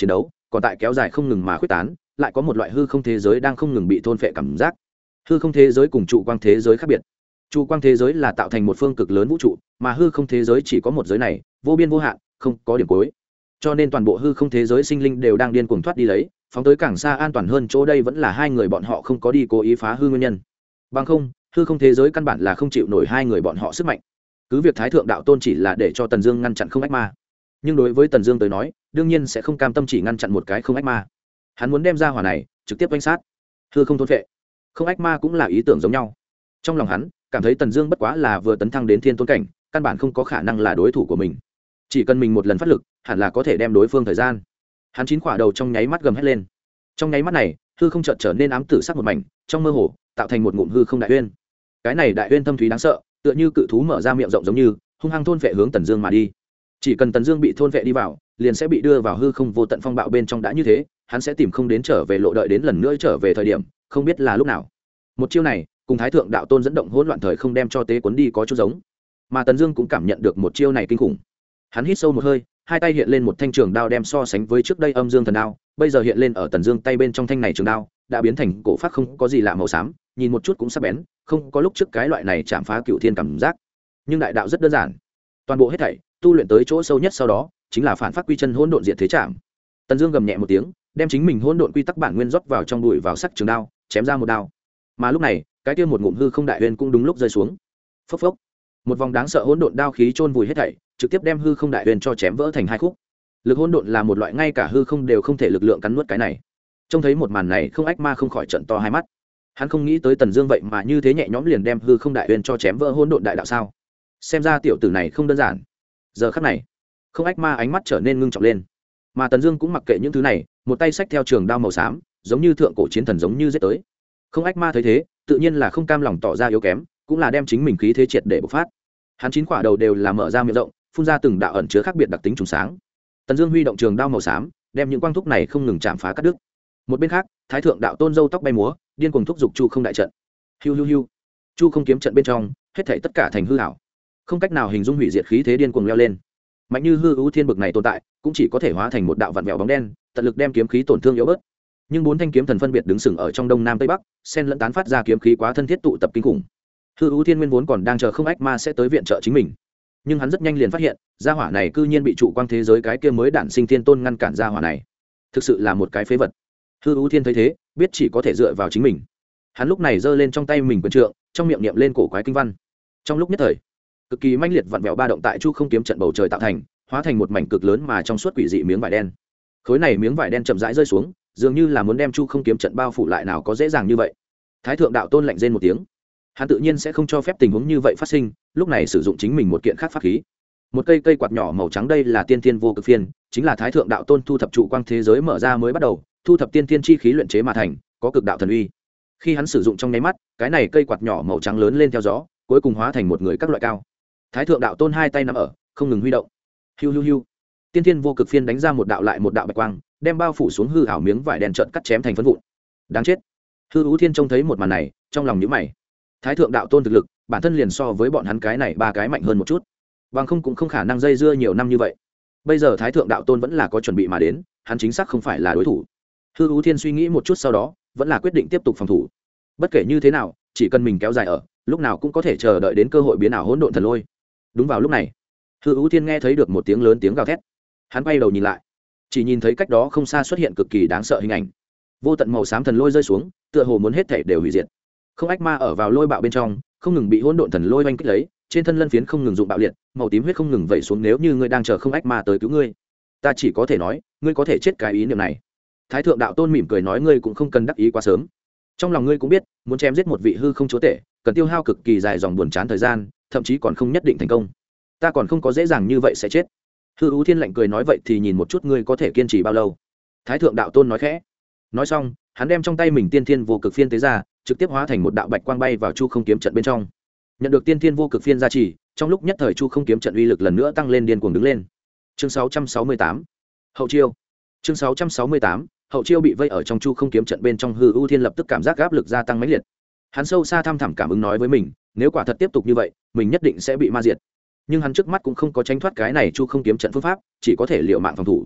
còn tại kéo dài không ngừng mà khuếch tán, lại có một loại hư không thế giới đang không ngừng bị thôn phệ cảm giác. Hư không thế giới cùng trụ quang thế giới khác biệt. Trụ quang thế giới là tạo thành một phương cực lớn vũ trụ, mà hư không thế giới chỉ có một giới này, vô biên vô hạn, không có điểm cuối. Cho nên toàn bộ hư không thế giới sinh linh đều đang điên cuồng thoát đi lấy, phóng tới càng xa an toàn hơn chỗ. Đây vẫn là hai người bọn họ không có đi cố ý phá hư nguyên nhân. Bằng không, hư không thế giới căn bản là không chịu nổi hai người bọn họ sức mạnh. Cứ việc Thái thượng đạo tôn chỉ là để cho Tần Dương ngăn chặn không ách ma, nhưng đối với Tần Dương tới nói, đương nhiên sẽ không cam tâm chỉ ngăn chặn một cái không ách ma. Hắn muốn đem ra hỏa này trực tiếp oanh sát, hư không thôn phệ. Không ách ma cũng là ý tưởng giống nhau. Trong lòng hắn cảm thấy Tần Dương bất quá là vừa tấn thăng đến thiên tôn cảnh, căn bản không có khả năng là đối thủ của mình. Chỉ cần mình một lần phát lực, hẳn là có thể đem đối phương thời gian. Hắn chín quả đầu trong nháy mắt gầm hét lên. Trong nháy mắt này, hư không chợt trở nên ám tử sắc một mảnh, trong mơ hồ tạo thành một ngụm hư không đại uyên. Cái này đại uyên thâm thúy đáng sợ, tựa như cự thú mở ra miệng rộng giống như, hung hăng thôn vệ hướng Tần Dương mà đi. Chỉ cần Tần Dương bị thôn vệ đi vào, liền sẽ bị đưa vào hư không vô tận phong bạo bên trong. Đã như thế, hắn sẽ tìm không đến trở về lộ, đợi đến lần nữa trở về thời điểm, không biết là lúc nào. Một chiêu này, cùng Thái thượng đạo tôn dẫn động hỗn loạn thời không đem cho tế cuốn đi có chút giống. Mà Tần Dương cũng cảm nhận được một chiêu này kinh khủng. Hắn hít sâu một hơi, hai tay hiện lên một thanh trường đao đem so sánh với trước đây âm dương thần đao, bây giờ hiện lên ở Tần Dương tay bên trong thanh này trường đao, đã biến thành cổ phát không có gì lạ màu xám, nhìn một chút cũng sắc bén, không có lúc trước cái loại này chạm phá cửu thiên cảm giác. Nhưng đại đạo rất đơn giản, toàn bộ hết thảy tu luyện tới chỗ sâu nhất sau đó, chính là phản phát quy chân hỗn độn diệt thế trảm. Tần Dương gầm nhẹ một tiếng, đem chính mình hỗn độn quy tắc bản nguyên rót vào trong bụi vào sắc trường đao, chém ra một đao. Mà lúc này, cái kia một ngụm hư không đại uyên cũng đúng lúc rơi xuống. Phốc phốc, một vòng đáng sợ hỗn độn đao khí chôn vùi hết thảy, trực tiếp đem hư không đại uyên cho chém vỡ thành hai khúc. Lực hỗn độn là một loại ngay cả hư không đều không thể lực lượng cắn nuốt cái này. Trông thấy một màn này, không ách ma không khỏi trợn to hai mắt. Hắn không nghĩ tới Tần Dương vậy mà như thế nhẹ nhõm liền đem hư không đại uyên cho chém vỡ hỗn độn đại đạo sao? Xem ra tiểu tử này không đơn giản. Giờ khắc này, không ách ma ánh mắt trở nên ngưng trọng lên, mà Tần Dương cũng mặc kệ những thứ này, một tay xách theo trường đao màu xám, giống như thượng cổ chiến thần giống như giết tới. Không ách ma thấy thế, tự nhiên là không cam lòng tỏ ra yếu kém, cũng là đem chính mình khí thế triệt để bộc phát. Hắn chín quả đầu đều là mở ra miệng rộng, phun ra từng đạo ẩn chứa khác biệt đặc tính trùng sáng. Tần Dương huy động trường đao màu xám, đem những quang thúc này không ngừng chạm phá cắt đứt. Một bên khác, Thái thượng đạo tôn râu tóc bay múa, điên cuồng thúc giục Chu Không đại trận. Hiu hiu hiu. Chu Không kiếm trận bên trong, hết thảy tất cả thành hư ảo, không cách nào hình dung hủy diệt khí thế điên cuồng leo lên. Mạnh như hư ưu thiên bực này tồn tại, cũng chỉ có thể hóa thành một đạo vặn vẹo bóng đen, tận lực đem kiếm khí tổn thương yếu bớt. Nhưng bốn thanh kiếm thần phân biệt đứng sừng ở trong đông nam tây bắc, xen lẫn tán phát ra kiếm khí quá thân thiết tụ tập kinh khủng. Hư ưu thiên nguyên vốn còn đang chờ không ách ma sẽ tới viện trợ chính mình, nhưng hắn rất nhanh liền phát hiện, gia hỏa này cư nhiên bị trụ quang thế giới cái kia mới đản sinh thiên tôn ngăn cản gia hỏa này, thực sự là một cái phế vật. Hư ưu thiên thấy thế, biết chỉ có thể dựa vào chính mình. Hắn lúc này giơ lên trong tay mình quyền trượng, trong miệng niệm lên cổ quái kinh văn. Trong lúc nhất thời, cực kỳ manh liệt vặn vẹo ba động tại Chu Không kiếm trận bầu trời tạo thành, hóa thành một mảnh cực lớn mà trong suốt quỷ dị miếng vải đen. Khối này miếng vải đen chậm rãi rơi xuống, dường như là muốn đem Chu Không kiếm trận bao phủ lại, nào có dễ dàng như vậy. Thái thượng đạo tôn lạnh rên một tiếng, hắn tự nhiên sẽ không cho phép tình huống như vậy phát sinh, lúc này sử dụng chính mình một kiện khác pháp khí, một cây cây quạt nhỏ màu trắng. Đây là tiên thiên vô cực phiên, chính là Thái thượng đạo tôn thu thập trụ quang thế giới mở ra mới bắt đầu thu thập tiên thiên chi khí luyện chế mà thành, có cực đạo thần uy. Khi hắn sử dụng trong nháy mắt, cái này cây quạt nhỏ màu trắng lớn lên theo gió, cuối cùng hóa thành một người các loại cao. Thái thượng đạo tôn hai tay nắm ở, không ngừng huy động. Hiu hiu hiu. Tiên thiên vô cực phiên đánh ra một đạo lại một đạo bạch quang, đem bao phủ xuống hư ảo miếng vải đen trợn cắt chém thành phấn vụn. Đáng chết. Hư Ú Thiên trông thấy một màn này, trong lòng nhíu mày. Thái thượng đạo tôn thực lực, bản thân liền so với bọn hắn cái này ba cái mạnh hơn một chút, bằng không cũng không khả năng dây dưa nhiều năm như vậy. Bây giờ Thái thượng đạo tôn vẫn là có chuẩn bị mà đến, hắn chính xác không phải là đối thủ. Hư Ú Thiên suy nghĩ một chút sau đó, vẫn là quyết định tiếp tục phòng thủ. Bất kể như thế nào, chỉ cần mình kéo dài ở, lúc nào cũng có thể chờ đợi đến cơ hội biến ảo hỗn độn thần lôi. Đúng vào lúc này, Hư Ú Thiên nghe thấy được một tiếng lớn tiếng gào thét. Hắn quay đầu nhìn lại, chỉ nhìn thấy cách đó không xa xuất hiện cực kỳ đáng sợ hình ảnh. Vô tận màu xám thần lôi rơi xuống, tựa hồ muốn hết thảy đều hủy diệt. Không ách ma ở vào lôi bạo bên trong, không ngừng bị hỗn độn thần lôi oanh kích lấy, trên thân lân phiến không ngừng dụng bạo liệt, màu tím huyết không ngừng vẩy xuống. Nếu như ngươi đang chờ không ách ma tới cứu ngươi, ta chỉ có thể nói, ngươi có thể chết cái ý niệm này. Thái thượng đạo tôn mỉm cười nói, ngươi cũng không cần đắc ý quá sớm. Trong lòng ngươi cũng biết, muốn chém giết một vị hư không chúa tể, cần tiêu hao cực kỳ dài dòng buồn chán thời gian, thậm chí còn không nhất định thành công. Ta còn không có dễ dàng như vậy sẽ chết. Hư Ú Thiên lạnh cười nói, vậy thì nhìn một chút ngươi có thể kiên trì bao lâu. Thái thượng đạo tôn nói khẽ. Nói xong, hắn đem trong tay mình tiên thiên vô cực phiên tế ra, trực tiếp hóa thành một đạo bạch quang bay vào chu không kiếm trận bên trong. Nhận được tiên thiên vô cực phiên gia trì, trong lúc nhất thời chu không kiếm trận uy lực lần nữa tăng lên, điên cuồng đứng lên. Chương sáu trăm sáu mươi tám, hậu chiêu. Chương sáu trăm sáu mươi tám, hậu chiêu. Bị vây ở trong chu không kiếm trận bên trong, Hư Ú Thiên lập tức cảm giác áp lực gia tăng mãnh liệt. Hắn sâu xa thăm thẳm cảm ứng nói với mình, nếu quả thật tiếp tục như vậy, mình nhất định sẽ bị ma diệt. Nhưng hắn trước mắt cũng không có tránh thoát cái này chu không kiếm trận phương pháp, chỉ có thể liều mạng phòng thủ.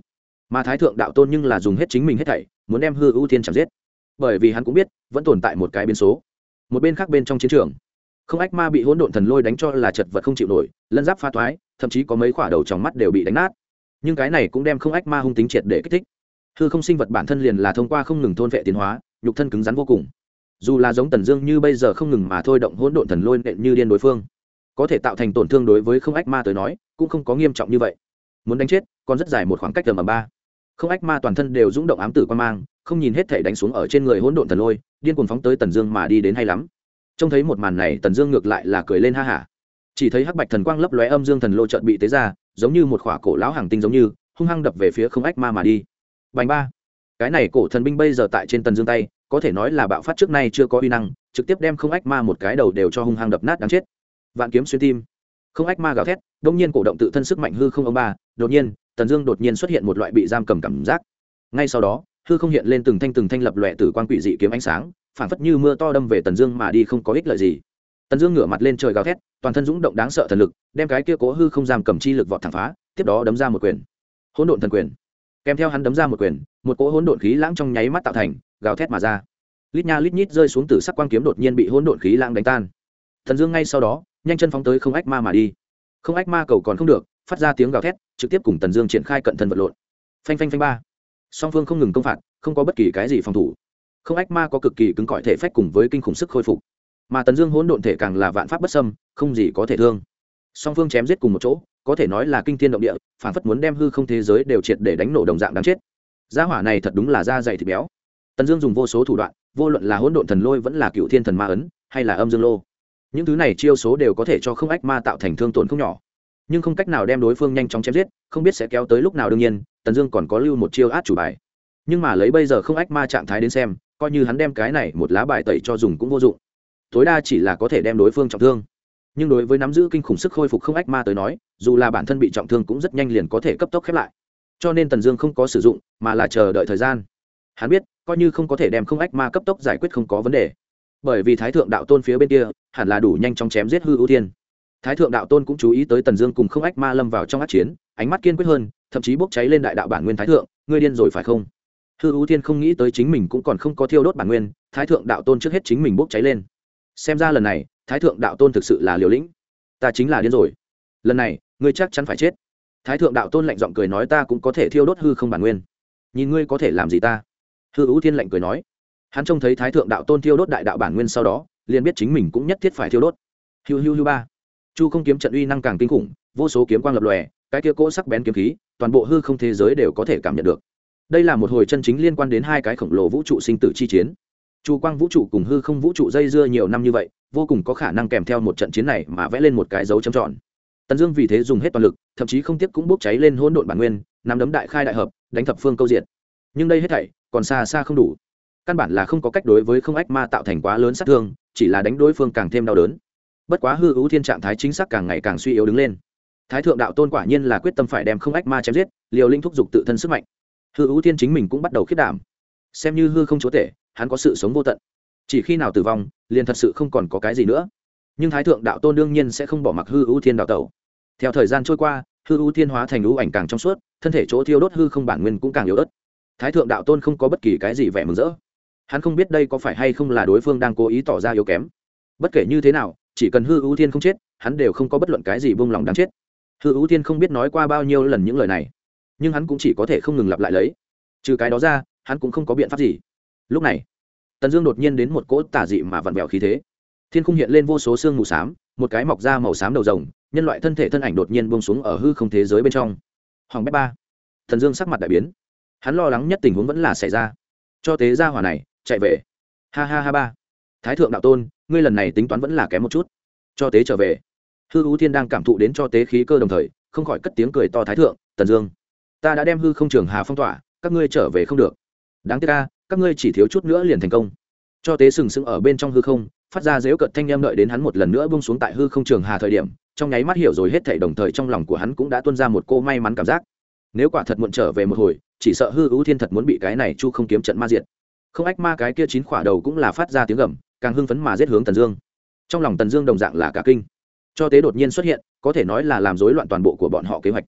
mà thái thượng đạo tôn nhưng là dùng hết chính mình hết thảy muốn đem hư ưu thiên chạm giết, bởi vì hắn cũng biết vẫn tồn tại một cái biến số. Một bên khác bên trong chiến trường, không ách ma bị hỗn độn thần lôi đánh cho là chật vật không chịu nổi, lân giáp phá thoái, thậm chí có mấy quả đầu trong mắt đều bị đánh nát. Nhưng cái này cũng đem không ách ma hung tính triệt để kích thích. Hư không sinh vật bản thân liền là thông qua không ngừng thôn vệ tiến hóa, nhục thân cứng rắn vô cùng. Dù là giống Tần Dương như bây giờ không ngừng mà thôi động hỗn độn thần lôi nện như điên đối phương, có thể tạo thành tổn thương đối với không ách ma tới nói, cũng không có nghiêm trọng như vậy. Muốn đánh chết, còn rất dài một khoảng cách tầm ở ba. Không ách ma toàn thân đều rung động ám tử quan mang, không nhìn hết thể đánh xuống ở trên người hỗn độn thần lôi, điên cuồng phóng tới Tần Dương mà đi đến hay lắm. Trông thấy một màn này, Tần Dương ngược lại là cười lên ha hả. Chỉ thấy hắc bạch thần quang lấp lóe âm dương thần lô chợt bị tế ra, giống như một khỏa cổ lão hàng tinh giống như, hung hăng đập về phía không ách ma mà đi. Bành ba. Cái này cổ thần binh bây giờ tại trên Tần Dương tay, có thể nói là bạo phát trước nay chưa có uy năng, trực tiếp đem không ách ma một cái đầu đều cho hung hăng đập nát đáng chết. Vạn kiếm xuyên tim. Không ách ma gào thét, đột nhiên cổ động tự thân sức mạnh hư không ông ba, đột nhiên, Tần Dương đột nhiên xuất hiện một loại bị giam cầm cảm giác. Ngay sau đó, hư không hiện lên từng thanh từng thanh lập lòe tử quang quỷ dị kiếm ánh sáng, phản phất như mưa to đâm về Tần Dương mà đi không có ích lợi gì. Tần Dương ngửa mặt lên trời gào thét, toàn thân dũng động đáng sợ thần lực, đem cái kia cố hư không giam cầm chi lực vọt thẳng phá, tiếp đó đấm ra một quyền. Hỗn độn thần quyền. Kèm theo hắn đấm ra một quyền, một cỗ hỗn độn khí lãng trong nháy mắt tạo thành, gào thét mà ra. Lít nha lít nhít rơi xuống từ sắc quang kiếm đột nhiên bị hỗn độn khí lãng đánh tan. Tần Dương ngay sau đó, nhanh chân phóng tới không ách ma mà đi. Không ách ma cầu còn không được, phát ra tiếng gào thét, trực tiếp cùng Tần Dương triển khai cận thân vật lộn. Phanh phanh phanh ba. Song phương không ngừng công phạt, không có bất kỳ cái gì phòng thủ. Không ách ma có cực kỳ cứng cỏi thể phách cùng với kinh khủng sức khôi phục, mà Tần Dương hỗn độn thể càng là vạn pháp bất xâm, không gì có thể thương. Song phương chém giết cùng một chỗ, có thể nói là kinh thiên động địa, phản phất muốn đem hư không thế giới đều triệt để đánh nổ đồng dạng đáng chết. Gia hỏa này thật đúng là da dày thịt béo. Tần Dương dùng vô số thủ đoạn, vô luận là hỗn độn thần lôi vẫn là cựu thiên thần ma ấn, hay là âm dương lô, những thứ này chiêu số đều có thể cho không ách ma tạo thành thương tổn không nhỏ, nhưng không cách nào đem đối phương nhanh chóng chém giết, không biết sẽ kéo tới lúc nào. Đương nhiên, Tần Dương còn có lưu một chiêu át chủ bài, nhưng mà lấy bây giờ không ách ma trạng thái đến xem, coi như hắn đem cái này một lá bài tẩy cho dùng cũng vô dụng, tối đa chỉ là có thể đem đối phương trọng thương. Nhưng đối với nắm giữ kinh khủng sức khôi phục không ách ma tới nói, dù là bản thân bị trọng thương cũng rất nhanh liền có thể cấp tốc khép lại, cho nên Tần Dương không có sử dụng, mà là chờ đợi thời gian. Hắn biết, coi như không có thể đem không ách ma cấp tốc giải quyết không có vấn đề, bởi vì thái thượng đạo tôn phía bên kia hẳn là đủ nhanh chóng chém giết hư ưu thiên. Thái thượng đạo tôn cũng chú ý tới Tần Dương cùng không ách ma lâm vào trong ác chiến, ánh mắt kiên quyết hơn, thậm chí bốc cháy lên đại đạo bản nguyên. Thái thượng, ngươi điên rồi phải không? Hư ưu thiên không nghĩ tới chính mình cũng còn không có thiêu đốt bản nguyên, thái thượng đạo tôn trước hết chính mình bốc cháy lên. Xem ra lần này thái thượng đạo tôn thực sự là liều lĩnh. Ta chính là điên rồi, lần này ngươi chắc chắn phải chết. Thái thượng đạo tôn lạnh giọng cười nói, ta cũng có thể thiêu đốt hư không bản nguyên, nhìn ngươi có thể làm gì ta. Hư ưu thiên lạnh cười nói. Hắn trông thấy thái thượng đạo tôn thiêu đốt đại đạo bản nguyên sau đó, liền biết chính mình cũng nhất thiết phải thiêu đốt. Hiu hiu hiu ba. Chu không kiếm trận uy năng càng kinh khủng, vô số kiếm quang lập lòe, cái kia cỗ sắc bén kiếm khí, toàn bộ hư không thế giới đều có thể cảm nhận được. Đây là một hồi chân chính liên quan đến hai cái khổng lồ vũ trụ sinh tử chi chiến. Chu quang vũ trụ cùng hư không vũ trụ dây dưa nhiều năm như vậy, vô cùng có khả năng kèm theo một trận chiến này mà vẽ lên một cái dấu chấm tròn. Tần Dương vì thế dùng hết toàn lực, thậm chí không tiếc cũng bốc cháy lên hỗn độn bản nguyên, nắm đấm đại khai đại hợp, đánh thập phương câu diệt. Nhưng đây hết thảy còn xa xa không đủ, căn bản là không có cách đối với không ách ma tạo thành quá lớn sát thương, chỉ là đánh đối phương càng thêm đau đớn. Bất quá hư ưu thiên trạng thái chính xác càng ngày càng suy yếu đứng lên. Thái thượng đạo tôn quả nhiên là quyết tâm phải đem không ách ma chém giết, liều linh thúc dục tự thân sức mạnh. Hư ưu thiên chính mình cũng bắt đầu khiếp đảm, xem như hư không chúa tể, hắn có sự sống vô tận, chỉ khi nào tử vong liền thật sự không còn có cái gì nữa. Nhưng thái thượng đạo tôn đương nhiên sẽ không bỏ mặc hư ưu thiên đào tẩu. Theo thời gian trôi qua, hư ưu thiên hóa thành ưu ảnh càng trong suốt, thân thể chỗ thiêu đốt hư không bản nguyên cũng càng yếu ớt. Thái thượng đạo tôn không có bất kỳ cái gì vẻ mừng rỡ, hắn không biết đây có phải hay không là đối phương đang cố ý tỏ ra yếu kém. Bất kể như thế nào, chỉ cần hư ưu thiên không chết, hắn đều không có bất luận cái gì buông lòng đáng chết. Hư ưu thiên không biết nói qua bao nhiêu lần những lời này, nhưng hắn cũng chỉ có thể không ngừng lặp lại lấy. Trừ cái đó ra, hắn cũng không có biện pháp gì. Lúc này, Tần Dương đột nhiên đến một cỗ tà dị mà vặn vẹo khí thế. Thiên khung hiện lên vô số sương mù xám, một cái mọc ra màu xám đầu rồng, nhân loại thân thể thân ảnh đột nhiên buông xuống ở hư không thế giới bên trong. Hoàng bét ba. Tần Dương sắc mặt đại biến. Hắn lo lắng nhất tình huống vẫn là xảy ra. Cho tế gia hỏa này, chạy về. Ha ha ha ba. Thái thượng đạo tôn, ngươi lần này tính toán vẫn là kém một chút. Cho tế trở về. Hư ưu thiên đang cảm thụ đến cho tế khí cơ đồng thời, không khỏi cất tiếng cười to. Thái thượng, Tần Dương, ta đã đem hư không trường hà phong tỏa, các ngươi trở về không được. Đáng tiếc a, các ngươi chỉ thiếu chút nữa liền thành công. Cho tế sừng sững ở bên trong hư không, phát ra dễu cợt thanh âm, đợi đến hắn một lần nữa buông xuống tại hư không trường hà thời điểm, trong nháy mắt hiểu rồi hết thảy, đồng thời trong lòng của hắn cũng đã tuôn ra một cô may mắn cảm giác. Nếu quả thật muộn trở về một hồi, chỉ sợ hư ưu thiên thật muốn bị cái này chu không kiếm trận ma diệt. Không ách ma cái kia chín khỏa đầu cũng là phát ra tiếng gầm, càng hưng phấn mà giết hướng Tần Dương. Trong lòng Tần Dương đồng dạng là cả kinh. Cho tế đột nhiên xuất hiện, có thể nói là làm rối loạn toàn bộ của bọn họ kế hoạch.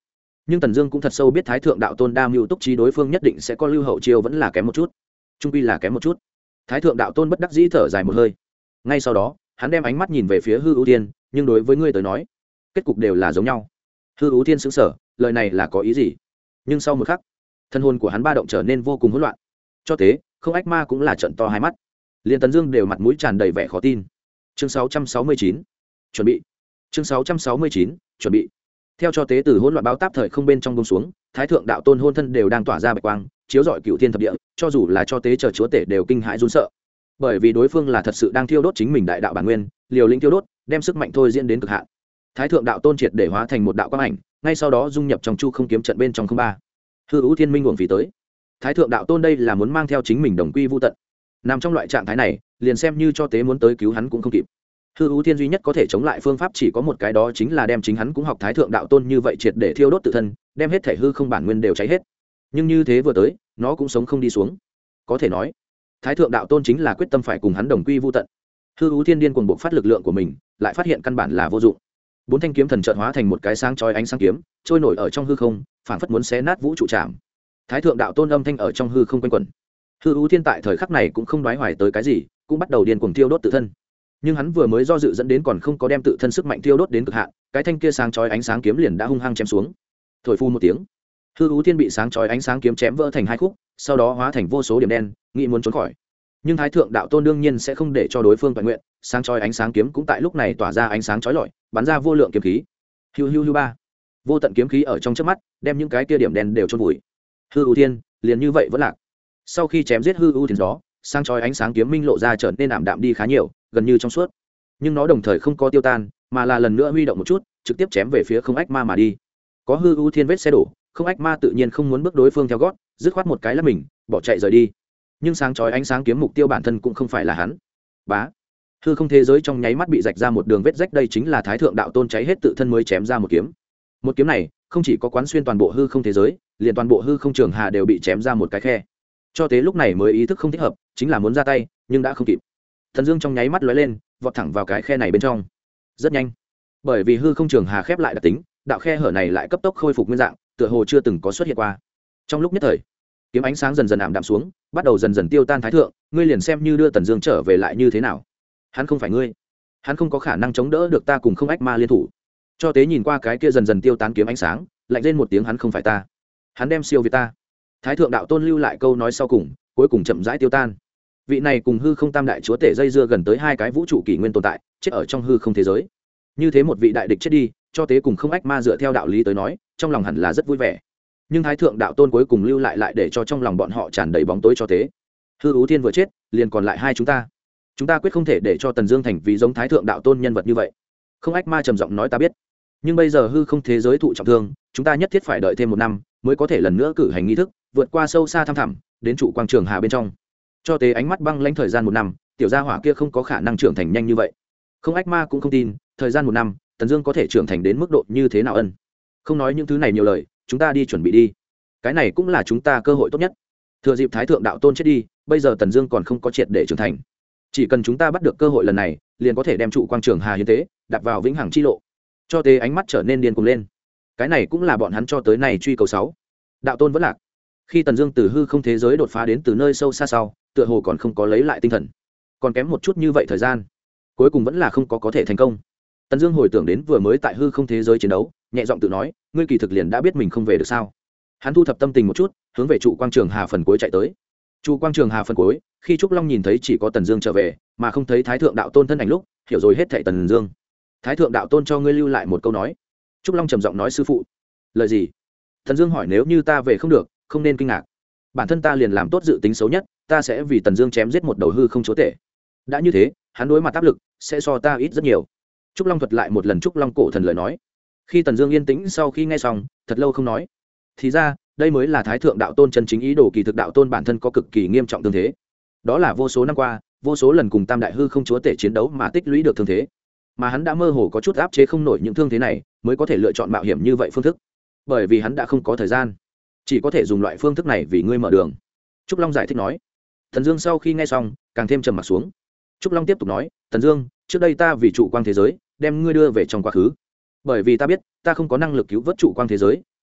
nhưng Tần Dương cũng thật sâu biết Thái thượng đạo tôn đa mưu túc trí, đối phương nhất định sẽ có lưu hậu chiêu, vẫn là kém một chút, trung quy là kém một chút. Thái thượng đạo tôn bất đắc dĩ thở dài một hơi. Ngay sau đó hắn đem ánh mắt nhìn về phía Hư Ưu Tiên, nhưng đối với ngươi tới nói kết cục đều là giống nhau. Hư Ưu Tiên sững sờ, lời này là có ý gì? Nhưng sau một khắc thân hồn của hắn ba động trở nên vô cùng hỗn loạn. Cho thế không ách ma cũng là trợn to hai mắt, liền Tần Dương đều mặt mũi tràn đầy vẻ khó tin. Chương sáu trăm sáu mươi chín chuẩn bị. Chương sáu trăm sáu mươi chín chuẩn bị. Theo cho tế từ hỗn loạn báo táp thời không bên trong buông xuống, Thái thượng đạo tôn hôn thân đều đang tỏa ra bạch quang, chiếu rọi cựu thiên thập địa, cho dù là cho tế chờ chúa tể đều kinh hãi run sợ. Bởi vì đối phương là thật sự đang thiêu đốt chính mình đại đạo bản nguyên, liều lĩnh thiêu đốt, đem sức mạnh thôi diễn đến cực hạn. Thái thượng đạo tôn triệt để hóa thành một đạo quang ảnh, ngay sau đó dung nhập trong chu không kiếm trận bên trong không ba. Hư Ưu Thiên Minh uổng phí tới. Thái thượng đạo tôn đây là muốn mang theo chính mình đồng quy vu tận. Nằm trong loại trạng thái này, liền xem như cho tế muốn tới cứu hắn cũng không kịp. Hư Ưu Thiên duy nhất có thể chống lại phương pháp chỉ có một cái, đó chính là đem chính hắn cũng học Thái thượng đạo tôn như vậy triệt để thiêu đốt tự thân, đem hết thể hư không bản nguyên đều cháy hết. Nhưng như thế vừa tới, nó cũng sống không đi xuống. Có thể nói, Thái thượng đạo tôn chính là quyết tâm phải cùng hắn đồng quy vu tận. Hư Ưu Thiên điên cuồng bộc phát lực lượng của mình, lại phát hiện căn bản là vô dụng. Bốn thanh kiếm thần chợt hóa thành một cái sáng chói ánh sáng kiếm, trôi nổi ở trong hư không, phảng phất muốn xé nát vũ trụ trảm. Thái thượng đạo tôn âm thanh ở trong hư không quanh quẩn. Hư Ưu Thiên tại thời khắc này cũng không đoái hoài tới cái gì, cũng bắt đầu điên cuồng thiêu đốt tự thân. Nhưng hắn vừa mới do dự dẫn đến còn không có đem tự thân sức mạnh thiêu đốt đến cực hạn, cái thanh kia sáng chói ánh sáng kiếm liền đã hung hăng chém xuống. Thổi phu một tiếng, Hư Ưu Thiên bị sáng chói ánh sáng kiếm chém vỡ thành hai khúc, sau đó hóa thành vô số điểm đen, nghĩ muốn trốn khỏi. Nhưng Thái thượng đạo tôn đương nhiên sẽ không để cho đối phương toàn nguyện, sáng chói ánh sáng kiếm cũng tại lúc này tỏa ra ánh sáng chói lọi, bắn ra vô lượng kiếm khí. Hiu hiu hiu ba, vô tận kiếm khí ở trong chớp mắt, đem những cái kia điểm đen đều chôn vùi. Hư Ưu Thiên liền như vậy vẫn lạc. Sau khi chém giết Hư Ưu Thiên đó, sáng chói ánh sáng kiếm minh lộ ra trở nên ảm đạm đi khá nhiều, gần như trong suốt. Nhưng nó đồng thời không có tiêu tan, mà là lần nữa huy động một chút, trực tiếp chém về phía không ách ma mà đi. Có Hư Ưu Thiên vết xe đổ, không ách ma tự nhiên không muốn bước đối phương theo gót, dứt khoát một cái là mình bỏ chạy rời đi. Nhưng sáng chói ánh sáng kiếm mục tiêu bản thân cũng không phải là hắn. Bá, hư không thế giới trong nháy mắt bị rạch ra một đường vết rách, đây chính là Thái thượng đạo tôn cháy hết tự thân mới chém ra một kiếm. Một kiếm này không chỉ có quán xuyên toàn bộ hư không thế giới, liền toàn bộ hư không trường hà đều bị chém ra một cái khe. Cho tới lúc này mới ý thức không thích hợp, chính là muốn ra tay nhưng đã không kịp. Thần Dương trong nháy mắt lóe lên, vọt thẳng vào cái khe này bên trong. Rất nhanh, bởi vì hư không trường hà khép lại đặc tính, đạo khe hở này lại cấp tốc khôi phục nguyên dạng, tựa hồ chưa từng có xuất hiện qua. Trong lúc nhất thời, kiếm ánh sáng dần dần ảm đạm xuống, bắt đầu dần dần tiêu tan. Thái thượng, ngươi liền xem như đưa Tần Dương trở về lại như thế nào? Hắn không phải ngươi, hắn không có khả năng chống đỡ được ta cùng không ách ma liên thủ. Cho tế nhìn qua cái kia dần dần tiêu tán kiếm ánh sáng, lạnh lên một tiếng, hắn không phải ta, hắn đem siêu việt ta. Thái thượng đạo tôn lưu lại câu nói sau cùng, cuối cùng chậm rãi tiêu tan. Vị này cùng hư không tam đại chúa tể dây dưa gần tới hai cái vũ trụ kỷ nguyên tồn tại, chết ở trong hư không thế giới. Như thế một vị đại địch chết đi, cho tế cùng không ách ma dựa theo đạo lý tới nói, trong lòng hẳn là rất vui vẻ. Nhưng Thái thượng đạo tôn cuối cùng lưu lại lại để cho trong lòng bọn họ tràn đầy bóng tối cho tế. Hư Ú Thiên vừa chết, liền còn lại hai chúng ta. Chúng ta quyết không thể để cho Tần Dương thành vì giống Thái thượng đạo tôn nhân vật như vậy. Không ách ma trầm giọng nói, ta biết, nhưng bây giờ hư không thế giới thụ trọng thương, chúng ta nhất thiết phải đợi thêm một năm mới có thể lần nữa cử hành nghi thức, vượt qua sâu xa thăm thẳm, đến trụ quang trường hà bên trong. Cho tế ánh mắt băng lãnh, thời gian một năm, tiểu gia hỏa kia không có khả năng trưởng thành nhanh như vậy. Không ách ma cũng không tin, thời gian một năm, Tần Dương có thể trưởng thành đến mức độ như thế nào. Ân, không nói những thứ này nhiều lời, chúng ta đi chuẩn bị đi. Cái này cũng là chúng ta cơ hội tốt nhất. Thừa dịp Thái thượng đạo tôn chết đi, bây giờ Tần Dương còn không có triệt để trưởng thành. Chỉ cần chúng ta bắt được cơ hội lần này, liền có thể đem trụ quang trường hà hiến tế, đặt vào vĩnh hằng chi lộ. Cho tế ánh mắt trở nên điên cuồng lên. Cái này cũng là bọn hắn cho tới nay truy cầu sáu. Đạo tôn vẫn lạc. Khi Tần Dương từ hư không thế giới đột phá đến từ nơi sâu xa sau, tựa hồ còn không có lấy lại tinh thần, còn kém một chút như vậy thời gian, cuối cùng vẫn là không có có thể thành công. Tần Dương hồi tưởng đến vừa mới tại hư không thế giới chiến đấu, nhẹ giọng tự nói, ngươi kỳ thực liền đã biết mình không về được sao? Hắn thu thập tâm tình một chút, hướng về trụ quang trường hà phần cuối chạy tới. Trụ quang trường hà phần cuối, khi Trúc Long nhìn thấy chỉ có Tần Dương trở về, mà không thấy Thái thượng đạo tôn thân ảnh lúc, hiểu rồi hết thảy. Tần Dương, Thái thượng đạo tôn cho ngươi lưu lại một câu nói. Trúc Long trầm giọng nói, sư phụ. Lời gì? Tần Dương hỏi, nếu như ta về không được, không nên kinh ngạc. Bản thân ta liền làm tốt dự tính xấu nhất, ta sẽ vì Tần Dương chém giết một đầu hư không chúa tể. Đã như thế, hắn đối mặt áp lực sẽ so ta ít rất nhiều. Trúc Long thuật lại một lần Trúc Long cổ thần lời nói. Khi Tần Dương yên tĩnh sau khi nghe xong, thật lâu không nói. Thì ra, đây mới là Thái thượng đạo tôn chân chính ý đồ. Kỳ thực đạo tôn bản thân có cực kỳ nghiêm trọng thương thế. Đó là vô số năm qua, vô số lần cùng Tam đại hư không chúa tể chiến đấu mà tích lũy được thương thế. Mà hắn đã mơ hồ có chút áp chế không nổi những thương thế này, mới có thể lựa chọn mạo hiểm như vậy phương thức. Bởi vì hắn đã không có thời gian, chỉ có thể dùng loại phương thức này vì ngươi mở đường. Trúc Long giải thích nói. Tần Dương sau khi nghe xong, càng thêm trầm mặc xuống. Trúc Long tiếp tục nói, Tần Dương, trước đây ta vì trụ quang thế giới, đem ngươi đưa về trong quá khứ. Bởi vì ta biết, ta không có năng lực cứu vớt trụ quang thế giới,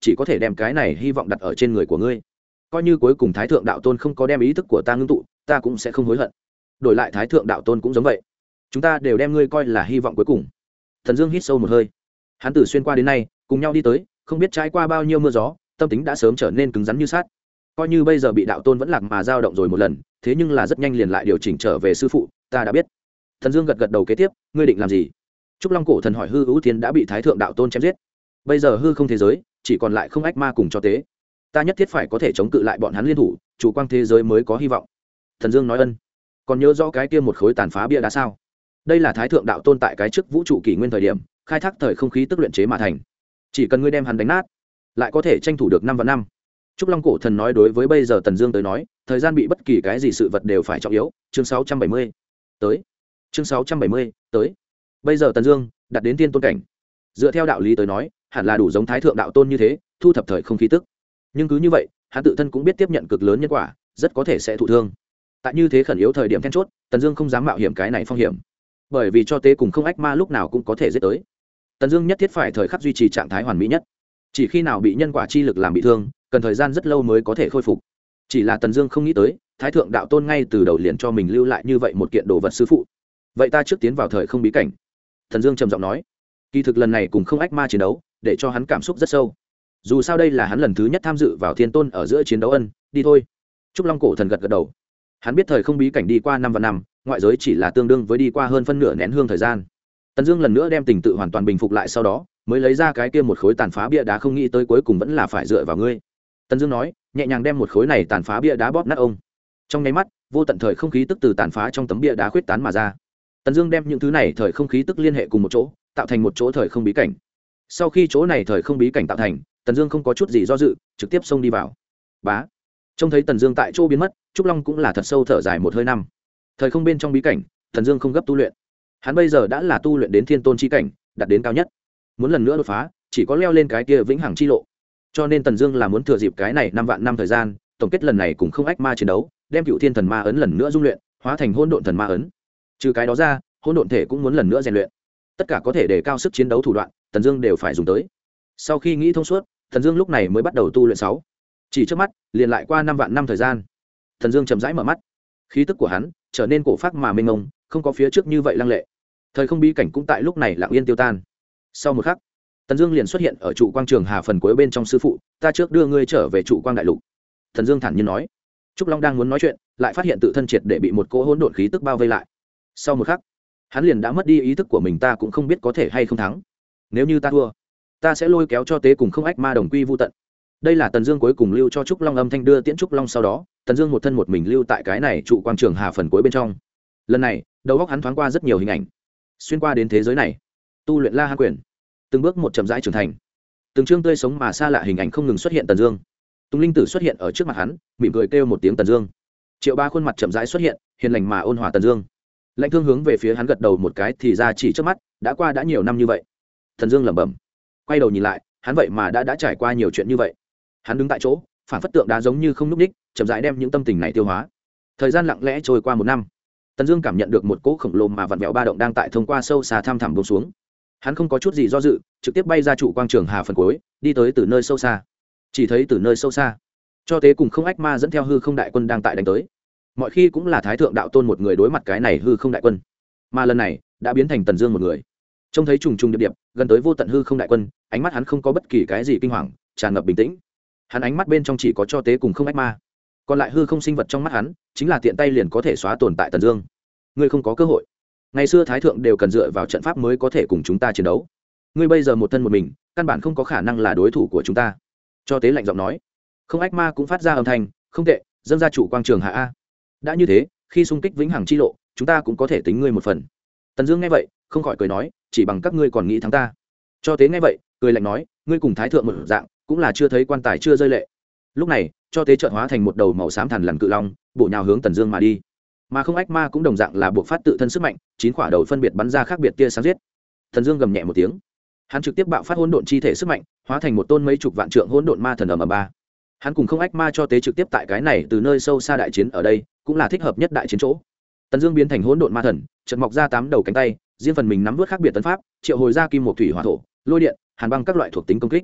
chỉ có thể đem cái này hy vọng đặt ở trên người của ngươi. Coi như cuối cùng thái thượng đạo tôn không có đem ý thức của ta ngưng tụ, ta cũng sẽ không hối hận. Đổi lại thái thượng đạo tôn cũng giống vậy, chúng ta đều đem ngươi coi là hy vọng cuối cùng. Thần Dương hít sâu một hơi, hắn từ xuyên qua đến nay cùng nhau đi tới, không biết trải qua bao nhiêu mưa gió, tâm tính đã sớm trở nên cứng rắn như sắt. Coi như bây giờ bị đạo tôn vẫn lạc mà dao động rồi một lần, thế nhưng là rất nhanh liền lại điều chỉnh trở về. Sư phụ, ta đã biết. Thần Dương gật gật đầu. Kế tiếp ngươi định làm gì? Trúc Long cổ thần hỏi. Hư Ưu Thiên đã bị thái thượng đạo tôn chém giết, bây giờ hư không thế giới chỉ còn lại không ách ma cùng cho tế, ta nhất thiết phải có thể chống cự lại bọn hắn liên thủ, chủ quang thế giới mới có hy vọng. Thần Dương nói. Ân, còn nhớ rõ cái kia một khối tàn phá bia đá sao? Đây là thái thượng đạo tôn tại cái trước vũ trụ kỷ nguyên thời điểm khai thác thời không khí tức luyện chế mà thành, chỉ cần ngươi đem hắn đánh nát lại có thể tranh thủ được năm vạn năm. Trúc Long cổ thần nói. Đối với bây giờ Tần Dương tới nói, thời gian bị bất kỳ cái gì sự vật đều phải trọng yếu. Chương sáu trăm bảy mươi tới. Chương sáu trăm bảy mươi tới. Bây giờ Tần Dương đạt đến tiên tôn cảnh, dựa theo đạo lý tới nói hẳn là đủ giống thái thượng đạo tôn như thế thu thập thời không khí tức, nhưng cứ như vậy hắn tự thân cũng biết tiếp nhận cực lớn nhân quả, rất có thể sẽ thụ thương. Tại như thế khẩn yếu thời điểm then chốt, Tần Dương không dám mạo hiểm cái này phong hiểm, bởi vì cho tế cùng không ách ma lúc nào cũng có thể giết tới. Tần Dương nhất thiết phải thời khắc duy trì trạng thái hoàn mỹ nhất, chỉ khi nào bị nhân quả chi lực làm bị thương, cần thời gian rất lâu mới có thể khôi phục. Chỉ là Tần Dương không nghĩ tới, thái thượng đạo tôn ngay từ đầu liền cho mình lưu lại như vậy một kiện đồ vật. Sư phụ, vậy ta trước tiến vào thời không bí cảnh. Tần Dương trầm giọng nói. Kỳ thực lần này cùng không ách ma chiến đấu, để cho hắn cảm xúc rất sâu. Dù sao đây là hắn lần thứ nhất tham dự vào thiên tôn ở giữa chiến đấu. Ân, đi thôi. Trúc Long cổ thần gật gật đầu. Hắn biết thời không bí cảnh đi qua năm và năm, ngoại giới chỉ là tương đương với đi qua hơn phân nửa nén hương thời gian. Tần Dương lần nữa đem tình tự hoàn toàn bình phục lại, sau đó mới lấy ra cái kia một khối tàn phá bia đá. Không nghĩ tới cuối cùng vẫn là phải dựa vào ngươi. Tần Dương nói, nhẹ nhàng đem một khối này tàn phá bia đá bóp nát. Ông, trong nháy mắt, vô tận thời không khí tức từ tàn phá trong tấm bia đá khuyết tán mà ra. Tần Dương đem những thứ này thời không khí tức liên hệ cùng một chỗ, tạo thành một chỗ thời không bí cảnh. Sau khi chỗ này thời không bí cảnh tạo thành, Tần Dương không có chút gì do dự, trực tiếp xông đi vào. Bá. Trông thấy Tần Dương tại chỗ biến mất, Trúc Long cũng là thật sâu thở dài một hơi. Năm thời không bên trong bí cảnh, Tần Dương không gấp tu luyện. Hắn bây giờ đã là tu luyện đến thiên tôn chi cảnh, đạt đến cao nhất. Muốn lần nữa đột phá, chỉ có leo lên cái kia vĩnh hằng chi lộ. Cho nên Tần Dương là muốn thừa dịp cái này năm vạn năm thời gian, tổng kết lần này cùng không ách ma chiến đấu, đem Cựu Thiên Thần Ma ấn lần nữa dung luyện, hóa thành Hỗn Độn Thần Ma ấn. Trừ cái đó ra, hỗn độn thể cũng muốn lần nữa rèn luyện. Tất cả có thể để cao sức chiến đấu thủ đoạn, Tần Dương đều phải dùng tới. Sau khi nghĩ thông suốt, Tần Dương lúc này mới bắt đầu tu luyện. Sáu chỉ trước mắt, liền lại qua năm vạn năm thời gian. Tần Dương chậm rãi mở mắt, khí tức của hắn trở nên cổ phác mà mênh mông, không có phía trước như vậy lăng lệ. Thời không bí cảnh cũng tại lúc này lặng yên tiêu tan. Sau một khắc, Tần Dương liền xuất hiện ở trụ quang trường hà phần cuối bên trong. Sư phụ, ta trước đưa ngươi trở về trụ quang đại lục. Tần Dương thản nhiên nói. Trúc Long đang muốn nói chuyện, lại phát hiện tự thân triệt để bị một cỗ hỗn độn khí tức bao vây lại. Sau một khắc, hắn liền đã mất đi ý thức của mình. Ta cũng không biết có thể hay không thắng. Nếu như ta thua, ta sẽ lôi kéo cho tế cùng không ách ma đồng quy vu tận. Đây là Tần Dương cuối cùng lưu cho Trúc Long âm thanh đưa tiễn Trúc Long. Sau đó, Tần Dương một thân một mình lưu tại cái này trụ quang trường hà phần cuối bên trong. Lần này, đầu óc hắn thoáng qua rất nhiều hình ảnh, xuyên qua đến thế giới này, tu luyện La Hán quyền, từng bước một chậm rãi trưởng thành. Từng chương tươi sống mà xa lạ hình ảnh không ngừng xuất hiện. Tần Dương, Tùng Linh Tử xuất hiện ở trước mặt hắn, mỉm cười kêu một tiếng Tần Dương. Triệu Ba khuôn mặt chậm rãi xuất hiện, hiền lành mà ôn hòa. Tần Dương, Lãnh Thương hướng về phía hắn gật đầu một cái. Thì ra chỉ trước mắt, đã qua đã nhiều năm như vậy. Tần Dương lẩm bẩm, quay đầu nhìn lại, hắn vậy mà đã đã trải qua nhiều chuyện như vậy. Hắn đứng tại chỗ, phản phất tượng đá giống như không nhúc nhích, chậm rãi đem những tâm tình này tiêu hóa. Thời gian lặng lẽ trôi qua một năm. Tần Dương cảm nhận được một cỗ khổng lồ mà vặn vẹo ba động đang tại thông qua sâu xa thăm thẳm buông xuống. Hắn không có chút gì do dự, trực tiếp bay ra trụ quang trường hà phần cuối, đi tới từ nơi sâu xa. Chỉ thấy từ nơi sâu xa, cho tế cùng không ách ma dẫn theo hư không đại quân đang tại đánh tới. Mọi khi cũng là thái thượng đạo tôn một người đối mặt cái này hư không đại quân, mà lần này đã biến thành Tần Dương một người. Trông thấy trùng trùng điệp điệp gần tới vô tận hư không đại quân, ánh mắt hắn không có bất kỳ cái gì kinh hoàng, tràn ngập bình tĩnh. Hắn ánh mắt bên trong chỉ có cho tế cùng không ách ma, còn lại hư không sinh vật trong mắt hắn chính là tiện tay liền có thể xóa tồn tại. Tần Dương, ngươi không có cơ hội. Ngày xưa thái thượng đều cần dựa vào trận pháp mới có thể cùng chúng ta chiến đấu, ngươi bây giờ một thân một mình, căn bản không có khả năng là đối thủ của chúng ta. Cho tế lạnh giọng nói. Không ách ma cũng phát ra âm thanh, không tệ, dâng ra chủ quang trường hạ a. Đã như thế, khi xung kích vĩnh hằng chi lộ, chúng ta cũng có thể tính ngươi một phần. Tần Dương nghe vậy, không khỏi cười nói, chỉ bằng các ngươi còn nghĩ thắng ta. Cho tế nghe vậy, cười lạnh nói, ngươi cùng thái thượng một dạng, cũng là chưa thấy quan tài chưa rơi lệ. Lúc này, cho tế chợt hóa thành một đầu màu xám thằn lằn cự long, bổ nhào hướng Tần Dương mà đi. Mà không ách ma cũng đồng dạng là buộc phát tự thân sức mạnh, chín quả đầu phân biệt bắn ra khác biệt tia sáng giết. Tần Dương gầm nhẹ một tiếng, hắn trực tiếp bạo phát hỗn độn chi thể sức mạnh, hóa thành một tôn mấy chục vạn trượng hỗn độn ma thần ầm ầm ba. Hắn cùng không ách ma cho tế trực tiếp tại cái này từ nơi sâu xa đại chiến ở đây, cũng là thích hợp nhất đại chiến chỗ. Tần Dương biến thành hỗn độn ma thần, chợt mọc ra tám đầu cánh tay, riêng phần mình nắm vút khác biệt tấn pháp, triệu hồi ra kim một thủy hỏa thổ, lôi điện, hàn băng các loại thuộc tính công kích.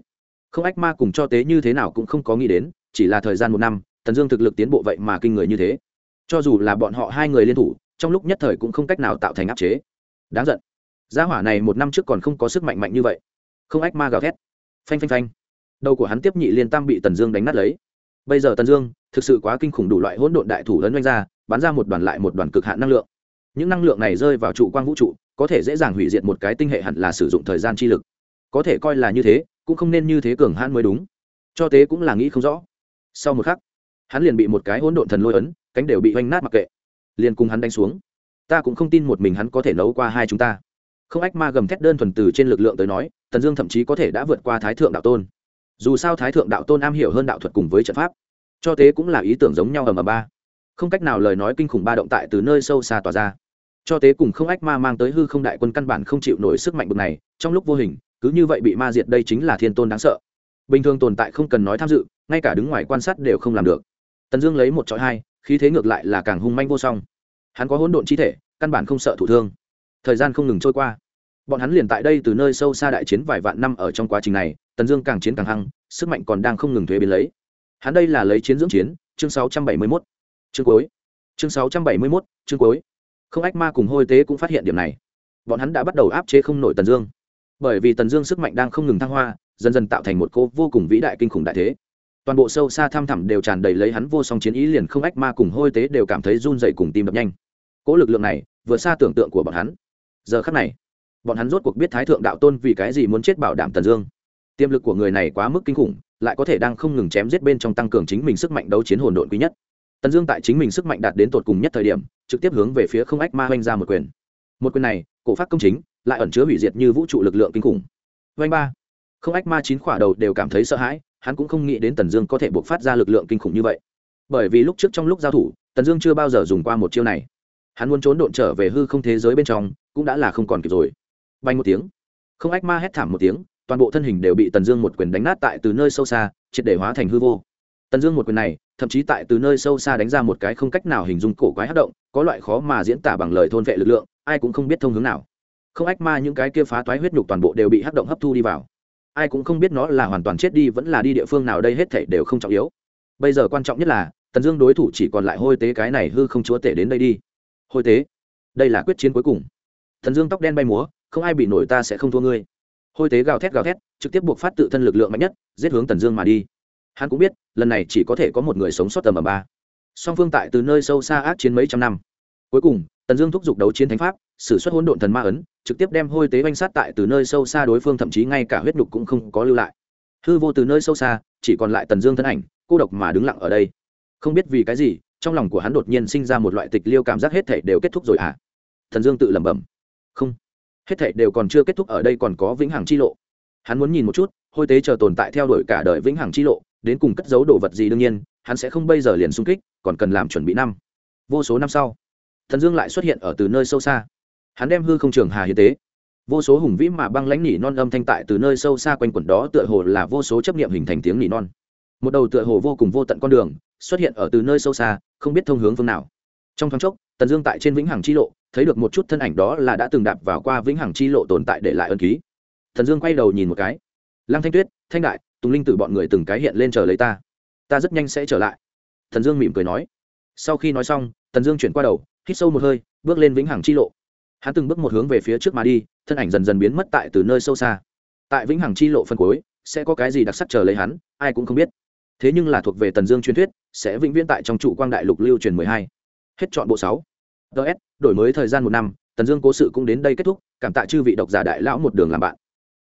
Không ách ma cùng cho tế như thế nào cũng không có nghĩ đến, chỉ là thời gian một năm Tần Dương thực lực tiến bộ vậy mà kinh người như thế, cho dù là bọn họ hai người liên thủ trong lúc nhất thời cũng không cách nào tạo thành áp chế. Đáng giận, gia hỏa này một năm trước còn không có sức mạnh mạnh như vậy. Không ách ma gào thét, phanh phanh phanh, đầu của hắn tiếp nhị liên tam bị Tần Dương đánh nát lấy. Bây giờ Tần Dương thực sự quá kinh khủng, đủ loại hỗn độn đại thủ ấn đánh ra, bắn ra một đoàn lại một đoàn cực hạn năng lượng. Những năng lượng này rơi vào trụ quang vũ trụ, có thể dễ dàng hủy diệt một cái tinh hệ, hẳn là sử dụng thời gian chi lực. Có thể coi là như thế, cũng không nên như thế cường hãn mới đúng. Cho tế cũng là nghĩ không rõ. Sau một khắc, hắn liền bị một cái hỗn độn thần lôi ấn, cánh đều bị hoành nát mặc kệ, liền cùng hắn đánh xuống. Ta cũng không tin một mình hắn có thể nấu qua hai chúng ta. Không ách ma gầm thét, đơn thuần từ trên lực lượng tới nói, Tần Dương thậm chí có thể đã vượt qua Thái thượng đạo tôn. Dù sao Thái thượng đạo tôn am hiểu hơn đạo thuật cùng với trận pháp. Cho tế cũng là ý tưởng giống nhau, ở mà ba không cách nào lời nói kinh khủng ba động tại từ nơi sâu xa tỏa ra. Cho tế cùng không ách ma mang tới hư không đại quân căn bản không chịu nổi sức mạnh bực này, trong lúc vô hình cứ như vậy bị ma diệt. Đây chính là thiên tôn đáng sợ, bình thường tồn tại không cần nói tham dự, ngay cả đứng ngoài quan sát đều không làm được. Tần Dương lấy một chọi hai, khí thế ngược lại là càng hung manh vô song. Hắn có hỗn độn chi thể, căn bản không sợ thụ thương. Thời gian không ngừng trôi qua, bọn hắn liền tại đây từ nơi sâu xa đại chiến vài vạn năm. Ở trong quá trình này, Tần Dương càng chiến càng hăng, sức mạnh còn đang không ngừng thuế biến lấy. Hắn đây là lấy chiến dưỡng chiến. Chương sáu trăm bảy mươi mốt, chương cuối. Chương sáu trăm bảy mươi mốt, chương cuối. Không ách ma cùng hôi tế cũng phát hiện điểm này, bọn hắn đã bắt đầu áp chế không nổi Tần Dương, bởi vì Tần Dương sức mạnh đang không ngừng thăng hoa, dần dần tạo thành một cô vô cùng vĩ đại kinh khủng đại thế. Toàn bộ sâu xa thăm thẳm đều tràn đầy lấy hắn vô song chiến ý, liền không ách ma cùng hôi tế đều cảm thấy run rẩy cùng tim đập nhanh. Cỗ lực lượng này vượt xa tưởng tượng của bọn hắn. Giờ khắc này, bọn hắn rốt cuộc biết Thái thượng đạo tôn vì cái gì muốn chết bảo đảm Tần Dương. Tiềm lực của người này quá mức kinh khủng, lại có thể đang không ngừng chém giết bên trong tăng cường chính mình sức mạnh đấu chiến hồn độn quý nhất. Tần Dương tại chính mình sức mạnh đạt đến tột cùng nhất thời điểm, trực tiếp hướng về phía không ách ma hoành ra một quyền. Một quyền này, cổ phát công chính, lại ẩn chứa hủy diệt như vũ trụ lực lượng kinh khủng. Hoành ba, không ách ma chín khỏa đầu đều cảm thấy sợ hãi, hắn cũng không nghĩ đến Tần Dương có thể bộc phát ra lực lượng kinh khủng như vậy. Bởi vì lúc trước trong lúc giao thủ, Tần Dương chưa bao giờ dùng qua một chiêu này. Hắn muốn trốn độn trở về hư không thế giới bên trong, cũng đã là không còn kịp rồi. Bay một tiếng, không ách ma hét thảm một tiếng, toàn bộ thân hình đều bị Tần Dương một quyền đánh nát tại từ nơi sâu xa, triệt để hóa thành hư vô. Tần Dương một quyền này, thậm chí tại từ nơi sâu xa đánh ra một cái không cách nào hình dung cổ quái hắc động, có loại khó mà diễn tả bằng lời thôn vệ lực lượng, ai cũng không biết thông hướng nào. Không ách ma những cái kia phá toái huyết nhục toàn bộ đều bị hắc động hấp thu đi vào. Ai cũng không biết nó là hoàn toàn chết đi vẫn là đi địa phương nào, đây hết thảy đều không trọng yếu. Bây giờ quan trọng nhất là, Tần Dương đối thủ chỉ còn lại hôi tế cái này hư không chúa tể. Đến đây đi. Hôi tế, đây là quyết chiến cuối cùng. Tần Dương tóc đen bay múa, không ai bị nổi, ta sẽ không thua ngươi. Hôi tế gào thét gào thét, trực tiếp buộc phát tự thân lực lượng mạnh nhất, giết hướng Tần Dương mà đi. Hắn cũng biết, lần này chỉ có thể có một người sống sót tầm ở ba. Song phương tại từ nơi sâu xa ác chiến mấy trăm năm. Cuối cùng, Tần Dương thúc giục đấu chiến thánh pháp, sử xuất hỗn độn thần ma ấn, trực tiếp đem hôi tế oanh sát tại từ nơi sâu xa đối phương, thậm chí ngay cả huyết nhục cũng không có lưu lại. Hư vô từ nơi sâu xa, chỉ còn lại Tần Dương thân ảnh, cô độc mà đứng lặng ở đây. Không biết vì cái gì, trong lòng của hắn đột nhiên sinh ra một loại tịch liêu cảm giác, hết thảy đều kết thúc rồi à? Tần Dương tự lẩm bẩm. Không, hết thảy đều còn chưa kết thúc, ở đây còn có vĩnh hằng chi lộ. Hắn muốn nhìn một chút, hôi tế chờ tồn tại theo đuổi cả đời vĩnh hằng chi lộ, đến cùng cất giấu đồ vật gì. Đương nhiên, hắn sẽ không bây giờ liền xung kích, còn cần làm chuẩn bị năm. Vô số năm sau, Tần Dương lại xuất hiện ở từ nơi sâu xa. Hắn đem hư không trường hà hiến tế. Vô số hùng vĩ mà băng lãnh nỉ non âm thanh tại từ nơi sâu xa quanh quẩn, đó tựa hồ là vô số chấp niệm hình thành tiếng nỉ non. Một đầu tựa hồ vô cùng vô tận con đường xuất hiện ở từ nơi sâu xa, không biết thông hướng phương nào. Trong thoáng chốc, Tần Dương tại trên vĩnh hằng chi lộ thấy được một chút thân ảnh, đó là đã từng đạp vào qua vĩnh hằng chi lộ tồn tại để lại ân ký. Tần Dương quay đầu nhìn một cái, Lăng Thanh Tuyết, Thanh Đại, Tùng Linh Tử bọn người từng cái hiện lên chờ lấy ta. Ta rất nhanh sẽ trở lại. Tần Dương mỉm cười nói. Sau khi nói xong, Tần Dương chuyển qua đầu, hít sâu một hơi, bước lên vĩnh hằng chi lộ. Hắn từng bước một hướng về phía trước mà đi, thân ảnh dần dần biến mất tại từ nơi sâu xa. Tại vĩnh hằng chi lộ phân cuối, sẽ có cái gì đặc sắc chờ lấy hắn, ai cũng không biết. Thế nhưng là thuộc về Tần Dương truyền thuyết, sẽ vĩnh viễn tại trong trụ quang đại lục lưu truyền mười hai. Hết trọn bộ sáu. ds đổi mới thời gian một năm, Tần Dương cố sự cũng đến đây kết thúc, cảm tạ chư vị độc giả đại lão một đường làm bạn.